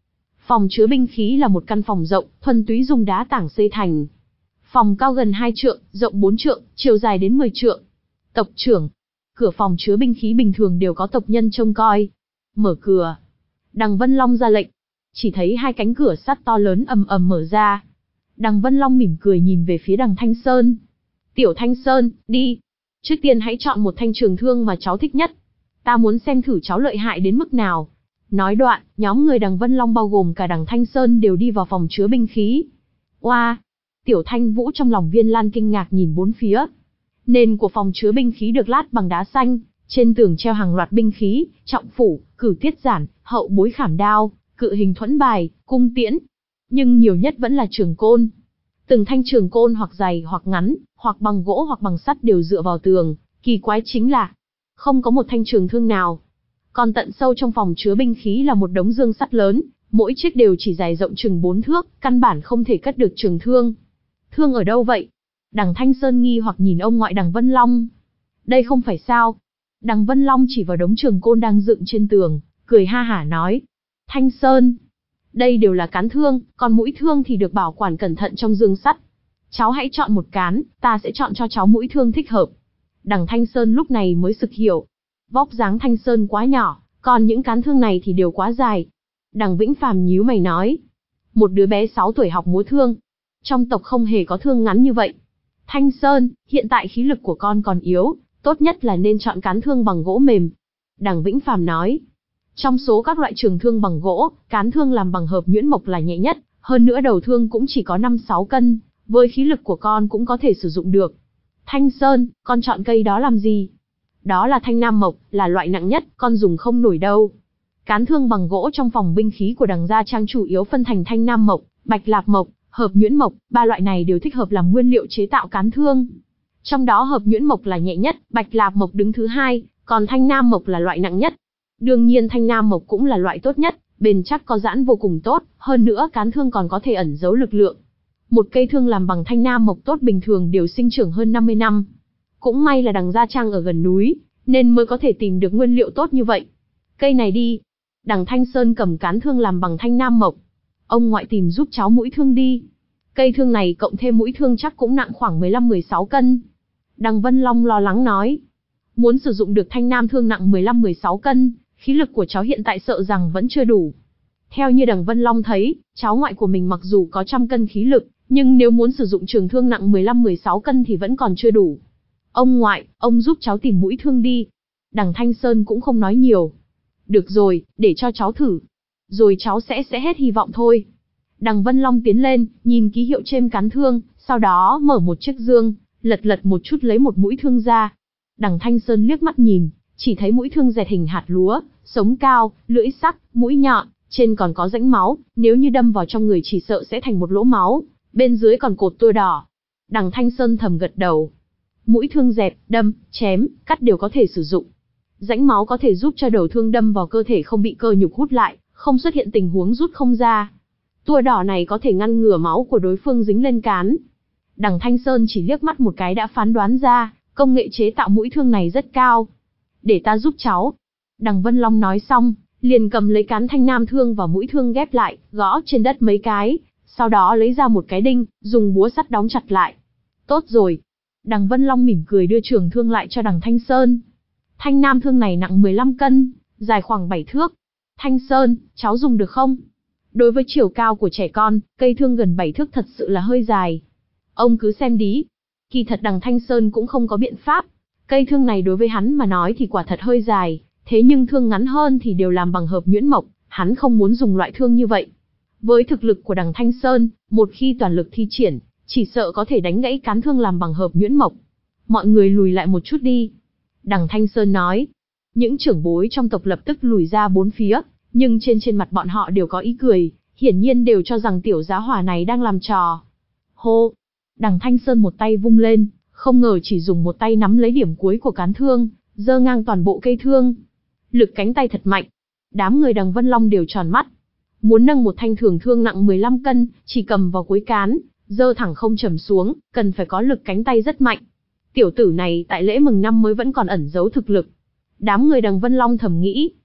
Phòng chứa binh khí là một căn phòng rộng, thuần túy dùng đá tảng xây thành. Phòng cao gần hai trượng, rộng bốn trượng, chiều dài đến mười trượng. Tộc trưởng. Cửa phòng chứa binh khí bình thường đều có tộc nhân trông coi. Mở cửa. Đằng Vân Long ra lệnh. Chỉ thấy hai cánh cửa sắt to lớn ầm ầm mở ra. Đằng Vân Long mỉm cười nhìn về phía đằng Thanh Sơn. Tiểu Thanh Sơn, đi. Trước tiên hãy chọn một thanh trường thương mà cháu thích nhất. Ta muốn xem thử cháu lợi hại đến mức nào. Nói đoạn, nhóm người đằng Vân Long bao gồm cả đằng Thanh Sơn đều đi vào phòng chứa binh khí. Oa! Wow. Tiểu Thanh Vũ trong lòng Viên Lan kinh ngạc nhìn bốn phía. Nền của phòng chứa binh khí được lát bằng đá xanh, trên tường treo hàng loạt binh khí, trọng phủ, cử tiết giản, hậu bối khảm đao, cự hình thuẫn bài, cung tiễn. Nhưng nhiều nhất vẫn là trường côn. Từng thanh trường côn hoặc dày hoặc ngắn, hoặc bằng gỗ hoặc bằng sắt đều dựa vào tường, kỳ quái chính là không có một thanh trường thương nào. Còn tận sâu trong phòng chứa binh khí là một đống dương sắt lớn, mỗi chiếc đều chỉ dài rộng chừng bốn thước, căn bản không thể cất được trường thương. Thương ở đâu vậy? Đằng Thanh Sơn nghi hoặc nhìn ông ngoại đằng Vân Long. Đây không phải sao? Đằng Vân Long chỉ vào đống trường côn đang dựng trên tường, cười ha hả nói. Thanh Sơn, đây đều là cán thương, còn mũi thương thì được bảo quản cẩn thận trong dương sắt. Cháu hãy chọn một cán, ta sẽ chọn cho cháu mũi thương thích hợp. Đằng Thanh Sơn lúc này mới sực hiểu. Vóc dáng Thanh Sơn quá nhỏ, còn những cán thương này thì đều quá dài. Đằng Vĩnh Phàm nhíu mày nói. Một đứa bé sáu tuổi học múa thương. Trong tộc không hề có thương ngắn như vậy. Thanh Sơn, hiện tại khí lực của con còn yếu, tốt nhất là nên chọn cán thương bằng gỗ mềm. Đằng Vĩnh Phàm nói. Trong số các loại trường thương bằng gỗ, cán thương làm bằng hợp nhuyễn mộc là nhẹ nhất, hơn nữa đầu thương cũng chỉ có năm sáu cân, với khí lực của con cũng có thể sử dụng được. Thanh Sơn, con chọn cây đó làm gì? Đó là thanh nam mộc, là loại nặng nhất, con dùng không nổi đâu. Cán thương bằng gỗ trong phòng binh khí của đằng Gia Trang chủ yếu phân thành thanh nam mộc, bạch lạp mộc, hợp nhuyễn mộc, ba loại này đều thích hợp làm nguyên liệu chế tạo cán thương. Trong đó hợp nhuyễn mộc là nhẹ nhất, bạch lạp mộc đứng thứ hai, còn thanh nam mộc là loại nặng nhất. Đương nhiên thanh nam mộc cũng là loại tốt nhất, bền chắc có giãn vô cùng tốt, hơn nữa cán thương còn có thể ẩn giấu lực lượng. Một cây thương làm bằng thanh nam mộc tốt bình thường đều sinh trưởng hơn năm mươi năm. Cũng may là đằng Gia Trang ở gần núi, nên mới có thể tìm được nguyên liệu tốt như vậy. Cây này đi. Đằng Thanh Sơn cầm cán thương làm bằng thanh nam mộc. Ông ngoại tìm giúp cháu mũi thương đi. Cây thương này cộng thêm mũi thương chắc cũng nặng khoảng mười lăm mười sáu cân. Đằng Vân Long lo lắng nói. Muốn sử dụng được thanh nam thương nặng mười lăm mười sáu cân, khí lực của cháu hiện tại sợ rằng vẫn chưa đủ. Theo như đằng Vân Long thấy, cháu ngoại của mình mặc dù có trăm cân khí lực, nhưng nếu muốn sử dụng trường thương nặng mười lăm mười sáu cân thì vẫn còn chưa đủ. Ông ngoại, ông giúp cháu tìm mũi thương đi. Đằng Thanh Sơn cũng không nói nhiều. Được rồi, để cho cháu thử. Rồi cháu sẽ sẽ hết hy vọng thôi. Đằng Vân Long tiến lên, nhìn ký hiệu trên cán thương, sau đó mở một chiếc dương, lật lật một chút lấy một mũi thương ra. Đằng Thanh Sơn liếc mắt nhìn, chỉ thấy mũi thương dẹt hình hạt lúa, sống cao, lưỡi sắc, mũi nhọn, trên còn có rãnh máu, nếu như đâm vào trong người chỉ sợ sẽ thành một lỗ máu, bên dưới còn cột tua đỏ. Đằng Thanh Sơn thầm gật đầu. Mũi thương dẹp, đâm, chém, cắt đều có thể sử dụng. Rãnh máu có thể giúp cho đầu thương đâm vào cơ thể không bị cơ nhục hút lại, không xuất hiện tình huống rút không ra. Tua đỏ này có thể ngăn ngừa máu của đối phương dính lên cán. Đằng Thanh Sơn chỉ liếc mắt một cái đã phán đoán ra, công nghệ chế tạo mũi thương này rất cao. Để ta giúp cháu. Đằng Vân Long nói xong, liền cầm lấy cán thanh nam thương và mũi thương ghép lại, gõ trên đất mấy cái, sau đó lấy ra một cái đinh, dùng búa sắt đóng chặt lại. Tốt rồi. Đằng Vân Long mỉm cười đưa trường thương lại cho đằng Thanh Sơn. Thanh nam thương này nặng mười lăm cân, dài khoảng bảy thước. Thanh Sơn, cháu dùng được không? Đối với chiều cao của trẻ con, cây thương gần bảy thước thật sự là hơi dài. Ông cứ xem đi. Kỳ thật đằng Thanh Sơn cũng không có biện pháp. Cây thương này đối với hắn mà nói thì quả thật hơi dài, thế nhưng thương ngắn hơn thì đều làm bằng hợp nhuyễn mộc, hắn không muốn dùng loại thương như vậy. Với thực lực của đằng Thanh Sơn, một khi toàn lực thi triển, chỉ sợ có thể đánh gãy cán thương làm bằng hợp nhuyễn mộc. Mọi người lùi lại một chút đi. Đằng Thanh Sơn nói. Những trưởng bối trong tộc lập tức lùi ra bốn phía, nhưng trên trên mặt bọn họ đều có ý cười, hiển nhiên đều cho rằng tiểu giá hỏa này đang làm trò. Hô! Đằng Thanh Sơn một tay vung lên, không ngờ chỉ dùng một tay nắm lấy điểm cuối của cán thương, giơ ngang toàn bộ cây thương. Lực cánh tay thật mạnh. Đám người đằng Vân Long đều tròn mắt. Muốn nâng một thanh thường thương nặng mười lăm cân, chỉ cầm vào cuối cán, giơ thẳng không trầm xuống, cần phải có lực cánh tay rất mạnh. Tiểu tử này tại lễ mừng năm mới vẫn còn ẩn giấu thực lực. Đám người đằng Vân Long thầm nghĩ.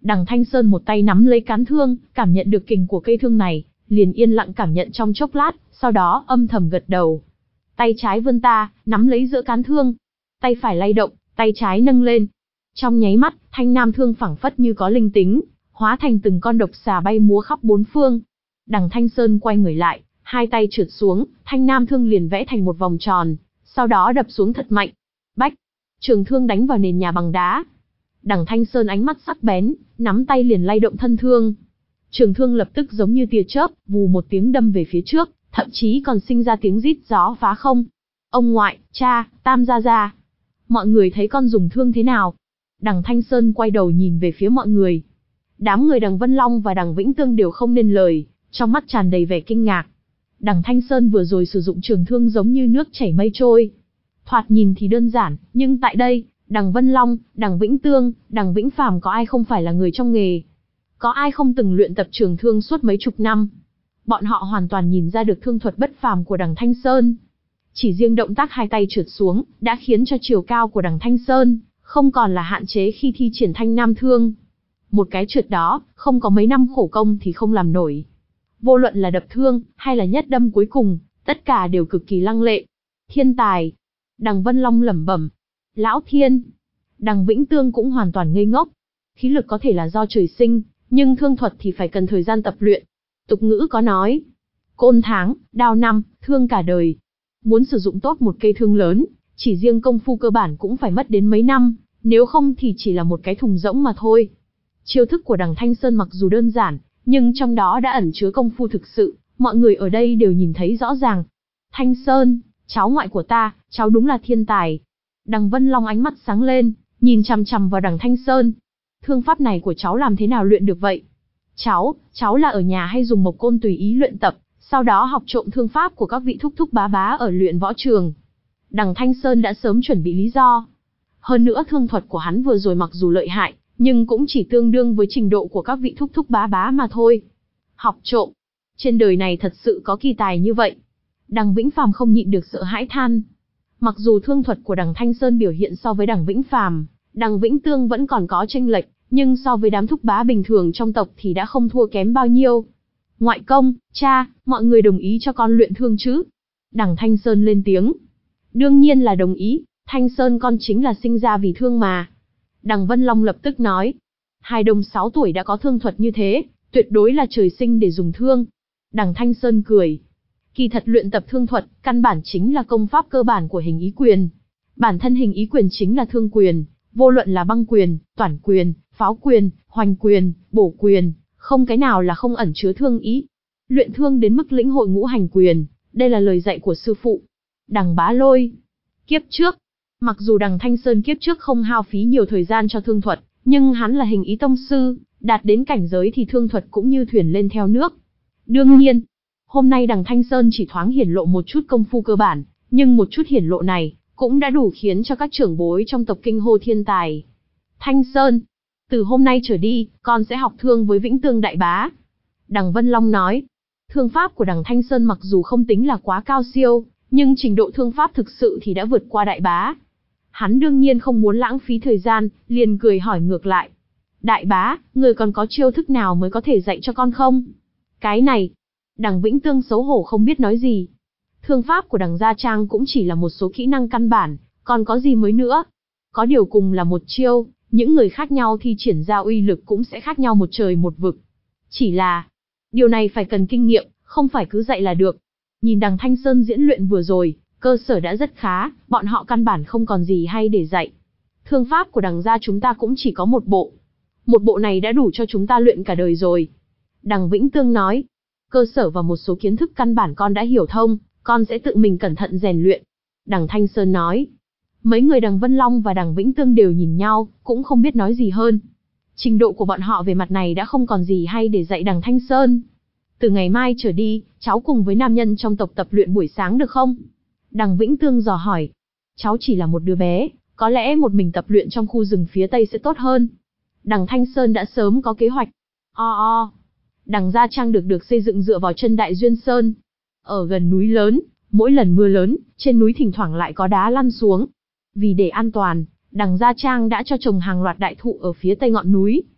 Đằng Thanh Sơn một tay nắm lấy cán thương, cảm nhận được kình của cây thương này, liền yên lặng cảm nhận trong chốc lát, sau đó âm thầm gật đầu. Tay trái vươn ta, nắm lấy giữa cán thương. Tay phải lay động, tay trái nâng lên. Trong nháy mắt, thanh nam thương phảng phất như có linh tính, hóa thành từng con độc xà bay múa khắp bốn phương. Đằng Thanh Sơn quay người lại, hai tay trượt xuống, thanh nam thương liền vẽ thành một vòng tròn, sau đó đập xuống thật mạnh. Bách! Trường thương đánh vào nền nhà bằng đá. Đằng Thanh Sơn ánh mắt sắc bén, nắm tay liền lay động thân thương. Trường thương lập tức giống như tia chớp, vù một tiếng đâm về phía trước, thậm chí còn sinh ra tiếng rít gió phá không. Ông ngoại, cha, Tam gia gia. Mọi người thấy con dùng thương thế nào? Đằng Thanh Sơn quay đầu nhìn về phía mọi người. Đám người đằng Vân Long và đằng Vĩnh Tương đều không nên lời, trong mắt tràn đầy vẻ kinh ngạc. Đằng Thanh Sơn vừa rồi sử dụng trường thương giống như nước chảy mây trôi. Thoạt nhìn thì đơn giản, nhưng tại đây, đằng Vân Long, đằng Vĩnh Tương, đằng Vĩnh Phàm có ai không phải là người trong nghề? Có ai không từng luyện tập trường thương suốt mấy chục năm? Bọn họ hoàn toàn nhìn ra được thương thuật bất phàm của đằng Thanh Sơn. Chỉ riêng động tác hai tay trượt xuống, đã khiến cho chiều cao của đằng Thanh Sơn không còn là hạn chế khi thi triển thanh nam thương. Một cái trượt đó, không có mấy năm khổ công thì không làm nổi. Vô luận là đập thương, hay là nhất đâm cuối cùng, tất cả đều cực kỳ lăng lệ. Thiên tài! Đằng Vân Long lẩm bẩm. Lão thiên! Đằng Vĩnh Tương cũng hoàn toàn ngây ngốc. Khí lực có thể là do trời sinh, nhưng thương thuật thì phải cần thời gian tập luyện. Tục ngữ có nói, côn tháng, đao năm, thương cả đời. Muốn sử dụng tốt một cây thương lớn, chỉ riêng công phu cơ bản cũng phải mất đến mấy năm, nếu không thì chỉ là một cái thùng rỗng mà thôi. Chiêu thức của đằng Thanh Sơn mặc dù đơn giản, nhưng trong đó đã ẩn chứa công phu thực sự, mọi người ở đây đều nhìn thấy rõ ràng. Thanh Sơn, cháu ngoại của ta, cháu đúng là thiên tài. Đằng Vân Long ánh mắt sáng lên, nhìn chằm chằm vào đằng Thanh Sơn. Thương pháp này của cháu làm thế nào luyện được vậy? Cháu, cháu là ở nhà hay dùng mộc côn tùy ý luyện tập, sau đó học trộm thương pháp của các vị thúc thúc bá bá ở luyện võ trường? Đằng Thanh Sơn đã sớm chuẩn bị lý do. Hơn nữa thương thuật của hắn vừa rồi mặc dù lợi hại, nhưng cũng chỉ tương đương với trình độ của các vị thúc thúc bá bá mà thôi. Học trộm. Trên đời này thật sự có kỳ tài như vậy. Đằng Vĩnh Phàm không nhịn được sợ hãi than. Mặc dù thương thuật của đằng Thanh Sơn biểu hiện so với đằng Vĩnh Phàm, đằng Vĩnh Tương vẫn còn có chênh lệch, nhưng so với đám thúc bá bình thường trong tộc thì đã không thua kém bao nhiêu. Ngoại công, cha, mọi người đồng ý cho con luyện thương chứ? Đằng Thanh Sơn lên tiếng. Đương nhiên là đồng ý, Thanh Sơn con chính là sinh ra vì thương mà. Đằng Vân Long lập tức nói. Hai đồng sáu tuổi đã có thương thuật như thế, tuyệt đối là trời sinh để dùng thương. Đằng Thanh Sơn cười. Kỳ thật luyện tập thương thuật, căn bản chính là công pháp cơ bản của hình ý quyền. Bản thân hình ý quyền chính là thương quyền, vô luận là băng quyền, toản quyền, pháo quyền, hoành quyền, bổ quyền, không cái nào là không ẩn chứa thương ý. Luyện thương đến mức lĩnh hội ngũ hành quyền, đây là lời dạy của sư phụ. Đằng Bá Lôi. Kiếp trước, mặc dù đằng Thanh Sơn kiếp trước không hao phí nhiều thời gian cho thương thuật, nhưng hắn là hình ý tông sư, đạt đến cảnh giới thì thương thuật cũng như thuyền lên theo nước. Đương nhiên, hôm nay đằng Thanh Sơn chỉ thoáng hiển lộ một chút công phu cơ bản, nhưng một chút hiển lộ này, cũng đã đủ khiến cho các trưởng bối trong tộc kinh hô thiên tài. Thanh Sơn, từ hôm nay trở đi, con sẽ học thương với Vĩnh Tương đại bá. Đằng Vân Long nói, thương pháp của đằng Thanh Sơn mặc dù không tính là quá cao siêu, nhưng trình độ thương pháp thực sự thì đã vượt qua đại bá. Hắn đương nhiên không muốn lãng phí thời gian, liền cười hỏi ngược lại. Đại bá, người còn có chiêu thức nào mới có thể dạy cho con không? Cái này, đằng Vĩnh Tương xấu hổ không biết nói gì. Thương pháp của đằng Gia Trang cũng chỉ là một số kỹ năng căn bản, còn có gì mới nữa? Có điều cùng là một chiêu, những người khác nhau thi triển ra uy lực cũng sẽ khác nhau một trời một vực. Chỉ là, điều này phải cần kinh nghiệm, không phải cứ dạy là được. Nhìn đằng Thanh Sơn diễn luyện vừa rồi, cơ sở đã rất khá, bọn họ căn bản không còn gì hay để dạy. Thương pháp của đằng gia chúng ta cũng chỉ có một bộ. Một bộ này đã đủ cho chúng ta luyện cả đời rồi. Đằng Vĩnh Tương nói, cơ sở và một số kiến thức căn bản con đã hiểu thông, con sẽ tự mình cẩn thận rèn luyện. Đằng Thanh Sơn nói, mấy người đằng Vân Long và đằng Vĩnh Tương đều nhìn nhau, cũng không biết nói gì hơn. Trình độ của bọn họ về mặt này đã không còn gì hay để dạy đằng Thanh Sơn. Từ ngày mai trở đi, cháu cùng với nam nhân trong tộc tập luyện buổi sáng được không? Đằng Vĩnh Tương dò hỏi. Cháu chỉ là một đứa bé, có lẽ một mình tập luyện trong khu rừng phía tây sẽ tốt hơn. Đằng Thanh Sơn đã sớm có kế hoạch. O o. Đằng Gia Trang được được xây dựng dựa vào chân Đại Duyên Sơn. Ở gần núi lớn, mỗi lần mưa lớn, trên núi thỉnh thoảng lại có đá lăn xuống. Vì để an toàn, đằng Gia Trang đã cho trồng hàng loạt đại thụ ở phía tây ngọn núi.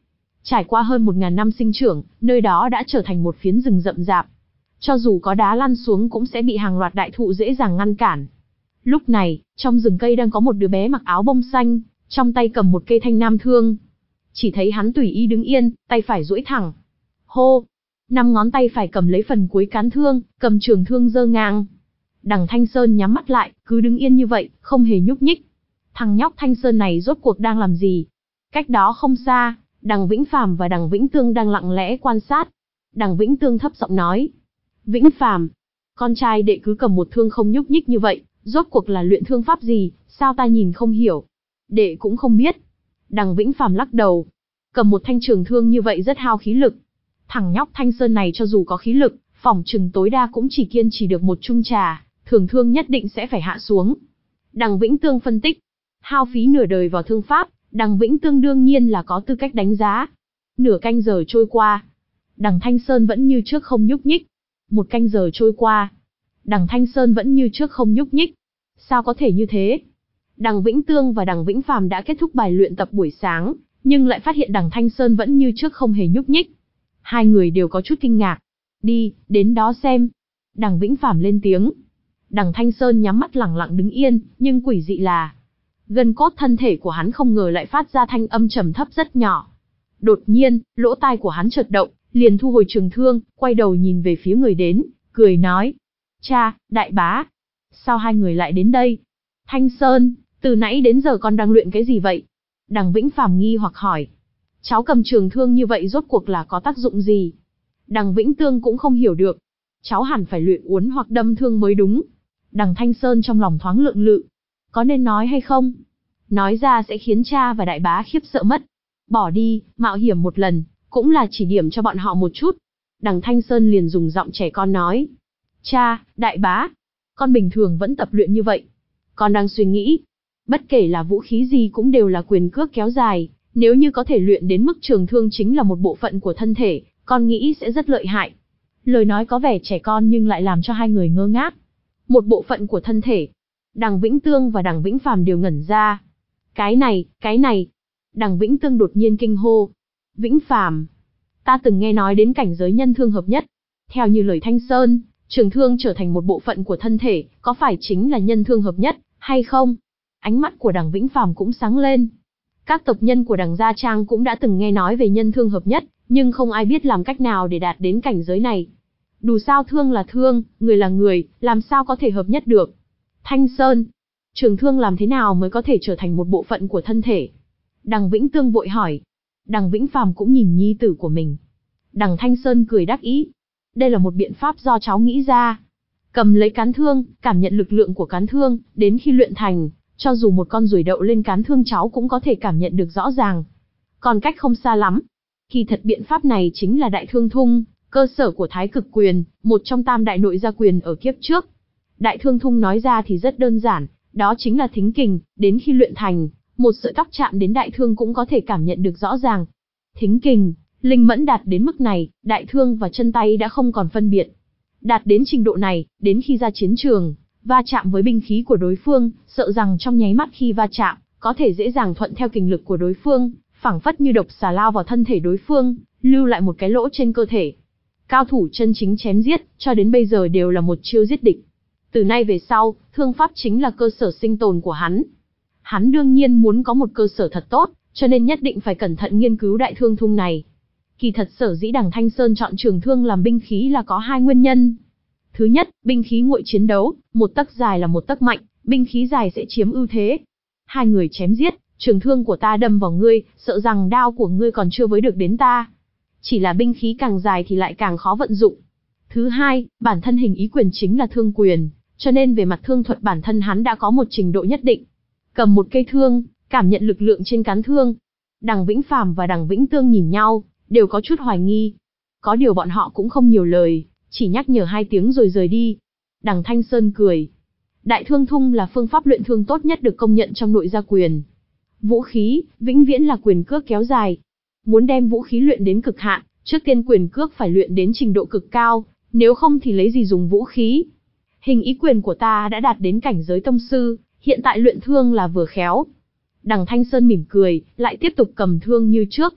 Trải qua hơn một ngàn năm sinh trưởng, nơi đó đã trở thành một phiến rừng rậm rạp. Cho dù có đá lăn xuống cũng sẽ bị hàng loạt đại thụ dễ dàng ngăn cản. Lúc này, trong rừng cây đang có một đứa bé mặc áo bông xanh, trong tay cầm một cây thanh nam thương. Chỉ thấy hắn tùy ý đứng yên, tay phải duỗi thẳng. Hô! Năm ngón tay phải cầm lấy phần cuối cán thương, cầm trường thương giơ ngang. Đằng Thanh Sơn nhắm mắt lại, cứ đứng yên như vậy, không hề nhúc nhích. Thằng nhóc Thanh Sơn này rốt cuộc đang làm gì? Cách đó không xa, Đằng Vĩnh Phàm và Đằng Vĩnh Tương đang lặng lẽ quan sát. Đằng Vĩnh Tương thấp giọng nói: Vĩnh Phàm, con trai đệ cứ cầm một thương không nhúc nhích như vậy, rốt cuộc là luyện thương pháp gì, sao ta nhìn không hiểu? Đệ cũng không biết. Đằng Vĩnh Phàm lắc đầu. Cầm một thanh trường thương như vậy rất hao khí lực. Thằng nhóc Thanh Sơn này cho dù có khí lực, phỏng chừng tối đa cũng chỉ kiên trì được một chung trà, thường thương nhất định sẽ phải hạ xuống. Đằng Vĩnh Tương phân tích. Hao phí nửa đời vào thương pháp, Đằng Vĩnh Tương đương nhiên là có tư cách đánh giá. Nửa canh giờ trôi qua, Đằng Thanh Sơn vẫn như trước không nhúc nhích. Một canh giờ trôi qua, Đằng Thanh Sơn vẫn như trước không nhúc nhích. Sao có thể như thế? Đằng Vĩnh Tương và Đằng Vĩnh Phàm đã kết thúc bài luyện tập buổi sáng, nhưng lại phát hiện Đằng Thanh Sơn vẫn như trước không hề nhúc nhích. Hai người đều có chút kinh ngạc. Đi, đến đó xem. Đằng Vĩnh Phàm lên tiếng. Đằng Thanh Sơn nhắm mắt lẳng lặng đứng yên, nhưng quỷ dị là gân cốt thân thể của hắn không ngờ lại phát ra thanh âm trầm thấp rất nhỏ. Đột nhiên, lỗ tai của hắn chợt động, liền thu hồi trường thương, quay đầu nhìn về phía người đến, cười nói: Cha, đại bá, sao hai người lại đến đây? Thanh Sơn, từ nãy đến giờ con đang luyện cái gì vậy? Đằng Vĩnh Phàm nghi hoặc hỏi. Cháu cầm trường thương như vậy rốt cuộc là có tác dụng gì? Đằng Vĩnh Tương cũng không hiểu được. Cháu hẳn phải luyện uốn hoặc đâm thương mới đúng. Đằng Thanh Sơn trong lòng thoáng lượng lự. Có nên nói hay không? Nói ra sẽ khiến cha và đại bá khiếp sợ mất. Bỏ đi, mạo hiểm một lần, cũng là chỉ điểm cho bọn họ một chút. Đằng Thanh Sơn liền dùng giọng trẻ con nói. Cha, đại bá, con bình thường vẫn tập luyện như vậy. Con đang suy nghĩ, bất kể là vũ khí gì cũng đều là quyền cước kéo dài. Nếu như có thể luyện đến mức trường thương chính là một bộ phận của thân thể, con nghĩ sẽ rất lợi hại. Lời nói có vẻ trẻ con nhưng lại làm cho hai người ngơ ngác. Một bộ phận của thân thể. Đằng Vĩnh Tương và Đằng Vĩnh Phàm đều ngẩn ra. Cái này, cái này. Đằng Vĩnh Tương đột nhiên kinh hô. Vĩnh Phàm, ta từng nghe nói đến cảnh giới nhân thương hợp nhất. Theo như lời Thanh Sơn, trường thương trở thành một bộ phận của thân thể, có phải chính là nhân thương hợp nhất, hay không? Ánh mắt của Đằng Vĩnh Phàm cũng sáng lên. Các tộc nhân của Đằng Gia Trang cũng đã từng nghe nói về nhân thương hợp nhất, nhưng không ai biết làm cách nào để đạt đến cảnh giới này. Dù sao thương là thương, người là người, làm sao có thể hợp nhất được? Thanh Sơn, trường thương làm thế nào mới có thể trở thành một bộ phận của thân thể? Đằng Vĩnh Tương vội hỏi. Đằng Vĩnh Phàm cũng nhìn nhi tử của mình. Đằng Thanh Sơn cười đắc ý. Đây là một biện pháp do cháu nghĩ ra. Cầm lấy cán thương, cảm nhận lực lượng của cán thương, đến khi luyện thành, cho dù một con ruồi đậu lên cán thương cháu cũng có thể cảm nhận được rõ ràng. Còn cách không xa lắm. Kỳ thật biện pháp này chính là Đại Thương Thung, cơ sở của Thái Cực Quyền, một trong tam đại nội gia quyền ở kiếp trước. Đại Thương Thung nói ra thì rất đơn giản, đó chính là thính kình, đến khi luyện thành, một sợi tóc chạm đến đại thương cũng có thể cảm nhận được rõ ràng. Thính kình, linh mẫn đạt đến mức này, đại thương và chân tay đã không còn phân biệt. Đạt đến trình độ này, đến khi ra chiến trường, va chạm với binh khí của đối phương, sợ rằng trong nháy mắt khi va chạm, có thể dễ dàng thuận theo kình lực của đối phương, phảng phất như độc xà lao vào thân thể đối phương, lưu lại một cái lỗ trên cơ thể. Cao thủ chân chính chém giết, cho đến bây giờ đều là một chiêu giết địch. Từ nay về sau, thương pháp chính là cơ sở sinh tồn của hắn. Hắn đương nhiên muốn có một cơ sở thật tốt, cho nên nhất định phải cẩn thận nghiên cứu Đại Thương Thung này. Kỳ thật sở dĩ Đằng Thanh Sơn chọn trường thương làm binh khí là có hai nguyên nhân. Thứ nhất, binh khí nguội chiến đấu, một tấc dài là một tấc mạnh, binh khí dài sẽ chiếm ưu thế. Hai người chém giết, trường thương của ta đâm vào ngươi, sợ rằng đao của ngươi còn chưa với được đến ta. Chỉ là binh khí càng dài thì lại càng khó vận dụng. Thứ hai, bản thân hình ý quyền chính là thương quyền, cho nên về mặt thương thuật bản thân hắn đã có một trình độ nhất định. Cầm một cây thương, cảm nhận lực lượng trên cán thương. Đằng Vĩnh Phàm và Đằng Vĩnh Tương nhìn nhau, đều có chút hoài nghi. Có điều bọn họ cũng không nhiều lời, chỉ nhắc nhở hai tiếng rồi rời đi. Đằng Thanh Sơn cười. Đại Thương Thung là phương pháp luyện thương tốt nhất được công nhận trong nội gia quyền. Vũ khí, vĩnh viễn là quyền cước kéo dài. Muốn đem vũ khí luyện đến cực hạn, trước tiên quyền cước phải luyện đến trình độ cực cao, nếu không thì lấy gì dùng vũ khí. Hình ý quyền của ta đã đạt đến cảnh giới tông sư, hiện tại luyện thương là vừa khéo. Đằng Thanh Sơn mỉm cười, lại tiếp tục cầm thương như trước.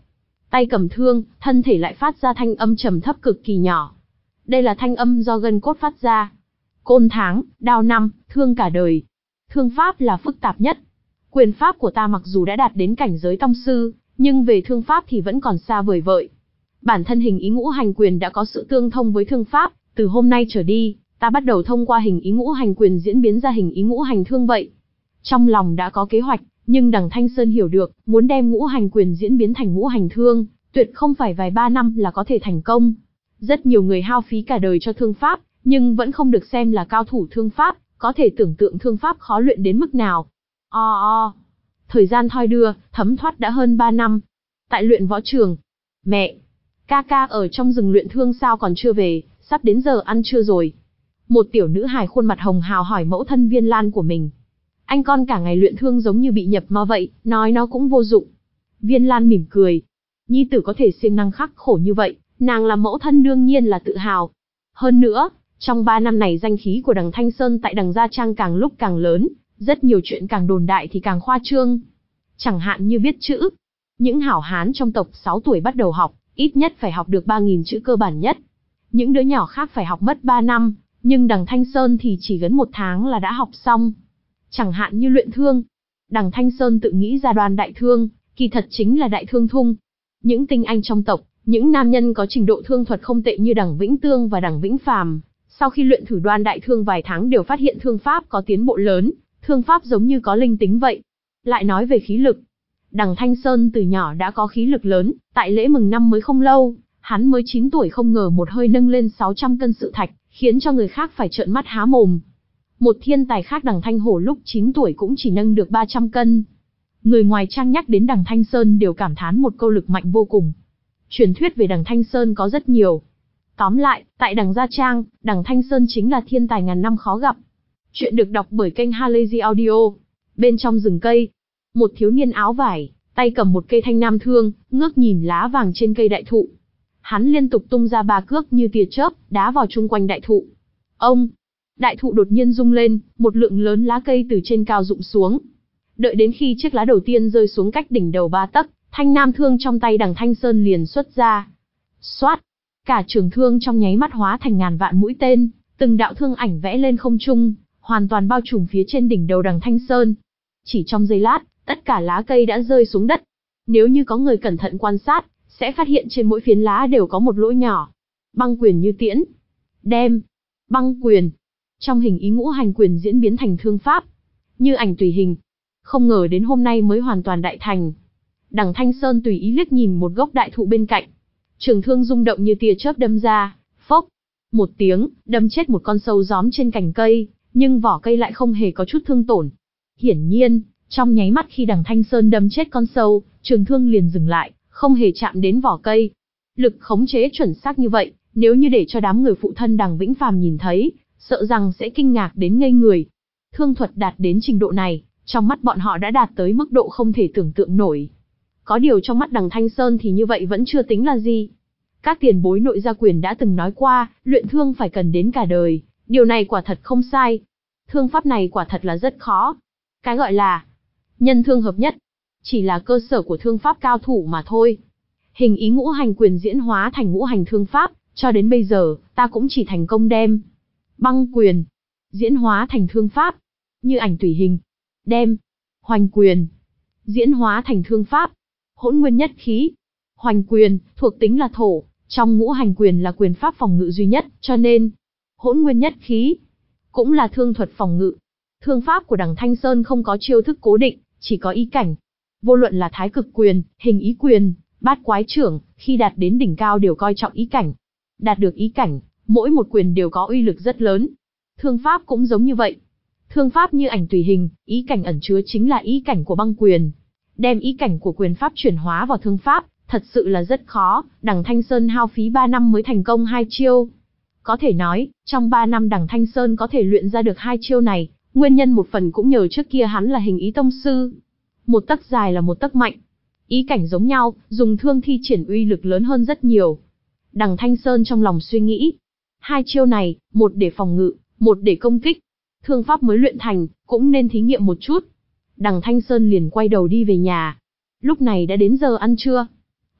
tay cầm thương, thân thể lại phát ra thanh âm trầm thấp cực kỳ nhỏ. Đây là thanh âm do gân cốt phát ra. Côn tháng, đao năm, thương cả đời. Thương pháp là phức tạp nhất. Quyền pháp của ta mặc dù đã đạt đến cảnh giới tông sư, nhưng về thương pháp thì vẫn còn xa vời vợi. Bản thân hình ý ngũ hành quyền đã có sự tương thông với thương pháp, từ hôm nay trở đi, ta bắt đầu thông qua hình ý ngũ hành quyền diễn biến ra hình ý ngũ hành thương vậy. Trong lòng đã có kế hoạch, nhưng đằng Thanh Sơn hiểu được, muốn đem ngũ hành quyền diễn biến thành ngũ hành thương, tuyệt không phải vài ba năm là có thể thành công. Rất nhiều người hao phí cả đời cho thương pháp, nhưng vẫn không được xem là cao thủ thương pháp, có thể tưởng tượng thương pháp khó luyện đến mức nào. O o. Thời gian thoi đưa, thấm thoát đã hơn ba năm. Tại luyện võ trường. Mẹ! Ca ca ở trong rừng luyện thương sao còn chưa về, sắp đến giờ ăn trưa rồi. Một tiểu nữ hài khuôn mặt hồng hào hỏi mẫu thân Viên Lan của mình. Anh con cả ngày luyện thương giống như bị nhập ma vậy, nói nó cũng vô dụng. Viên Lan mỉm cười. Nhi tử có thể siêng năng khắc khổ như vậy, nàng là mẫu thân đương nhiên là tự hào. Hơn nữa, trong ba năm này danh khí của đằng Thanh Sơn tại đằng Gia Trang càng lúc càng lớn, rất nhiều chuyện càng đồn đại thì càng khoa trương. Chẳng hạn như viết chữ. Những hảo hán trong tộc sáu tuổi bắt đầu học, ít nhất phải học được ba nghìn chữ cơ bản nhất. Những đứa nhỏ khác phải học mất ba năm, nhưng đằng Thanh Sơn thì chỉ gần một tháng là đã học xong. Chẳng hạn như luyện thương. Đằng Thanh Sơn tự nghĩ ra Đoan Đại Thương, kỳ thật chính là Đại Thương Thung. Những tinh anh trong tộc, những nam nhân có trình độ thương thuật không tệ như đằng Vĩnh Tương và đằng Vĩnh Phàm, sau khi luyện thử Đoan Đại Thương vài tháng đều phát hiện thương pháp có tiến bộ lớn, thương pháp giống như có linh tính vậy. Lại nói về khí lực. Đằng Thanh Sơn từ nhỏ đã có khí lực lớn, tại lễ mừng năm mới không lâu, hắn mới chín tuổi không ngờ một hơi nâng lên sáu trăm cân sự thạch, khiến cho người khác phải trợn mắt há mồm. Một thiên tài khác đằng Thanh Hổ lúc chín tuổi cũng chỉ nâng được ba trăm cân. Người ngoài trang nhắc đến đằng Thanh Sơn đều cảm thán một câu lực mạnh vô cùng. Truyền thuyết về đằng Thanh Sơn có rất nhiều. Tóm lại, tại đằng Gia Trang, đằng Thanh Sơn chính là thiên tài ngàn năm khó gặp. Chuyện được đọc bởi kênh Halazy Audio. Bên trong rừng cây, một thiếu niên áo vải, tay cầm một cây thanh nam thương, ngước nhìn lá vàng trên cây đại thụ. Hắn liên tục tung ra ba cước như tia chớp, đá vào chung quanh đại thụ. Ông! Đại thụ đột nhiên rung lên, một lượng lớn lá cây từ trên cao rụng xuống. Đợi đến khi chiếc lá đầu tiên rơi xuống cách đỉnh đầu ba tấc, thanh nam thương trong tay đằng Thanh Sơn liền xuất ra. Xoát! Cả trường thương trong nháy mắt hóa thành ngàn vạn mũi tên, từng đạo thương ảnh vẽ lên không trung, hoàn toàn bao trùm phía trên đỉnh đầu đằng Thanh Sơn. Chỉ trong giây lát, tất cả lá cây đã rơi xuống đất. Nếu như có người cẩn thận quan sát, sẽ phát hiện trên mỗi phiến lá đều có một lỗ nhỏ. Băng quyền như tiễn. Đem. Băng quyền. Trong hình ý ngũ hành quyền diễn biến thành thương pháp. Như ảnh tùy hình. Không ngờ đến hôm nay mới hoàn toàn đại thành. Đằng Thanh Sơn tùy ý liếc nhìn một gốc đại thụ bên cạnh. Trường thương rung động như tia chớp đâm ra. Phốc. Một tiếng, đâm chết một con sâu gióm trên cành cây, nhưng vỏ cây lại không hề có chút thương tổn. Hiển nhiên, trong nháy mắt khi đằng Thanh Sơn đâm chết con sâu, trường thương liền dừng lại, không hề chạm đến vỏ cây. Lực khống chế chuẩn xác như vậy, nếu như để cho đám người phụ thân đằng Vĩnh Phàm nhìn thấy, sợ rằng sẽ kinh ngạc đến ngây người. Thương thuật đạt đến trình độ này, trong mắt bọn họ đã đạt tới mức độ không thể tưởng tượng nổi. Có điều trong mắt đằng Thanh Sơn thì như vậy vẫn chưa tính là gì. Các tiền bối nội gia quyền đã từng nói qua, luyện thương phải cần đến cả đời, điều này quả thật không sai. Thương pháp này quả thật là rất khó. Cái gọi là nhân thương hợp nhất, chỉ là cơ sở của thương pháp cao thủ mà thôi. Hình ý ngũ hành quyền diễn hóa thành ngũ hành thương pháp, cho đến bây giờ, ta cũng chỉ thành công đem băng quyền diễn hóa thành thương pháp, như ảnh tùy hình, đem hoành quyền diễn hóa thành thương pháp. Hỗn nguyên nhất khí. Hoành quyền thuộc tính là thổ, trong ngũ hành quyền là quyền pháp phòng ngự duy nhất, cho nên hỗn nguyên nhất khí cũng là thương thuật phòng ngự. Thương pháp của đằng Thanh Sơn không có chiêu thức cố định, chỉ có ý cảnh. Vô luận là thái cực quyền, hình ý quyền, bát quái trưởng, khi đạt đến đỉnh cao đều coi trọng ý cảnh. Đạt được ý cảnh, mỗi một quyền đều có uy lực rất lớn. Thương pháp cũng giống như vậy. Thương pháp như ảnh tùy hình, ý cảnh ẩn chứa chính là ý cảnh của băng quyền. Đem ý cảnh của quyền pháp chuyển hóa vào thương pháp, thật sự là rất khó, đằng Thanh Sơn hao phí ba năm mới thành công hai chiêu. Có thể nói, trong ba năm đằng Thanh Sơn có thể luyện ra được hai chiêu này, nguyên nhân một phần cũng nhờ trước kia hắn là hình ý tông sư. Một tấc dài là một tấc mạnh. Ý cảnh giống nhau, dùng thương thi triển uy lực lớn hơn rất nhiều. Đằng Thanh Sơn trong lòng suy nghĩ. Hai chiêu này, một để phòng ngự, một để công kích. Thương pháp mới luyện thành, cũng nên thí nghiệm một chút. Đằng Thanh Sơn liền quay đầu đi về nhà. Lúc này đã đến giờ ăn trưa.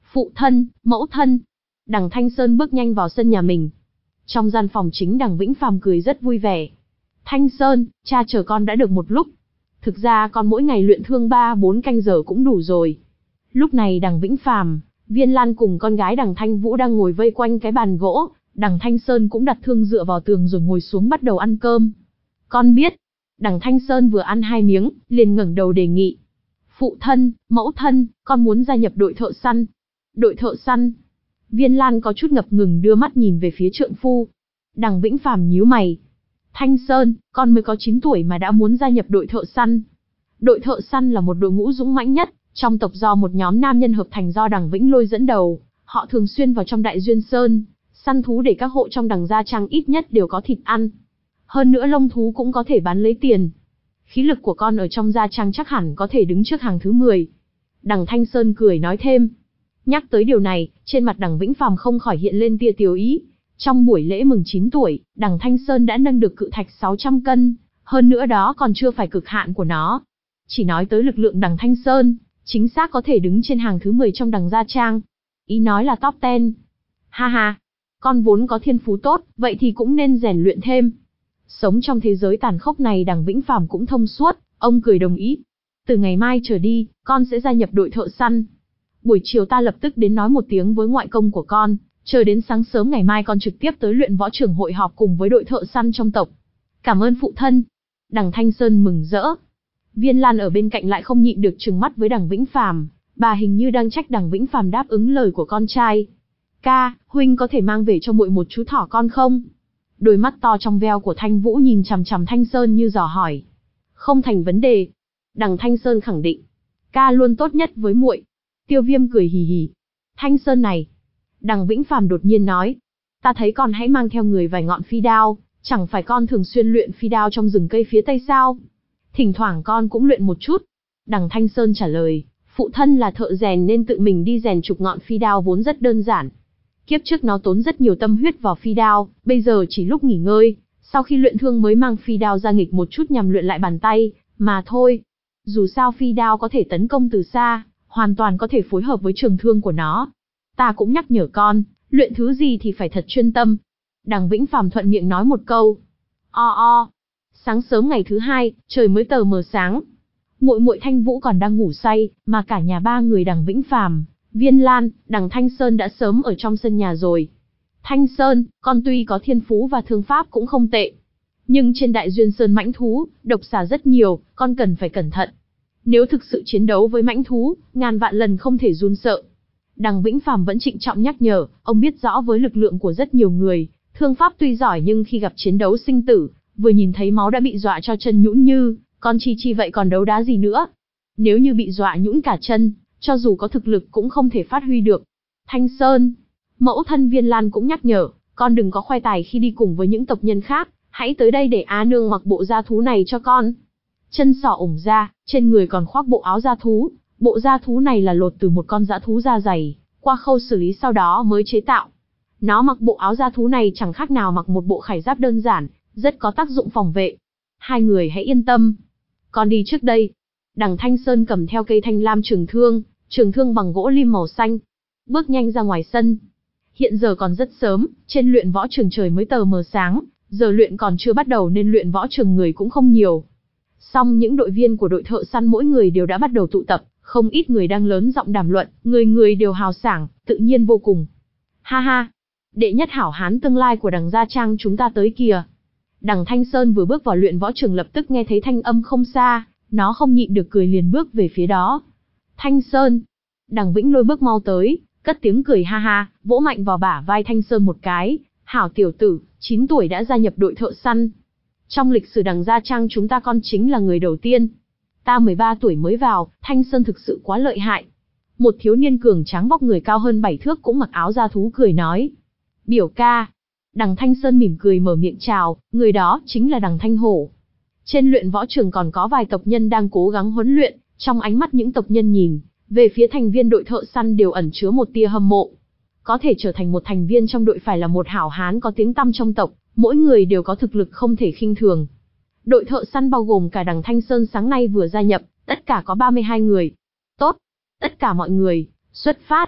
Phụ thân, mẫu thân. Đằng Thanh Sơn bước nhanh vào sân nhà mình. Trong gian phòng chính đằng Vĩnh Phàm cười rất vui vẻ. Thanh Sơn, cha chờ con đã được một lúc. Thực ra con mỗi ngày luyện thương ba bốn canh giờ cũng đủ rồi. Lúc này đằng Vĩnh Phàm, Viên Lan cùng con gái đằng Thanh Vũ đang ngồi vây quanh cái bàn gỗ. Đằng Thanh Sơn cũng đặt thương dựa vào tường rồi ngồi xuống bắt đầu ăn cơm. Con biết. Đằng Thanh Sơn vừa ăn hai miếng, liền ngẩng đầu đề nghị. Phụ thân, mẫu thân, con muốn gia nhập đội thợ săn. Đội thợ săn. Viên Lan có chút ngập ngừng đưa mắt nhìn về phía trượng phu. Đằng Vĩnh Phàm nhíu mày. Thanh Sơn, con mới có chín tuổi mà đã muốn gia nhập đội thợ săn. Đội thợ săn là một đội ngũ dũng mãnh nhất, trong tộc do một nhóm nam nhân hợp thành do đằng Vĩnh Lôi dẫn đầu. Họ thường xuyên vào trong Đại Duyên Sơn, săn thú để các hộ trong đằng Gia Trang ít nhất đều có thịt ăn. Hơn nữa lông thú cũng có thể bán lấy tiền. Khí lực của con ở trong Gia Trang chắc hẳn có thể đứng trước hàng thứ mười. Đằng Thanh Sơn cười nói thêm. Nhắc tới điều này, trên mặt đằng Vĩnh Phàm không khỏi hiện lên tia tiếu ý. Trong buổi lễ mừng chín tuổi, đằng Thanh Sơn đã nâng được cự thạch sáu trăm cân, hơn nữa đó còn chưa phải cực hạn của nó. Chỉ nói tới lực lượng đằng Thanh Sơn, chính xác có thể đứng trên hàng thứ mười trong đằng Gia Trang. Ý nói là top mười. Ha ha, con vốn có thiên phú tốt, vậy thì cũng nên rèn luyện thêm. Sống trong thế giới tàn khốc này đằng Vĩnh Phàm cũng thông suốt, ông cười đồng ý. Từ ngày mai trở đi, con sẽ gia nhập đội thợ săn. Buổi chiều ta lập tức đến nói một tiếng với ngoại công của con, chờ đến sáng sớm ngày mai con trực tiếp tới luyện võ trường hội họp cùng với đội thợ săn trong tộc. Cảm ơn phụ thân. Đằng Thanh Sơn mừng rỡ. Viên Lan ở bên cạnh lại không nhịn được trừng mắt với đằng Vĩnh Phàm, bà hình như đang trách đằng Vĩnh Phàm đáp ứng lời của con trai. Ca, huynh có thể mang về cho muội một chú thỏ con không? Đôi mắt to trong veo của Thanh Vũ nhìn chằm chằm Thanh Sơn như dò hỏi. Không thành vấn đề. Đằng Thanh Sơn khẳng định. Ca luôn tốt nhất với muội. Tiêu Viêm cười hì hì. Thanh Sơn này. Đằng Vĩnh Phàm đột nhiên nói. Ta thấy con hãy mang theo người vài ngọn phi đao, chẳng phải con thường xuyên luyện phi đao trong rừng cây phía tây sao? Thỉnh thoảng con cũng luyện một chút. Đằng Thanh Sơn trả lời. Phụ thân là thợ rèn nên tự mình đi rèn chục ngọn phi đao vốn rất đơn giản. Kiếp trước nó tốn rất nhiều tâm huyết vào phi đao, bây giờ chỉ lúc nghỉ ngơi, sau khi luyện thương mới mang phi đao ra nghịch một chút nhằm luyện lại bàn tay, mà thôi. Dù sao phi đao có thể tấn công từ xa, hoàn toàn có thể phối hợp với trường thương của nó. Ta cũng nhắc nhở con, luyện thứ gì thì phải thật chuyên tâm. Đằng Vĩnh Phàm thuận miệng nói một câu. O o. Sáng sớm ngày thứ hai, trời mới tờ mờ sáng. Muội muội Thanh Vũ còn đang ngủ say, mà cả nhà ba người đằng Vĩnh Phàm, Viên Lan, đằng Thanh Sơn đã sớm ở trong sân nhà rồi. Thanh Sơn, con tuy có thiên phú và thương pháp cũng không tệ. Nhưng trên Đại Duyên Sơn mãnh thú, độc xà rất nhiều, con cần phải cẩn thận. Nếu thực sự chiến đấu với mãnh thú, ngàn vạn lần không thể run sợ. Đằng Vĩnh Phàm vẫn trịnh trọng nhắc nhở, ông biết rõ với lực lượng của rất nhiều người, thương pháp tuy giỏi nhưng khi gặp chiến đấu sinh tử, vừa nhìn thấy máu đã bị dọa cho chân nhũn như, con chi chi vậy còn đấu đá gì nữa. Nếu như bị dọa nhũn cả chân, cho dù có thực lực cũng không thể phát huy được. Thanh Sơn, mẫu thân Viên Lan cũng nhắc nhở, con đừng có khoe tài khi đi cùng với những tộc nhân khác, hãy tới đây để Á Nương mặc bộ da thú này cho con. Chân sỏ ủng ra, trên người còn khoác bộ áo da thú, bộ da thú này là lột từ một con dã thú da dày, qua khâu xử lý sau đó mới chế tạo. Nó mặc bộ áo da thú này chẳng khác nào mặc một bộ khải giáp đơn giản, rất có tác dụng phòng vệ. Hai người hãy yên tâm. Con đi trước đây. Đằng Thanh Sơn cầm theo cây thanh lam trường thương, trường thương bằng gỗ lim màu xanh. Bước nhanh ra ngoài sân. Hiện giờ còn rất sớm, trên luyện võ trường trời mới tờ mờ sáng, giờ luyện còn chưa bắt đầu nên luyện võ trường người cũng không nhiều. Song những đội viên của đội thợ săn mỗi người đều đã bắt đầu tụ tập, không ít người đang lớn giọng đàm luận, người người đều hào sảng, tự nhiên vô cùng. Ha ha, đệ nhất hảo hán tương lai của đằng Gia Trang chúng ta tới kìa. Đằng Thanh Sơn vừa bước vào luyện võ trường lập tức nghe thấy thanh âm không xa, nó không nhịn được cười liền bước về phía đó. Thanh Sơn, đằng Vĩnh Lôi bước mau tới, cất tiếng cười ha ha, vỗ mạnh vào bả vai Thanh Sơn một cái. Hảo tiểu tử, chín tuổi đã gia nhập đội thợ săn. Trong lịch sử đằng Gia Trang chúng ta con chính là người đầu tiên. Ta mười ba tuổi mới vào, Thanh Sơn thực sự quá lợi hại. Một thiếu niên cường tráng vóc người cao hơn bảy thước cũng mặc áo da thú cười nói. Biểu ca. Đằng Thanh Sơn mỉm cười mở miệng chào, người đó chính là đằng Thanh Hổ. Trên luyện võ trường còn có vài tộc nhân đang cố gắng huấn luyện, trong ánh mắt những tộc nhân nhìn về phía thành viên đội thợ săn đều ẩn chứa một tia hâm mộ. Có thể trở thành một thành viên trong đội phải là một hảo hán có tiếng tăm trong tộc, mỗi người đều có thực lực không thể khinh thường. Đội thợ săn bao gồm cả đằng Thanh Sơn sáng nay vừa gia nhập, tất cả có ba mươi hai người. Tốt, tất cả mọi người, xuất phát.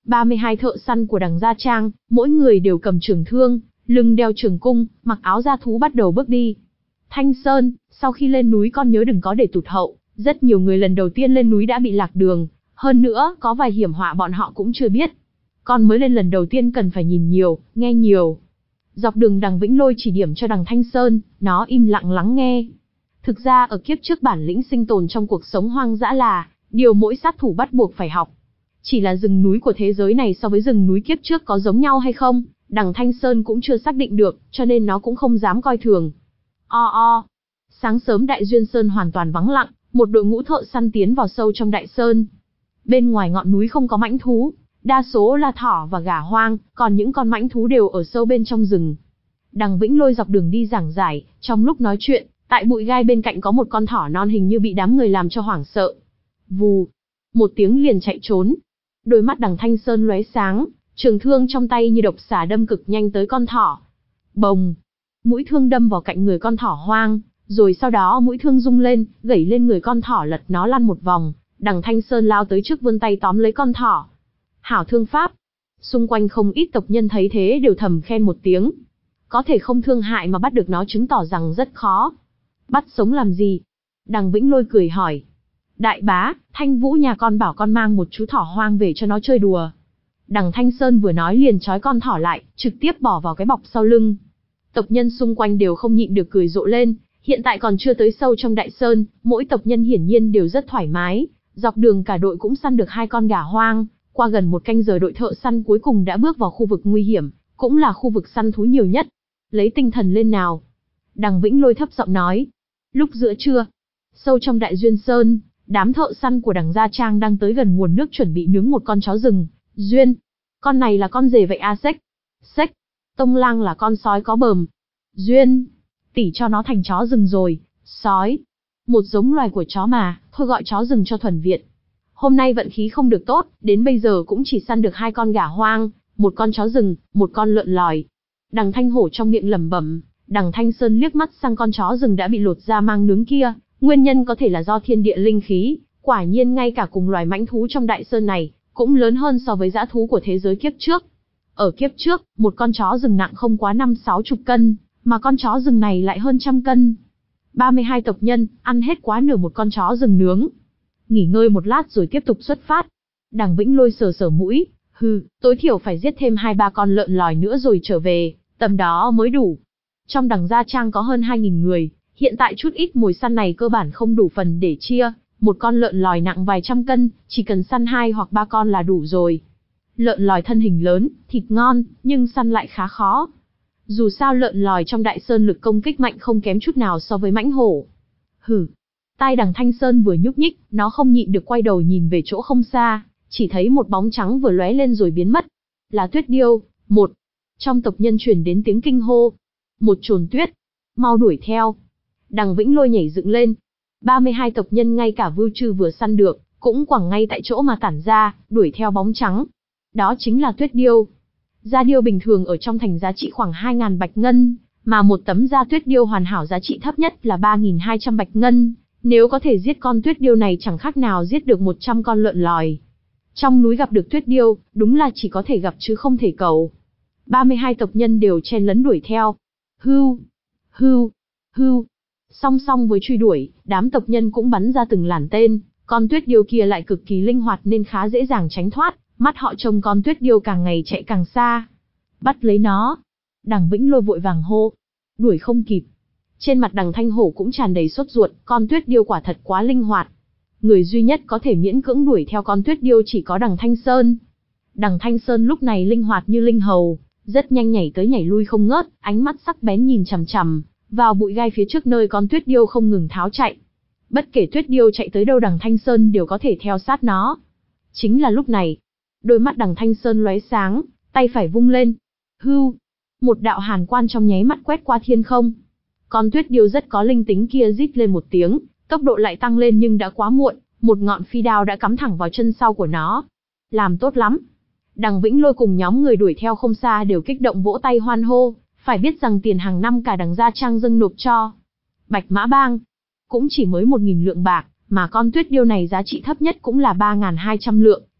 ba mươi hai thợ săn của đằng Gia Trang, mỗi người đều cầm trường thương, lưng đeo trường cung, mặc áo da thú bắt đầu bước đi. Thanh Sơn, sau khi lên núi con nhớ đừng có để tụt hậu, rất nhiều người lần đầu tiên lên núi đã bị lạc đường, hơn nữa, có vài hiểm họa bọn họ cũng chưa biết. Con mới lên lần đầu tiên cần phải nhìn nhiều, nghe nhiều. Dọc đường đằng Vĩnh Lôi chỉ điểm cho đằng Thanh Sơn, nó im lặng lắng nghe. Thực ra ở kiếp trước bản lĩnh sinh tồn trong cuộc sống hoang dã là điều mỗi sát thủ bắt buộc phải học. Chỉ là rừng núi của thế giới này so với rừng núi kiếp trước có giống nhau hay không, đằng Thanh Sơn cũng chưa xác định được, cho nên nó cũng không dám coi thường. O o. Sáng sớm Đại Duyên Sơn hoàn toàn vắng lặng, một đội ngũ thợ săn tiến vào sâu trong Đại Sơn. Bên ngoài ngọn núi không có mãnh thú, đa số là thỏ và gà hoang, còn những con mãnh thú đều ở sâu bên trong rừng. Đằng Vĩnh Lôi dọc đường đi giảng giải, trong lúc nói chuyện, tại bụi gai bên cạnh có một con thỏ non hình như bị đám người làm cho hoảng sợ. Vù, một tiếng liền chạy trốn. Đôi mắt đằng Thanh Sơn lóe sáng, trường thương trong tay như độc xà đâm cực nhanh tới con thỏ. Bồng, mũi thương đâm vào cạnh người con thỏ hoang, rồi sau đó mũi thương rung lên, gẩy lên người con thỏ lật nó lăn một vòng. Đằng Thanh Sơn lao tới trước vươn tay tóm lấy con thỏ. Hảo thương pháp. Xung quanh không ít tộc nhân thấy thế đều thầm khen một tiếng. Có thể không thương hại mà bắt được nó chứng tỏ rằng rất khó. Bắt sống làm gì? Đằng Vĩnh Lôi cười hỏi. Đại bá, Thanh Vũ nhà con bảo con mang một chú thỏ hoang về cho nó chơi đùa. Đằng Thanh Sơn vừa nói liền trói con thỏ lại, trực tiếp bỏ vào cái bọc sau lưng. Tộc nhân xung quanh đều không nhịn được cười rộ lên. Hiện tại còn chưa tới sâu trong Đại Sơn, mỗi tộc nhân hiển nhiên đều rất thoải mái. Dọc đường cả đội cũng săn được hai con gà hoang. Qua gần một canh giờ đội thợ săn cuối cùng đã bước vào khu vực nguy hiểm, cũng là khu vực săn thú nhiều nhất. Lấy tinh thần lên nào. Đằng Vĩnh Lôi thấp giọng nói. Lúc giữa trưa, sâu trong Đại Duyên Sơn, đám thợ săn của đằng Gia Trang đang tới gần nguồn nước chuẩn bị nướng một con chó rừng. Duyên, con này là con gì vậy a Sếch? Sếch, Tông Lang là con sói có bờm. Duyên, tỷ cho nó thành chó rừng rồi. Sói, một giống loài của chó mà, thôi gọi chó rừng cho thuần Việt. Hôm nay vận khí không được tốt, đến bây giờ cũng chỉ săn được hai con gà hoang, một con chó rừng, một con lợn lòi. Đằng Thanh Hổ trong miệng lẩm bẩm, đằng Thanh Sơn liếc mắt sang con chó rừng đã bị lột da mang nướng kia, nguyên nhân có thể là do thiên địa linh khí, quả nhiên ngay cả cùng loài mãnh thú trong Đại Sơn này, cũng lớn hơn so với dã thú của thế giới kiếp trước. Ở kiếp trước, một con chó rừng nặng không quá năm sáu chục cân, mà con chó rừng này lại hơn trăm cân. ba mươi hai tộc nhân, ăn hết quá nửa một con chó rừng nướng. Nghỉ ngơi một lát rồi tiếp tục xuất phát. Đằng Vĩnh Lôi sờ sờ mũi, hừ, tối thiểu phải giết thêm hai ba con lợn lòi nữa rồi trở về, tầm đó mới đủ. Trong đằng Gia Trang có hơn hai nghìn người, hiện tại chút ít mồi săn này cơ bản không đủ phần để chia, một con lợn lòi nặng vài trăm cân, chỉ cần săn hai hoặc ba con là đủ rồi. Lợn lòi thân hình lớn, thịt ngon, nhưng săn lại khá khó. Dù sao lợn lòi trong Đại Sơn lực công kích mạnh không kém chút nào so với mãnh hổ. Hừ. Tai đằng Thanh Sơn vừa nhúc nhích, nó không nhịn được quay đầu nhìn về chỗ không xa, chỉ thấy một bóng trắng vừa lóe lên rồi biến mất. Là Tuyết Điêu, một. Trong tộc nhân truyền đến tiếng kinh hô. Một chồn tuyết. Mau đuổi theo. Đằng Vĩnh Lôi nhảy dựng lên. ba mươi hai tộc nhân ngay cả vưu trư vừa săn được, cũng quẳng ngay tại chỗ mà tản ra, đuổi theo bóng trắng. Đó chính là Tuyết Điêu. Da điêu bình thường ở trong thành giá trị khoảng hai nghìn bạch ngân, mà một tấm da Tuyết Điêu hoàn hảo giá trị thấp nhất là ba nghìn hai trăm bạch ngân. Nếu có thể giết con Tuyết Điêu này chẳng khác nào giết được một trăm con lợn lòi. Trong núi gặp được Tuyết Điêu, đúng là chỉ có thể gặp chứ không thể cầu. ba mươi hai tộc nhân đều chen lấn đuổi theo. Hưu, hưu, hưu. Song song với truy đuổi, đám tộc nhân cũng bắn ra từng làn tên, con Tuyết Điêu kia lại cực kỳ linh hoạt nên khá dễ dàng tránh thoát, mắt họ trông con Tuyết Điêu càng ngày chạy càng xa. Bắt lấy nó. Đằng Vĩnh Lôi vội vàng hô. Đuổi không kịp. Trên mặt đằng Thanh Hổ cũng tràn đầy sốt ruột, con Tuyết Điêu quả thật quá linh hoạt. Người duy nhất có thể miễn cưỡng đuổi theo con Tuyết Điêu chỉ có đằng Thanh Sơn. Đằng Thanh Sơn lúc này linh hoạt như linh hầu, rất nhanh nhảy tới nhảy lui không ngớt, ánh mắt sắc bén nhìn chằm chằm vào bụi gai phía trước nơi con Tuyết Điêu không ngừng tháo chạy. Bất kể Tuyết Điêu chạy tới đâu đằng Thanh Sơn đều có thể theo sát nó. Chính là lúc này, đôi mắt đằng Thanh Sơn lóe sáng, tay phải vung lên. Hưu, một đạo hàn quang trong nháy mắt quét qua thiên không. Con Tuyết Điêu rất có linh tính kia rít lên một tiếng, tốc độ lại tăng lên nhưng đã quá muộn, một ngọn phi đao đã cắm thẳng vào chân sau của nó. Làm tốt lắm. Đằng Vĩnh Lôi cùng nhóm người đuổi theo không xa đều kích động vỗ tay hoan hô, phải biết rằng tiền hàng năm cả đằng Gia Trang dâng nộp cho Bạch Mã Bang cũng chỉ mới một nghìn lượng bạc, mà con Tuyết Điêu này giá trị thấp nhất cũng là ba nghìn hai trăm lượng,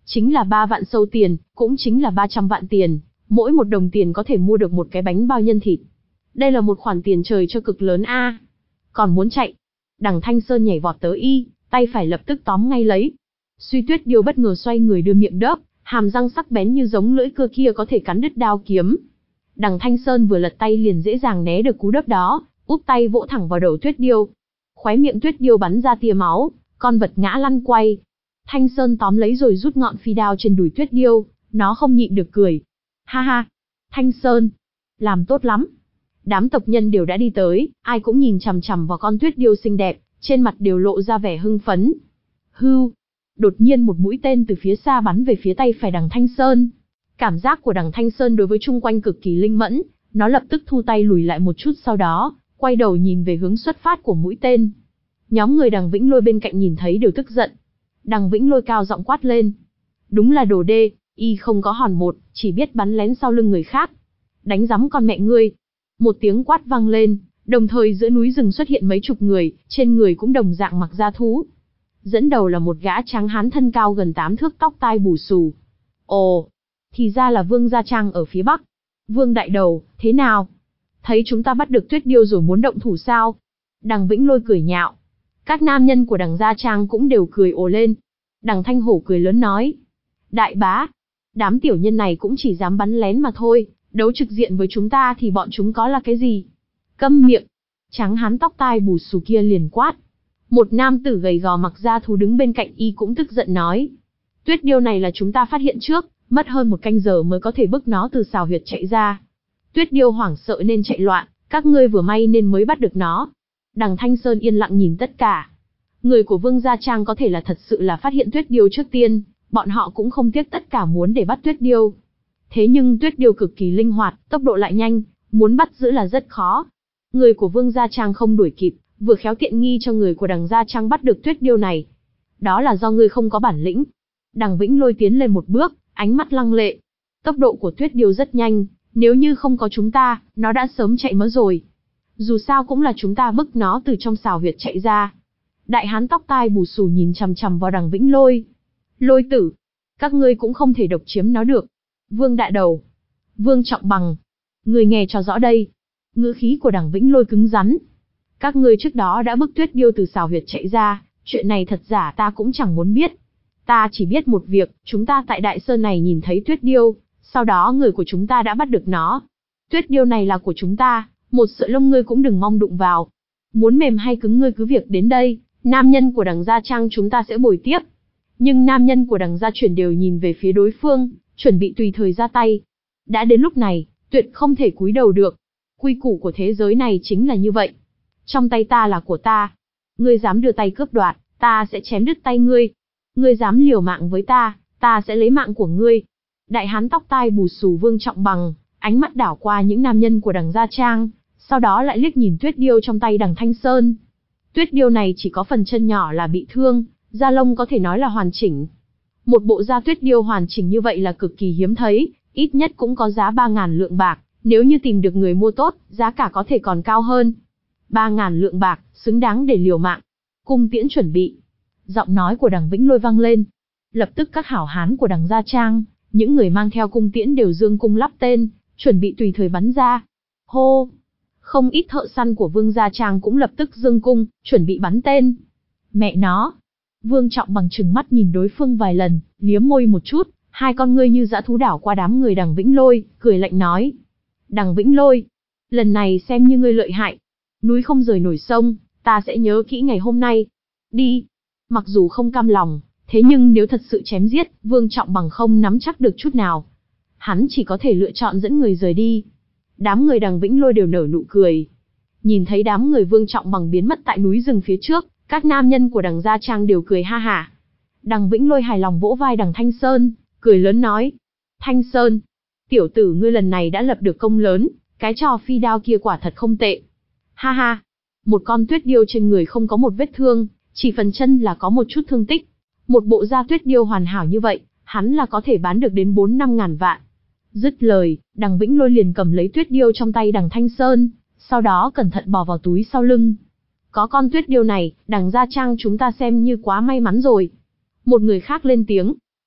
chính là ba vạn sâu tiền, cũng chính là ba trăm vạn tiền, mỗi một đồng tiền có thể mua được một cái bánh bao nhân thịt. Đây là một khoản tiền trời cho cực lớn a. Còn muốn chạy? Đằng Thanh Sơn nhảy vọt tới y, tay phải lập tức tóm ngay lấy. Suy Tuyết Điêu bất ngờ xoay người đưa miệng đớp, hàm răng sắc bén như giống lưỡi cưa kia có thể cắn đứt đao kiếm. Đằng Thanh Sơn vừa lật tay liền dễ dàng né được cú đớp đó, úp tay vỗ thẳng vào đầu Tuyết Điêu. Khóe miệng Tuyết Điêu bắn ra tia máu, con vật ngã lăn quay. Thanh Sơn tóm lấy rồi rút ngọn phi đao trên đùi Tuyết Điêu, nó không nhịn được cười. Ha ha, Thanh Sơn, làm tốt lắm. Đám tộc nhân đều đã đi tới, ai cũng nhìn chằm chằm vào con Tuyết Điêu xinh đẹp, trên mặt đều lộ ra vẻ hưng phấn. Hưu, đột nhiên một mũi tên từ phía xa bắn về phía tay phải đằng Thanh Sơn. Cảm giác của đằng Thanh Sơn đối với chung quanh cực kỳ linh mẫn, nó lập tức thu tay lùi lại một chút, sau đó quay đầu nhìn về hướng xuất phát của mũi tên. Nhóm người đằng Vĩnh Lôi bên cạnh nhìn thấy đều tức giận. Đằng Vĩnh Lôi cao giọng quát lên. Đúng là đồ đê, y không có hòn một, chỉ biết bắn lén sau lưng người khác. Đánh rắm con mẹ ngươi. Một tiếng quát vang lên, đồng thời giữa núi rừng xuất hiện mấy chục người, trên người cũng đồng dạng mặc da thú. Dẫn đầu là một gã tráng hán thân cao gần tám thước, tóc tai bù xù. Ồ, thì ra là Vương Gia Trang ở phía bắc. Vương đại đầu, thế nào? Thấy chúng ta bắt được Tuyết Điêu rồi muốn động thủ sao? Đằng Vĩnh Lôi cười nhạo. Các nam nhân của đằng Gia Trang cũng đều cười ồ lên. Đằng Thanh Hổ cười lớn nói. Đại bá, đám tiểu nhân này cũng chỉ dám bắn lén mà thôi, đấu trực diện với chúng ta thì bọn chúng có là cái gì? Câm miệng. Tráng hán tóc tai bù xù kia liền quát. Một nam tử gầy gò mặc da thú đứng bên cạnh y cũng tức giận nói. Tuyết Điêu này là chúng ta phát hiện trước, mất hơn một canh giờ mới có thể bức nó từ xào huyệt chạy ra. Tuyết Điêu hoảng sợ nên chạy loạn, các ngươi vừa may nên mới bắt được nó. Đằng Thanh Sơn yên lặng nhìn tất cả. Người của Vương Gia Trang có thể là thật sự là phát hiện Tuyết Điêu trước tiên, bọn họ cũng không tiếc tất cả muốn để bắt Tuyết Điêu. Thế nhưng Tuyết Điêu cực kỳ linh hoạt, tốc độ lại nhanh, muốn bắt giữ là rất khó. Người của Vương Gia Trang không đuổi kịp, vừa khéo tiện nghi cho người của đằng Gia Trang bắt được Tuyết Điêu này. Đó là do ngươi không có bản lĩnh. Đằng Vĩnh Lôi tiến lên một bước, ánh mắt lăng lệ. Tốc độ của Tuyết Điêu rất nhanh, nếu như không có chúng ta, nó đã sớm chạy mất rồi. Dù sao cũng là chúng ta bức nó từ trong xào huyệt chạy ra. Đại hán tóc tai bù xù nhìn chằm chằm vào đằng Vĩnh Lôi. Lôi tử, các ngươi cũng không thể độc chiếm nó được. Vương đại đầu, Vương Trọng Bằng, người nghe cho rõ đây. Ngữ khí của đằng Vĩnh Lôi cứng rắn. Các ngươi trước đó đã bức Tuyết Điêu từ xào huyệt chạy ra, chuyện này thật giả ta cũng chẳng muốn biết. Ta chỉ biết một việc, chúng ta tại Đại Sơn này nhìn thấy Tuyết Điêu, sau đó người của chúng ta đã bắt được nó. Tuyết Điêu này là của chúng ta, một sợi lông ngươi cũng đừng mong đụng vào. Muốn mềm hay cứng ngươi cứ việc đến đây, nam nhân của đằng Gia Trang chúng ta sẽ bồi tiếp. Nhưng nam nhân của đằng Gia Chuyển đều nhìn về phía đối phương, chuẩn bị tùy thời ra tay. Đã đến lúc này, tuyệt không thể cúi đầu được. Quy củ của thế giới này chính là như vậy. Trong tay ta là của ta. Ngươi dám đưa tay cướp đoạt, ta sẽ chém đứt tay ngươi. Ngươi dám liều mạng với ta, ta sẽ lấy mạng của ngươi. Đại hán tóc tai bù xù Vương Trọng Bằng, ánh mắt đảo qua những nam nhân của đằng Gia Trang, sau đó lại liếc nhìn Tuyết Điêu trong tay đằng Thanh Sơn. Tuyết Điêu này chỉ có phần chân nhỏ là bị thương, da lông có thể nói là hoàn chỉnh. Một bộ da Tuyết Điêu hoàn chỉnh như vậy là cực kỳ hiếm thấy, ít nhất cũng có giá ba ngàn lượng bạc, nếu như tìm được người mua tốt, giá cả có thể còn cao hơn. ba ngàn lượng bạc, xứng đáng để liều mạng. Cung tiễn chuẩn bị. Giọng nói của đằng Vĩnh Lôi vang lên. Lập tức các hảo hán của đằng Gia Trang, những người mang theo cung tiễn đều dương cung lắp tên, chuẩn bị tùy thời bắn ra. Hô! Không ít thợ săn của Vương Gia Trang cũng lập tức dương cung, chuẩn bị bắn tên. Mẹ nó! Vương Trọng Bằng trừng mắt nhìn đối phương vài lần, liếm môi một chút, hai con ngươi như dã thú đảo qua đám người đằng Vĩnh Lôi, cười lạnh nói. Đằng Vĩnh Lôi! Lần này xem như ngươi lợi hại. Núi không rời nổi sông, ta sẽ nhớ kỹ ngày hôm nay. Đi! Mặc dù không cam lòng, thế nhưng nếu thật sự chém giết, Vương Trọng Bằng không nắm chắc được chút nào. Hắn chỉ có thể lựa chọn dẫn người rời đi. Đám người đằng Vĩnh Lôi đều nở nụ cười. Nhìn thấy đám người Vương Trọng Bằng biến mất tại núi rừng phía trước, các nam nhân của đằng Gia Trang đều cười ha hả. Đằng Vĩnh Lôi hài lòng vỗ vai đằng Thanh Sơn, cười lớn nói. Thanh Sơn, tiểu tử ngươi lần này đã lập được công lớn, cái trò phi đao kia quả thật không tệ. Ha ha, một con Tuyết Điêu trên người không có một vết thương, chỉ phần chân là có một chút thương tích. Một bộ da Tuyết Điêu hoàn hảo như vậy, hắn là có thể bán được đến bốn năm ngàn vạn. Dứt lời, đằng Vĩnh Lôi liền cầm lấy Tuyết Điêu trong tay đằng Thanh Sơn, sau đó cẩn thận bỏ vào túi sau lưng. Có con Tuyết Điêu này, đằng Gia Trang chúng ta xem như quá may mắn rồi. Một người khác lên tiếng.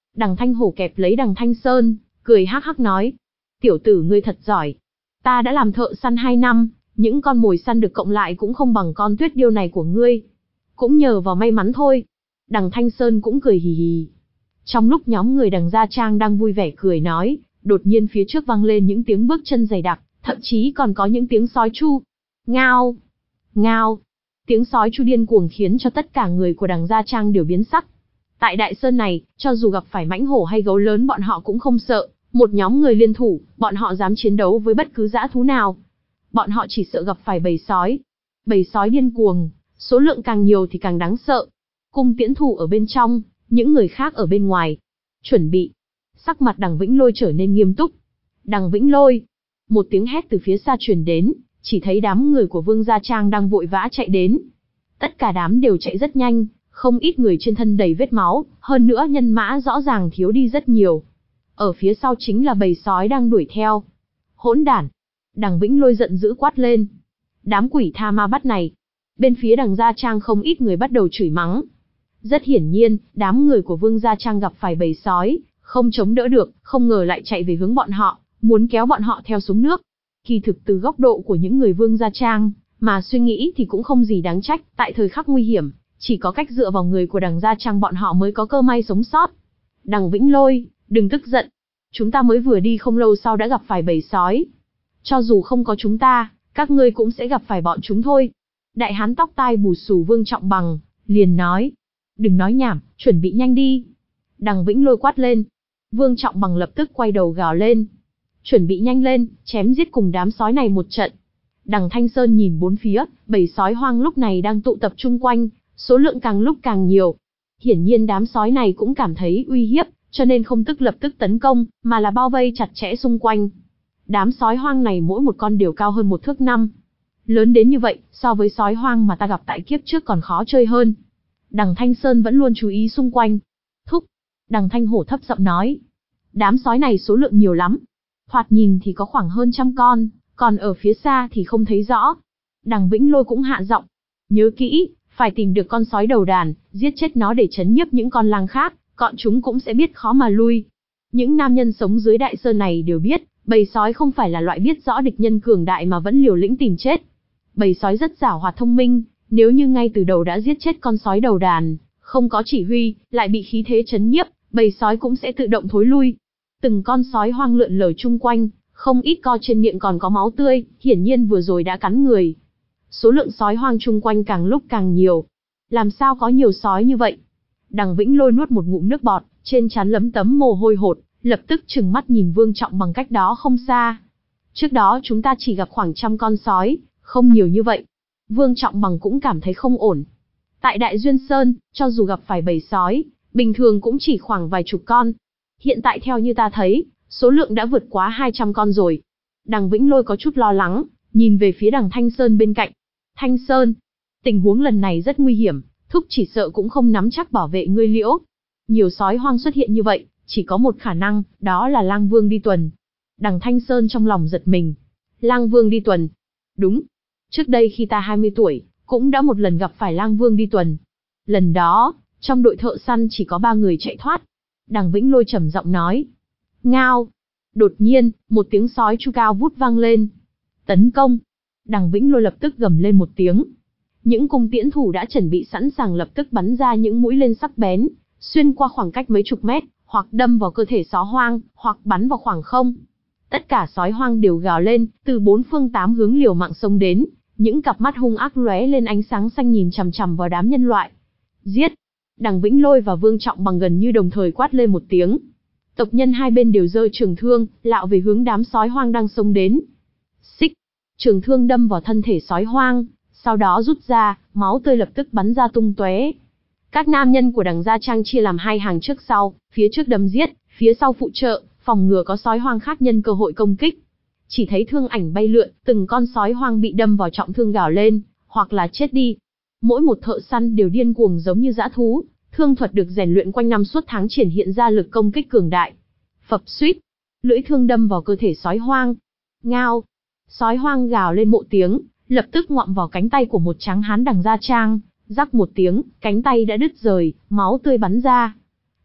Đằng Thanh Hổ kẹp lấy đằng Thanh Sơn, cười hắc hắc nói. Tiểu tử ngươi thật giỏi. Ta đã làm thợ săn hai năm, những con mồi săn được cộng lại cũng không bằng con tuyết điêu này của ngươi. Cũng nhờ vào may mắn thôi. Đằng Thanh Sơn cũng cười hì hì. Trong lúc nhóm người đằng Gia Trang đang vui vẻ cười nói, đột nhiên phía trước vang lên những tiếng bước chân dày đặc, thậm chí còn có những tiếng sói chu. Ngao! Ngao! Tiếng sói chu điên cuồng khiến cho tất cả người của đằng Gia Trang đều biến sắc. Tại Đại Sơn này, cho dù gặp phải mãnh hổ hay gấu lớn bọn họ cũng không sợ, một nhóm người liên thủ, bọn họ dám chiến đấu với bất cứ dã thú nào. Bọn họ chỉ sợ gặp phải bầy sói. Bầy sói điên cuồng, số lượng càng nhiều thì càng đáng sợ. Cung tiễn thủ ở bên trong, những người khác ở bên ngoài. Chuẩn bị. Sắc mặt đằng Vĩnh Lôi trở nên nghiêm túc. Đằng Vĩnh Lôi. Một tiếng hét từ phía xa truyền đến, chỉ thấy đám người của Vương Gia Trang đang vội vã chạy đến. Tất cả đám đều chạy rất nhanh, không ít người trên thân đầy vết máu, hơn nữa nhân mã rõ ràng thiếu đi rất nhiều. Ở phía sau chính là bầy sói đang đuổi theo. Hỗn đản! Đằng Vĩnh Lôi giận dữ quát lên. Đám quỷ tha ma bắt này. Bên phía đằng Gia Trang không ít người bắt đầu chửi mắng. Rất hiển nhiên, đám người của Vương Gia Trang gặp phải bầy sói, không chống đỡ được, không ngờ lại chạy về hướng bọn họ, muốn kéo bọn họ theo xuống nước. Kỳ thực từ góc độ của những người Vương Gia Trang, mà suy nghĩ thì cũng không gì đáng trách, tại thời khắc nguy hiểm, chỉ có cách dựa vào người của đằng Gia Trang bọn họ mới có cơ may sống sót. Đằng Vĩnh Lôi, đừng tức giận. Chúng ta mới vừa đi không lâu sau đã gặp phải bầy sói. Cho dù không có chúng ta, các ngươi cũng sẽ gặp phải bọn chúng thôi. Đại hán tóc tai bù xù Vương Trọng Bằng, liền nói. Đừng nói nhảm, chuẩn bị nhanh đi. Đằng Vĩnh Lôi quát lên. Vương Trọng Bằng lập tức quay đầu gào lên. Chuẩn bị nhanh lên, chém giết cùng đám sói này một trận. Đằng Thanh Sơn nhìn bốn phía, bầy sói hoang lúc này đang tụ tập chung quanh, số lượng càng lúc càng nhiều. Hiển nhiên đám sói này cũng cảm thấy uy hiếp, cho nên không tức lập tức tấn công, mà là bao vây chặt chẽ xung quanh. Đám sói hoang này mỗi một con đều cao hơn một thước năm. Lớn đến như vậy, so với sói hoang mà ta gặp tại kiếp trước còn khó chơi hơn. Đằng Thanh Sơn vẫn luôn chú ý xung quanh. Thúc! Đằng Thanh Hổ thấp giọng nói. Đám sói này số lượng nhiều lắm. Thoạt nhìn thì có khoảng hơn trăm con, còn ở phía xa thì không thấy rõ. Đằng Vĩnh Lôi cũng hạ giọng. Nhớ kỹ, phải tìm được con sói đầu đàn, giết chết nó để chấn nhiếp những con lang khác, bọn chúng cũng sẽ biết khó mà lui. Những nam nhân sống dưới Đại Sơn này đều biết, bầy sói không phải là loại biết rõ địch nhân cường đại mà vẫn liều lĩnh tìm chết. Bầy sói rất giảo hoạt thông minh, nếu như ngay từ đầu đã giết chết con sói đầu đàn, không có chỉ huy, lại bị khí thế chấn nhiếp, bầy sói cũng sẽ tự động thối lui. Từng con sói hoang lượn lờ chung quanh, không ít co trên miệng còn có máu tươi, hiển nhiên vừa rồi đã cắn người. Số lượng sói hoang chung quanh càng lúc càng nhiều. Làm sao có nhiều sói như vậy? Đằng Vĩnh Lôi nuốt một ngụm nước bọt, trên trán lấm tấm mồ hôi hột, lập tức trừng mắt nhìn Vương Trọng Bằng cách đó không xa. Trước đó chúng ta chỉ gặp khoảng trăm con sói, không nhiều như vậy. Vương Trọng Bằng cũng cảm thấy không ổn. Tại Đại Duyên Sơn, cho dù gặp phải bầy sói, bình thường cũng chỉ khoảng vài chục con. Hiện tại theo như ta thấy, số lượng đã vượt quá hai trăm con rồi. Đằng Vĩnh Lôi có chút lo lắng, nhìn về phía đằng Thanh Sơn bên cạnh. Thanh Sơn, tình huống lần này rất nguy hiểm, thúc chỉ sợ cũng không nắm chắc bảo vệ ngươi Liễu. Nhiều sói hoang xuất hiện như vậy, chỉ có một khả năng, đó là Lang Vương đi tuần. Đằng Thanh Sơn trong lòng giật mình. Lang Vương đi tuần. Đúng. Trước đây khi ta hai mươi tuổi, cũng đã một lần gặp phải Lang Vương đi tuần. Lần đó, trong đội thợ săn chỉ có ba người chạy thoát. Đằng Vĩnh Lôi trầm giọng nói. Ngao. Đột nhiên, một tiếng sói chu cao vút vang lên. Tấn công. Đằng Vĩnh Lôi lập tức gầm lên một tiếng. Những cung tiễn thủ đã chuẩn bị sẵn sàng lập tức bắn ra những mũi tên sắc bén, xuyên qua khoảng cách mấy chục mét, hoặc đâm vào cơ thể sói hoang, hoặc bắn vào khoảng không. Tất cả sói hoang đều gào lên, từ bốn phương tám hướng liều mạng xông đến, những cặp mắt hung ác lóe lên ánh sáng xanh nhìn chằm chằm vào đám nhân loại. Giết! Đằng Vĩnh Lôi và Vương Trọng Bằng gần như đồng thời quát lên một tiếng. Tộc nhân hai bên đều giơ trường thương, lạo về hướng đám sói hoang đang xông đến. Xích! Trường thương đâm vào thân thể sói hoang, sau đó rút ra, máu tươi lập tức bắn ra tung tóe. Các nam nhân của đằng Gia Trang chia làm hai hàng trước sau, phía trước đâm giết, phía sau phụ trợ, phòng ngừa có sói hoang khác nhân cơ hội công kích. Chỉ thấy thương ảnh bay lượn, từng con sói hoang bị đâm vào trọng thương gào lên, hoặc là chết đi. Mỗi một thợ săn đều điên cuồng giống như dã thú, thương thuật được rèn luyện quanh năm suốt tháng triển hiện ra lực công kích cường đại. Phập suýt, lưỡi thương đâm vào cơ thể sói hoang. Ngao, sói hoang gào lên một tiếng, lập tức ngoạm vào cánh tay của một tráng hán đằng Gia Trang, rắc một tiếng, cánh tay đã đứt rời, máu tươi bắn ra.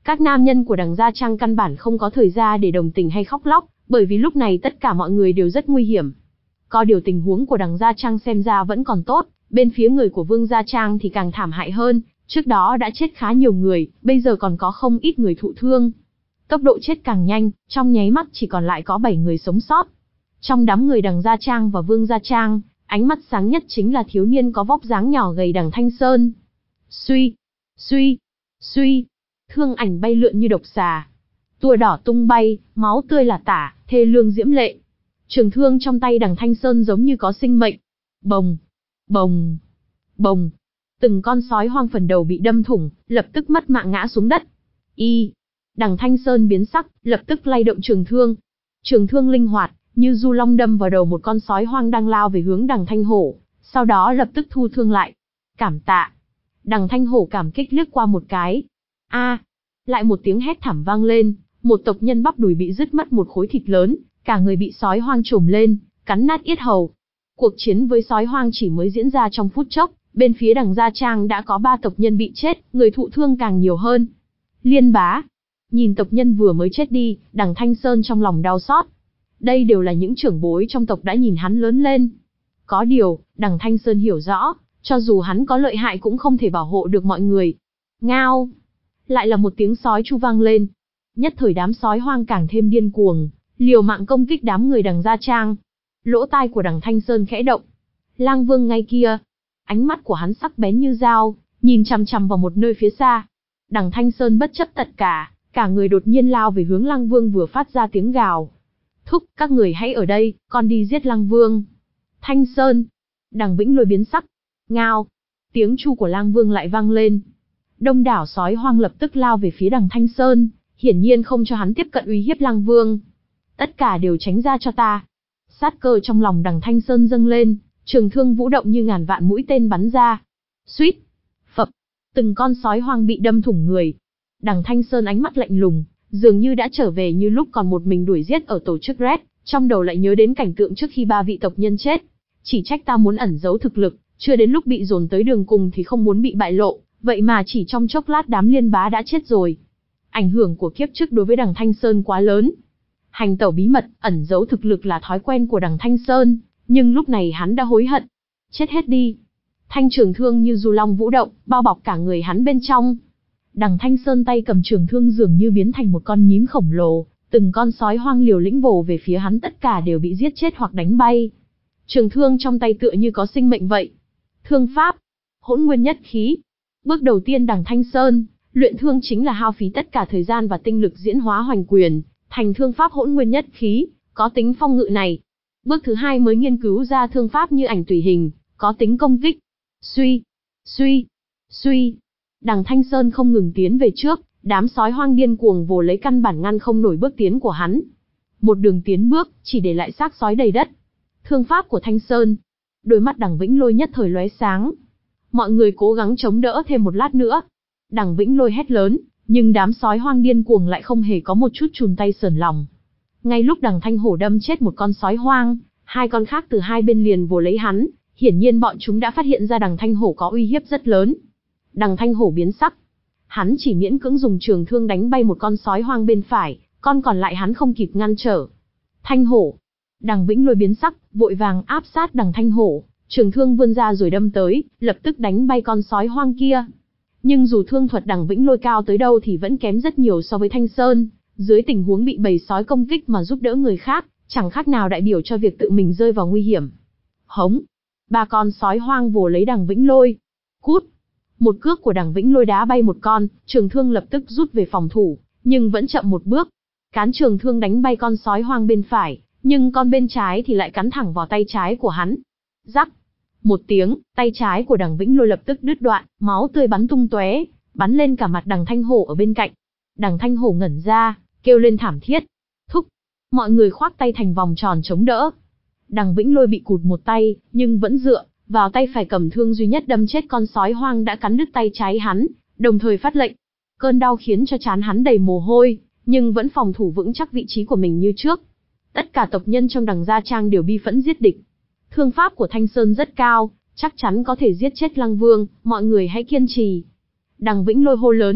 Các nam nhân của đằng Gia Trang căn bản không có thời gian để đồng tình hay khóc lóc, bởi vì lúc này tất cả mọi người đều rất nguy hiểm. Có điều tình huống của đằng Gia Trang xem ra vẫn còn tốt, bên phía người của Vương Gia Trang thì càng thảm hại hơn, trước đó đã chết khá nhiều người, bây giờ còn có không ít người thụ thương. Tốc độ chết càng nhanh, trong nháy mắt chỉ còn lại có bảy người sống sót. Trong đám người đằng Gia Trang và Vương Gia Trang, ánh mắt sáng nhất chính là thiếu niên có vóc dáng nhỏ gầy đằng Thanh Sơn. Suy, suy, suy, thương ảnh bay lượn như độc xà. Tua đỏ tung bay, máu tươi là tả, thê lương diễm lệ. Trường thương trong tay đằng Thanh Sơn giống như có sinh mệnh. Bồng, bồng, bồng. Từng con sói hoang phần đầu bị đâm thủng, lập tức mất mạng ngã xuống đất. Y, đằng Thanh Sơn biến sắc, lập tức lay động trường thương. Trường thương linh hoạt, như du long đâm vào đầu một con sói hoang đang lao về hướng đằng Thanh Hổ, sau đó lập tức thu thương lại. Cảm tạ. Đằng Thanh Hổ cảm kích liếc qua một cái. A, lại một tiếng hét thảm vang lên, một tộc nhân bắp đùi bị rứt mất một khối thịt lớn, cả người bị sói hoang trồm lên, cắn nát yết hầu. Cuộc chiến với sói hoang chỉ mới diễn ra trong phút chốc, bên phía đằng Gia Trang đã có ba tộc nhân bị chết, người thụ thương càng nhiều hơn. Liên bá. Nhìn tộc nhân vừa mới chết đi, đằng Thanh Sơn trong lòng đau xót. Đây đều là những trưởng bối trong tộc đã nhìn hắn lớn lên. Có điều, đằng Thanh Sơn hiểu rõ, cho dù hắn có lợi hại cũng không thể bảo hộ được mọi người. Ngao. Lại là một tiếng sói chu vang lên. Nhất thời đám sói hoang càng thêm điên cuồng, liều mạng công kích đám người đằng Gia Trang. Lỗ tai của đằng Thanh Sơn khẽ động. Lang Vương ngay kia. Ánh mắt của hắn sắc bén như dao, nhìn chằm chằm vào một nơi phía xa. Đằng Thanh Sơn bất chấp tất cả, cả người đột nhiên lao về hướng Lang Vương vừa phát ra tiếng gào. Thúc, các người hãy ở đây, con đi giết Lang Vương. Thanh Sơn. Đằng Vĩnh Lôi biến sắc. Ngao. Tiếng chu của Lang Vương lại vang lên. Đông đảo sói hoang lập tức lao về phía đằng Thanh Sơn, hiển nhiên không cho hắn tiếp cận uy hiếp Lang Vương. Tất cả đều tránh ra cho ta. Sát cơ trong lòng đằng Thanh Sơn dâng lên, trường thương vũ động như ngàn vạn mũi tên bắn ra. Suýt. Phập. Từng con sói hoang bị đâm thủng người. Đằng Thanh Sơn ánh mắt lạnh lùng, dường như đã trở về như lúc còn một mình đuổi giết ở tổ chức Red, trong đầu lại nhớ đến cảnh tượng trước khi ba vị tộc nhân chết. Chỉ trách ta muốn ẩn giấu thực lực, chưa đến lúc bị dồn tới đường cùng thì không muốn bị bại lộ, vậy mà chỉ trong chốc lát đám liên bá đã chết rồi. Ảnh hưởng của kiếp trước đối với đằng Thanh Sơn quá lớn. Hành tẩu bí mật, ẩn giấu thực lực là thói quen của đằng Thanh Sơn, nhưng lúc này hắn đã hối hận. Chết hết đi. Thanh trường thương như du long vũ động, bao bọc cả người hắn bên trong. Đằng Thanh Sơn tay cầm trường thương dường như biến thành một con nhím khổng lồ, từng con sói hoang liều lĩnh vồ về phía hắn tất cả đều bị giết chết hoặc đánh bay. Trường thương trong tay tựa như có sinh mệnh vậy. Thương pháp. Hỗn nguyên nhất khí. Bước đầu tiên đằng Thanh Sơn, luyện thương chính là hao phí tất cả thời gian và tinh lực diễn hóa hoành quyền, thành thương pháp hỗn nguyên nhất khí, có tính phong ngự này. Bước thứ hai mới nghiên cứu ra thương pháp như ảnh tùy hình, có tính công kích. Suy, suy, suy. Đằng Thanh Sơn không ngừng tiến về trước, đám sói hoang điên cuồng vồ lấy căn bản ngăn không nổi bước tiến của hắn. Một đường tiến bước, chỉ để lại xác sói đầy đất. Thương pháp của Thanh Sơn. Đôi mắt đằng Vĩnh Lôi nhất thời lóe sáng. Mọi người cố gắng chống đỡ thêm một lát nữa. Đằng Vĩnh Lôi hét lớn, nhưng đám sói hoang điên cuồng lại không hề có một chút chùn tay sờn lòng. Ngay lúc đằng Thanh Hổ đâm chết một con sói hoang, hai con khác từ hai bên liền vồ lấy hắn, hiển nhiên bọn chúng đã phát hiện ra đằng Thanh Hổ có uy hiếp rất lớn. Đằng Thanh Hổ biến sắc. Hắn chỉ miễn cưỡng dùng trường thương đánh bay một con sói hoang bên phải, con còn lại hắn không kịp ngăn trở. Thanh Hổ. Đằng Vĩnh Lôi biến sắc, vội vàng áp sát đằng Thanh Hổ, trường thương vươn ra rồi đâm tới, lập tức đánh bay con sói hoang kia. Nhưng dù thương thuật đằng Vĩnh Lôi cao tới đâu thì vẫn kém rất nhiều so với Thanh Sơn, dưới tình huống bị bầy sói công kích mà giúp đỡ người khác, chẳng khác nào đại biểu cho việc tự mình rơi vào nguy hiểm. Hống. Ba con sói hoang vồ lấy đằng Vĩnh Lôi. Cút. Một cước của đằng Vĩnh Lôi đá bay một con, trường thương lập tức rút về phòng thủ, nhưng vẫn chậm một bước. Cán trường thương đánh bay con sói hoang bên phải, nhưng con bên trái thì lại cắn thẳng vào tay trái của hắn. Rắc. Một tiếng, tay trái của đằng Vĩnh Lôi lập tức đứt đoạn, máu tươi bắn tung tóe, bắn lên cả mặt đằng Thanh Hổ ở bên cạnh. Đằng Thanh Hổ ngẩn ra, kêu lên thảm thiết. Thúc. Mọi người khoác tay thành vòng tròn chống đỡ. Đằng Vĩnh Lôi bị cụt một tay, nhưng vẫn dựa vào tay phải cầm thương duy nhất đâm chết con sói hoang đã cắn đứt tay trái hắn, đồng thời phát lệnh. Cơn đau khiến cho trán hắn đầy mồ hôi, nhưng vẫn phòng thủ vững chắc vị trí của mình như trước. Tất cả tộc nhân trong đằng Gia Trang đều bi phẫn giết địch. Thương pháp của Thanh Sơn rất cao, chắc chắn có thể giết chết Lăng Vương, mọi người hãy kiên trì. Đằng Vĩnh Lôi hô lớn.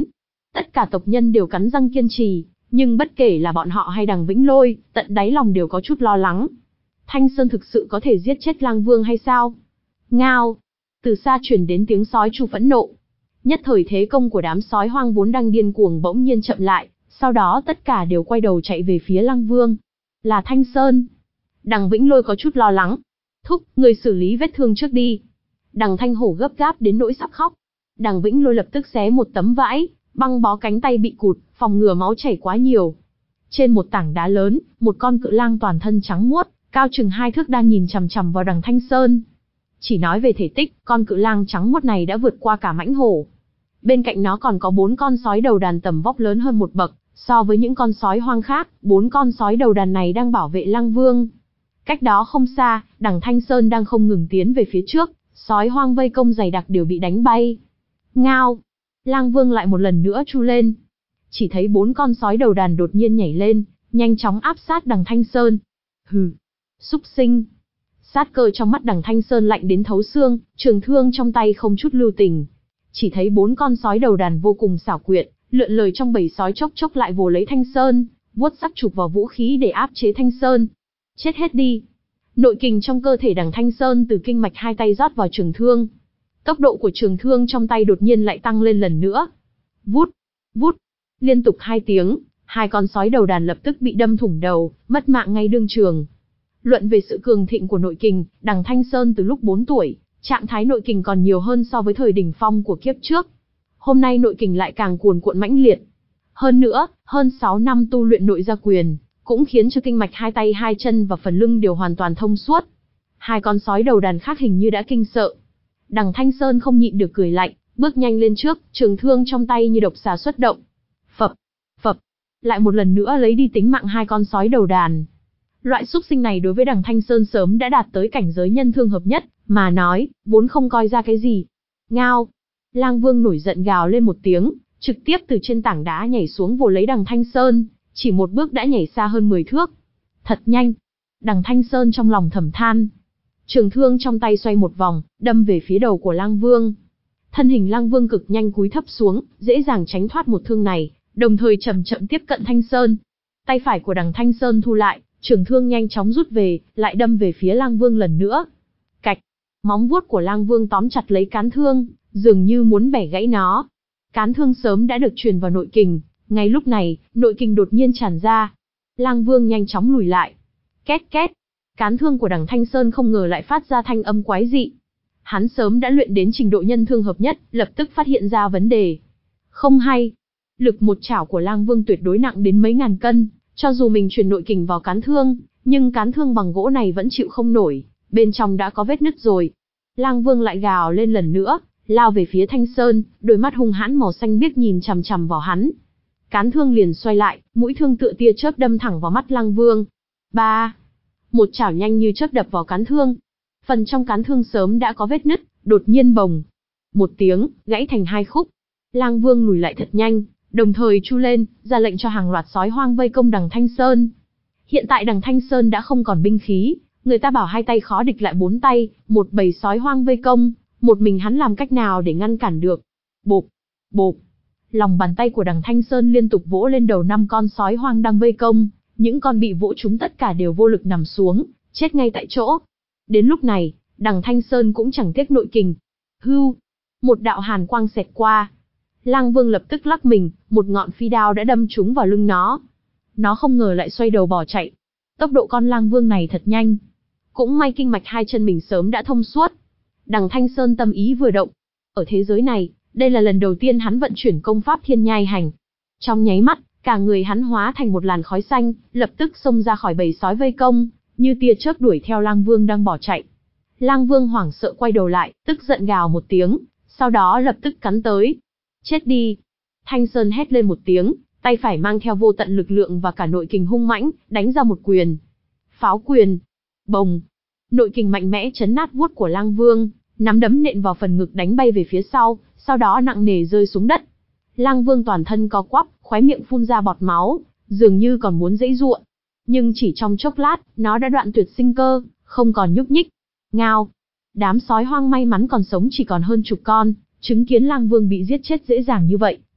Tất cả tộc nhân đều cắn răng kiên trì, nhưng bất kể là bọn họ hay Đằng Vĩnh Lôi, tận đáy lòng đều có chút lo lắng. Thanh Sơn thực sự có thể giết chết Lang Vương hay sao? Ngao! Từ xa truyền đến tiếng sói tru phẫn nộ. Nhất thời thế công của đám sói hoang vốn đang điên cuồng bỗng nhiên chậm lại, sau đó tất cả đều quay đầu chạy về phía Lang Vương. Là Thanh Sơn. Đằng Vĩnh Lôi có chút lo lắng. Thúc, người xử lý vết thương trước đi. Đằng Thanh Hổ gấp gáp đến nỗi sắp khóc. Đằng Vĩnh Lôi lập tức xé một tấm vải, băng bó cánh tay bị cụt, phòng ngừa máu chảy quá nhiều. Trên một tảng đá lớn, một con cự lang toàn thân trắng muốt, cao chừng hai thước đang nhìn chằm chằm vào Đằng Thanh Sơn. Chỉ nói về thể tích, con cự lang trắng muốt này đã vượt qua cả mãnh hổ. Bên cạnh nó còn có bốn con sói đầu đàn tầm vóc lớn hơn một bậc, so với những con sói hoang khác, bốn con sói đầu đàn này đang bảo vệ Lang Vương. Cách đó không xa, Đằng Thanh Sơn đang không ngừng tiến về phía trước, sói hoang vây công dày đặc đều bị đánh bay. Ngao! Lang Vương lại một lần nữa tru lên. Chỉ thấy bốn con sói đầu đàn đột nhiên nhảy lên, nhanh chóng áp sát Đằng Thanh Sơn. Hừ! Súc sinh! Sát cơ trong mắt Đằng Thanh Sơn lạnh đến thấu xương, trường thương trong tay không chút lưu tình. Chỉ thấy bốn con sói đầu đàn vô cùng xảo quyệt, lượn lờ trong bầy sói chốc chốc lại vồ lấy Thanh Sơn, vuốt sắc chụp vào vũ khí để áp chế Thanh Sơn. Chết hết đi! Nội kình trong cơ thể Đằng Thanh Sơn từ kinh mạch hai tay rót vào trường thương. Tốc độ của trường thương trong tay đột nhiên lại tăng lên lần nữa. Vút! Vút! Liên tục hai tiếng, hai con sói đầu đàn lập tức bị đâm thủng đầu, mất mạng ngay đương trường. Luận về sự cường thịnh của nội kình, Đằng Thanh Sơn từ lúc bốn tuổi, trạng thái nội kình còn nhiều hơn so với thời đỉnh phong của kiếp trước. Hôm nay nội kình lại càng cuồn cuộn mãnh liệt. Hơn nữa, hơn sáu năm tu luyện nội gia quyền, cũng khiến cho kinh mạch hai tay hai chân và phần lưng đều hoàn toàn thông suốt. Hai con sói đầu đàn khác hình như đã kinh sợ. Đằng Thanh Sơn không nhịn được cười lạnh, bước nhanh lên trước, trường thương trong tay như độc xà xuất động. Phập, phập, lại một lần nữa lấy đi tính mạng hai con sói đầu đàn. Loại xúc sinh này đối với Đằng Thanh Sơn sớm đã đạt tới cảnh giới nhân thương hợp nhất, mà nói, vốn không coi ra cái gì. Ngao! Lang Vương nổi giận gào lên một tiếng, trực tiếp từ trên tảng đá nhảy xuống vồ lấy Đằng Thanh Sơn, chỉ một bước đã nhảy xa hơn mười thước. Thật nhanh! Đằng Thanh Sơn trong lòng thầm than. Trường thương trong tay xoay một vòng, đâm về phía đầu của Lang Vương. Thân hình Lang Vương cực nhanh cúi thấp xuống, dễ dàng tránh thoát một thương này, đồng thời chậm chậm tiếp cận Thanh Sơn. Tay phải của Đằng Thanh Sơn thu lại, trường thương nhanh chóng rút về, lại đâm về phía Lang Vương lần nữa. Cạch! Móng vuốt của Lang Vương tóm chặt lấy cán thương, dường như muốn bẻ gãy nó. Cán thương sớm đã được truyền vào nội kình, ngay lúc này, nội kình đột nhiên tràn ra. Lang Vương nhanh chóng lùi lại. Két két! Cán thương của Đằng Thanh Sơn không ngờ lại phát ra thanh âm quái dị. Hắn sớm đã luyện đến trình độ nhân thương hợp nhất, lập tức phát hiện ra vấn đề. Không hay! Lực một chảo của Lang Vương tuyệt đối nặng đến mấy ngàn cân, cho dù mình truyền nội kình vào cán thương, nhưng cán thương bằng gỗ này vẫn chịu không nổi, bên trong đã có vết nứt rồi. Lang Vương lại gào lên lần nữa, lao về phía Thanh Sơn, đôi mắt hung hãn màu xanh biếc nhìn chằm chằm vào hắn. Cán thương liền xoay lại, mũi thương tựa tia chớp đâm thẳng vào mắt Lang Vương. Ba! Một chảo nhanh như chớp đập vào cán thương. Phần trong cán thương sớm đã có vết nứt, đột nhiên bồng. Một tiếng, gãy thành hai khúc. Lang Vương lùi lại thật nhanh, đồng thời chu lên, ra lệnh cho hàng loạt sói hoang vây công Đằng Thanh Sơn. Hiện tại Đằng Thanh Sơn đã không còn binh khí, người ta bảo hai tay khó địch lại bốn tay, một bầy sói hoang vây công, một mình hắn làm cách nào để ngăn cản được. Bộp, bộp. Lòng bàn tay của Đằng Thanh Sơn liên tục vỗ lên đầu năm con sói hoang đang vây công, những con bị vỗ trúng tất cả đều vô lực nằm xuống, chết ngay tại chỗ. Đến lúc này, Đằng Thanh Sơn cũng chẳng tiếc nội kình. Hưu, một đạo hàn quang xẹt qua. Lang Vương lập tức lắc mình, một ngọn phi đao đã đâm trúng vào lưng nó. Nó không ngờ lại xoay đầu bỏ chạy. Tốc độ con Lang Vương này thật nhanh. Cũng may kinh mạch hai chân mình sớm đã thông suốt. Đằng Thanh Sơn tâm ý vừa động. Ở thế giới này, đây là lần đầu tiên hắn vận chuyển công pháp Thiên Nhai Hành. Trong nháy mắt, cả người hắn hóa thành một làn khói xanh, lập tức xông ra khỏi bầy sói vây công, như tia chớp đuổi theo Lang Vương đang bỏ chạy. Lang Vương hoảng sợ quay đầu lại, tức giận gào một tiếng, sau đó lập tức cắn tới. Chết đi! Thanh Sơn hét lên một tiếng, tay phải mang theo vô tận lực lượng và cả nội kình hung mãnh, đánh ra một quyền. Pháo quyền! Bồng! Nội kình mạnh mẽ chấn nát vuốt của Lang Vương, nắm đấm nện vào phần ngực đánh bay về phía sau, sau đó nặng nề rơi xuống đất. Lang Vương toàn thân co quắp, khóe miệng phun ra bọt máu, dường như còn muốn giãy giụa. Nhưng chỉ trong chốc lát, nó đã đoạn tuyệt sinh cơ, không còn nhúc nhích. Ngao! Đám sói hoang may mắn còn sống chỉ còn hơn chục con, chứng kiến Lang Vương bị giết chết dễ dàng như vậy,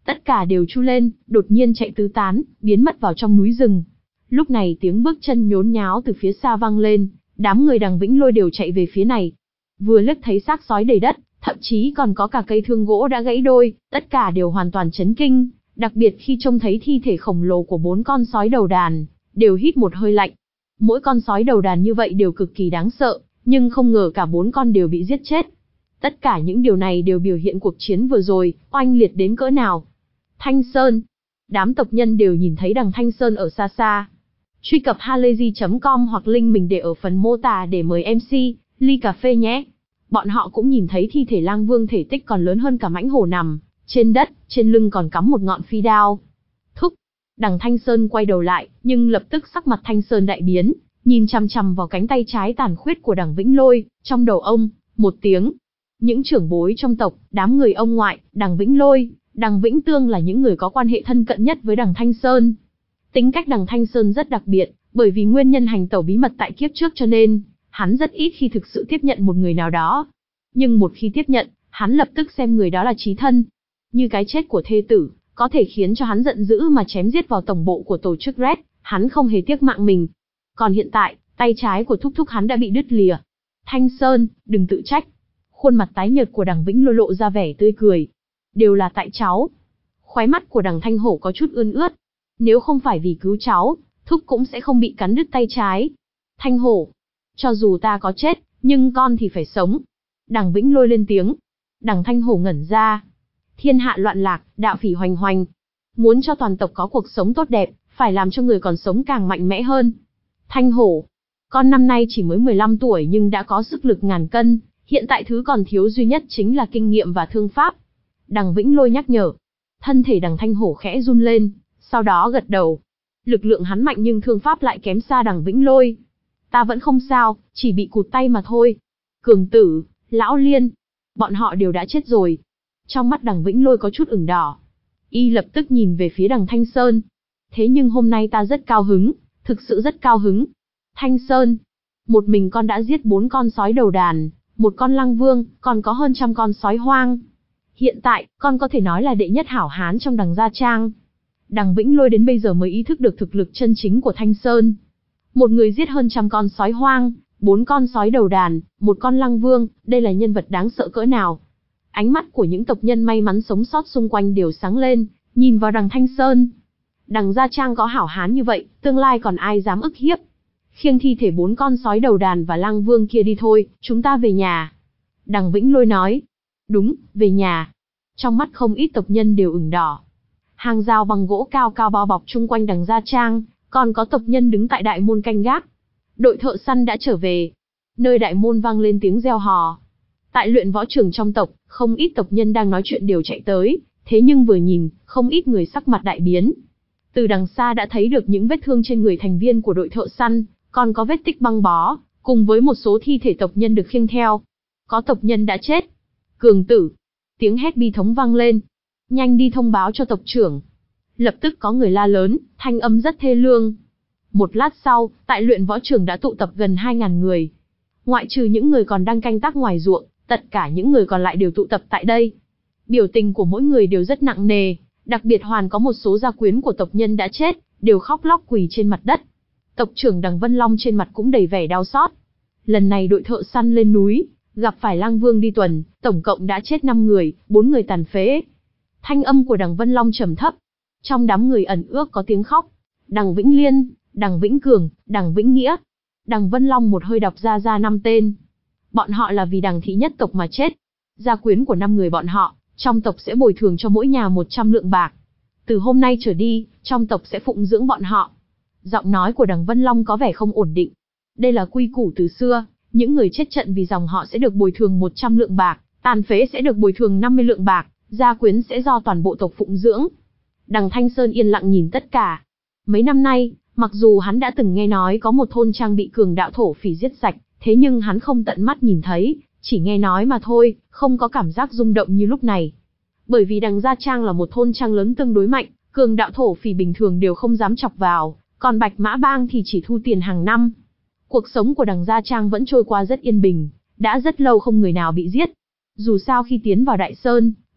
Tất cả đều chu lên, đột nhiên chạy tứ tán, biến mất vào trong núi rừng. Lúc này tiếng bước chân nhốn nháo từ phía xa vang lên, đám người Đằng Vĩnh Lôi đều chạy về phía này. Vừa liếc thấy xác sói đầy đất, thậm chí còn có cả cây thương gỗ đã gãy đôi, tất cả đều hoàn toàn chấn kinh, đặc biệt khi trông thấy thi thể khổng lồ của bốn con sói đầu đàn, đều hít một hơi lạnh. Mỗi con sói đầu đàn như vậy đều cực kỳ đáng sợ, nhưng không ngờ cả bốn con đều bị giết chết. Tất cả những điều này đều biểu hiện cuộc chiến vừa rồi, oanh liệt đến cỡ nào. Thanh Sơn. Đám tộc nhân đều nhìn thấy Đằng Thanh Sơn ở xa xa. Truy cập halayzi chấm com hoặc link mình để ở phần mô tả để mời em xê, ly cà phê nhé. Bọn họ cũng nhìn thấy thi thể lang vương thể tích còn lớn hơn cả mãnh hổ nằm trên đất, trên lưng còn cắm một ngọn phi đao. Thúc. Đằng Thanh Sơn quay đầu lại, nhưng lập tức sắc mặt Thanh Sơn đại biến, nhìn chằm chằm vào cánh tay trái tàn khuyết của Đằng Vĩnh Lôi, trong đầu ông, một tiếng. Những trưởng bối trong tộc, đám người ông ngoại, Đằng Vĩnh Lôi, Đằng Vĩnh Tương là những người có quan hệ thân cận nhất với Đằng Thanh Sơn. Tính cách Đằng Thanh Sơn rất đặc biệt, bởi vì nguyên nhân hành tẩu bí mật tại kiếp trước cho nên, hắn rất ít khi thực sự tiếp nhận một người nào đó. Nhưng một khi tiếp nhận, hắn lập tức xem người đó là chí thân. Như cái chết của thê tử, có thể khiến cho hắn giận dữ mà chém giết vào tổng bộ của tổ chức Red, hắn không hề tiếc mạng mình. Còn hiện tại, tay trái của thúc thúc hắn đã bị đứt lìa. Thanh Sơn, đừng tự trách. Khuôn mặt tái nhợt của Đằng Vĩnh Lôi lộ ra vẻ tươi cười. Đều là tại cháu. Khóe mắt của Đằng Thanh Hổ có chút ươn ướt. Nếu không phải vì cứu cháu, thúc cũng sẽ không bị cắn đứt tay trái. Thanh Hổ, cho dù ta có chết, nhưng con thì phải sống. Đằng Vĩnh Lôi lên tiếng. Đằng Thanh Hổ ngẩn ra. Thiên hạ loạn lạc, đạo phỉ hoành hoành. Muốn cho toàn tộc có cuộc sống tốt đẹp, phải làm cho người còn sống càng mạnh mẽ hơn. Thanh Hổ, con năm nay chỉ mới mười lăm tuổi nhưng đã có sức lực ngàn cân, hiện tại thứ còn thiếu duy nhất chính là kinh nghiệm và thương pháp. Đằng Vĩnh Lôi nhắc nhở. Thân thể Đằng Thanh Hổ khẽ run lên, sau đó gật đầu. Lực lượng hắn mạnh nhưng thương pháp lại kém xa Đằng Vĩnh Lôi. Ta vẫn không sao, chỉ bị cụt tay mà thôi. Cường Tử, Lão Liên, bọn họ đều đã chết rồi. Trong mắt Đằng Vĩnh Lôi có chút ửng đỏ. Y lập tức nhìn về phía Đằng Thanh Sơn. Thế nhưng hôm nay ta rất cao hứng, thực sự rất cao hứng. Thanh Sơn, một mình con đã giết bốn con sói đầu đàn, một con lăng vương, còn có hơn trăm con sói hoang. Hiện tại, con có thể nói là đệ nhất hảo hán trong Đằng Gia Trang. Đằng Vĩnh Lôi đến bây giờ mới ý thức được thực lực chân chính của Thanh Sơn. Một người giết hơn trăm con sói hoang, bốn con sói đầu đàn, một con lăng vương, đây là nhân vật đáng sợ cỡ nào. Ánh mắt của những tộc nhân may mắn sống sót xung quanh đều sáng lên, nhìn vào Đằng Thanh Sơn. Đằng Gia Trang có hảo hán như vậy, tương lai còn ai dám ức hiếp. Khiêng thi thể bốn con sói đầu đàn và lăng vương kia đi thôi, chúng ta về nhà. Đằng Vĩnh Lôi nói. Đúng, về nhà. Trong mắt không ít tộc nhân đều ửng đỏ. Hàng rào bằng gỗ cao cao bao bọc chung quanh Đằng Gia Trang, còn có tộc nhân đứng tại đại môn canh gác. Đội thợ săn đã trở về. Nơi đại môn vang lên tiếng reo hò. Tại luyện võ trường trong tộc, không ít tộc nhân đang nói chuyện đều chạy tới, thế nhưng vừa nhìn, không ít người sắc mặt đại biến. Từ đằng xa đã thấy được những vết thương trên người thành viên của đội thợ săn, còn có vết tích băng bó, cùng với một số thi thể tộc nhân được khiêng theo. Có tộc nhân đã chết. Cường Tử. Tiếng hét bi thống vang lên. Nhanh đi thông báo cho tộc trưởng. Lập tức có người la lớn, thanh âm rất thê lương. Một lát sau, tại luyện võ trường đã tụ tập gần hai nghìn người. Ngoại trừ những người còn đang canh tác ngoài ruộng, tất cả những người còn lại đều tụ tập tại đây. Biểu tình của mỗi người đều rất nặng nề, đặc biệt hoàn có một số gia quyến của tộc nhân đã chết, đều khóc lóc quỳ trên mặt đất. Tộc trưởng Đằng Vân Long trên mặt cũng đầy vẻ đau xót. Lần này đội thợ săn lên núi, gặp phải Lang Vương đi tuần, tổng cộng đã chết năm người, bốn người tàn phế. Thanh âm của Đằng Vân Long trầm thấp. Trong đám người ẩn ước có tiếng khóc. Đằng Vĩnh Liên, Đằng Vĩnh Cường, Đằng Vĩnh Nghĩa. Đằng Vân Long một hơi đọc ra ra năm tên. Bọn họ là vì Đằng thị nhất tộc mà chết. Gia quyến của năm người bọn họ, trong tộc sẽ bồi thường cho mỗi nhà một trăm lượng bạc. Từ hôm nay trở đi, trong tộc sẽ phụng dưỡng bọn họ. Giọng nói của Đằng Vân Long có vẻ không ổn định. Đây là quy củ từ xưa, những người chết trận vì dòng họ sẽ được bồi thường một trăm lượng bạc, tàn phế sẽ được bồi thường năm mươi lượng bạc, gia quyến sẽ do toàn bộ tộc phụng dưỡng. Đằng Thanh Sơn yên lặng nhìn tất cả. Mấy năm nay, mặc dù hắn đã từng nghe nói có một thôn trang bị cường đạo thổ phỉ giết sạch, thế nhưng hắn không tận mắt nhìn thấy, chỉ nghe nói mà thôi, không có cảm giác rung động như lúc này. Bởi vì Đằng Gia Trang là một thôn trang lớn tương đối mạnh, cường đạo thổ phỉ bình thường đều không dám chọc vào, còn Bạch Mã Bang thì chỉ thu tiền hàng năm. Cuộc sống của Đằng Gia Trang vẫn trôi qua rất yên bình, đã rất lâu không người nào bị giết. Dù sao khi tiến vào Đại Sơn,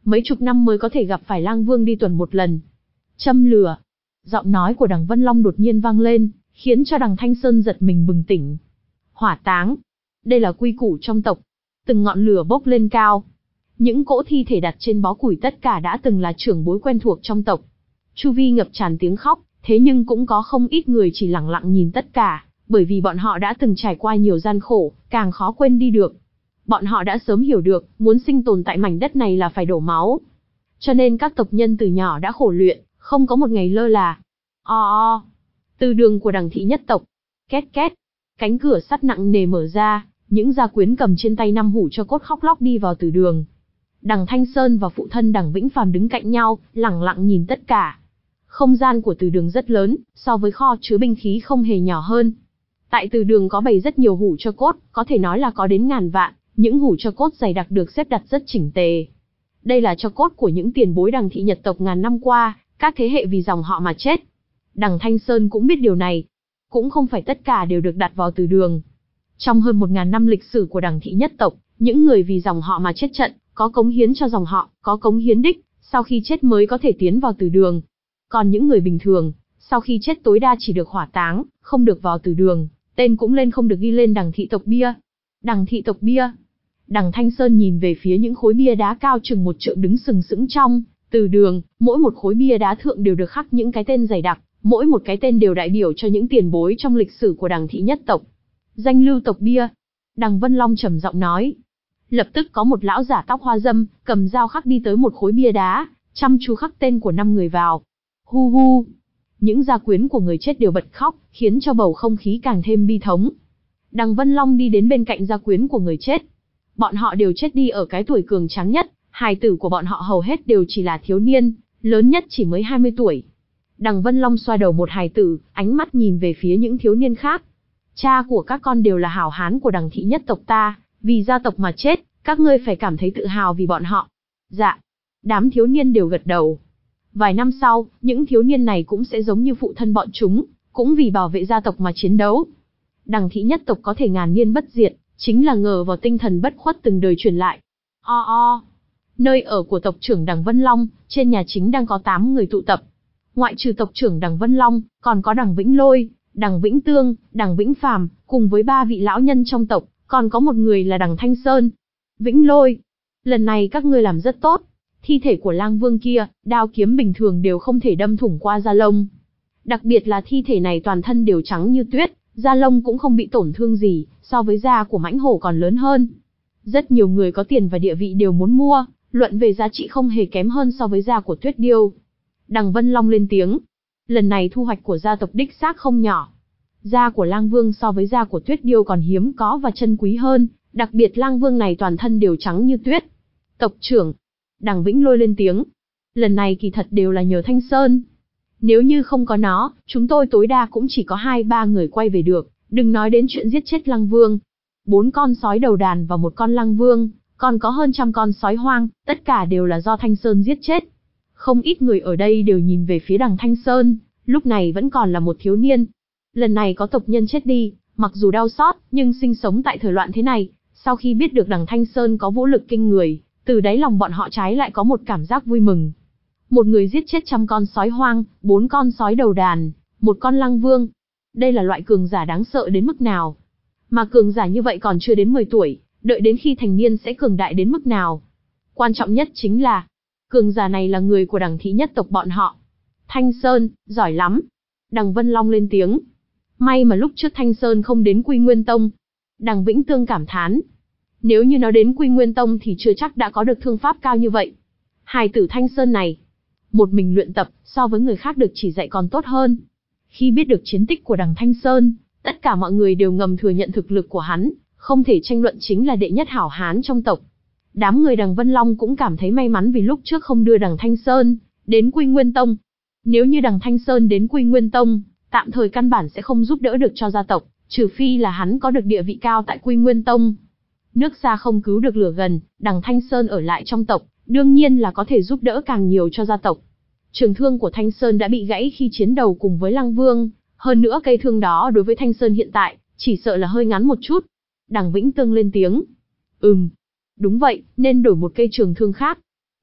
mấy chục năm mới có thể gặp phải Lang Vương đi tuần một lần. Châm lửa. Giọng nói của Đằng Vân Long đột nhiên vang lên, khiến cho Đằng Thanh Sơn giật mình bừng tỉnh. Hỏa táng. Đây là quy củ trong tộc. Từng ngọn lửa bốc lên cao. Những cỗ thi thể đặt trên bó củi tất cả đã từng là trưởng bối quen thuộc trong tộc. Chu vi ngập tràn tiếng khóc, thế nhưng cũng có không ít người chỉ lặng lặng nhìn tất cả, bởi vì bọn họ đã từng trải qua nhiều gian khổ, càng khó quên đi được. Bọn họ đã sớm hiểu được, muốn sinh tồn tại mảnh đất này là phải đổ máu. Cho nên các tộc nhân từ nhỏ đã khổ luyện, không có một ngày lơ là. O o. Từ đường của Đằng thị nhất tộc. Két két. Cánh cửa sắt nặng nề mở ra, những gia quyến cầm trên tay năm hũ tro cốt khóc lóc đi vào từ đường. Đằng Thanh Sơn và phụ thân Đằng Vĩnh Phàm đứng cạnh nhau, lặng lặng nhìn tất cả. Không gian của từ đường rất lớn, so với kho chứa binh khí không hề nhỏ hơn. Tại từ đường có bày rất nhiều hũ tro cốt, có thể nói là có đến ngàn vạn, những hũ tro cốt dày đặc được xếp đặt rất chỉnh tề. Đây là tro cốt của những tiền bối Đằng thị Nhật tộc ngàn năm qua, các thế hệ vì dòng họ mà chết. Đằng Thanh Sơn cũng biết điều này. Cũng không phải tất cả đều được đặt vào từ đường. Trong hơn một ngàn năm lịch sử của Đằng thị Nhất tộc, những người vì dòng họ mà chết trận, có cống hiến cho dòng họ, có cống hiến đích, sau khi chết mới có thể tiến vào từ đường. Còn những người bình thường, sau khi chết tối đa chỉ được hỏa táng, không được vào từ đường, tên cũng lên không được ghi lên Đằng thị tộc bia. Đằng thị tộc bia. Đằng Thanh Sơn nhìn về phía những khối bia đá cao chừng một trượng đứng sừng sững trong từ đường, mỗi một khối bia đá thượng đều được khắc những cái tên dày đặc, mỗi một cái tên đều đại biểu cho những tiền bối trong lịch sử của Đằng thị Nhất tộc. Danh lưu tộc bia. Đằng Vân Long trầm giọng nói. Lập tức có một lão giả tóc hoa râm, cầm dao khắc đi tới một khối bia đá, chăm chú khắc tên của năm người vào. Hu hu. Những gia quyến của người chết đều bật khóc, khiến cho bầu không khí càng thêm bi thống. Đằng Vân Long đi đến bên cạnh gia quyến của người chết. Bọn họ đều chết đi ở cái tuổi cường tráng nhất, hài tử của bọn họ hầu hết đều chỉ là thiếu niên, lớn nhất chỉ mới hai mươi tuổi. Đằng Vân Long xoa đầu một hài tử, ánh mắt nhìn về phía những thiếu niên khác. Cha của các con đều là hảo hán của Đằng thị Nhất tộc ta, vì gia tộc mà chết, các ngươi phải cảm thấy tự hào vì bọn họ. Dạ. Đám thiếu niên đều gật đầu. Vài năm sau, những thiếu niên này cũng sẽ giống như phụ thân bọn chúng, cũng vì bảo vệ gia tộc mà chiến đấu. Đằng thị Nhất tộc có thể ngàn niên bất diệt, chính là ngờ vào tinh thần bất khuất từng đời truyền lại. O o. Nơi ở của tộc trưởng Đằng Vân Long, trên nhà chính đang có tám người tụ tập. Ngoại trừ tộc trưởng Đằng Vân Long, còn có Đằng Vĩnh Lôi, Đằng Vĩnh Tương, Đằng Vĩnh Phàm, cùng với ba vị lão nhân trong tộc, còn có một người là Đằng Thanh Sơn. Vĩnh Lôi, lần này các ngươi làm rất tốt. Thi thể của Lang Vương kia, đao kiếm bình thường đều không thể đâm thủng qua da lông. Đặc biệt là thi thể này toàn thân đều trắng như tuyết, da lông cũng không bị tổn thương gì, so với da của mãnh hổ còn lớn hơn. Rất nhiều người có tiền và địa vị đều muốn mua, luận về giá trị không hề kém hơn so với da của Tuyết Điêu. Đằng Vân Long lên tiếng. Lần này thu hoạch của gia tộc đích xác không nhỏ. Da của Lang Vương so với da của Tuyết Điêu còn hiếm có và chân quý hơn, đặc biệt Lang Vương này toàn thân đều trắng như tuyết. Tộc trưởng. Đằng Vĩnh Lôi lên tiếng. Lần này kỳ thật đều là nhờ Thanh Sơn. Nếu như không có nó, chúng tôi tối đa cũng chỉ có hai ba người quay về được, đừng nói đến chuyện giết chết Lang Vương. Bốn con sói đầu đàn và một con Lang Vương, còn có hơn trăm con sói hoang, tất cả đều là do Thanh Sơn giết chết. Không ít người ở đây đều nhìn về phía Đằng Thanh Sơn, lúc này vẫn còn là một thiếu niên. Lần này có tộc nhân chết đi, mặc dù đau xót, nhưng sinh sống tại thời loạn thế này, sau khi biết được Đằng Thanh Sơn có vũ lực kinh người, từ đáy lòng bọn họ trái lại có một cảm giác vui mừng. Một người giết chết trăm con sói hoang, bốn con sói đầu đàn, một con Lang Vương. Đây là loại cường giả đáng sợ đến mức nào? Mà cường giả như vậy còn chưa đến mười tuổi, đợi đến khi thành niên sẽ cường đại đến mức nào? Quan trọng nhất chính là, cường giả này là người của Đằng thị Nhất tộc bọn họ. Thanh Sơn, giỏi lắm. Đằng Vân Long lên tiếng. May mà lúc trước Thanh Sơn không đến Quy Nguyên Tông. Đằng Vĩnh Tương cảm thán. Nếu như nó đến Quy Nguyên Tông thì chưa chắc đã có được thương pháp cao như vậy. Hài tử Thanh Sơn này, một mình luyện tập, so với người khác được chỉ dạy còn tốt hơn. Khi biết được chiến tích của Đằng Thanh Sơn, tất cả mọi người đều ngầm thừa nhận thực lực của hắn, không thể tranh luận chính là đệ nhất hảo hán trong tộc. Đám người Đằng Vân Long cũng cảm thấy may mắn vì lúc trước không đưa Đằng Thanh Sơn đến Quy Nguyên Tông. Nếu như Đằng Thanh Sơn đến Quy Nguyên Tông, tạm thời căn bản sẽ không giúp đỡ được cho gia tộc, trừ phi là hắn có được địa vị cao tại Quy Nguyên Tông. Nước xa không cứu được lửa gần, Đằng Thanh Sơn ở lại trong tộc, đương nhiên là có thể giúp đỡ càng nhiều cho gia tộc. Trường thương của Thanh Sơn đã bị gãy khi chiến đầu cùng với Lang Vương, hơn nữa cây thương đó đối với Thanh Sơn hiện tại, chỉ sợ là hơi ngắn một chút. Đằng Vĩnh Tương lên tiếng. Ừm, đúng vậy, nên đổi một cây trường thương khác.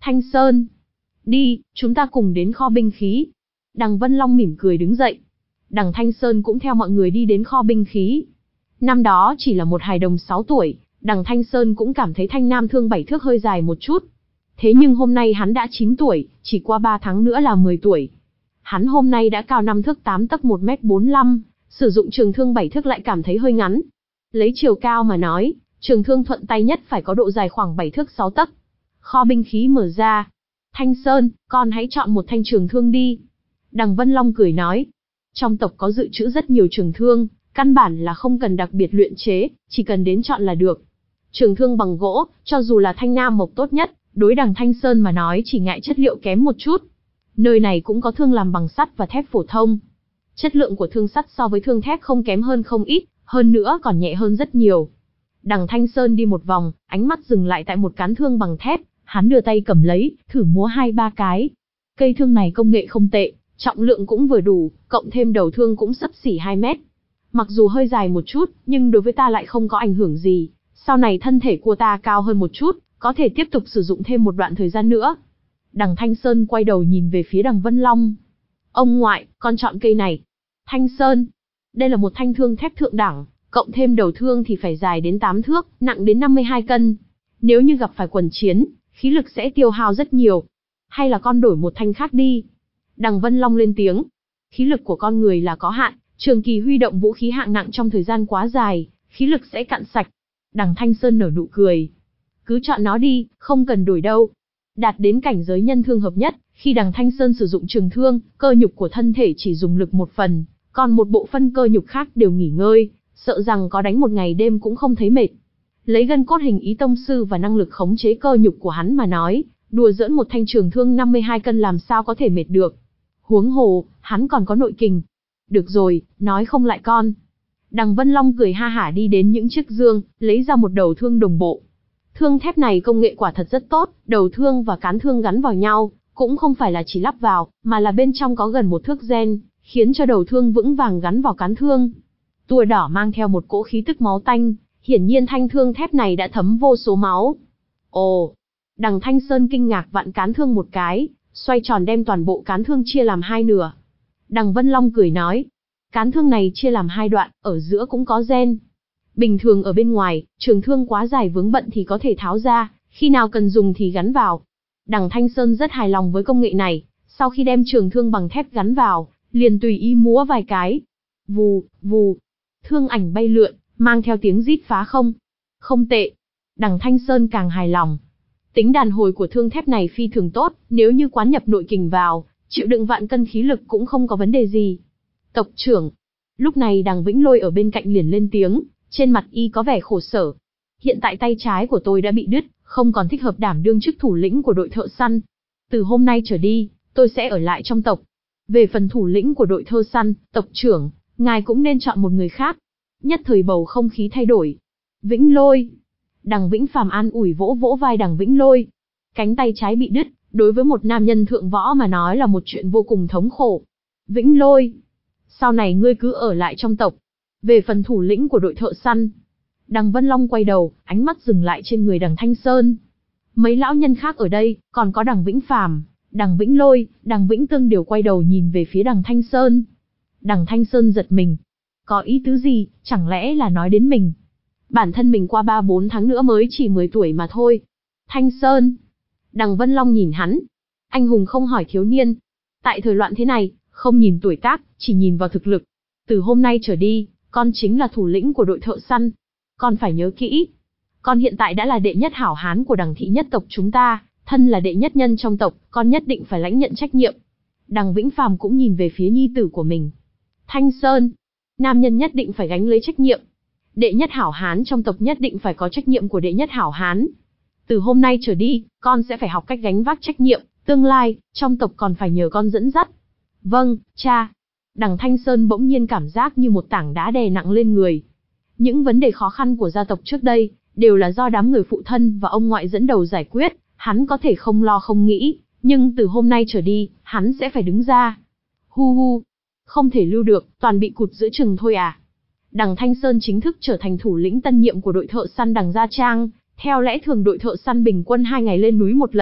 Thanh Sơn. Đi, chúng ta cùng đến kho binh khí. Đằng Vân Long mỉm cười đứng dậy. Đằng Thanh Sơn cũng theo mọi người đi đến kho binh khí. Năm đó chỉ là một hài đồng sáu tuổi, đằng Thanh Sơn cũng cảm thấy thanh nam thương bảy thước hơi dài một chút. Thế nhưng hôm nay hắn đã chín tuổi, chỉ qua ba tháng nữa là mười tuổi. Hắn hôm nay đã cao năm thước tám tấc một mét bốn mươi lăm, sử dụng trường thương bảy thước lại cảm thấy hơi ngắn. Lấy chiều cao mà nói, trường thương thuận tay nhất phải có độ dài khoảng bảy thước sáu tấc. Kho binh khí mở ra. Thanh Sơn, con hãy chọn một thanh trường thương đi. Đằng Vân Long cười nói. Trong tộc có dự trữ rất nhiều trường thương, căn bản là không cần đặc biệt luyện chế, chỉ cần đến chọn là được. Trường thương bằng gỗ, cho dù là thanh nam mộc tốt nhất, đối đằng Thanh Sơn mà nói chỉ ngại chất liệu kém một chút. Nơi này cũng có thương làm bằng sắt và thép phổ thông. Chất lượng của thương sắt so với thương thép không kém hơn không ít, hơn nữa còn nhẹ hơn rất nhiều. Đằng Thanh Sơn đi một vòng, ánh mắt dừng lại tại một cán thương bằng thép, hắn đưa tay cầm lấy, thử múa hai ba cái. Cây thương này công nghệ không tệ, trọng lượng cũng vừa đủ, cộng thêm đầu thương cũng xấp xỉ hai mét. Mặc dù hơi dài một chút, nhưng đối với ta lại không có ảnh hưởng gì. Sau này thân thể của ta cao hơn một chút, có thể tiếp tục sử dụng thêm một đoạn thời gian nữa. Đằng Thanh Sơn quay đầu nhìn về phía đằng Vân Long. Ông ngoại, con chọn cây này. Thanh Sơn, đây là một thanh thương thép thượng đẳng, cộng thêm đầu thương thì phải dài đến tám thước, nặng đến năm mươi hai cân. Nếu như gặp phải quần chiến, khí lực sẽ tiêu hao rất nhiều. Hay là con đổi một thanh khác đi. Đằng Vân Long lên tiếng. Khí lực của con người là có hạn, trường kỳ huy động vũ khí hạng nặng trong thời gian quá dài, khí lực sẽ cạn sạch. Đằng Thanh Sơn nở nụ cười. Cứ chọn nó đi, không cần đổi đâu. Đạt đến cảnh giới nhân thương hợp nhất, khi đằng Thanh Sơn sử dụng trường thương, cơ nhục của thân thể chỉ dùng lực một phần, còn một bộ phận cơ nhục khác đều nghỉ ngơi, sợ rằng có đánh một ngày đêm cũng không thấy mệt. Lấy gân cốt hình ý tông sư và năng lực khống chế cơ nhục của hắn mà nói, đùa giỡn một thanh trường thương năm mươi hai cân làm sao có thể mệt được. Huống hồ, hắn còn có nội kình. Được rồi, nói không lại con. Đằng Vân Long cười ha hả đi đến những chiếc dương, lấy ra một đầu thương đồng bộ. Thương thép này công nghệ quả thật rất tốt, đầu thương và cán thương gắn vào nhau, cũng không phải là chỉ lắp vào, mà là bên trong có gần một thước gen, khiến cho đầu thương vững vàng gắn vào cán thương. Tua đỏ mang theo một cỗ khí tức máu tanh, hiển nhiên thanh thương thép này đã thấm vô số máu. Ồ! Đằng Thanh Sơn kinh ngạc vặn cán thương một cái, xoay tròn đem toàn bộ cán thương chia làm hai nửa. Đằng Vân Long cười nói, cán thương này chia làm hai đoạn, ở giữa cũng có gen. Bình thường ở bên ngoài, trường thương quá dài vướng bận thì có thể tháo ra, khi nào cần dùng thì gắn vào. Đằng Thanh Sơn rất hài lòng với công nghệ này, sau khi đem trường thương bằng thép gắn vào, liền tùy ý múa vài cái. Vù, vù, thương ảnh bay lượn, mang theo tiếng rít phá không. Không tệ. Đằng Thanh Sơn càng hài lòng. Tính đàn hồi của thương thép này phi thường tốt, nếu như quán nhập nội kình vào, chịu đựng vạn cân khí lực cũng không có vấn đề gì. Tộc trưởng. Lúc này đằng Vĩnh Lôi ở bên cạnh liền lên tiếng, trên mặt y có vẻ khổ sở. Hiện tại tay trái của tôi đã bị đứt, không còn thích hợp đảm đương chức thủ lĩnh của đội thợ săn. Từ hôm nay trở đi, tôi sẽ ở lại trong tộc. Về phần thủ lĩnh của đội thợ săn, tộc trưởng, ngài cũng nên chọn một người khác. Nhất thời bầu không khí thay đổi. Vĩnh Lôi. Đằng Vĩnh Phàm an ủi vỗ vỗ vai đằng Vĩnh Lôi. Cánh tay trái bị đứt, đối với một nam nhân thượng võ mà nói là một chuyện vô cùng thống khổ. Vĩnh Lôi. Sau này ngươi cứ ở lại trong tộc. Về phần thủ lĩnh của đội thợ săn. Đằng Vân Long quay đầu, ánh mắt dừng lại trên người đằng Thanh Sơn. Mấy lão nhân khác ở đây, còn có đằng Vĩnh Phàm, đằng Vĩnh Lôi, đằng Vĩnh Tương đều quay đầu nhìn về phía đằng Thanh Sơn. Đằng Thanh Sơn giật mình. Có ý tứ gì, chẳng lẽ là nói đến mình? Bản thân mình qua ba bốn tháng nữa mới chỉ mười tuổi mà thôi. Thanh Sơn. Đằng Vân Long nhìn hắn. Anh hùng không hỏi thiếu niên. Tại thời loạn thế này, không nhìn tuổi tác, chỉ nhìn vào thực lực. Từ hôm nay trở đi, con chính là thủ lĩnh của đội thợ săn. Con phải nhớ kỹ. Con hiện tại đã là đệ nhất hảo hán của đằng thị nhất tộc chúng ta, thân là đệ nhất nhân trong tộc, con nhất định phải lãnh nhận trách nhiệm. Đằng Vĩnh Phàm cũng nhìn về phía nhi tử của mình. Thanh Sơn. Nam nhân nhất định phải gánh lấy trách nhiệm. Đệ nhất hảo hán trong tộc nhất định phải có trách nhiệm của đệ nhất hảo hán. Từ hôm nay trở đi, con sẽ phải học cách gánh vác trách nhiệm, tương lai, trong tộc còn phải nhờ con dẫn dắt. Vâng, cha. Đằng Thanh Sơn bỗng nhiên cảm giác như một tảng đá đè nặng lên người. Những vấn đề khó khăn của gia tộc trước đây, đều là do đám người phụ thân và ông ngoại dẫn đầu giải quyết, hắn có thể không lo không nghĩ, nhưng từ hôm nay trở đi, hắn sẽ phải đứng ra. Hu hu, không thể lưu được, toàn bị cụt giữa chừng thôi à. Đằng Thanh Sơn chính thức trở thành thủ lĩnh tân nhiệm của đội thợ săn đằng Gia Trang, theo lẽ thường đội thợ săn bình quân hai ngày lên núi một lần,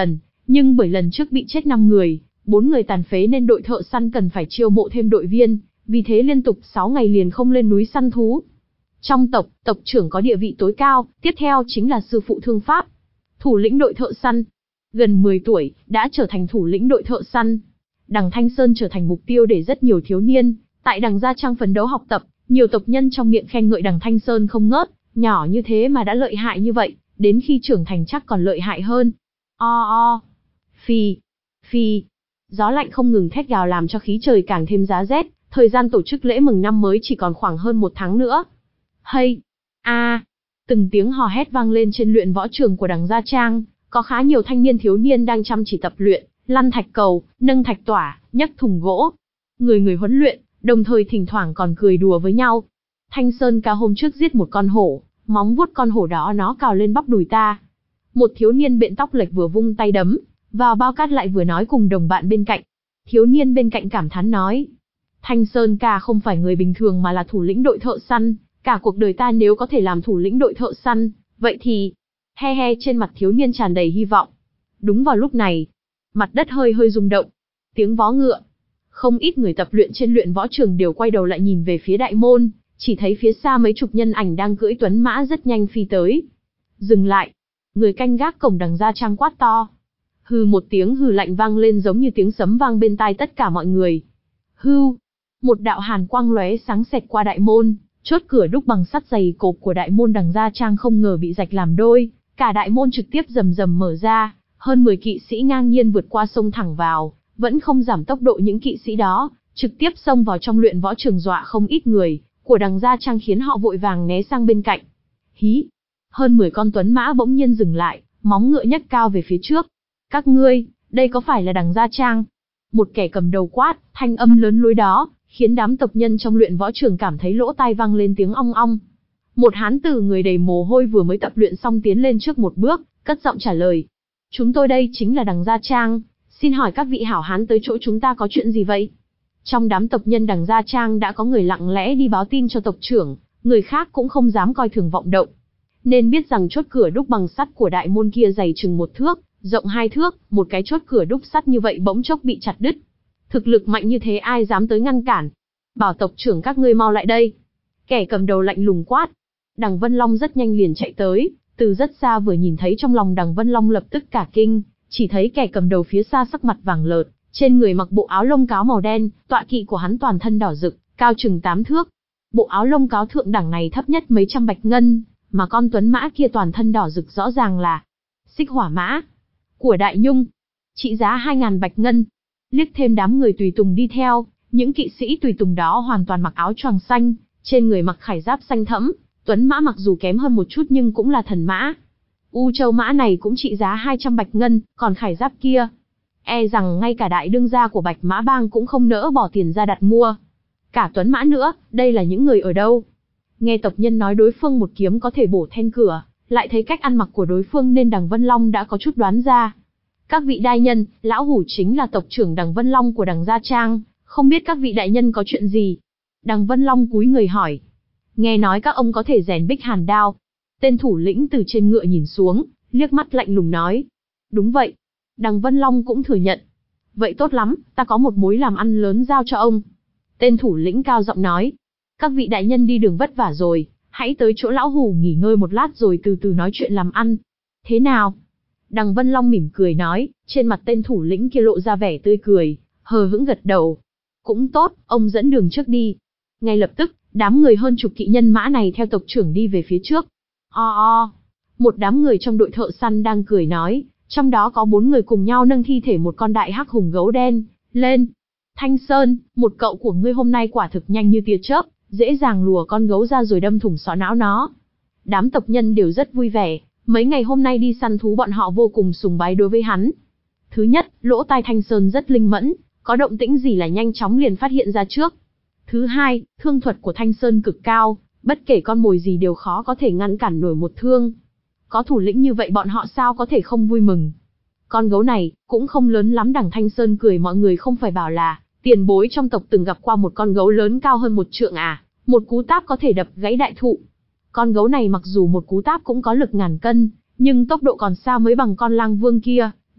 Nhưng bởi lần trước bị chết năm người, bốn người tàn phế nên đội thợ săn cần phải chiêu mộ thêm đội viên, vì thế liên tục sáu ngày liền không lên núi săn thú. Trong tộc, tộc trưởng có địa vị tối cao, tiếp theo chính là sư phụ thương pháp. Thủ lĩnh đội thợ săn. Gần mười tuổi, đã trở thành thủ lĩnh đội thợ săn. Đằng Thanh Sơn trở thành mục tiêu để rất nhiều thiếu niên, tại Đằng Gia Trang phấn đấu học tập, nhiều tộc nhân trong miệng khen ngợi Đằng Thanh Sơn không ngớt, nhỏ như thế mà đã lợi hại như vậy, đến khi trưởng thành chắc còn lợi hại hơn. O o, phi, phi, gió lạnh không ngừng thét gào làm cho khí trời càng thêm giá rét, thời gian tổ chức lễ mừng năm mới chỉ còn khoảng hơn một tháng nữa. Hay, a, từng tiếng hò hét vang lên trên luyện võ trường của Đằng Gia Trang, có khá nhiều thanh niên thiếu niên đang chăm chỉ tập luyện, lăn thạch cầu, nâng thạch tỏa, nhấc thùng gỗ. Người người huấn luyện, đồng thời thỉnh thoảng còn cười đùa với nhau. Thanh Sơn ca hôm trước giết một con hổ, móng vuốt con hổ đó nó cào lên bắp đùi ta. Một thiếu niên bện tóc lệch vừa vung tay đấm vào bao cát lại vừa nói cùng đồng bạn bên cạnh. Thiếu niên bên cạnh cảm thán nói: Thanh Sơn ca không phải người bình thường mà là thủ lĩnh đội thợ săn, cả cuộc đời ta nếu có thể làm thủ lĩnh đội thợ săn, vậy thì... He he, trên mặt thiếu niên tràn đầy hy vọng. Đúng vào lúc này, mặt đất hơi hơi rung động. Tiếng vó ngựa. Không ít người tập luyện trên luyện võ trường đều quay đầu lại nhìn về phía đại môn, chỉ thấy phía xa mấy chục nhân ảnh đang cưỡi tuấn mã rất nhanh phi tới. Dừng lại. Người canh gác cổng Đằng Gia Trang quát to. Hừ, một tiếng hừ lạnh vang lên giống như tiếng sấm vang bên tai tất cả mọi người. Hưu. Một đạo hàn quang lóe sáng xẹt qua đại môn, chốt cửa đúc bằng sắt dày cộp của đại môn Đằng Gia Trang không ngờ bị rạch làm đôi, cả đại môn trực tiếp rầm rầm mở ra, hơn mười kỵ sĩ ngang nhiên vượt qua sông thẳng vào, vẫn không giảm tốc độ những kỵ sĩ đó, trực tiếp xông vào trong luyện võ trường dọa không ít người của Đằng Gia Trang khiến họ vội vàng né sang bên cạnh. Hí! Hơn mười con tuấn mã bỗng nhiên dừng lại, móng ngựa nhấc cao về phía trước. Các ngươi, đây có phải là Đằng Gia Trang? Một kẻ cầm đầu quát, thanh âm lớn lối đó, khiến đám tộc nhân trong luyện võ trường cảm thấy lỗ tai vang lên tiếng ong ong. Một hán tử người đầy mồ hôi vừa mới tập luyện xong tiến lên trước một bước, cất giọng trả lời. Chúng tôi đây chính là Đằng Gia Trang, xin hỏi các vị hảo hán tới chỗ chúng ta có chuyện gì vậy? Trong đám tộc nhân Đằng Gia Trang đã có người lặng lẽ đi báo tin cho tộc trưởng, người khác cũng không dám coi thường vọng động. Nên biết rằng chốt cửa đúc bằng sắt của đại môn kia dày chừng một thước, rộng hai thước, một cái chốt cửa đúc sắt như vậy bỗng chốc bị chặt đứt. Thực lực mạnh như thế ai dám tới ngăn cản? Bảo tộc trưởng các ngươi mau lại đây. Kẻ cầm đầu lạnh lùng quát. Đằng Vân Long rất nhanh liền chạy tới, từ rất xa vừa nhìn thấy trong lòng Đằng Vân Long lập tức cả kinh, chỉ thấy kẻ cầm đầu phía xa sắc mặt vàng lợt, trên người mặc bộ áo lông cáo màu đen, tọa kỵ của hắn toàn thân đỏ rực, cao chừng tám thước. Bộ áo lông cáo thượng đẳng này thấp nhất mấy trăm bạch ngân, mà con tuấn mã kia toàn thân đỏ rực rõ ràng là Xích Hỏa Mã của Đại Nhung, trị giá hai ngàn bạch ngân. Liếc thêm đám người tùy tùng đi theo, những kỵ sĩ tùy tùng đó hoàn toàn mặc áo choàng xanh, trên người mặc khải giáp xanh thẫm, tuấn mã mặc dù kém hơn một chút nhưng cũng là thần mã. U Châu mã này cũng trị giá hai trăm bạch ngân, còn khải giáp kia, e rằng ngay cả đại đương gia của Bạch Mã Bang cũng không nỡ bỏ tiền ra đặt mua. Cả tuấn mã nữa, đây là những người ở đâu? Nghe tộc nhân nói đối phương một kiếm có thể bổ then cửa, lại thấy cách ăn mặc của đối phương nên Đằng Vân Long đã có chút đoán ra. Các vị đại nhân, lão hủ chính là tộc trưởng Đằng Vân Long của Đằng Gia Trang, không biết các vị đại nhân có chuyện gì? Đằng Vân Long cúi người hỏi. Nghe nói các ông có thể rèn bích hàn đao. Tên thủ lĩnh từ trên ngựa nhìn xuống, liếc mắt lạnh lùng nói. Đúng vậy. Đằng Vân Long cũng thừa nhận. Vậy tốt lắm, ta có một mối làm ăn lớn giao cho ông. Tên thủ lĩnh cao giọng nói. Các vị đại nhân đi đường vất vả rồi, hãy tới chỗ lão hủ nghỉ ngơi một lát rồi từ từ nói chuyện làm ăn. Thế nào? Đằng Vân Long mỉm cười nói, trên mặt tên thủ lĩnh kia lộ ra vẻ tươi cười, hờ hững gật đầu. Cũng tốt, ông dẫn đường trước đi. Ngay lập tức, đám người hơn chục kỵ nhân mã này theo tộc trưởng đi về phía trước. O o, một đám người trong đội thợ săn đang cười nói, trong đó có bốn người cùng nhau nâng thi thể một con đại hắc hùng gấu đen lên. Thanh Sơn, một cậu của ngươi hôm nay quả thực nhanh như tia chớp, dễ dàng lùa con gấu ra rồi đâm thủng sọ não nó. Đám tộc nhân đều rất vui vẻ, mấy ngày hôm nay đi săn thú bọn họ vô cùng sùng bái đối với hắn. Thứ nhất, lỗ tai Thanh Sơn rất linh mẫn, có động tĩnh gì là nhanh chóng liền phát hiện ra trước. Thứ hai, thương thuật của Thanh Sơn cực cao, bất kể con mồi gì đều khó có thể ngăn cản nổi một thương. Có thủ lĩnh như vậy bọn họ sao có thể không vui mừng. Con gấu này, cũng không lớn lắm. Đằng Thanh Sơn cười mọi người không phải bảo là, tiền bối trong tộc từng gặp qua một con gấu lớn cao hơn một trượng à, một cú táp có thể đập gãy đại thụ. Con gấu này mặc dù một cú táp cũng có lực ngàn cân, nhưng tốc độ còn xa mới bằng con lang vương kia,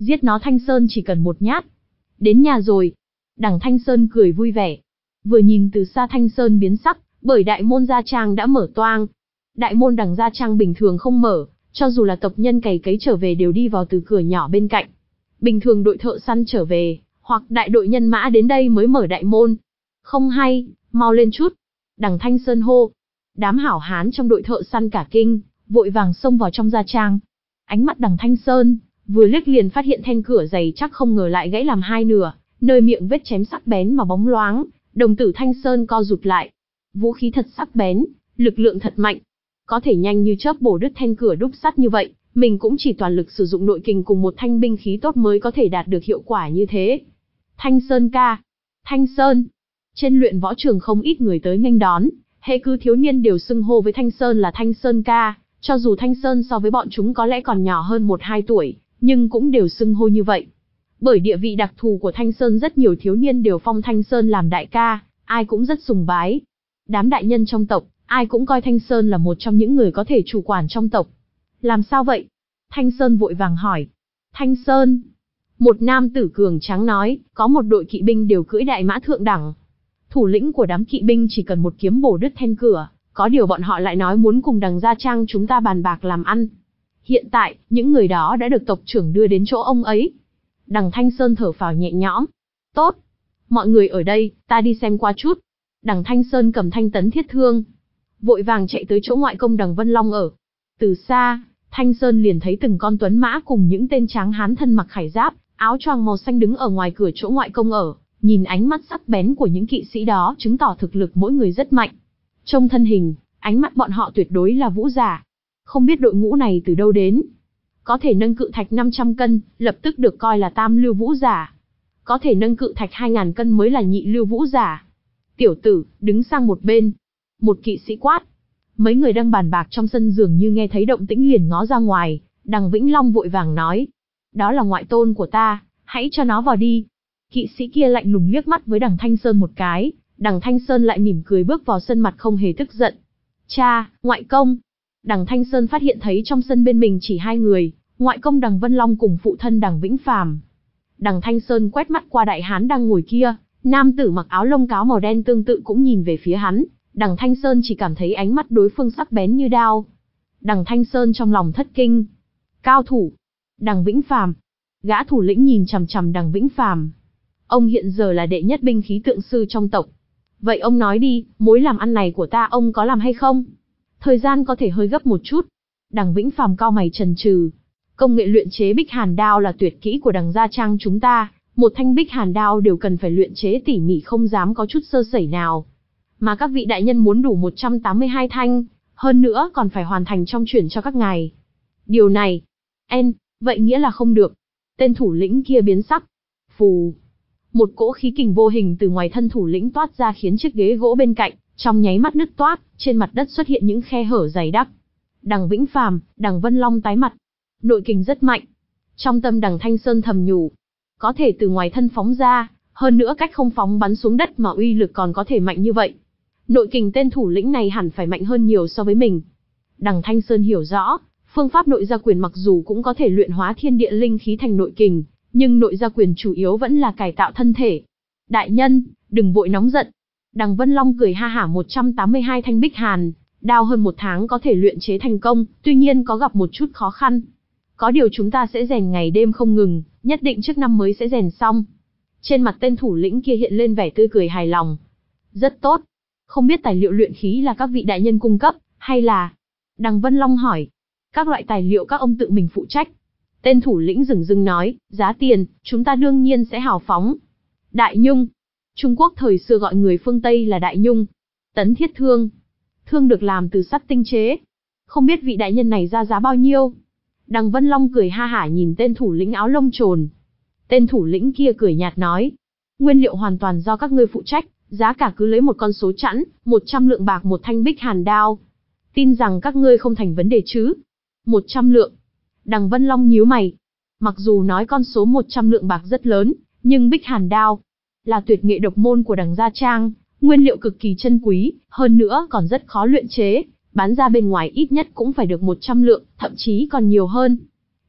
Giết nó Thanh Sơn chỉ cần một nhát. Đến nhà rồi. Đằng Thanh Sơn cười vui vẻ. Vừa nhìn từ xa Thanh Sơn biến sắc, bởi đại môn Gia Trang đã mở toang. Đại môn đằng Gia Trang bình thường không mở, cho dù là tộc nhân cày cấy trở về đều đi vào từ cửa nhỏ bên cạnh. Bình thường đội thợ săn trở về, hoặc đại đội nhân mã đến đây mới mở đại môn. Không hay, mau lên chút. Đằng Thanh Sơn hô. Đám hảo hán trong đội thợ săn cả kinh, vội vàng xông vào trong Gia Trang. Ánh mắt đằng Thanh Sơn, vừa liếc liền phát hiện then cửa dày chắc không ngờ lại gãy làm hai nửa, nơi miệng vết chém sắc bén mà bóng loáng, đồng tử Thanh Sơn co rụt lại. Vũ khí thật sắc bén, lực lượng thật mạnh. Có thể nhanh như chớp bổ đứt then cửa đúc sắt như vậy, mình cũng chỉ toàn lực sử dụng nội kình cùng một thanh binh khí tốt mới có thể đạt được hiệu quả như thế. Thanh Sơn ca. Thanh Sơn. Trên luyện võ trường không ít người tới nghênh đón, hệ cứ thiếu niên đều xưng hô với Thanh Sơn là Thanh Sơn ca, cho dù Thanh Sơn so với bọn chúng có lẽ còn nhỏ hơn một hai tuổi, nhưng cũng đều xưng hô như vậy. Bởi địa vị đặc thù của Thanh Sơn, rất nhiều thiếu niên đều phong Thanh Sơn làm đại ca, ai cũng rất sùng bái. Đám đại nhân trong tộc, ai cũng coi Thanh Sơn là một trong những người có thể chủ quản trong tộc. Làm sao vậy? Thanh Sơn vội vàng hỏi. Thanh Sơn. Một nam tử cường tráng nói, có một đội kỵ binh đều cưỡi đại mã thượng đẳng. Thủ lĩnh của đám kỵ binh chỉ cần một kiếm bổ đứt then cửa, có điều bọn họ lại nói muốn cùng đằng Gia Trang chúng ta bàn bạc làm ăn. Hiện tại, những người đó đã được tộc trưởng đưa đến chỗ ông ấy. Đằng Thanh Sơn thở phào nhẹ nhõm. Tốt. Mọi người ở đây, ta đi xem qua chút. Đằng Thanh Sơn cầm thanh tấn thiết thương, vội vàng chạy tới chỗ ngoại công đằng Vân Long ở. Từ xa, Thanh Sơn liền thấy từng con tuấn mã cùng những tên tráng hán thân mặc khải giáp, áo choàng màu xanh đứng ở ngoài cửa chỗ ngoại công ở, nhìn ánh mắt sắc bén của những kỵ sĩ đó chứng tỏ thực lực mỗi người rất mạnh. Trông thân hình, ánh mắt bọn họ tuyệt đối là vũ giả. Không biết đội ngũ này từ đâu đến. Có thể nâng cự thạch năm trăm cân, lập tức được coi là tam lưu vũ giả. Có thể nâng cự thạch hai nghìn cân mới là nhị lưu vũ giả. Tiểu tử, đứng sang một bên. Một kỵ sĩ quát. Mấy người đang bàn bạc trong sân dường như nghe thấy động tĩnh liền ngó ra ngoài, đằng Vĩnh Long vội vàng nói. Đó là ngoại tôn của ta, hãy cho nó vào đi. Kỵ sĩ kia lạnh lùng liếc mắt với đằng Thanh Sơn một cái, đằng Thanh Sơn lại mỉm cười bước vào sân, mặt không hề tức giận. Cha, ngoại công. Đằng Thanh Sơn phát hiện thấy trong sân bên mình chỉ hai người, ngoại công đằng Vân Long cùng phụ thân đằng Vĩnh Phàm. Đằng Thanh Sơn quét mắt qua đại hán đang ngồi kia, nam tử mặc áo lông cáo màu đen tương tự cũng nhìn về phía hắn. Đằng Thanh Sơn chỉ cảm thấy ánh mắt đối phương sắc bén như đao. Đằng Thanh Sơn trong lòng thất kinh. Cao thủ. Đằng Vĩnh Phàm. Gã thủ lĩnh nhìn chằm chằm đằng Vĩnh Phàm. Ông hiện giờ là đệ nhất binh khí tượng sư trong tộc. Vậy ông nói đi, mối làm ăn này của ta ông có làm hay không? Thời gian có thể hơi gấp một chút. Đằng Vĩnh Phàm cau mày chần chừ. Công nghệ luyện chế bích hàn đao là tuyệt kỹ của đằng Gia Trang chúng ta. Một thanh bích hàn đao đều cần phải luyện chế tỉ mỉ, không dám có chút sơ sẩy nào. Mà các vị đại nhân muốn đủ một trăm tám mươi hai thanh, hơn nữa còn phải hoàn thành trong chuyển cho các ngài. Điều này, en, vậy nghĩa là không được. Tên thủ lĩnh kia biến sắc. Phù. Một cỗ khí kình vô hình từ ngoài thân thủ lĩnh toát ra khiến chiếc ghế gỗ bên cạnh, trong nháy mắt nứt toát, trên mặt đất xuất hiện những khe hở dày đặc. Đằng Vĩnh Phàm, đằng Vân Long tái mặt. Nội kình rất mạnh. Trong tâm đằng Thanh Sơn thầm nhủ. Có thể từ ngoài thân phóng ra, hơn nữa cách không phóng bắn xuống đất mà uy lực còn có thể mạnh như vậy. Nội kình tên thủ lĩnh này hẳn phải mạnh hơn nhiều so với mình. Đằng Thanh Sơn hiểu rõ, phương pháp nội gia quyền mặc dù cũng có thể luyện hóa thiên địa linh khí thành nội kình, nhưng nội gia quyền chủ yếu vẫn là cải tạo thân thể. Đại nhân, đừng vội nóng giận. Đằng Vân Long cười ha hả, một trăm tám mươi hai thanh bích hàn, đao hơn một tháng có thể luyện chế thành công, tuy nhiên có gặp một chút khó khăn. Có điều chúng ta sẽ rèn ngày đêm không ngừng, nhất định trước năm mới sẽ rèn xong. Trên mặt tên thủ lĩnh kia hiện lên vẻ tươi cười hài lòng. Rất tốt. Không biết tài liệu luyện khí là các vị đại nhân cung cấp, hay là... Đằng Vân Long hỏi. Các loại tài liệu các ông tự mình phụ trách. Tên thủ lĩnh dửng dưng nói, giá tiền, chúng ta đương nhiên sẽ hào phóng. Đại nhung. Trung Quốc thời xưa gọi người phương Tây là đại nhung. Tấn thiết thương. Thương được làm từ sắt tinh chế. Không biết vị đại nhân này ra giá bao nhiêu? Đằng Vân Long cười ha hả nhìn tên thủ lĩnh áo lông trồn. Tên thủ lĩnh kia cười nhạt nói. Nguyên liệu hoàn toàn do các ngươi phụ trách, giá cả cứ lấy một con số chẵn, một trăm lượng bạc một thanh bích hàn đao. Tin rằng các ngươi không thành vấn đề chứ? một trăm lượng. Đằng Vân Long nhíu mày. Mặc dù nói con số một trăm lượng bạc rất lớn, nhưng bích hàn đao là tuyệt nghệ độc môn của đằng Gia Trang, nguyên liệu cực kỳ chân quý, hơn nữa còn rất khó luyện chế, bán ra bên ngoài ít nhất cũng phải được một trăm lượng, thậm chí còn nhiều hơn.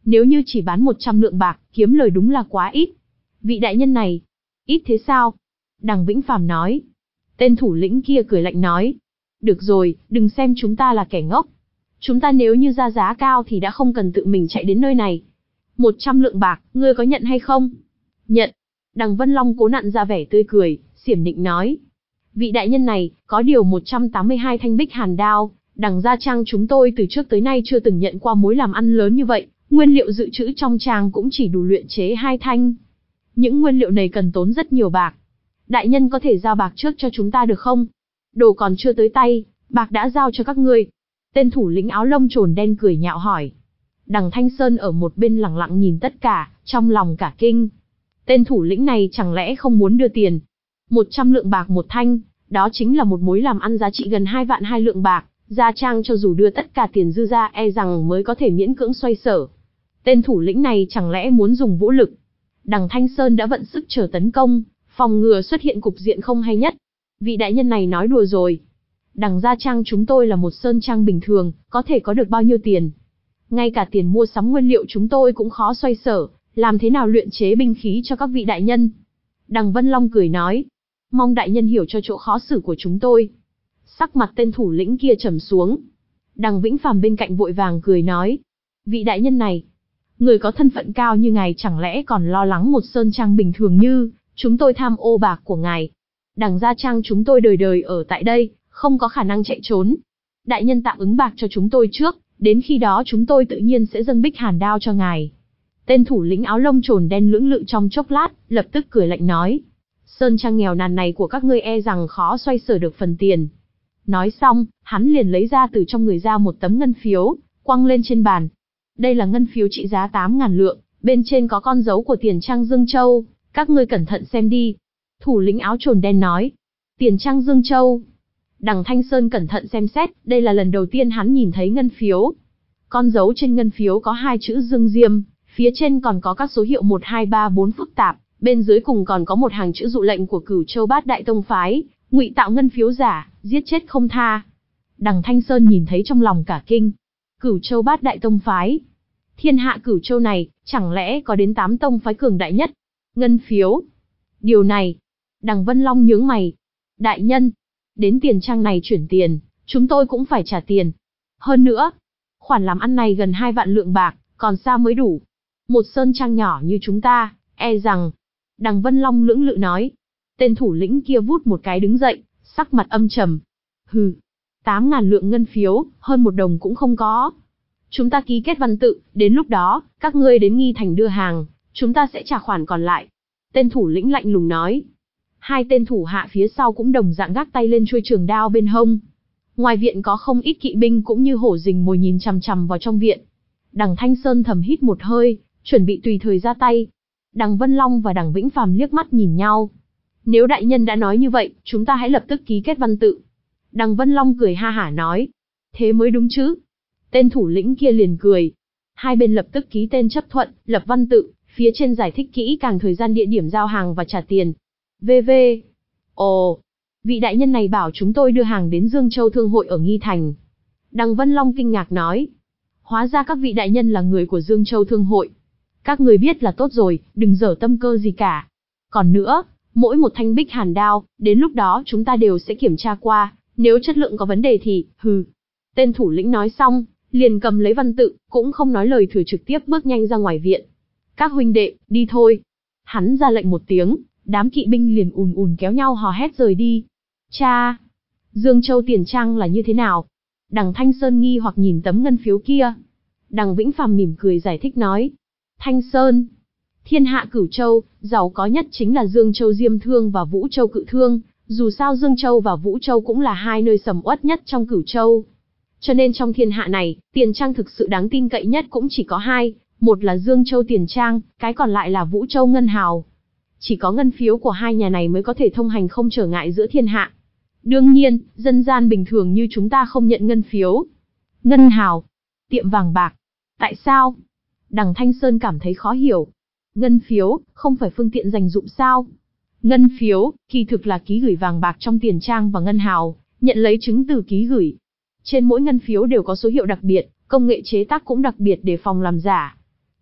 Nếu như chỉ bán một trăm lượng bạc, kiếm lời đúng là quá ít. Vị đại nhân này, ít thế sao? Đằng Vĩnh Phàm nói. Tên thủ lĩnh kia cười lạnh nói. Được rồi, đừng xem chúng ta là kẻ ngốc. Chúng ta nếu như ra giá cao thì đã không cần tự mình chạy đến nơi này. Một trăm lượng bạc, ngươi có nhận hay không? Nhận. Đằng Vân Long cố nặn ra vẻ tươi cười, xiểm nịnh nói. Vị đại nhân này, có điều một trăm tám mươi hai thanh bích hàn đao, đằng gia trang chúng tôi từ trước tới nay chưa từng nhận qua mối làm ăn lớn như vậy, nguyên liệu dự trữ trong trang cũng chỉ đủ luyện chế hai thanh. Những nguyên liệu này cần tốn rất nhiều bạc. Đại nhân có thể giao bạc trước cho chúng ta được không? Đồ còn chưa tới tay, bạc đã giao cho các ngươi. Tên thủ lĩnh áo lông trồn đen cười nhạo hỏi. Đằng Thanh Sơn ở một bên lặng lặng nhìn tất cả, trong lòng cả kinh. Tên thủ lĩnh này chẳng lẽ không muốn đưa tiền? Một trăm lượng bạc một thanh, đó chính là một mối làm ăn giá trị gần hai vạn hai lượng bạc. Gia trang cho dù đưa tất cả tiền dư ra e rằng mới có thể miễn cưỡng xoay sở. Tên thủ lĩnh này chẳng lẽ muốn dùng vũ lực? Đằng Thanh Sơn đã vận sức chờ tấn công, phòng ngừa xuất hiện cục diện không hay nhất. Vị đại nhân này nói đùa rồi. Đằng gia trang chúng tôi là một sơn trang bình thường, có thể có được bao nhiêu tiền? Ngay cả tiền mua sắm nguyên liệu chúng tôi cũng khó xoay sở, làm thế nào luyện chế binh khí cho các vị đại nhân? Đằng Vân Long cười nói. Mong đại nhân hiểu cho chỗ khó xử của chúng tôi. Sắc mặt tên thủ lĩnh kia trầm xuống. Đằng Vĩnh Phàm bên cạnh vội vàng cười nói. Vị đại nhân này, người có thân phận cao như ngài chẳng lẽ còn lo lắng một sơn trang bình thường như chúng tôi tham ô bạc của ngài? Đằng gia trang chúng tôi đời đời ở tại đây, không có khả năng chạy trốn. Đại nhân tạm ứng bạc cho chúng tôi trước, đến khi đó chúng tôi tự nhiên sẽ dâng bích hàn đao cho ngài. Tên thủ lĩnh áo lông trồn đen lưỡng lự trong chốc lát, lập tức cười lạnh nói. Sơn trang nghèo nàn này của các ngươi e rằng khó xoay sở được phần tiền. Nói xong, hắn liền lấy ra từ trong người ra một tấm ngân phiếu, quăng lên trên bàn. Đây là ngân phiếu trị giá tám ngàn lượng, bên trên có con dấu của Tiền Trang Dương Châu, các ngươi cẩn thận xem đi. Thủ lĩnh áo trồn đen nói. Tiền Trang Dương Châu. Đằng Thanh Sơn cẩn thận xem xét, đây là lần đầu tiên hắn nhìn thấy ngân phiếu. Con dấu trên ngân phiếu có hai chữ Dương Diêm, phía trên còn có các số hiệu một hai ba bốn phức tạp, bên dưới cùng còn có một hàng chữ dụ lệnh của Cửu Châu Bát Đại Tông phái, ngụy tạo ngân phiếu giả, giết chết không tha. Đằng Thanh Sơn nhìn thấy trong lòng cả kinh. Cửu Châu Bát Đại Tông phái. Thiên hạ Cửu Châu này, chẳng lẽ có đến tám tông phái cường đại nhất? Ngân phiếu. Điều này. Đằng Vân Long nhướng mày. Đại nhân, đến tiền trang này chuyển tiền, chúng tôi cũng phải trả tiền. Hơn nữa, khoản làm ăn này gần hai vạn lượng bạc, còn xa mới đủ. Một sơn trang nhỏ như chúng ta, e rằng. Đằng Vân Long lưỡng lự nói. Tên thủ lĩnh kia vút một cái đứng dậy, sắc mặt âm trầm. Hừ, tám ngàn lượng ngân phiếu, hơn một đồng cũng không có. Chúng ta ký kết văn tự, đến lúc đó, các ngươi đến Nghi Thành đưa hàng, chúng ta sẽ trả khoản còn lại. Tên thủ lĩnh lạnh lùng nói. Hai tên thủ hạ phía sau cũng đồng dạng gác tay lên chuôi trường đao bên hông. Ngoài viện có không ít kỵ binh cũng như hổ rình mồi nhìn chằm chằm vào trong viện. Đằng Thanh Sơn thầm hít một hơi, chuẩn bị tùy thời ra tay. Đằng Vân Long và đằng Vĩnh Phàm liếc mắt nhìn nhau. Nếu đại nhân đã nói như vậy, chúng ta hãy lập tức ký kết văn tự. Đằng Vân Long cười ha hả nói. Thế mới đúng chứ. Tên thủ lĩnh kia liền cười. Hai bên lập tức ký tên chấp thuận, lập văn tự, phía trên giải thích kỹ càng thời gian địa điểm giao hàng và trả tiền. vê vê. Ồ, vị đại nhân này bảo chúng tôi đưa hàng đến Dương Châu Thương hội ở Nghi Thành. Đằng Vân Long kinh ngạc nói. Hóa ra các vị đại nhân là người của Dương Châu Thương hội. Các người biết là tốt rồi, đừng dở tâm cơ gì cả. Còn nữa, mỗi một thanh bích hàn đao, đến lúc đó chúng ta đều sẽ kiểm tra qua, nếu chất lượng có vấn đề thì, hừ. Tên thủ lĩnh nói xong, liền cầm lấy văn tự, cũng không nói lời thừa trực tiếp bước nhanh ra ngoài viện. Các huynh đệ, đi thôi. Hắn ra lệnh một tiếng, đám kỵ binh liền ùn ùn kéo nhau hò hét rời đi. Cha! Dương Châu Tiền Trang là như thế nào? Đằng Thanh Sơn nghi hoặc nhìn tấm ngân phiếu kia. Đằng Vĩnh Phàm mỉm cười giải thích nói. Thanh Sơn! Thiên hạ Cửu Châu, giàu có nhất chính là Dương Châu Diêm Thương và Vũ Châu Cự Thương. Dù sao Dương Châu và Vũ Châu cũng là hai nơi sầm uất nhất trong Cửu Châu. Cho nên trong thiên hạ này, Tiền Trang thực sự đáng tin cậy nhất cũng chỉ có hai. Một là Dương Châu Tiền Trang, cái còn lại là Vũ Châu Ngân Hào. Chỉ có ngân phiếu của hai nhà này mới có thể thông hành không trở ngại giữa thiên hạ. Đương nhiên, dân gian bình thường như chúng ta không nhận ngân phiếu. Ngân Hào, tiệm vàng bạc. Tại sao? Đằng Thanh Sơn cảm thấy khó hiểu. Ngân phiếu, không phải phương tiện dành dụm sao? Ngân phiếu, kỳ thực là ký gửi vàng bạc trong Tiền Trang và Ngân Hào, nhận lấy chứng từ ký gửi. Trên mỗi ngân phiếu đều có số hiệu đặc biệt, công nghệ chế tác cũng đặc biệt để phòng làm giả.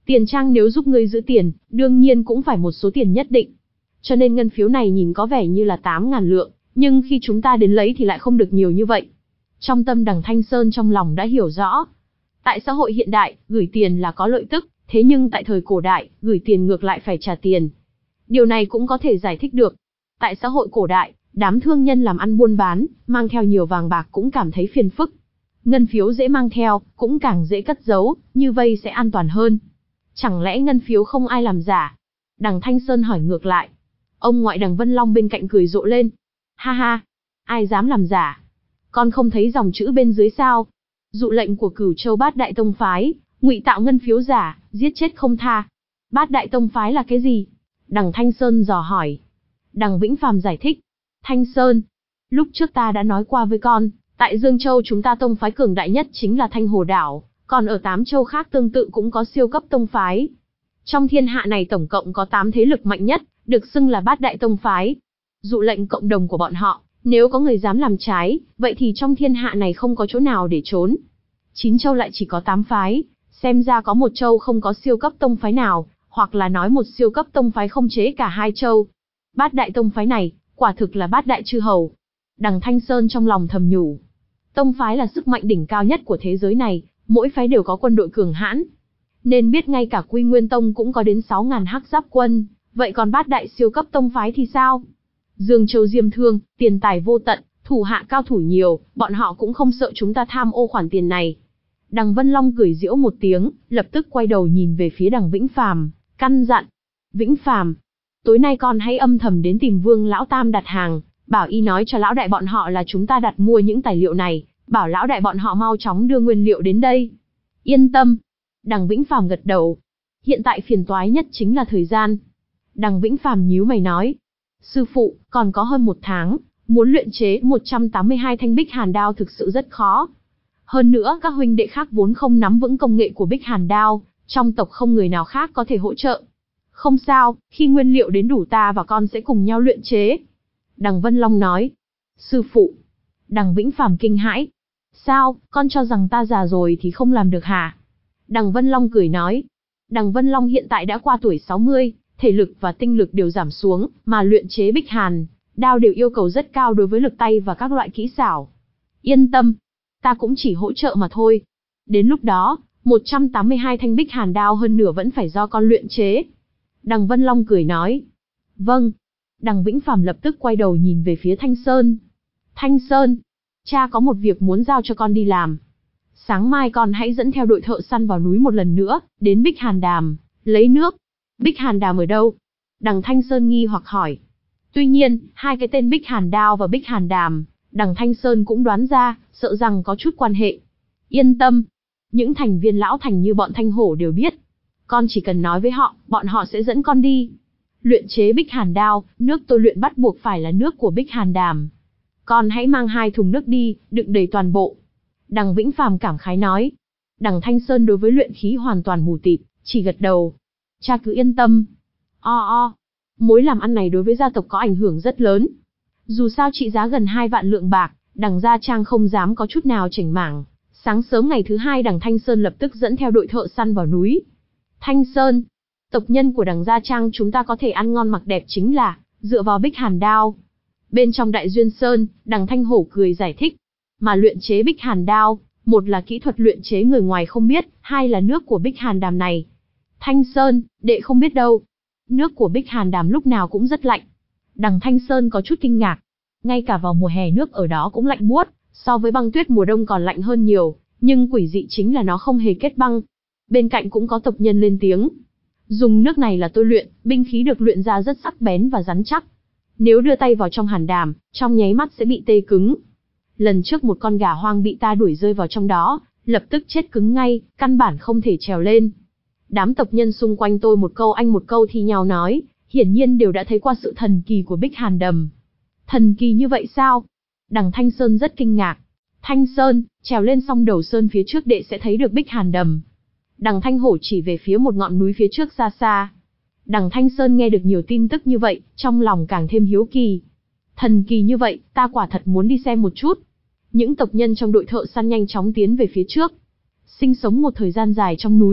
Tiền trang nếu giúp ngươi giữ tiền, đương nhiên cũng phải một số tiền nhất định. Cho nên ngân phiếu này nhìn có vẻ như là tám ngàn lượng, nhưng khi chúng ta đến lấy thì lại không được nhiều như vậy. Trong tâm Đằng Thanh Sơn trong lòng đã hiểu rõ. Tại xã hội hiện đại, gửi tiền là có lợi tức, thế nhưng tại thời cổ đại, gửi tiền ngược lại phải trả tiền. Điều này cũng có thể giải thích được. Tại xã hội cổ đại, đám thương nhân làm ăn buôn bán, mang theo nhiều vàng bạc cũng cảm thấy phiền phức. Ngân phiếu dễ mang theo, cũng càng dễ cất giấu, như vậy sẽ an toàn hơn. Chẳng lẽ ngân phiếu không ai làm giả? Đằng Thanh Sơn hỏi ngược lại. Ông ngoại Đằng Vân Long bên cạnh cười rộ lên. Ha ha, ai dám làm giả? Con không thấy dòng chữ bên dưới sao? Dụ lệnh của Cửu Châu Bát Đại Tông Phái, ngụy tạo ngân phiếu giả, giết chết không tha. Bát Đại Tông Phái là cái gì? Đằng Thanh Sơn dò hỏi. Đằng Vĩnh Phàm giải thích. Thanh Sơn, lúc trước ta đã nói qua với con, tại Dương Châu chúng ta tông phái cường đại nhất chính là Thanh Hồ Đảo, còn ở tám châu khác tương tự cũng có siêu cấp tông phái. Trong thiên hạ này tổng cộng có tám thế lực mạnh nhất, được xưng là Bát Đại Tông Phái. Dụ lệnh cộng đồng của bọn họ, nếu có người dám làm trái, vậy thì trong thiên hạ này không có chỗ nào để trốn. Chín châu lại chỉ có tám phái, xem ra có một châu không có siêu cấp tông phái nào, hoặc là nói một siêu cấp tông phái không chế cả hai châu. Bát Đại Tông Phái này, quả thực là bát đại chư hầu. Đằng Thanh Sơn trong lòng thầm nhủ. Tông phái là sức mạnh đỉnh cao nhất của thế giới này, mỗi phái đều có quân đội cường hãn. Nên biết ngay cả Quy Nguyên Tông cũng có đến sáu ngàn hắc giáp quân, vậy còn bát đại siêu cấp tông phái thì sao? Dương Châu Diêm Thương, tiền tài vô tận, thủ hạ cao thủ nhiều, bọn họ cũng không sợ chúng ta tham ô khoản tiền này. Đằng Vân Long cười giễu một tiếng, lập tức quay đầu nhìn về phía Đằng Vĩnh Phàm, căn dặn. Vĩnh Phàm, tối nay con hãy âm thầm đến tìm Vương Lão Tam đặt hàng, bảo y nói cho lão đại bọn họ là chúng ta đặt mua những tài liệu này, bảo lão đại bọn họ mau chóng đưa nguyên liệu đến đây. Yên tâm. Đằng Vĩnh Phàm gật đầu. Hiện tại phiền toái nhất chính là thời gian. Đằng Vĩnh Phàm nhíu mày nói. Sư phụ, còn có hơn một tháng, muốn luyện chế một trăm tám mươi hai thanh Bích Hàn Đao thực sự rất khó. Hơn nữa các huynh đệ khác vốn không nắm vững công nghệ của Bích Hàn Đao, trong tộc không người nào khác có thể hỗ trợ. Không sao, khi nguyên liệu đến đủ ta và con sẽ cùng nhau luyện chế. Đằng Vân Long nói. Sư phụ. Đằng Vĩnh Phàm kinh hãi. Sao, con cho rằng ta già rồi thì không làm được hả? Đằng Vân Long cười nói. Đằng Vân Long hiện tại đã qua tuổi sáu mươi, thể lực và tinh lực đều giảm xuống, mà luyện chế Bích Hàn Đao đều yêu cầu rất cao đối với lực tay và các loại kỹ xảo. Yên tâm, ta cũng chỉ hỗ trợ mà thôi. Đến lúc đó, một trăm tám mươi hai thanh Bích Hàn Đao hơn nửa vẫn phải do con luyện chế. Đằng Vân Long cười nói. Vâng. Đằng Vĩnh Phàm lập tức quay đầu nhìn về phía Thanh Sơn. Thanh Sơn, cha có một việc muốn giao cho con đi làm. Sáng mai con hãy dẫn theo đội thợ săn vào núi một lần nữa, đến Bích Hàn Đàm, lấy nước. Bích Hàn Đàm ở đâu? Đằng Thanh Sơn nghi hoặc hỏi. Tuy nhiên, hai cái tên Bích Hàn Đao và Bích Hàn Đàm, đằng Thanh Sơn cũng đoán ra, sợ rằng có chút quan hệ. Yên tâm, những thành viên lão thành như bọn Thanh Hổ đều biết. Con chỉ cần nói với họ, bọn họ sẽ dẫn con đi. Luyện chế Bích Hàn Đao, nước tôi luyện bắt buộc phải là nước của Bích Hàn Đàm. Con hãy mang hai thùng nước đi, đựng đầy toàn bộ. Đằng Vĩnh Phàm cảm khái nói. Đằng Thanh Sơn đối với luyện khí hoàn toàn mù tịt, chỉ gật đầu. Cha cứ yên tâm. O o, mối làm ăn này đối với gia tộc có ảnh hưởng rất lớn. Dù sao trị giá gần hai vạn lượng bạc, đằng Gia Trang không dám có chút nào chểnh mảng. Sáng sớm ngày thứ hai đằng Thanh Sơn lập tức dẫn theo đội thợ săn vào núi. Thanh Sơn, tộc nhân của đằng Gia Trang chúng ta có thể ăn ngon mặc đẹp chính là dựa vào Bích Hàn Đao. Bên trong Đại Duyên Sơn, đằng Thanh Hổ cười giải thích. Mà luyện chế Bích Hàn Đao, một là kỹ thuật luyện chế người ngoài không biết, hai là nước của Bích Hàn Đàm này. Thanh Sơn, đệ không biết đâu. Nước của Bích Hàn Đàm lúc nào cũng rất lạnh. Đằng Thanh Sơn có chút kinh ngạc. Ngay cả vào mùa hè nước ở đó cũng lạnh buốt, so với băng tuyết mùa đông còn lạnh hơn nhiều, nhưng quỷ dị chính là nó không hề kết băng. Bên cạnh cũng có tộc nhân lên tiếng. Dùng nước này là tôi luyện, binh khí được luyện ra rất sắc bén và rắn chắc. Nếu đưa tay vào trong hàn đàm, trong nháy mắt sẽ bị tê cứng. Lần trước một con gà hoang bị ta đuổi rơi vào trong đó, lập tức chết cứng ngay, căn bản không thể trèo lên. Đám tộc nhân xung quanh tôi một câu anh một câu thi nhau nói, hiển nhiên đều đã thấy qua sự thần kỳ của Bích Hàn Đầm. Thần kỳ như vậy sao? Đằng Thanh Sơn rất kinh ngạc. Thanh Sơn, trèo lên song đầu sơn phía trước đệ sẽ thấy được Bích Hàn Đầm. Đằng Thanh Hổ chỉ về phía một ngọn núi phía trước xa xa. Đằng Thanh Sơn nghe được nhiều tin tức như vậy, trong lòng càng thêm hiếu kỳ. Thần kỳ như vậy, ta quả thật muốn đi xem một chút. Những tộc nhân trong đội thợ săn nhanh chóng tiến về phía trước. Sinh sống một thời gian dài trong núi,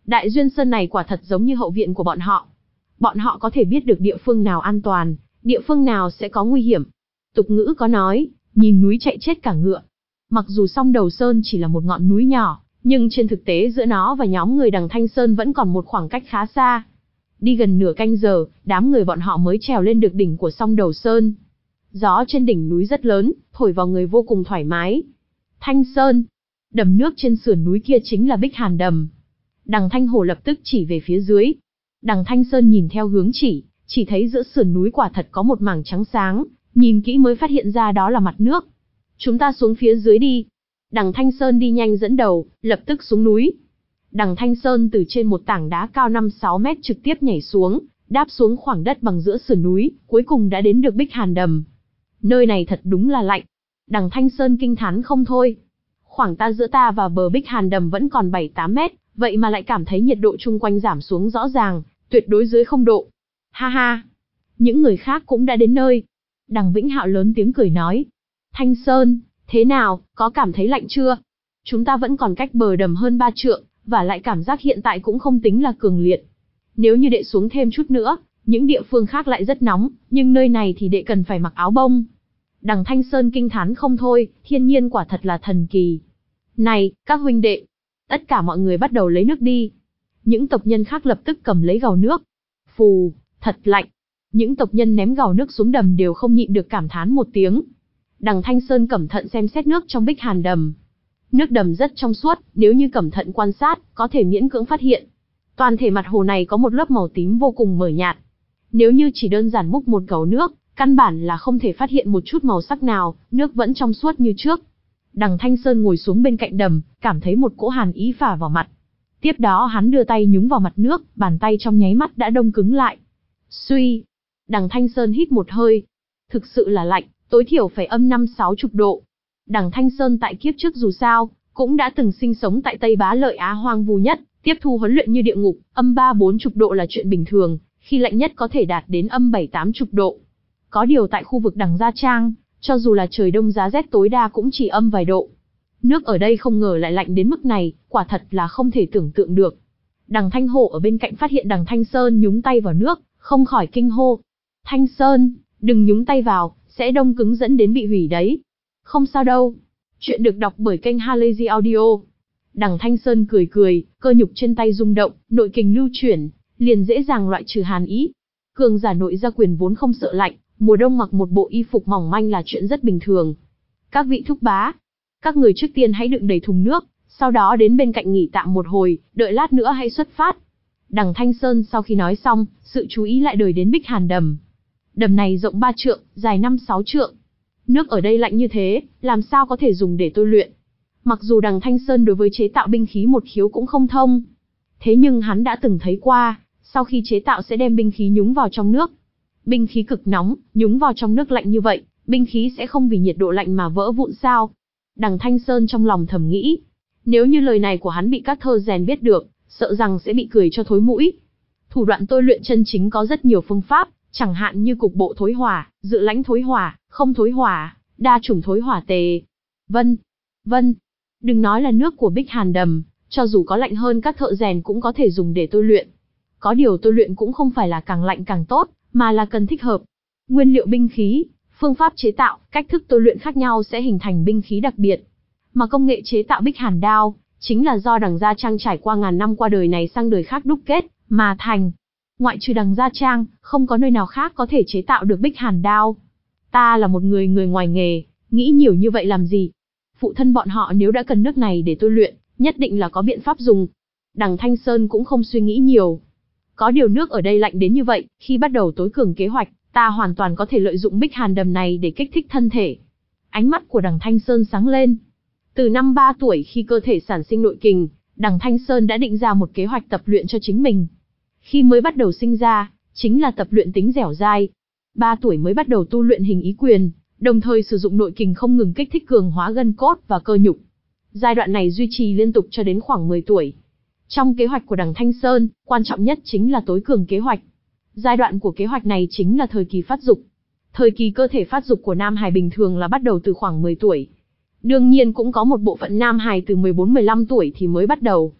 Đại Duyên Sơn này quả thật giống như hậu viện của bọn họ. Bọn họ có thể biết được địa phương nào an toàn, địa phương nào sẽ có nguy hiểm. Tục ngữ có nói, nhìn núi chạy chết cả ngựa. Mặc dù Song Đầu Sơn chỉ là một ngọn núi nhỏ, nhưng trên thực tế giữa nó và nhóm người Đằng Thanh Sơn vẫn còn một khoảng cách khá xa. Đi gần nửa canh giờ, đám người bọn họ mới trèo lên được đỉnh của Song Đầu Sơn. Gió trên đỉnh núi rất lớn, thổi vào người vô cùng thoải mái. Thanh Sơn, đầm nước trên sườn núi kia chính là Bích Hàn Đầm. Đằng Thanh Hổ lập tức chỉ về phía dưới. Đằng Thanh Sơn nhìn theo hướng chỉ, chỉ thấy giữa sườn núi quả thật có một mảng trắng sáng, nhìn kỹ mới phát hiện ra đó là mặt nước. Chúng ta xuống phía dưới đi. Đằng Thanh Sơn đi nhanh dẫn đầu, lập tức xuống núi. Đằng Thanh Sơn từ trên một tảng đá cao năm sáu mét trực tiếp nhảy xuống, đáp xuống khoảng đất bằng giữa sườn núi, cuối cùng đã đến được Bích Hàn Đầm. Nơi này thật đúng là lạnh. Đằng Thanh Sơn kinh thán không thôi. Khoảng ta giữa ta và bờ Bích Hàn Đầm vẫn còn bảy tám mét, vậy mà lại cảm thấy nhiệt độ chung quanh giảm xuống rõ ràng, tuyệt đối dưới không độ. Ha ha. Những người khác cũng đã đến nơi. Đằng Vĩnh Hạo lớn tiếng cười nói. Thanh Sơn, thế nào, có cảm thấy lạnh chưa? Chúng ta vẫn còn cách bờ đầm hơn ba trượng, và lại cảm giác hiện tại cũng không tính là cường liệt. Nếu như đệ xuống thêm chút nữa, những địa phương khác lại rất nóng, nhưng nơi này thì đệ cần phải mặc áo bông. Đằng Thanh Sơn kinh thán không thôi, thiên nhiên quả thật là thần kỳ. Này, các huynh đệ! Tất cả mọi người bắt đầu lấy nước đi. Những tộc nhân khác lập tức cầm lấy gầu nước. Phù, thật lạnh. Những tộc nhân ném gầu nước xuống đầm đều không nhịn được cảm thán một tiếng. Đằng Thanh Sơn cẩn thận xem xét nước trong Bích Hàn Đầm. Nước đầm rất trong suốt, nếu như cẩn thận quan sát, có thể miễn cưỡng phát hiện. Toàn thể mặt hồ này có một lớp màu tím vô cùng mờ nhạt. Nếu như chỉ đơn giản múc một gầu nước, căn bản là không thể phát hiện một chút màu sắc nào, nước vẫn trong suốt như trước. Đằng Thanh Sơn ngồi xuống bên cạnh đầm, cảm thấy một cỗ hàn ý phả vào mặt. Tiếp đó hắn đưa tay nhúng vào mặt nước, bàn tay trong nháy mắt đã đông cứng lại. Suy! Đằng Thanh Sơn hít một hơi. Thực sự là lạnh, tối thiểu phải âm năm sáu chục độ. Đằng Thanh Sơn tại kiếp trước dù sao, cũng đã từng sinh sống tại Tây Bá Lợi Á hoang vu nhất, tiếp thu huấn luyện như địa ngục, âm ba bốn chục độ là chuyện bình thường, khi lạnh nhất có thể đạt đến âm bảy tám chục độ. Có điều tại khu vực Đằng Gia Trang, cho dù là trời đông giá rét tối đa cũng chỉ âm vài độ. Nước ở đây không ngờ lại lạnh đến mức này, quả thật là không thể tưởng tượng được. Đằng Thanh Hổ ở bên cạnh phát hiện Đằng Thanh Sơn nhúng tay vào nước, không khỏi kinh hô. Thanh Sơn, đừng nhúng tay vào, sẽ đông cứng dẫn đến bị hủy đấy. Không sao đâu. Chuyện được đọc bởi kênh Halazy Audio. Đằng Thanh Sơn cười cười, cơ nhục trên tay rung động, nội kình lưu chuyển, liền dễ dàng loại trừ hàn ý. Cường giả nội gia quyền vốn không sợ lạnh, mùa đông mặc một bộ y phục mỏng manh là chuyện rất bình thường. Các vị thúc bá, các người trước tiên hãy đựng đầy thùng nước, sau đó đến bên cạnh nghỉ tạm một hồi, đợi lát nữa hãy xuất phát. Đằng Thanh Sơn sau khi nói xong, sự chú ý lại đời đến Bích Hàn Đầm. Đầm này rộng ba trượng, dài năm sáu trượng. Nước ở đây lạnh như thế, làm sao có thể dùng để tôi luyện. Mặc dù Đằng Thanh Sơn đối với chế tạo binh khí một khiếu cũng không thông. Thế nhưng hắn đã từng thấy qua, sau khi chế tạo sẽ đem binh khí nhúng vào trong nước. Binh khí cực nóng, nhúng vào trong nước lạnh như vậy, binh khí sẽ không vì nhiệt độ lạnh mà vỡ vụn sao? Đằng Thanh Sơn trong lòng thầm nghĩ. Nếu như lời này của hắn bị các thợ rèn biết được, sợ rằng sẽ bị cười cho thối mũi. Thủ đoạn tôi luyện chân chính có rất nhiều phương pháp, chẳng hạn như cục bộ thối hỏa, dự lãnh thối hỏa, không thối hỏa, đa chủng thối hỏa tề. Vân, vân, đừng nói là nước của Bích Hàn Đầm, cho dù có lạnh hơn các thợ rèn cũng có thể dùng để tôi luyện. Có điều tôi luyện cũng không phải là càng lạnh càng tốt, mà là cần thích hợp. Nguyên liệu binh khí, phương pháp chế tạo, cách thức tôi luyện khác nhau sẽ hình thành binh khí đặc biệt. Mà công nghệ chế tạo Bích Hàn đao, chính là do Đằng Gia Trang trải qua ngàn năm qua đời này sang đời khác đúc kết, mà thành. Ngoại trừ Đằng Gia Trang, không có nơi nào khác có thể chế tạo được Bích Hàn đao. Ta là một người người ngoài nghề, nghĩ nhiều như vậy làm gì? Phụ thân bọn họ nếu đã cần nước này để tôi luyện, nhất định là có biện pháp dùng. Đằng Thanh Sơn cũng không suy nghĩ nhiều. Có điều nước ở đây lạnh đến như vậy, khi bắt đầu tối cường kế hoạch, ta hoàn toàn có thể lợi dụng Bích Hàn Đầm này để kích thích thân thể. Ánh mắt của Đằng Thanh Sơn sáng lên. Từ năm ba tuổi khi cơ thể sản sinh nội kình, Đằng Thanh Sơn đã định ra một kế hoạch tập luyện cho chính mình. Khi mới bắt đầu sinh ra, chính là tập luyện tính dẻo dai. ba tuổi mới bắt đầu tu luyện hình ý quyền, đồng thời sử dụng nội kình không ngừng kích thích cường hóa gân cốt và cơ nhục. Giai đoạn này duy trì liên tục cho đến khoảng mười tuổi. Trong kế hoạch của Đằng Thanh Sơn, quan trọng nhất chính là tối cường kế hoạch. Giai đoạn của kế hoạch này chính là thời kỳ phát dục. Thời kỳ cơ thể phát dục của nam hài bình thường là bắt đầu từ khoảng mười tuổi. Đương nhiên cũng có một bộ phận nam hài từ mười bốn mười lăm tuổi thì mới bắt đầu.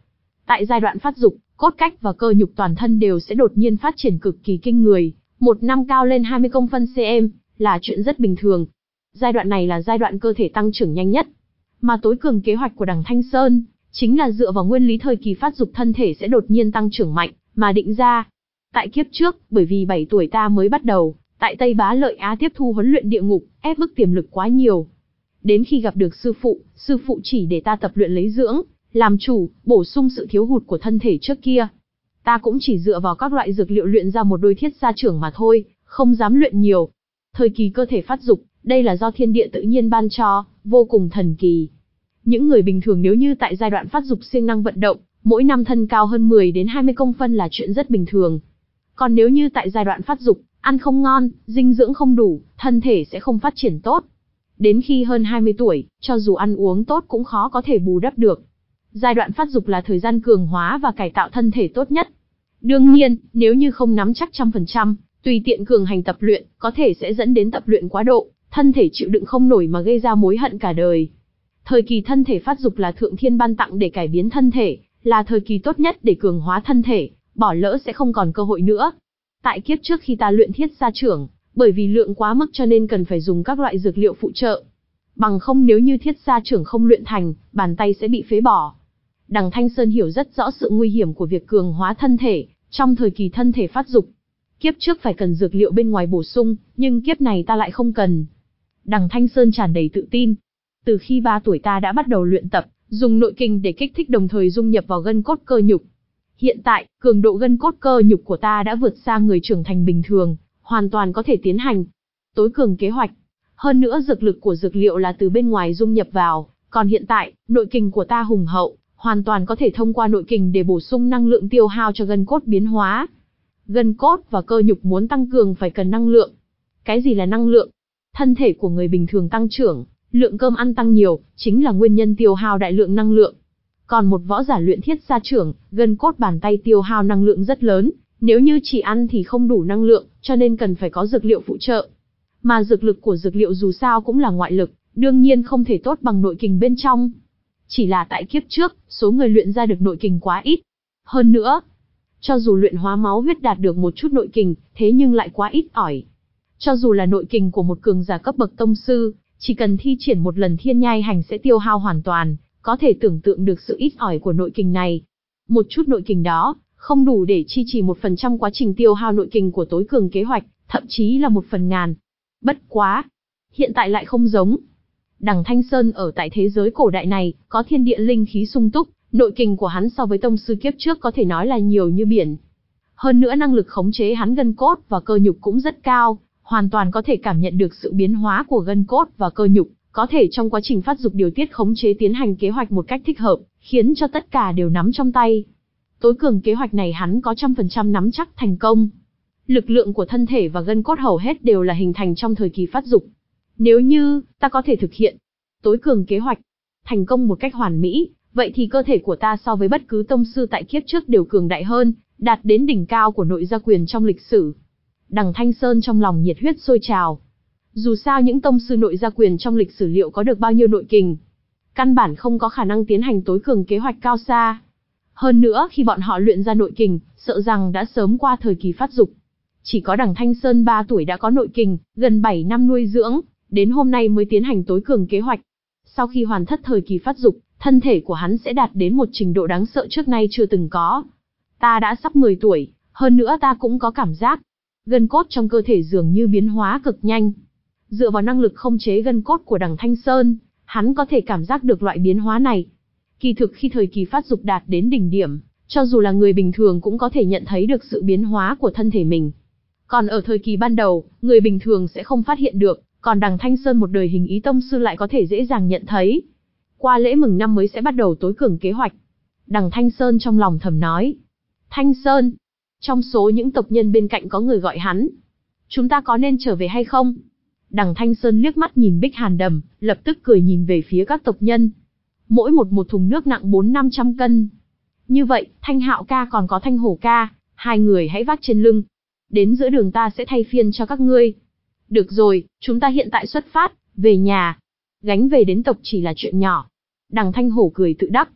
Tại giai đoạn phát dục, cốt cách và cơ nhục toàn thân đều sẽ đột nhiên phát triển cực kỳ kinh người, một năm cao lên hai mươi công phân cm, là chuyện rất bình thường. Giai đoạn này là giai đoạn cơ thể tăng trưởng nhanh nhất. Mà tối cường kế hoạch của đằng Thanh Sơn, chính là dựa vào nguyên lý thời kỳ phát dục thân thể sẽ đột nhiên tăng trưởng mạnh, mà định ra. Tại kiếp trước, bởi vì bảy tuổi ta mới bắt đầu, tại Tây Bá Lợi Á tiếp thu huấn luyện địa ngục, ép bức tiềm lực quá nhiều. Đến khi gặp được sư phụ, sư phụ chỉ để ta tập luyện lấy dưỡng, làm chủ, bổ sung sự thiếu hụt của thân thể trước kia. Ta cũng chỉ dựa vào các loại dược liệu luyện ra một đôi thiết gia trưởng mà thôi, không dám luyện nhiều. Thời kỳ cơ thể phát dục, đây là do thiên địa tự nhiên ban cho, vô cùng thần kỳ. Những người bình thường nếu như tại giai đoạn phát dục siêng năng vận động, mỗi năm thân cao hơn mười đến hai mươi công phân là chuyện rất bình thường. Còn nếu như tại giai đoạn phát dục, ăn không ngon, dinh dưỡng không đủ, thân thể sẽ không phát triển tốt. Đến khi hơn hai mươi tuổi, cho dù ăn uống tốt cũng khó có thể bù đắp được. Giai đoạn phát dục là thời gian cường hóa và cải tạo thân thể tốt nhất. Đương nhiên, nếu như không nắm chắc trăm phần trăm, tùy tiện cường hành tập luyện, có thể sẽ dẫn đến tập luyện quá độ, thân thể chịu đựng không nổi mà gây ra mối hận cả đời. Thời kỳ thân thể phát dục là thượng thiên ban tặng để cải biến thân thể, là thời kỳ tốt nhất để cường hóa thân thể, bỏ lỡ sẽ không còn cơ hội nữa. Tại kiếp trước khi ta luyện thiết gia trưởng, bởi vì lượng quá mức cho nên cần phải dùng các loại dược liệu phụ trợ. Bằng không nếu như thiết gia trưởng không luyện thành, bàn tay sẽ bị phế bỏ. Đằng Thanh Sơn hiểu rất rõ sự nguy hiểm của việc cường hóa thân thể, trong thời kỳ thân thể phát dục. Kiếp trước phải cần dược liệu bên ngoài bổ sung, nhưng kiếp này ta lại không cần. Đằng Thanh Sơn tràn đầy tự tin. Từ khi ba tuổi ta đã bắt đầu luyện tập, dùng nội kình để kích thích đồng thời dung nhập vào gân cốt cơ nhục. Hiện tại, cường độ gân cốt cơ nhục của ta đã vượt xa người trưởng thành bình thường, hoàn toàn có thể tiến hành tối cường kế hoạch. Hơn nữa dược lực của dược liệu là từ bên ngoài dung nhập vào, còn hiện tại, nội kình của ta hùng hậu, hoàn toàn có thể thông qua nội kình để bổ sung năng lượng tiêu hao cho gân cốt biến hóa. Gân cốt và cơ nhục muốn tăng cường phải cần năng lượng. Cái gì là năng lượng? Thân thể của người bình thường tăng trưởng, lượng cơm ăn tăng nhiều, chính là nguyên nhân tiêu hao đại lượng năng lượng. Còn một võ giả luyện thiết gia trưởng, gân cốt bàn tay tiêu hao năng lượng rất lớn, nếu như chỉ ăn thì không đủ năng lượng, cho nên cần phải có dược liệu phụ trợ. Mà dược lực của dược liệu dù sao cũng là ngoại lực, đương nhiên không thể tốt bằng nội kình bên trong. Chỉ là tại kiếp trước, số người luyện ra được nội kình quá ít. Hơn nữa, cho dù luyện hóa máu huyết đạt được một chút nội kình, thế nhưng lại quá ít ỏi. Cho dù là nội kình của một cường giả cấp bậc tông sư, chỉ cần thi triển một lần thiên nhai hành sẽ tiêu hao hoàn toàn, có thể tưởng tượng được sự ít ỏi của nội kình này. Một chút nội kình đó, không đủ để chi trì một phần trăm quá trình tiêu hao nội kình của tối cường kế hoạch, thậm chí là một phần ngàn. Bất quá, hiện tại lại không giống. Đằng Thanh Sơn ở tại thế giới cổ đại này, có thiên địa linh khí sung túc, nội kình của hắn so với tông sư kiếp trước có thể nói là nhiều như biển. Hơn nữa năng lực khống chế hắn gân cốt và cơ nhục cũng rất cao, hoàn toàn có thể cảm nhận được sự biến hóa của gân cốt và cơ nhục, có thể trong quá trình phát dục điều tiết khống chế tiến hành kế hoạch một cách thích hợp, khiến cho tất cả đều nắm trong tay. Tối cường kế hoạch này hắn có trăm phần trăm nắm chắc thành công. Lực lượng của thân thể và gân cốt hầu hết đều là hình thành trong thời kỳ phát dục. Nếu như ta có thể thực hiện tối cường kế hoạch thành công một cách hoàn mỹ, vậy thì cơ thể của ta so với bất cứ tông sư tại kiếp trước đều cường đại hơn, đạt đến đỉnh cao của nội gia quyền trong lịch sử. Đằng Thanh Sơn trong lòng nhiệt huyết sôi trào. Dù sao những tông sư nội gia quyền trong lịch sử liệu có được bao nhiêu nội kình, căn bản không có khả năng tiến hành tối cường kế hoạch cao xa. Hơn nữa khi bọn họ luyện ra nội kình, sợ rằng đã sớm qua thời kỳ phát dục. Chỉ có đằng Thanh Sơn ba tuổi đã có nội kình, gần bảy năm nuôi dưỡng, đến hôm nay mới tiến hành tối cường kế hoạch. Sau khi hoàn tất thời kỳ phát dục, thân thể của hắn sẽ đạt đến một trình độ đáng sợ trước nay chưa từng có. Ta đã sắp mười tuổi, hơn nữa ta cũng có cảm giác, gân cốt trong cơ thể dường như biến hóa cực nhanh. Dựa vào năng lực khống chế gân cốt của đằng Thanh Sơn, hắn có thể cảm giác được loại biến hóa này. Kỳ thực khi thời kỳ phát dục đạt đến đỉnh điểm, cho dù là người bình thường cũng có thể nhận thấy được sự biến hóa của thân thể mình. Còn ở thời kỳ ban đầu, người bình thường sẽ không phát hiện được, còn đằng Thanh Sơn một đời hình ý tông sư lại có thể dễ dàng nhận thấy. Qua lễ mừng năm mới sẽ bắt đầu tối cường kế hoạch. Đằng Thanh Sơn trong lòng thầm nói. Thanh Sơn, trong số những tộc nhân bên cạnh có người gọi hắn. Chúng ta có nên trở về hay không? Đằng Thanh Sơn liếc mắt nhìn Bích Hàn Đầm, lập tức cười nhìn về phía các tộc nhân. Mỗi một một thùng nước nặng bốn năm trăm cân. Như vậy, Thanh Hạo ca còn có Thanh Hổ ca, hai người hãy vác trên lưng. Đến giữa đường ta sẽ thay phiên cho các ngươi. Được rồi, chúng ta hiện tại xuất phát, về nhà. Gánh về đến tộc chỉ là chuyện nhỏ. Đằng Thanh Hổ cười tự đắc.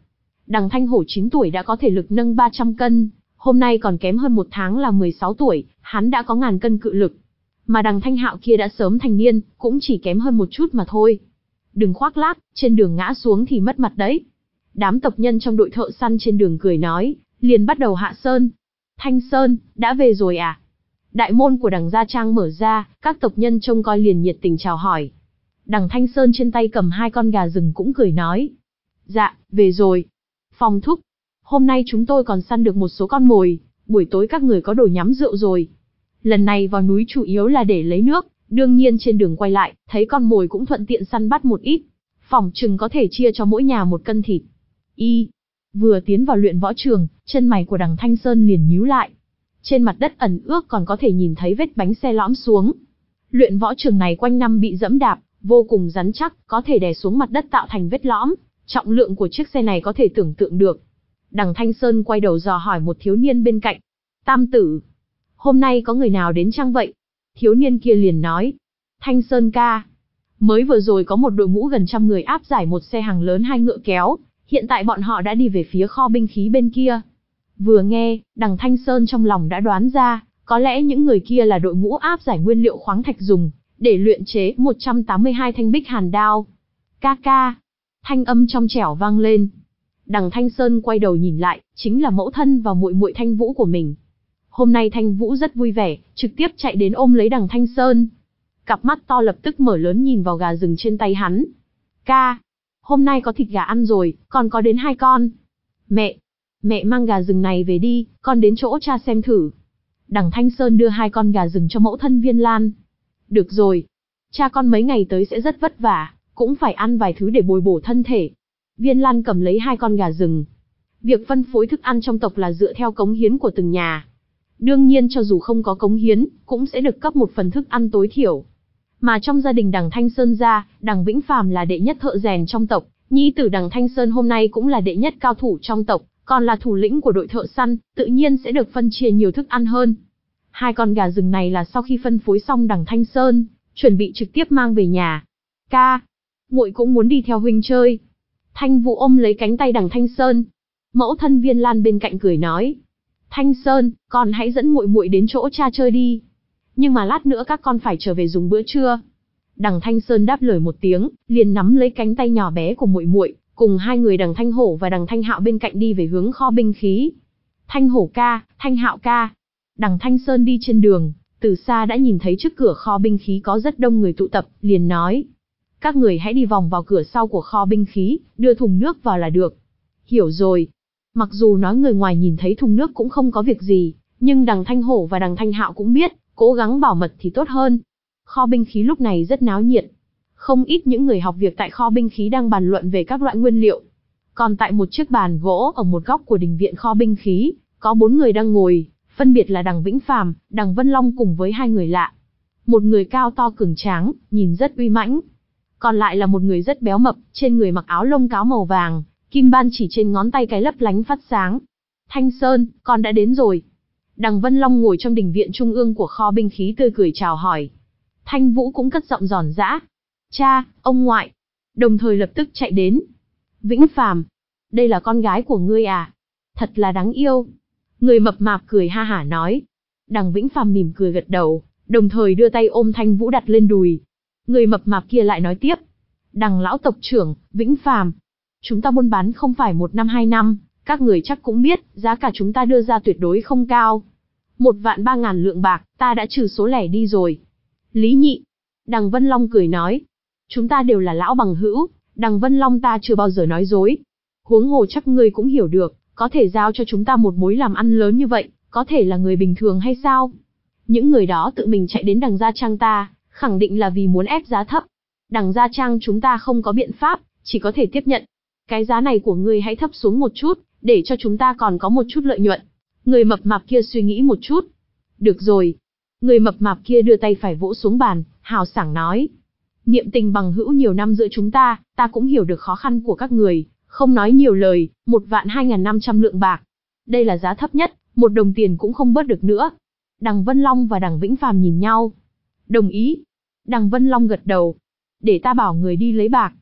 Đằng Thanh Hổ chín tuổi đã có thể lực nâng ba trăm cân, hôm nay còn kém hơn một tháng là mười sáu tuổi, hắn đã có ngàn cân cự lực. Mà đằng Thanh Hạo kia đã sớm thành niên, cũng chỉ kém hơn một chút mà thôi. Đừng khoác lác, trên đường ngã xuống thì mất mặt đấy. Đám tộc nhân trong đội thợ săn trên đường cười nói, liền bắt đầu hạ sơn. Thanh Sơn, đã về rồi à? Đại môn của đằng Gia Trang mở ra, các tộc nhân trông coi liền nhiệt tình chào hỏi. Đằng Thanh Sơn trên tay cầm hai con gà rừng cũng cười nói. Dạ, về rồi. Phong thúc, hôm nay chúng tôi còn săn được một số con mồi, buổi tối các người có đồ nhắm rượu rồi. Lần này vào núi chủ yếu là để lấy nước, đương nhiên trên đường quay lại, thấy con mồi cũng thuận tiện săn bắt một ít. Phỏng chừng có thể chia cho mỗi nhà một cân thịt. Y, vừa tiến vào luyện võ trường, chân mày của đằng Thanh Sơn liền nhíu lại. Trên mặt đất ẩn ước còn có thể nhìn thấy vết bánh xe lõm xuống. Luyện võ trường này quanh năm bị dẫm đạp, vô cùng rắn chắc, có thể đè xuống mặt đất tạo thành vết lõm. Trọng lượng của chiếc xe này có thể tưởng tượng được. Đằng Thanh Sơn quay đầu dò hỏi một thiếu niên bên cạnh. Tam tử, hôm nay có người nào đến chăng vậy? Thiếu niên kia liền nói. Thanh Sơn ca, mới vừa rồi có một đội ngũ gần trăm người áp giải một xe hàng lớn hai ngựa kéo, hiện tại bọn họ đã đi về phía kho binh khí bên kia. Vừa nghe, đằng Thanh Sơn trong lòng đã đoán ra, có lẽ những người kia là đội ngũ áp giải nguyên liệu khoáng thạch dùng, để luyện chế một trăm tám mươi hai thanh bích hàn đao. Ca ca, thanh âm trong trẻo vang lên. Đằng Thanh Sơn quay đầu nhìn lại, chính là mẫu thân và muội muội Thanh Vũ của mình. Hôm nay Thanh Vũ rất vui vẻ, trực tiếp chạy đến ôm lấy đằng Thanh Sơn. Cặp mắt to lập tức mở lớn nhìn vào gà rừng trên tay hắn. Ca, hôm nay có thịt gà ăn rồi, còn có đến hai con. Mẹ, mẹ mang gà rừng này về đi, con đến chỗ cha xem thử. Đằng Thanh Sơn đưa hai con gà rừng cho mẫu thân Viên Lan. Được rồi, cha con mấy ngày tới sẽ rất vất vả, cũng phải ăn vài thứ để bồi bổ thân thể. Viên Lan cầm lấy hai con gà rừng. Việc phân phối thức ăn trong tộc là dựa theo cống hiến của từng nhà. Đương nhiên cho dù không có cống hiến, cũng sẽ được cấp một phần thức ăn tối thiểu. Mà trong gia đình đằng Thanh Sơn gia, đằng Vĩnh Phàm là đệ nhất thợ rèn trong tộc, nhi tử đằng Thanh Sơn hôm nay cũng là đệ nhất cao thủ trong tộc, còn là thủ lĩnh của đội thợ săn, tự nhiên sẽ được phân chia nhiều thức ăn hơn. Hai con gà rừng này là sau khi phân phối xong đằng Thanh Sơn, chuẩn bị trực tiếp mang về nhà. Ca, muội cũng muốn đi theo huynh chơi. Thanh Vũ ôm lấy cánh tay đằng Thanh Sơn. Mẫu thân Viên Lan bên cạnh cười nói. Thanh Sơn, con hãy dẫn muội muội đến chỗ cha chơi đi. Nhưng mà lát nữa các con phải trở về dùng bữa trưa. Đằng Thanh Sơn đáp lời một tiếng, liền nắm lấy cánh tay nhỏ bé của muội muội, cùng hai người đằng Thanh Hổ và đằng Thanh Hạo bên cạnh đi về hướng kho binh khí. Thanh Hổ ca, Thanh Hạo ca. Đằng Thanh Sơn đi trên đường, từ xa đã nhìn thấy trước cửa kho binh khí có rất đông người tụ tập, liền nói. Các người hãy đi vòng vào cửa sau của kho binh khí, đưa thùng nước vào là được. Hiểu rồi. Mặc dù nói người ngoài nhìn thấy thùng nước cũng không có việc gì, nhưng đằng Thanh Hổ và đằng Thanh Hạo cũng biết, cố gắng bảo mật thì tốt hơn. Kho binh khí lúc này rất náo nhiệt. Không ít những người học việc tại kho binh khí đang bàn luận về các loại nguyên liệu. Còn tại một chiếc bàn gỗ ở một góc của đình viện kho binh khí, có bốn người đang ngồi, phân biệt là đằng Vĩnh Phàm, đằng Vân Long cùng với hai người lạ. Một người cao to cường tráng, nhìn rất uy mãnh. Còn lại là một người rất béo mập, trên người mặc áo lông cáo màu vàng, kim ban chỉ trên ngón tay cái lấp lánh phát sáng. Thanh Sơn, con đã đến rồi. Đằng Vân Long ngồi trong đình viện trung ương của kho binh khí tươi cười chào hỏi. Thanh Vũ cũng cất giọng giòn giã. Cha, ông ngoại. Đồng thời lập tức chạy đến. Vĩnh Phàm, đây là con gái của ngươi à? Thật là đáng yêu. Người mập mạp cười ha hả nói. Đằng Vĩnh Phàm mỉm cười gật đầu, đồng thời đưa tay ôm Thanh Vũ đặt lên đùi. Người mập mạp kia lại nói tiếp. Đằng lão tộc trưởng, Vĩnh Phàm, chúng ta buôn bán không phải một năm hai năm, các người chắc cũng biết, giá cả chúng ta đưa ra tuyệt đối không cao. Một vạn ba ngàn lượng bạc, ta đã trừ số lẻ đi rồi. Lý nhị. Đằng Vân Long cười nói. Chúng ta đều là lão bằng hữu, đằng Vân Long ta chưa bao giờ nói dối. Huống hồ chắc ngươi cũng hiểu được, có thể giao cho chúng ta một mối làm ăn lớn như vậy, có thể là người bình thường hay sao? Những người đó tự mình chạy đến đằng Gia Trang ta, khẳng định là vì muốn ép giá thấp. Đằng Gia Trang chúng ta không có biện pháp, chỉ có thể tiếp nhận. Cái giá này của ngươi hãy thấp xuống một chút, để cho chúng ta còn có một chút lợi nhuận. Người mập mạp kia suy nghĩ một chút. Được rồi. Người mập mạp kia đưa tay phải vỗ xuống bàn, hào sảng nói. Niệm tình bằng hữu nhiều năm giữa chúng ta, ta cũng hiểu được khó khăn của các người, không nói nhiều lời, một vạn hai ngàn năm trăm lượng bạc. Đây là giá thấp nhất, một đồng tiền cũng không bớt được nữa. Đằng Vân Long và đằng Vĩnh Phàm nhìn nhau. Đồng ý. Đằng Vân Long gật đầu. Để ta bảo người đi lấy bạc.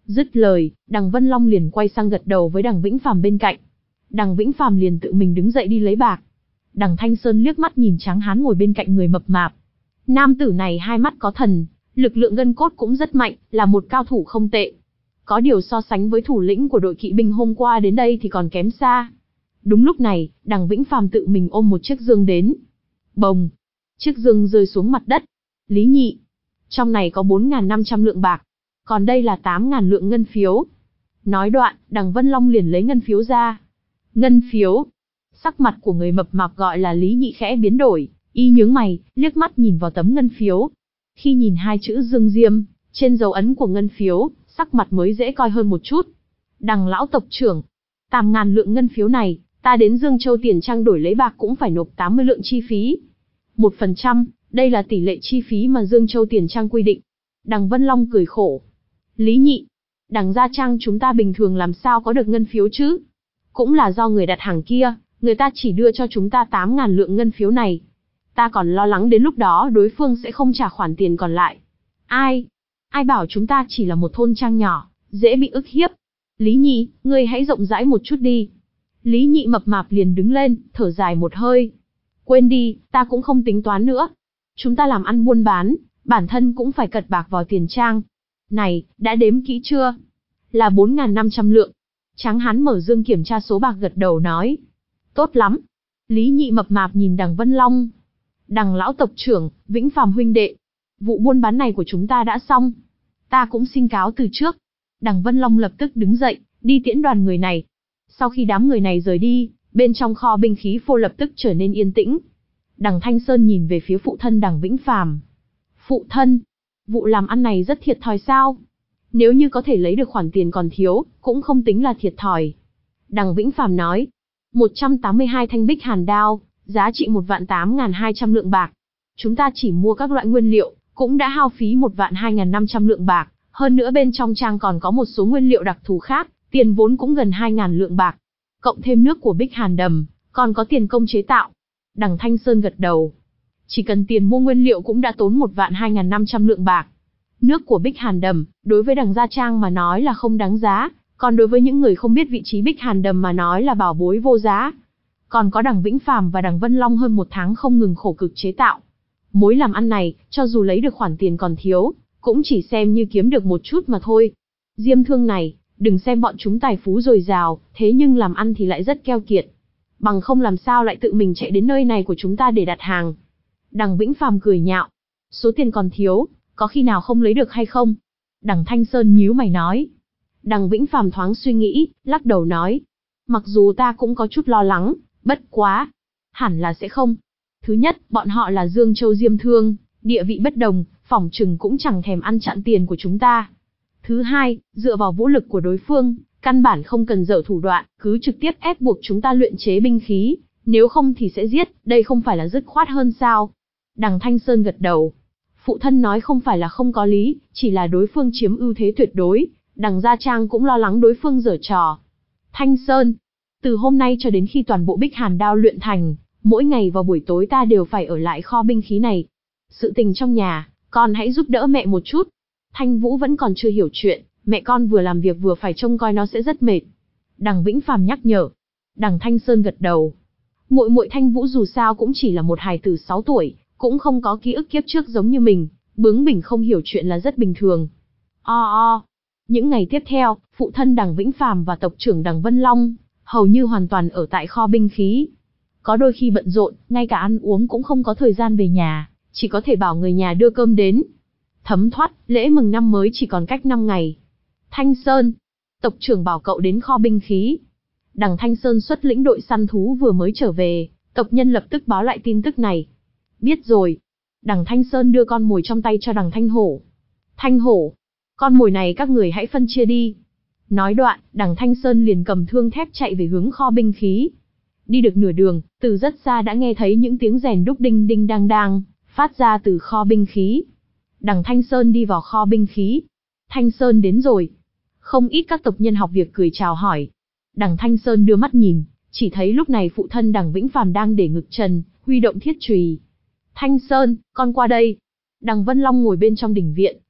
Dứt lời, Đằng Vân Long liền quay sang gật đầu với Đằng Vĩnh Phàm bên cạnh. Đằng Vĩnh Phàm liền tự mình đứng dậy đi lấy bạc. Đằng Thanh Sơn liếc mắt nhìn tráng hán ngồi bên cạnh người mập mạp. Nam tử này hai mắt có thần, lực lượng gân cốt cũng rất mạnh, là một cao thủ không tệ. Có điều so sánh với thủ lĩnh của đội kỵ binh hôm qua đến đây thì còn kém xa. Đúng lúc này, Đằng Vĩnh Phàm tự mình ôm một chiếc dương đến. Bồng! Chiếc dương rơi xuống mặt đất. Lý Nhị! Trong này có bốn nghìn năm trăm lượng bạc. Còn đây là tám nghìn lượng ngân phiếu. Nói đoạn, Đằng Vân Long liền lấy ngân phiếu ra. Ngân phiếu! Sắc mặt của người mập mạp gọi là Lý Nhị khẽ biến đổi, y nhướng mày, liếc mắt nhìn vào tấm ngân phiếu. Khi nhìn hai chữ Dương Diêm, trên dấu ấn của ngân phiếu, sắc mặt mới dễ coi hơn một chút. Đằng lão tộc trưởng, tám ngàn lượng ngân phiếu này, ta đến Dương Châu Tiền Trang đổi lấy bạc cũng phải nộp tám mươi lượng chi phí. Một phần trăm, đây là tỷ lệ chi phí mà Dương Châu Tiền Trang quy định. Đằng Vân Long cười khổ. Lý Nhị, Đằng Gia Trang chúng ta bình thường làm sao có được ngân phiếu chứ? Cũng là do người đặt hàng kia, người ta chỉ đưa cho chúng ta tám ngàn lượng ngân phiếu này. Ta còn lo lắng đến lúc đó đối phương sẽ không trả khoản tiền còn lại. Ai? Ai bảo chúng ta chỉ là một thôn trang nhỏ, dễ bị ức hiếp. Lý Nhị, ngươi hãy rộng rãi một chút đi. Lý Nhị mập mạp liền đứng lên, thở dài một hơi. Quên đi, ta cũng không tính toán nữa. Chúng ta làm ăn buôn bán, bản thân cũng phải cật bạc vào tiền trang. Này, đã đếm kỹ chưa? Là bốn nghìn năm trăm lượng. Tráng hán mở dương kiểm tra số bạc gật đầu nói. Tốt lắm. Lý Nhị mập mạp nhìn Đằng Vân Long. Đằng lão tộc trưởng, Vĩnh Phàm huynh đệ. Vụ buôn bán này của chúng ta đã xong. Ta cũng xin cáo từ trước. Đằng Vân Long lập tức đứng dậy, đi tiễn đoàn người này. Sau khi đám người này rời đi, bên trong kho binh khí phô lập tức trở nên yên tĩnh. Đằng Thanh Sơn nhìn về phía phụ thân Đằng Vĩnh Phàm. Phụ thân, vụ làm ăn này rất thiệt thòi sao? Nếu như có thể lấy được khoản tiền còn thiếu, cũng không tính là thiệt thòi. Đằng Vĩnh Phàm nói, một trăm tám mươi hai thanh bích hàn đao, giá trị một vạn tám nghìn hai trăm lượng bạc. Chúng ta chỉ mua các loại nguyên liệu, cũng đã hao phí một vạn hai nghìn năm trăm lượng bạc, hơn nữa bên trong trang còn có một số nguyên liệu đặc thù khác, tiền vốn cũng gần hai nghìn lượng bạc. Cộng thêm nước của bích hàn đầm, còn có tiền công chế tạo. Đằng Thanh Sơn gật đầu. Chỉ cần tiền mua nguyên liệu cũng đã tốn một vạn hai nghìn năm trăm lượng bạc. Nước của bích hàn đầm, đối với Đằng Gia Trang mà nói là không đáng giá, còn đối với những người không biết vị trí bích hàn đầm mà nói là bảo bối vô giá. Còn có Đằng Vĩnh Phàm và Đằng Vân Long hơn một tháng không ngừng khổ cực chế tạo. Mối làm ăn này, cho dù lấy được khoản tiền còn thiếu, cũng chỉ xem như kiếm được một chút mà thôi. Diêm thương này, đừng xem bọn chúng tài phú dồi dào, thế nhưng làm ăn thì lại rất keo kiệt. Bằng không làm sao lại tự mình chạy đến nơi này của chúng ta để đặt hàng. Đằng Vĩnh Phàm cười nhạo. Số tiền còn thiếu, có khi nào không lấy được hay không? Đằng Thanh Sơn nhíu mày nói. Đằng Vĩnh Phàm thoáng suy nghĩ, lắc đầu nói. Mặc dù ta cũng có chút lo lắng, bất quá. Hẳn là sẽ không. Thứ nhất, bọn họ là Dương Châu Diêm Thương, địa vị bất đồng, phỏng chừng cũng chẳng thèm ăn chặn tiền của chúng ta. Thứ hai, dựa vào vũ lực của đối phương, căn bản không cần dở thủ đoạn, cứ trực tiếp ép buộc chúng ta luyện chế binh khí, nếu không thì sẽ giết, đây không phải là dứt khoát hơn sao? Đằng Thanh Sơn gật đầu. Phụ thân nói không phải là không có lý, chỉ là đối phương chiếm ưu thế tuyệt đối, Đằng Gia Trang cũng lo lắng đối phương giở trò. Thanh Sơn, từ hôm nay cho đến khi toàn bộ bích hàn đao luyện thành, mỗi ngày vào buổi tối ta đều phải ở lại kho binh khí này. Sự tình trong nhà, con hãy giúp đỡ mẹ một chút. Thanh Vũ vẫn còn chưa hiểu chuyện, mẹ con vừa làm việc vừa phải trông coi nó sẽ rất mệt. Đằng Vĩnh Phàm nhắc nhở. Đằng Thanh Sơn gật đầu. Muội muội Thanh Vũ dù sao cũng chỉ là một hài tử sáu tuổi, cũng không có ký ức kiếp trước giống như mình, bướng bỉnh không hiểu chuyện là rất bình thường. O o. Những ngày tiếp theo, phụ thân Đằng Vĩnh Phàm và tộc trưởng Đằng Vân Long hầu như hoàn toàn ở tại kho binh khí. Có đôi khi bận rộn, ngay cả ăn uống cũng không có thời gian về nhà, chỉ có thể bảo người nhà đưa cơm đến. Thấm thoát, lễ mừng năm mới chỉ còn cách năm ngày. Thanh Sơn, tộc trưởng bảo cậu đến kho binh khí. Đằng Thanh Sơn xuất lĩnh đội săn thú vừa mới trở về, tộc nhân lập tức báo lại tin tức này. Biết rồi. Đằng Thanh Sơn đưa con mồi trong tay cho Đằng Thanh Hổ. Thanh Hổ, con mồi này các người hãy phân chia đi. Nói đoạn, Đằng Thanh Sơn liền cầm thương thép chạy về hướng kho binh khí. Đi được nửa đường, từ rất xa đã nghe thấy những tiếng rèn đúc đinh đinh đang đang, phát ra từ kho binh khí. Đằng Thanh Sơn đi vào kho binh khí. Thanh Sơn đến rồi. Không ít các tộc nhân học việc cười chào hỏi. Đằng Thanh Sơn đưa mắt nhìn, chỉ thấy lúc này phụ thân Đằng Vĩnh Phàm đang để ngực trần, huy động thiết chùy. Thanh Sơn, con qua đây. Đằng Vân Long ngồi bên trong đình viện,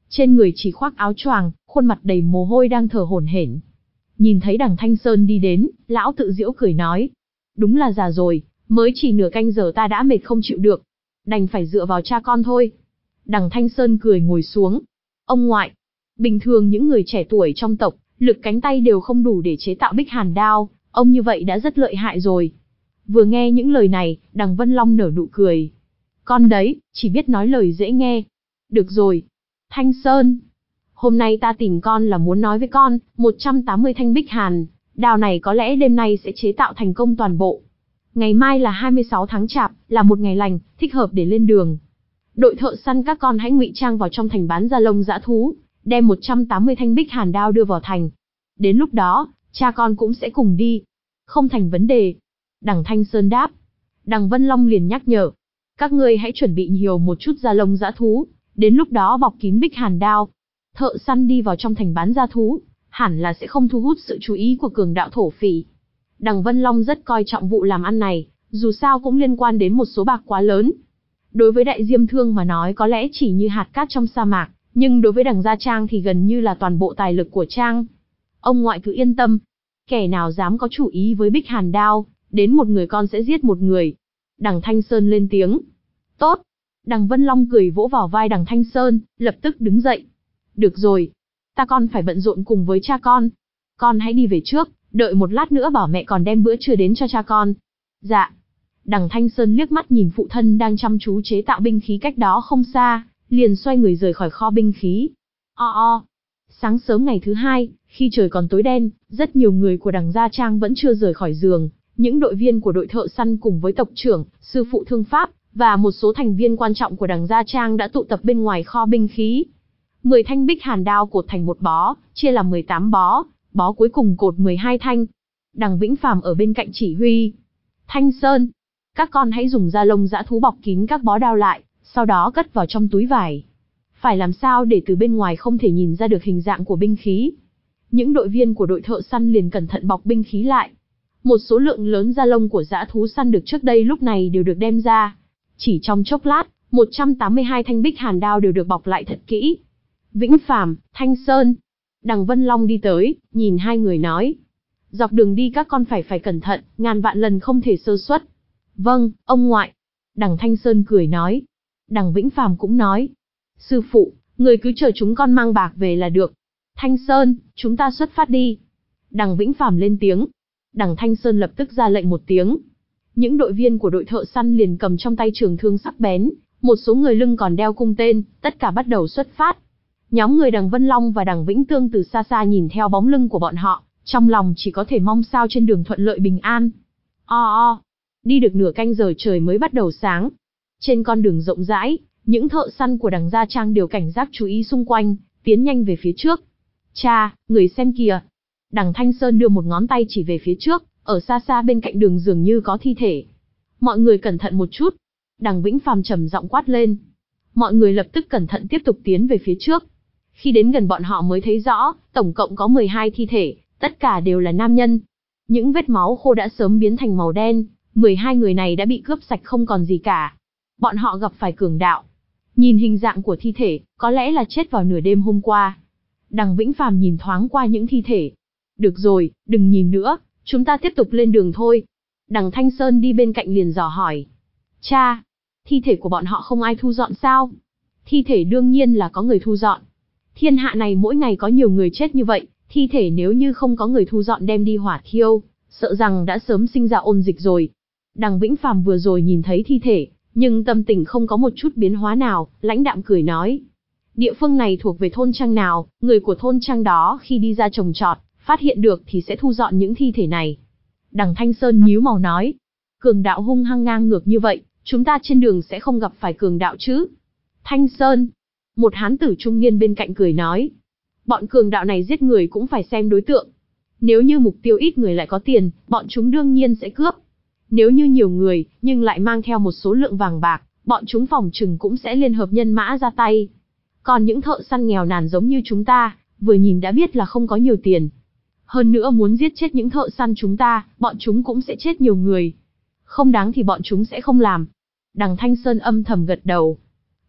Trên người chỉ khoác áo choàng, khuôn mặt đầy mồ hôi đang thở hổn hển. Nhìn thấy đằng Thanh Sơn đi đến, lão tự giễu cười nói. Đúng là già rồi, mới chỉ nửa canh giờ ta đã mệt không chịu được. Đành phải dựa vào cha con thôi. Đằng Thanh Sơn cười ngồi xuống. Ông ngoại, bình thường những người trẻ tuổi trong tộc, lực cánh tay đều không đủ để chế tạo bích hàn đao, ông như vậy đã rất lợi hại rồi. Vừa nghe những lời này, đằng Vân Long nở nụ cười. Con đấy, chỉ biết nói lời dễ nghe. Được rồi. Thanh Sơn, hôm nay ta tìm con là muốn nói với con, một trăm tám mươi thanh bích hàn, đao này có lẽ đêm nay sẽ chế tạo thành công toàn bộ. Ngày mai là hai mươi sáu tháng Chạp, là một ngày lành, thích hợp để lên đường. Đội thợ săn các con hãy ngụy trang vào trong thành bán da lông dã thú, đem một trăm tám mươi thanh bích hàn đao đưa vào thành. Đến lúc đó, cha con cũng sẽ cùng đi. Không thành vấn đề. Đằng Thanh Sơn đáp. Đằng Vân Long liền nhắc nhở. Các ngươi hãy chuẩn bị nhiều một chút da lông dã thú, đến lúc đó bọc kín bích hàn đao. Thợ săn đi vào trong thành bán da thú, hẳn là sẽ không thu hút sự chú ý của cường đạo thổ phỉ. Đằng Vân Long rất coi trọng vụ làm ăn này, dù sao cũng liên quan đến một số bạc quá lớn. Đối với Đại Diêm Thương mà nói có lẽ chỉ như hạt cát trong sa mạc, nhưng đối với đằng Gia Trang thì gần như là toàn bộ tài lực của Trang. Ông ngoại cứ yên tâm, kẻ nào dám có chủ ý với bích hàn đao, đến một người con sẽ giết một người. Đằng Thanh Sơn lên tiếng. Tốt. Đằng Vân Long cười vỗ vào vai đằng Thanh Sơn, lập tức đứng dậy. Được rồi, ta con phải bận rộn cùng với cha con. Con hãy đi về trước, đợi một lát nữa bảo mẹ còn đem bữa trưa đến cho cha con. Dạ. Đằng Thanh Sơn liếc mắt nhìn phụ thân đang chăm chú chế tạo binh khí cách đó không xa, liền xoay người rời khỏi kho binh khí. O o. Sáng sớm ngày thứ hai, khi trời còn tối đen, rất nhiều người của đằng Gia Trang vẫn chưa rời khỏi giường. Những đội viên của đội thợ săn cùng với tộc trưởng, sư phụ thương pháp, và một số thành viên quan trọng của đằng Gia Trang đã tụ tập bên ngoài kho binh khí. mười thanh bích hàn đao cột thành một bó, chia làm mười tám bó, bó cuối cùng cột mười hai thanh. Đằng Vĩnh Phàm ở bên cạnh chỉ huy. Thanh Sơn, các con hãy dùng da lông dã thú bọc kín các bó đao lại, sau đó cất vào trong túi vải. Phải làm sao để từ bên ngoài không thể nhìn ra được hình dạng của binh khí. Những đội viên của đội thợ săn liền cẩn thận bọc binh khí lại. Một số lượng lớn da lông của dã thú săn được trước đây lúc này đều được đem ra. Chỉ trong chốc lát, một trăm tám mươi hai thanh bích hàn đao đều được bọc lại thật kỹ. Vĩnh Phàm, Thanh Sơn. Đằng Vân Long đi tới, nhìn hai người nói. Dọc đường đi các con phải phải cẩn thận, ngàn vạn lần không thể sơ suất. Vâng, ông ngoại. Đằng Thanh Sơn cười nói. Đằng Vĩnh Phàm cũng nói. Sư phụ, người cứ chờ chúng con mang bạc về là được. Thanh Sơn, chúng ta xuất phát đi. Đằng Vĩnh Phàm lên tiếng. Đằng Thanh Sơn lập tức ra lệnh một tiếng. Những đội viên của đội thợ săn liền cầm trong tay trường thương sắc bén, một số người lưng còn đeo cung tên, tất cả bắt đầu xuất phát. Nhóm người đằng Vân Long và đằng Vĩnh Tương từ xa xa nhìn theo bóng lưng của bọn họ, trong lòng chỉ có thể mong sao trên đường thuận lợi bình an. O o, đi được nửa canh giờ trời mới bắt đầu sáng. Trên con đường rộng rãi, những thợ săn của đằng Gia Trang đều cảnh giác chú ý xung quanh, tiến nhanh về phía trước. Cha, người xem kìa. Đằng Thanh Sơn đưa một ngón tay chỉ về phía trước, ở xa xa bên cạnh đường dường như có thi thể. Mọi người cẩn thận một chút. Đằng Vĩnh Phàm trầm giọng quát lên. Mọi người lập tức cẩn thận tiếp tục tiến về phía trước. Khi đến gần bọn họ mới thấy rõ, tổng cộng có mười hai thi thể, tất cả đều là nam nhân. Những vết máu khô đã sớm biến thành màu đen, mười hai người này đã bị cướp sạch không còn gì cả. Bọn họ gặp phải cường đạo. Nhìn hình dạng của thi thể, có lẽ là chết vào nửa đêm hôm qua. Đằng Vĩnh Phàm nhìn thoáng qua những thi thể. Được rồi, đừng nhìn nữa, chúng ta tiếp tục lên đường thôi. Đằng Thanh Sơn đi bên cạnh liền dò hỏi. Cha, thi thể của bọn họ không ai thu dọn sao? Thi thể đương nhiên là có người thu dọn. Thiên hạ này mỗi ngày có nhiều người chết như vậy, thi thể nếu như không có người thu dọn đem đi hỏa thiêu, sợ rằng đã sớm sinh ra ôn dịch rồi. Đằng Vĩnh Phàm vừa rồi nhìn thấy thi thể, nhưng tâm tình không có một chút biến hóa nào, lãnh đạm cười nói. Địa phương này thuộc về thôn trang nào, người của thôn trang đó khi đi ra trồng trọt, phát hiện được thì sẽ thu dọn những thi thể này. Đằng Thanh Sơn nhíu màu nói. Cường đạo hung hăng ngang ngược như vậy, chúng ta trên đường sẽ không gặp phải cường đạo chứ? Thanh Sơn. Một hán tử trung niên bên cạnh cười nói. Bọn cường đạo này giết người cũng phải xem đối tượng. Nếu như mục tiêu ít người lại có tiền, bọn chúng đương nhiên sẽ cướp. Nếu như nhiều người, nhưng lại mang theo một số lượng vàng bạc, bọn chúng phòng trừng cũng sẽ liên hợp nhân mã ra tay. Còn những thợ săn nghèo nàn giống như chúng ta, vừa nhìn đã biết là không có nhiều tiền. Hơn nữa muốn giết chết những thợ săn chúng ta, bọn chúng cũng sẽ chết nhiều người. Không đáng thì bọn chúng sẽ không làm. Đằng Thanh Sơn âm thầm gật đầu.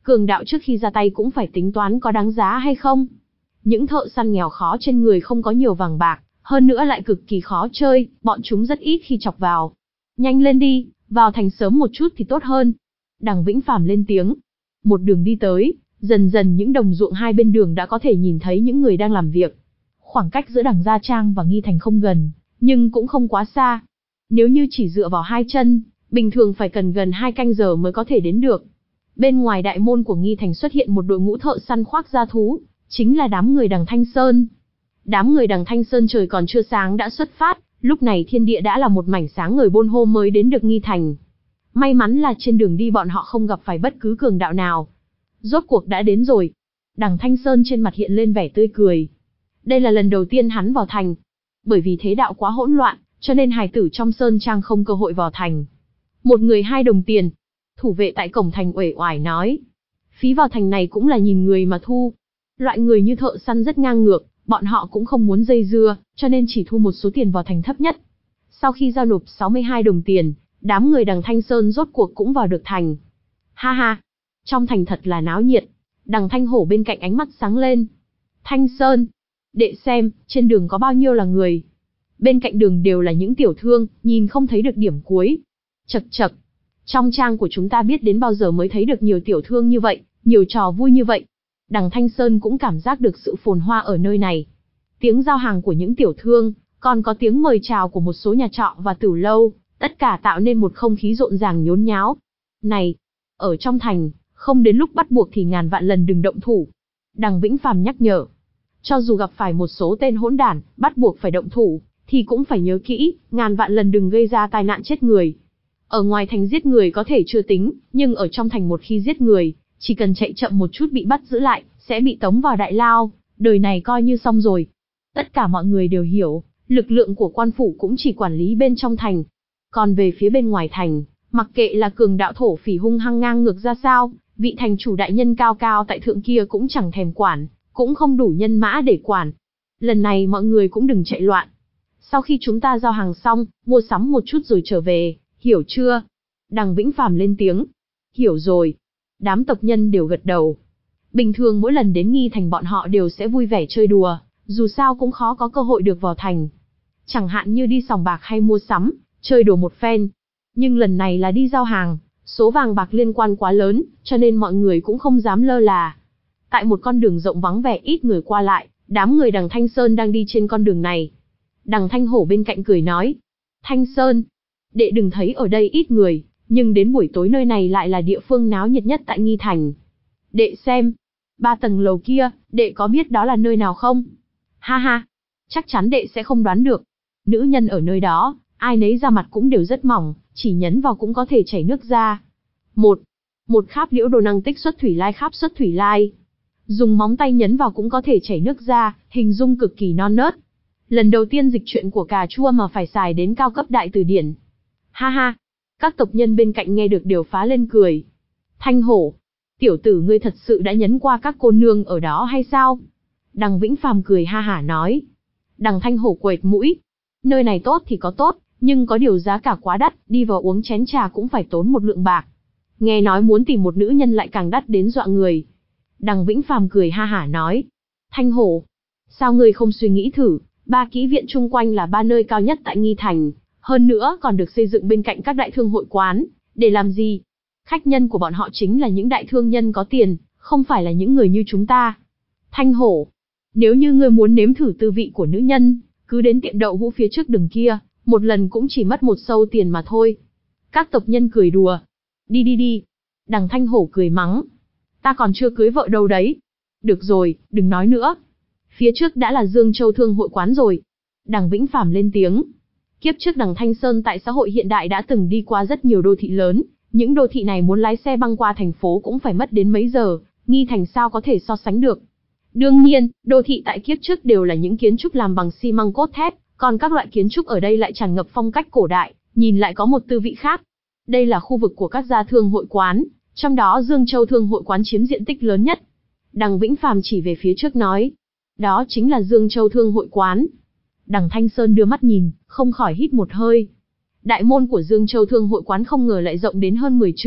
cường đạo trước khi ra tay cũng phải tính toán có đáng giá hay không. Những thợ săn nghèo khó trên người không có nhiều vàng bạc, hơn nữa lại cực kỳ khó chơi, bọn chúng rất ít khi chọc vào. Nhanh lên đi, vào thành sớm một chút thì tốt hơn. Đằng Vĩnh Phàm lên tiếng. Một đường đi tới, dần dần những đồng ruộng hai bên đường đã có thể nhìn thấy những người đang làm việc. Khoảng cách giữa Đằng Gia Trang và Nghi Thành không gần, nhưng cũng không quá xa. Nếu như chỉ dựa vào hai chân, bình thường phải cần gần hai canh giờ mới có thể đến được. Bên ngoài đại môn của Nghi Thành xuất hiện một đội ngũ thợ săn khoác da thú, chính là đám người Đằng Thanh Sơn. Đám người Đằng Thanh Sơn trời còn chưa sáng đã xuất phát, lúc này thiên địa đã là một mảnh sáng ngời bôn hô mới đến được Nghi Thành. May mắn là trên đường đi bọn họ không gặp phải bất cứ cường đạo nào. Rốt cuộc đã đến rồi. Đằng Thanh Sơn trên mặt hiện lên vẻ tươi cười. Đây là lần đầu tiên hắn vào thành. Bởi vì thế đạo quá hỗn loạn, cho nên hài tử trong sơn trang không cơ hội vào thành. Một người hai đồng tiền. Thủ vệ tại cổng thành uể oải nói. Phí vào thành này cũng là nhìn người mà thu. Loại người như thợ săn rất ngang ngược, bọn họ cũng không muốn dây dưa, cho nên chỉ thu một số tiền vào thành thấp nhất. Sau khi giao nộp sáu mươi hai đồng tiền, đám người Đằng Thanh Sơn rốt cuộc cũng vào được thành. Ha ha, trong thành thật là náo nhiệt. Đằng Thanh Hổ bên cạnh ánh mắt sáng lên. Thanh Sơn, đệ xem, trên đường có bao nhiêu là người. Bên cạnh đường đều là những tiểu thương, nhìn không thấy được điểm cuối. Chậc chậc, trong trang của chúng ta biết đến bao giờ mới thấy được nhiều tiểu thương như vậy, nhiều trò vui như vậy. Đằng Thanh Sơn cũng cảm giác được sự phồn hoa ở nơi này. Tiếng giao hàng của những tiểu thương, còn có tiếng mời chào của một số nhà trọ và tửu lâu, tất cả tạo nên một không khí rộn ràng nhốn nháo. Này, ở trong thành, không đến lúc bắt buộc thì ngàn vạn lần đừng động thủ. Đằng Vĩnh Phàm nhắc nhở. Cho dù gặp phải một số tên hỗn đản, bắt buộc phải động thủ, thì cũng phải nhớ kỹ, ngàn vạn lần đừng gây ra tai nạn chết người. Ở ngoài thành giết người có thể chưa tính, nhưng ở trong thành một khi giết người, chỉ cần chạy chậm một chút bị bắt giữ lại, sẽ bị tống vào đại lao, đời này coi như xong rồi. Tất cả mọi người đều hiểu, lực lượng của quan phủ cũng chỉ quản lý bên trong thành. Còn về phía bên ngoài thành, mặc kệ là cường đạo thổ phỉ hung hăng ngang ngược ra sao, vị thành chủ đại nhân cao cao tại thượng kia cũng chẳng thèm quản, cũng không đủ nhân mã để quản. Lần này mọi người cũng đừng chạy loạn. Sau khi chúng ta giao hàng xong, mua sắm một chút rồi trở về, hiểu chưa? Đằng Vĩnh Phàm lên tiếng. Hiểu rồi. Đám tộc nhân đều gật đầu. Bình thường mỗi lần đến Nghi Thành bọn họ đều sẽ vui vẻ chơi đùa, dù sao cũng khó có cơ hội được vào thành. Chẳng hạn như đi sòng bạc hay mua sắm, chơi đùa một phen. Nhưng lần này là đi giao hàng, số vàng bạc liên quan quá lớn, cho nên mọi người cũng không dám lơ là. Tại một con đường rộng vắng vẻ ít người qua lại, đám người Đằng Thanh Sơn đang đi trên con đường này. Đằng Thanh Hổ bên cạnh cười nói. Thanh Sơn, đệ đừng thấy ở đây ít người, nhưng đến buổi tối nơi này lại là địa phương náo nhiệt nhất tại Nghi Thành. Đệ xem, ba tầng lầu kia, đệ có biết đó là nơi nào không? Ha ha, chắc chắn đệ sẽ không đoán được. Nữ nhân ở nơi đó, ai nấy da mặt cũng đều rất mỏng, chỉ nhấn vào cũng có thể chảy nước ra. Một, một kháp liễu đồ năng tích xuất thủy lai kháp xuất thủy lai. Dùng móng tay nhấn vào cũng có thể chảy nước ra, hình dung cực kỳ non nớt. Lần đầu tiên dịch chuyện của cà chua mà phải xài đến cao cấp đại từ điển. Ha ha, các tộc nhân bên cạnh nghe được đều phá lên cười. Thanh Hổ, tiểu tử ngươi thật sự đã nhấn qua các cô nương ở đó hay sao? Đằng Vĩnh Phàm cười ha hả nói. Đằng Thanh Hổ quệt mũi. Nơi này tốt thì có tốt, nhưng có điều giá cả quá đắt, đi vào uống chén trà cũng phải tốn một lượng bạc. Nghe nói muốn tìm một nữ nhân lại càng đắt đến dọa người. Đằng Vĩnh Phàm cười ha hả nói. Thanh Hổ, sao ngươi không suy nghĩ thử, ba kỹ viện chung quanh là ba nơi cao nhất tại Nghi Thành, hơn nữa còn được xây dựng bên cạnh các đại thương hội quán, để làm gì? Khách nhân của bọn họ chính là những đại thương nhân có tiền, không phải là những người như chúng ta. Thanh Hổ, nếu như ngươi muốn nếm thử tư vị của nữ nhân, cứ đến tiệm đậu hũ phía trước đường kia, một lần cũng chỉ mất một xu tiền mà thôi. Các tộc nhân cười đùa. Đi đi đi. Đằng Thanh Hổ cười mắng. Ta còn chưa cưới vợ đâu đấy. Được rồi, đừng nói nữa. Phía trước đã là Dương Châu Thương hội quán rồi. Đằng Vĩnh Phàm lên tiếng. Kiếp trước đằng Thanh Sơn tại xã hội hiện đại đã từng đi qua rất nhiều đô thị lớn. Những đô thị này muốn lái xe băng qua thành phố cũng phải mất đến mấy giờ, Nghi Thành sao có thể so sánh được. Đương nhiên, đô thị tại kiếp trước đều là những kiến trúc làm bằng xi măng cốt thép, còn các loại kiến trúc ở đây lại tràn ngập phong cách cổ đại, nhìn lại có một tư vị khác. Đây là khu vực của các gia thương hội quán, trong đó Dương Châu Thương hội quán chiếm diện tích lớn nhất. Đằng Vĩnh Phàm chỉ về phía trước nói, đó chính là Dương Châu Thương hội quán. Đằng Thanh Sơn đưa mắt nhìn, không khỏi hít một hơi. Đại môn của Dương Châu Thương hội quán không ngờ lại rộng đến hơn mười trượng,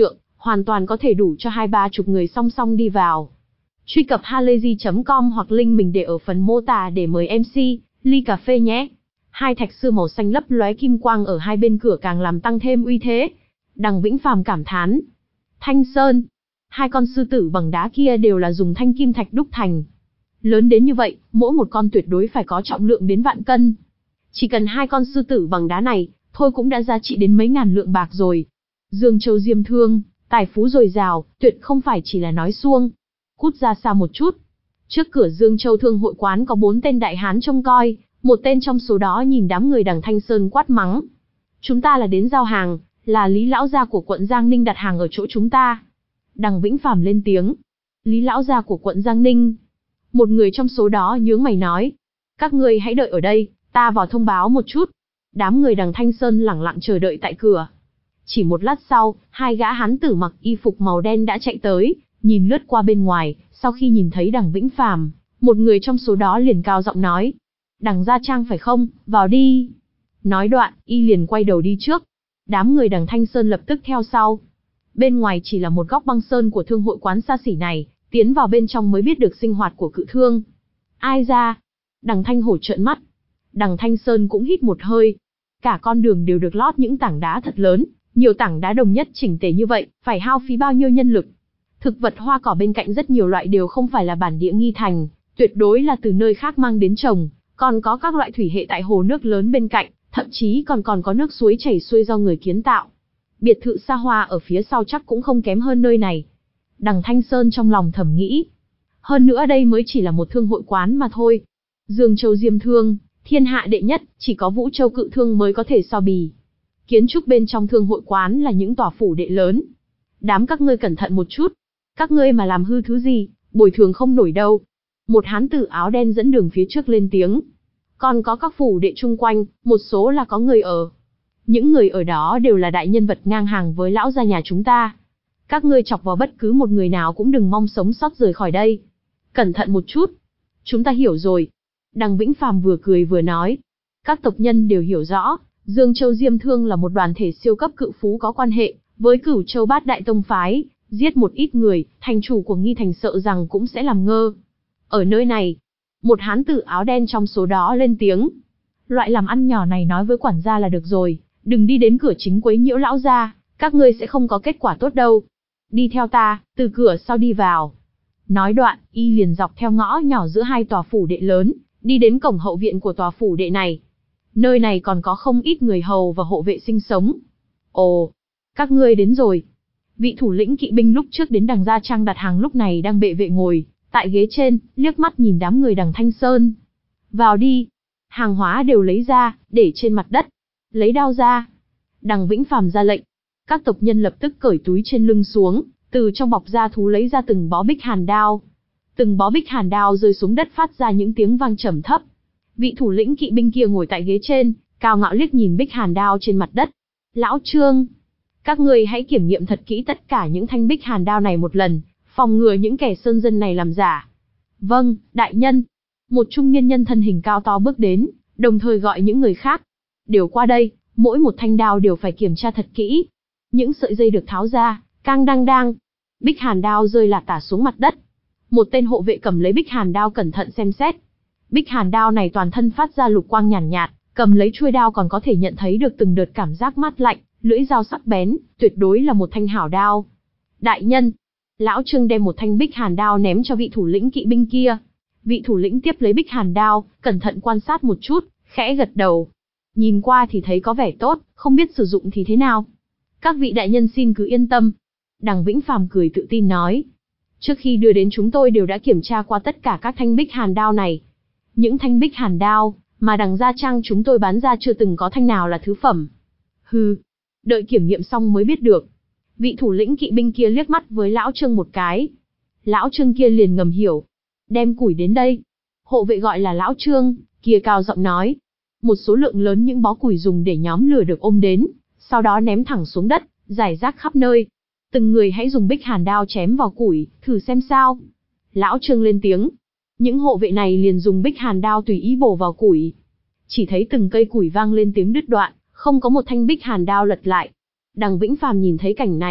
hoàn toàn có thể đủ cho hai ba chục người song song đi vào. Truy cập halayzi chấm com hoặc link mình để ở phần mô tả để mời em xê, ly cà phê nhé. Hai thạch sư màu xanh lấp lóe kim quang ở hai bên cửa càng làm tăng thêm uy thế. Đằng Vĩnh Phàm cảm thán. Thanh Sơn. Hai con sư tử bằng đá kia đều là dùng thanh kim thạch đúc thành. Lớn đến như vậy, mỗi một con tuyệt đối phải có trọng lượng đến vạn cân. Chỉ cần hai con sư tử bằng đá này, thôi cũng đã giá trị đến mấy ngàn lượng bạc rồi. Dương Châu Diêm Thương, tài phú dồi dào, tuyệt không phải chỉ là nói suông. Cút ra xa một chút. Trước cửa Dương Châu Thương hội quán có bốn tên đại hán trông coi, một tên trong số đó nhìn đám người đằng Thanh Sơn quát mắng. Chúng ta là đến giao hàng, là Lý lão gia của quận Giang Ninh đặt hàng ở chỗ chúng ta. Đằng Vĩnh Phàm lên tiếng. Lý lão gia của quận Giang Ninh. Một người trong số đó nhướng mày nói. Các ngươi hãy đợi ở đây, ta vào thông báo một chút. Đám người đằng Thanh Sơn lẳng lặng chờ đợi tại cửa. Chỉ một lát sau, hai gã hán tử mặc y phục màu đen đã chạy tới, nhìn lướt qua bên ngoài, sau khi nhìn thấy đằng Vĩnh Phàm, một người trong số đó liền cao giọng nói. Đằng Gia Trang phải không, vào đi. Nói đoạn, y liền quay đầu đi trước. Đám người đằng Thanh Sơn lập tức theo sau. Bên ngoài chỉ là một góc băng sơn của thương hội quán xa xỉ này, tiến vào bên trong mới biết được sinh hoạt của cự thương. Ai ra? Đằng Thanh Hổ trợn mắt. Đằng Thanh Sơn cũng hít một hơi. Cả con đường đều được lót những tảng đá thật lớn, nhiều tảng đá đồng nhất chỉnh tề như vậy, phải hao phí bao nhiêu nhân lực. Thực vật hoa cỏ bên cạnh rất nhiều loại đều không phải là bản địa nghi thành, tuyệt đối là từ nơi khác mang đến trồng, còn có các loại thủy hệ tại hồ nước lớn bên cạnh, thậm chí còn còn có nước suối chảy xuôi do người kiến tạo. Biệt thự xa hoa ở phía sau chắc cũng không kém hơn nơi này. Đằng Thanh Sơn trong lòng thầm nghĩ. Hơn nữa đây mới chỉ là một thương hội quán mà thôi. Dương Châu Diêm Thương, thiên hạ đệ nhất, chỉ có Vũ Châu Cự Thương mới có thể so bì. Kiến trúc bên trong thương hội quán là những tòa phủ đệ lớn. Đám các ngươi cẩn thận một chút. Các ngươi mà làm hư thứ gì, bồi thường không nổi đâu. Một hán tử áo đen dẫn đường phía trước lên tiếng. Còn có các phủ đệ chung quanh, một số là có người ở. Những người ở đó đều là đại nhân vật ngang hàng với lão gia nhà chúng ta. Các ngươi chọc vào bất cứ một người nào cũng đừng mong sống sót rời khỏi đây. Cẩn thận một chút. Chúng ta hiểu rồi. Đằng Vĩnh Phàm vừa cười vừa nói. Các tộc nhân đều hiểu rõ, Dương Châu Diêm Thương là một đoàn thể siêu cấp cự phú có quan hệ với Cửu Châu Bát Đại Tông Phái. Giết một ít người, thành chủ của Nghi Thành sợ rằng cũng sẽ làm ngơ. Ở nơi này, một hán tử áo đen trong số đó lên tiếng. Loại làm ăn nhỏ này nói với quản gia là được rồi, đừng đi đến cửa chính quấy nhiễu lão gia, các ngươi sẽ không có kết quả tốt đâu. Đi theo ta, từ cửa sau đi vào. Nói đoạn, y liền dọc theo ngõ nhỏ giữa hai tòa phủ đệ lớn, đi đến cổng hậu viện của tòa phủ đệ này. Nơi này còn có không ít người hầu và hộ vệ sinh sống. Ồ, các ngươi đến rồi. Vị thủ lĩnh kỵ binh lúc trước đến đằng Gia Trang đặt hàng lúc này đang bệ vệ ngồi tại ghế trên, liếc mắt nhìn đám người đằng Thanh Sơn. Vào đi. Hàng hóa đều lấy ra, để trên mặt đất. Lấy đao ra. Đằng Vĩnh Phàm ra lệnh. Các tộc nhân lập tức cởi túi trên lưng xuống, từ trong bọc da thú lấy ra từng bó bích hàn đao. Từng bó bích hàn đao rơi xuống đất phát ra những tiếng vang trầm thấp. Vị thủ lĩnh kỵ binh kia ngồi tại ghế trên, cao ngạo liếc nhìn bích hàn đao trên mặt đất. Lão Trương, các ngươi hãy kiểm nghiệm thật kỹ tất cả những thanh bích hàn đao này một lần, phòng ngừa những kẻ sơn dân này làm giả. Vâng, đại nhân. Một trung niên nhân thân hình cao to bước đến, đồng thời gọi những người khác. Đều qua đây, mỗi một thanh đao đều phải kiểm tra thật kỹ. Những sợi dây được tháo ra, cang đang đang. Bích hàn đao rơi lả tả xuống mặt đất. Một tên hộ vệ cầm lấy bích hàn đao cẩn thận xem xét. Bích hàn đao này toàn thân phát ra lục quang nhàn nhạt, nhạt, cầm lấy chuôi đao còn có thể nhận thấy được từng đợt cảm giác mát lạnh, lưỡi dao sắc bén, tuyệt đối là một thanh hảo đao. Đại nhân, lão Trương đem một thanh bích hàn đao ném cho vị thủ lĩnh kỵ binh kia. Vị thủ lĩnh tiếp lấy bích hàn đao, cẩn thận quan sát một chút, khẽ gật đầu. Nhìn qua thì thấy có vẻ tốt, không biết sử dụng thì thế nào. Các vị đại nhân xin cứ yên tâm. Đằng Vĩnh Phàm cười tự tin nói. Trước khi đưa đến chúng tôi đều đã kiểm tra qua tất cả các thanh bích hàn đao này. Những thanh bích hàn đao mà đằng Gia Trang chúng tôi bán ra chưa từng có thanh nào là thứ phẩm. Hừ, đợi kiểm nghiệm xong mới biết được. Vị thủ lĩnh kỵ binh kia liếc mắt với lão Trương một cái. Lão Trương kia liền ngầm hiểu. Đem củi đến đây. Hộ vệ gọi là lão Trương, kia cao giọng nói. Một số lượng lớn những bó củi dùng để nhóm lửa được ôm đến, sau đó ném thẳng xuống đất, rải rác khắp nơi. Từng người hãy dùng bích hàn đao chém vào củi, thử xem sao. Lão Trương lên tiếng. Những hộ vệ này liền dùng bích hàn đao tùy ý bổ vào củi. Chỉ thấy từng cây củi vang lên tiếng đứt đoạn, không có một thanh bích hàn đao lật lại. Đằng Vĩnh Phàm nhìn thấy cảnh này,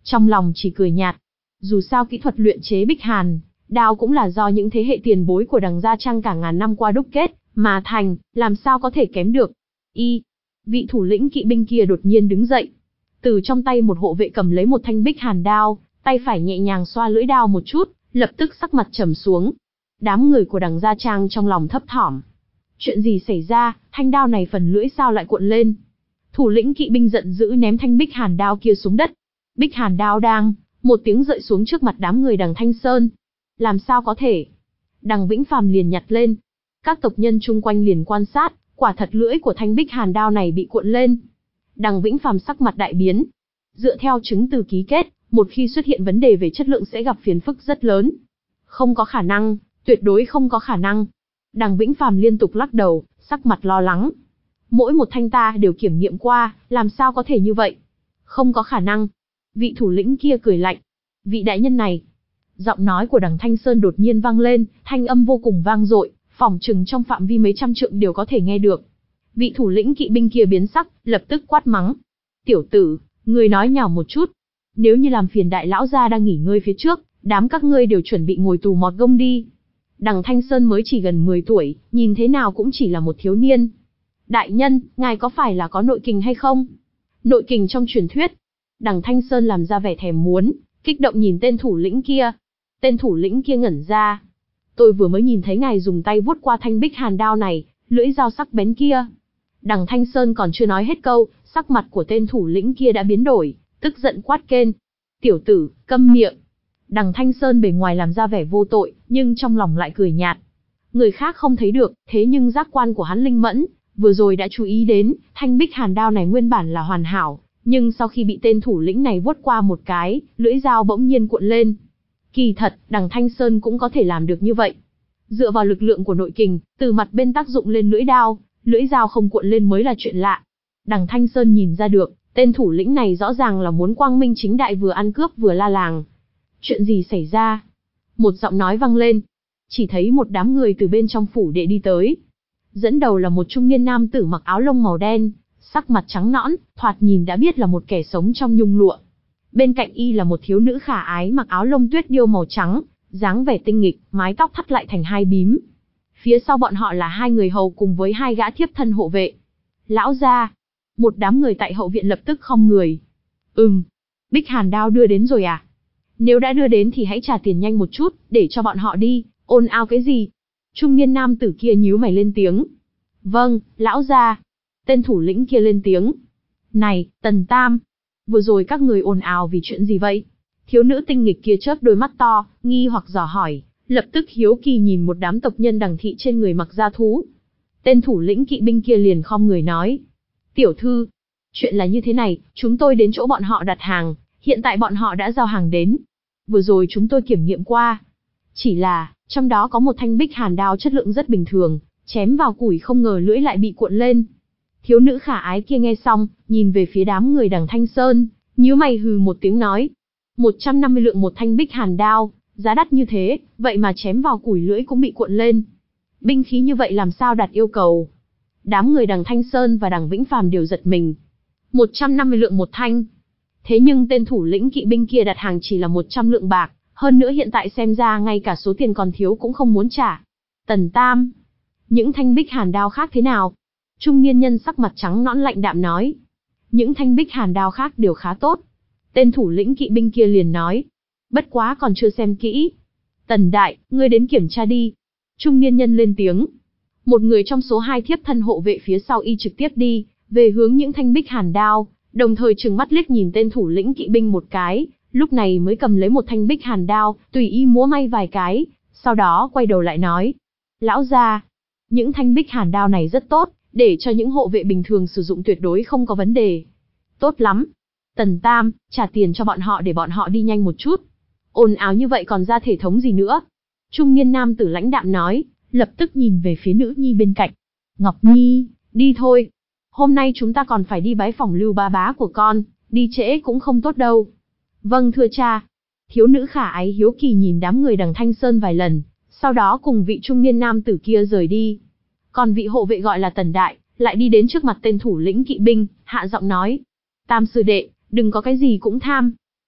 trong lòng chỉ cười nhạt. Dù sao kỹ thuật luyện chế Bích Hàn đao cũng là do những thế hệ tiền bối của Đằng Gia Trang cả ngàn năm qua đúc kết mà thành, làm sao có thể kém được. Y, vị thủ lĩnh kỵ binh kia đột nhiên đứng dậy. Từ trong tay một hộ vệ cầm lấy một thanh Bích Hàn đao, tay phải nhẹ nhàng xoa lưỡi đao một chút, lập tức sắc mặt trầm xuống. Đám người của Đằng Gia Trang trong lòng thấp thỏm. Chuyện gì xảy ra, thanh đao này phần lưỡi sao lại cuộn lên? Thủ lĩnh kỵ binh giận dữ ném thanh Bích Hàn đao kia xuống đất. Bích Hàn đao đang, một tiếng rơi xuống trước mặt đám người Đằng Thanh Sơn. Làm sao có thể? Đằng Vĩnh Phàm liền nhặt lên. Các tộc nhân chung quanh liền quan sát, quả thật lưỡi của thanh Bích Hàn đao này bị cuộn lên. Đằng Vĩnh Phàm sắc mặt đại biến. Dựa theo chứng từ ký kết, một khi xuất hiện vấn đề về chất lượng sẽ gặp phiền phức rất lớn. Không có khả năng, tuyệt đối không có khả năng. Đằng Vĩnh Phàm liên tục lắc đầu, sắc mặt lo lắng. Mỗi một thanh ta đều kiểm nghiệm qua, làm sao có thể như vậy? Không có khả năng. Vị thủ lĩnh kia cười lạnh. Vị đại nhân này. Giọng nói của Đằng Thanh Sơn đột nhiên vang lên, thanh âm vô cùng vang dội, phỏng chừng trong phạm vi mấy trăm trượng đều có thể nghe được. Vị thủ lĩnh kỵ binh kia biến sắc, lập tức quát mắng. Tiểu tử, ngươi nói nhào một chút. Nếu như làm phiền đại lão gia đang nghỉ ngơi phía trước, đám các ngươi đều chuẩn bị ngồi tù mọt gông đi. Đằng Thanh Sơn mới chỉ gần mười tuổi, nhìn thế nào cũng chỉ là một thiếu niên. Đại nhân, ngài có phải là có nội kình hay không? Nội kình trong truyền thuyết. Đằng Thanh Sơn làm ra vẻ thèm muốn, kích động nhìn tên thủ lĩnh kia. Tên thủ lĩnh kia ngẩn ra. Tôi vừa mới nhìn thấy ngài dùng tay vuốt qua thanh Bích Hàn đao này, lưỡi dao sắc bén kia. Đằng Thanh Sơn còn chưa nói hết câu, sắc mặt của tên thủ lĩnh kia đã biến đổi, tức giận quát kên. Tiểu tử, câm miệng. Đằng Thanh Sơn bề ngoài làm ra vẻ vô tội, nhưng trong lòng lại cười nhạt. Người khác không thấy được, thế nhưng giác quan của hắn linh mẫn, vừa rồi đã chú ý đến, thanh Bích Hàn đao này nguyên bản là hoàn hảo, nhưng sau khi bị tên thủ lĩnh này vuốt qua một cái, lưỡi dao bỗng nhiên cuộn lên. Kỳ thật, Đằng Thanh Sơn cũng có thể làm được như vậy. Dựa vào lực lượng của nội kình, từ mặt bên tác dụng lên lưỡi đao, lưỡi dao không cuộn lên mới là chuyện lạ. Đằng Thanh Sơn nhìn ra được, tên thủ lĩnh này rõ ràng là muốn quang minh chính đại vừa ăn cướp vừa la làng. Chuyện gì xảy ra? Một giọng nói vang lên. Chỉ thấy một đám người từ bên trong phủ đệ đi tới. Dẫn đầu là một trung niên nam tử mặc áo lông màu đen, sắc mặt trắng nõn, thoạt nhìn đã biết là một kẻ sống trong nhung lụa. Bên cạnh y là một thiếu nữ khả ái mặc áo lông tuyết điêu màu trắng, dáng vẻ tinh nghịch, mái tóc thắt lại thành hai bím. Phía sau bọn họ là hai người hầu cùng với hai gã thiếp thân hộ vệ. Lão gia, một đám người tại hậu viện lập tức khom người. Ừm, Bích Hàn đao đưa đến rồi à? Nếu đã đưa đến thì hãy trả tiền nhanh một chút, để cho bọn họ đi, ồn ào cái gì? Trung niên nam tử kia nhíu mày lên tiếng. Vâng, lão gia. Tên thủ lĩnh kia lên tiếng. Này, Tần Tam, vừa rồi các người ồn ào vì chuyện gì vậy? Thiếu nữ tinh nghịch kia chớp đôi mắt to, nghi hoặc dò hỏi, lập tức hiếu kỳ nhìn một đám tộc nhân Đằng thị trên người mặc da thú. Tên thủ lĩnh kỵ binh kia liền khom người nói. Tiểu thư, chuyện là như thế này, chúng tôi đến chỗ bọn họ đặt hàng, hiện tại bọn họ đã giao hàng đến. Vừa rồi chúng tôi kiểm nghiệm qua. Chỉ là, trong đó có một thanh Bích Hàn đao chất lượng rất bình thường, chém vào củi không ngờ lưỡi lại bị cuộn lên. Thiếu nữ khả ái kia nghe xong, nhìn về phía đám người Đằng Thanh Sơn, nhíu mày hừ một tiếng nói. một trăm năm mươi lượng một thanh Bích Hàn đao, giá đắt như thế, vậy mà chém vào củi lưỡi cũng bị cuộn lên. Binh khí như vậy làm sao đạt yêu cầu? Đám người Đằng Thanh Sơn và Đằng Vĩnh Phàm đều giật mình. một trăm năm mươi lượng một thanh. Thế nhưng tên thủ lĩnh kỵ binh kia đặt hàng chỉ là một trăm lượng bạc, hơn nữa hiện tại xem ra ngay cả số tiền còn thiếu cũng không muốn trả. Tần Tam, những thanh Bích Hàn đao khác thế nào? Trung niên nhân sắc mặt trắng nõn lạnh đạm nói. Những thanh Bích Hàn đao khác đều khá tốt. Tên thủ lĩnh kỵ binh kia liền nói. Bất quá còn chưa xem kỹ. Tần Đại, ngươi đến kiểm tra đi. Trung niên nhân lên tiếng. Một người trong số hai thiếp thân hộ vệ phía sau y trực tiếp đi, về hướng những thanh Bích Hàn đao, đồng thời trừng mắt liếc nhìn tên thủ lĩnh kỵ binh một cái, lúc này mới cầm lấy một thanh Bích Hàn đao, tùy y múa may vài cái, sau đó quay đầu lại nói. Lão gia, những thanh Bích Hàn đao này rất tốt, để cho những hộ vệ bình thường sử dụng tuyệt đối không có vấn đề. Tốt lắm. Tần Tam, trả tiền cho bọn họ để bọn họ đi nhanh một chút. Ồn ào như vậy còn ra thể thống gì nữa? Trung niên nam tử lãnh đạm nói, lập tức nhìn về phía nữ nhi bên cạnh. Ngọc Nhi, đi thôi. Hôm nay chúng ta còn phải đi bái phỏng Lưu ba bá của con, đi trễ cũng không tốt đâu. Vâng thưa cha. Thiếu nữ khả ái hiếu kỳ nhìn đám người Đằng Thanh Sơn vài lần, sau đó cùng vị trung niên nam tử kia rời đi. Còn vị hộ vệ gọi là Tần Đại, lại đi đến trước mặt tên thủ lĩnh kỵ binh, hạ giọng nói. Tam sư đệ, đừng có cái gì cũng tham.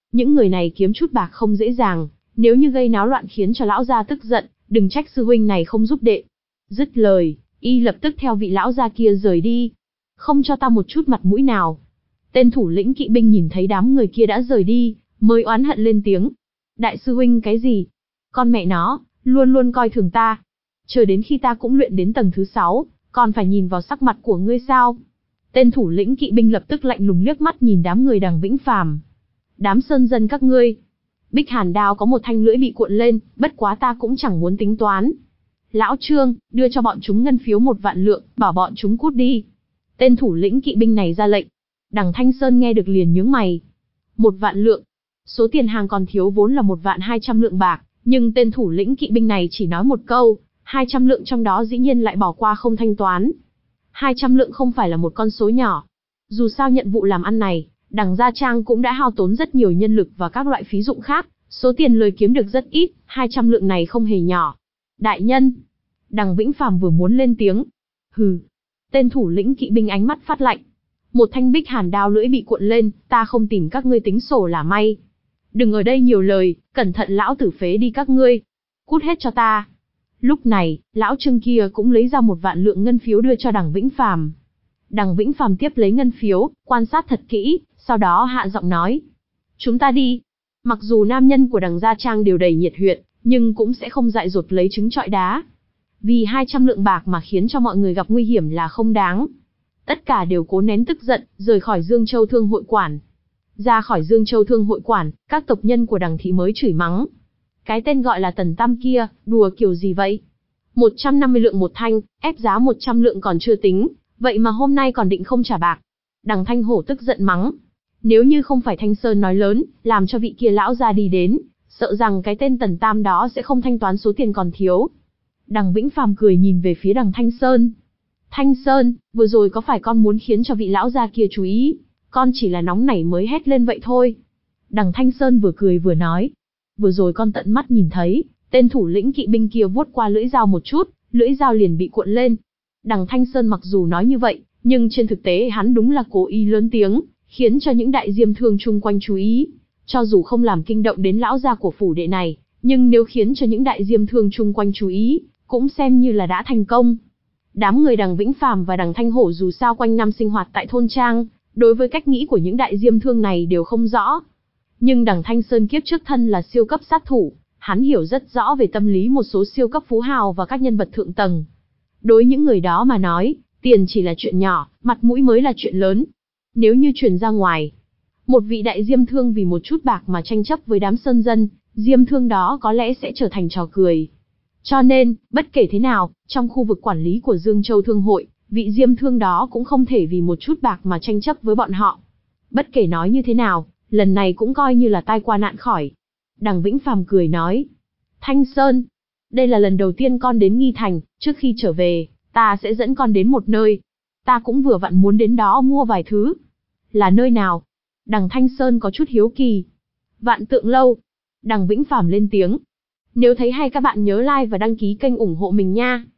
Những người này kiếm chút bạc không dễ dàng, nếu như gây náo loạn khiến cho lão gia tức giận, đừng trách sư huynh này không giúp đệ. Dứt lời, y lập tức theo vị lão gia kia rời đi. Không cho ta một chút mặt mũi nào. Tên thủ lĩnh kỵ binh nhìn thấy đám người kia đã rời đi, mới oán hận lên tiếng. Đại sư huynh cái gì? Con mẹ nó, luôn luôn coi thường ta. Chờ đến khi ta cũng luyện đến tầng thứ sáu, còn phải nhìn vào sắc mặt của ngươi sao? Tên thủ lĩnh kỵ binh lập tức lạnh lùng liếc mắt nhìn đám người Đằng Vĩnh Phàm. Đám sơn dân các ngươi. Bích Hàn đao có một thanh lưỡi bị cuộn lên, bất quá ta cũng chẳng muốn tính toán. Lão Trương, đưa cho bọn chúng ngân phiếu một vạn lượng, bảo bọn chúng cút đi. Tên thủ lĩnh kỵ binh này ra lệnh. Đằng Thanh Sơn nghe được liền nhướng mày. Một vạn lượng. Số tiền hàng còn thiếu vốn là một vạn hai trăm lượng bạc, nhưng tên thủ lĩnh kỵ binh này chỉ nói một câu, hai trăm lượng trong đó dĩ nhiên lại bỏ qua không thanh toán. hai trăm lượng không phải là một con số nhỏ. Dù sao nhận vụ làm ăn này, Đằng Gia Trang cũng đã hao tốn rất nhiều nhân lực và các loại phí dụng khác, số tiền lời kiếm được rất ít, hai trăm lượng này không hề nhỏ. Đại nhân, Đằng Vĩnh Phàm vừa muốn lên tiếng. Hừ. Tên thủ lĩnh kỵ binh ánh mắt phát lạnh. Một thanh bích hàn đao lưỡi bị cuộn lên, ta không tìm các ngươi tính sổ là may. Đừng ở đây nhiều lời, cẩn thận lão tử phế đi các ngươi. Cút hết cho ta. Lúc này, lão Trương kia cũng lấy ra một vạn lượng ngân phiếu đưa cho Đằng Vĩnh Phàm. Đằng Vĩnh Phàm tiếp lấy ngân phiếu, quan sát thật kỹ, sau đó hạ giọng nói. Chúng ta đi. Mặc dù nam nhân của Đằng Gia Trang đều đầy nhiệt huyết, nhưng cũng sẽ không dại dột lấy trứng trọi đá. Vì hai trăm lượng bạc mà khiến cho mọi người gặp nguy hiểm là không đáng. Tất cả đều cố nén tức giận, rời khỏi Dương Châu Thương Hội Quản. Ra khỏi Dương Châu Thương Hội Quản, các tộc nhân của Đằng thị mới chửi mắng. Cái tên gọi là Tần Tam kia, đùa kiểu gì vậy? một trăm năm mươi lượng một thanh, ép giá một trăm lượng còn chưa tính, vậy mà hôm nay còn định không trả bạc. Đằng Thanh Hổ tức giận mắng. Nếu như không phải Thanh Sơn nói lớn, làm cho vị kia lão ra đi đến, sợ rằng cái tên Tần Tam đó sẽ không thanh toán số tiền còn thiếu. Đằng Vĩnh Phàm cười nhìn về phía Đằng Thanh Sơn. Thanh Sơn, vừa rồi có phải con muốn khiến cho vị lão gia kia chú ý? Con chỉ là nóng nảy mới hét lên vậy thôi. Đằng Thanh Sơn vừa cười vừa nói. Vừa rồi con tận mắt nhìn thấy, tên thủ lĩnh kỵ binh kia vuốt qua lưỡi dao một chút, lưỡi dao liền bị cuộn lên. Đằng Thanh Sơn mặc dù nói như vậy, nhưng trên thực tế hắn đúng là cố ý lớn tiếng, khiến cho những đại diêm thương chung quanh chú ý. Cho dù không làm kinh động đến lão gia của phủ đệ này, nhưng nếu khiến cho những đại diêm thương chung quanh chú ý, cũng xem như là đã thành công. Đám người Đằng Vĩnh Phàm và Đằng Thanh Hổ dù sao quanh năm sinh hoạt tại thôn trang, đối với cách nghĩ của những đại diêm thương này đều không rõ. Nhưng Đằng Thanh Sơn kiếp trước thân là siêu cấp sát thủ, hắn hiểu rất rõ về tâm lý một số siêu cấp phú hào và các nhân vật thượng tầng. Đối những người đó mà nói, tiền chỉ là chuyện nhỏ, mặt mũi mới là chuyện lớn. Nếu như truyền ra ngoài, một vị đại diêm thương vì một chút bạc mà tranh chấp với đám sơn dân, diêm thương đó có lẽ sẽ trở thành trò cười. Cho nên, bất kể thế nào, trong khu vực quản lý của Dương Châu Thương Hội, vị diêm thương đó cũng không thể vì một chút bạc mà tranh chấp với bọn họ. Bất kể nói như thế nào, lần này cũng coi như là tai qua nạn khỏi. Đằng Vĩnh Phàm cười nói. Thanh Sơn, đây là lần đầu tiên con đến Nghi Thành, trước khi trở về, ta sẽ dẫn con đến một nơi. Ta cũng vừa vặn muốn đến đó mua vài thứ. Là nơi nào? Đằng Thanh Sơn có chút hiếu kỳ. Vạn Tượng Lâu. Đằng Vĩnh Phàm lên tiếng. Nếu thấy hay các bạn nhớ like và đăng ký kênh ủng hộ mình nha.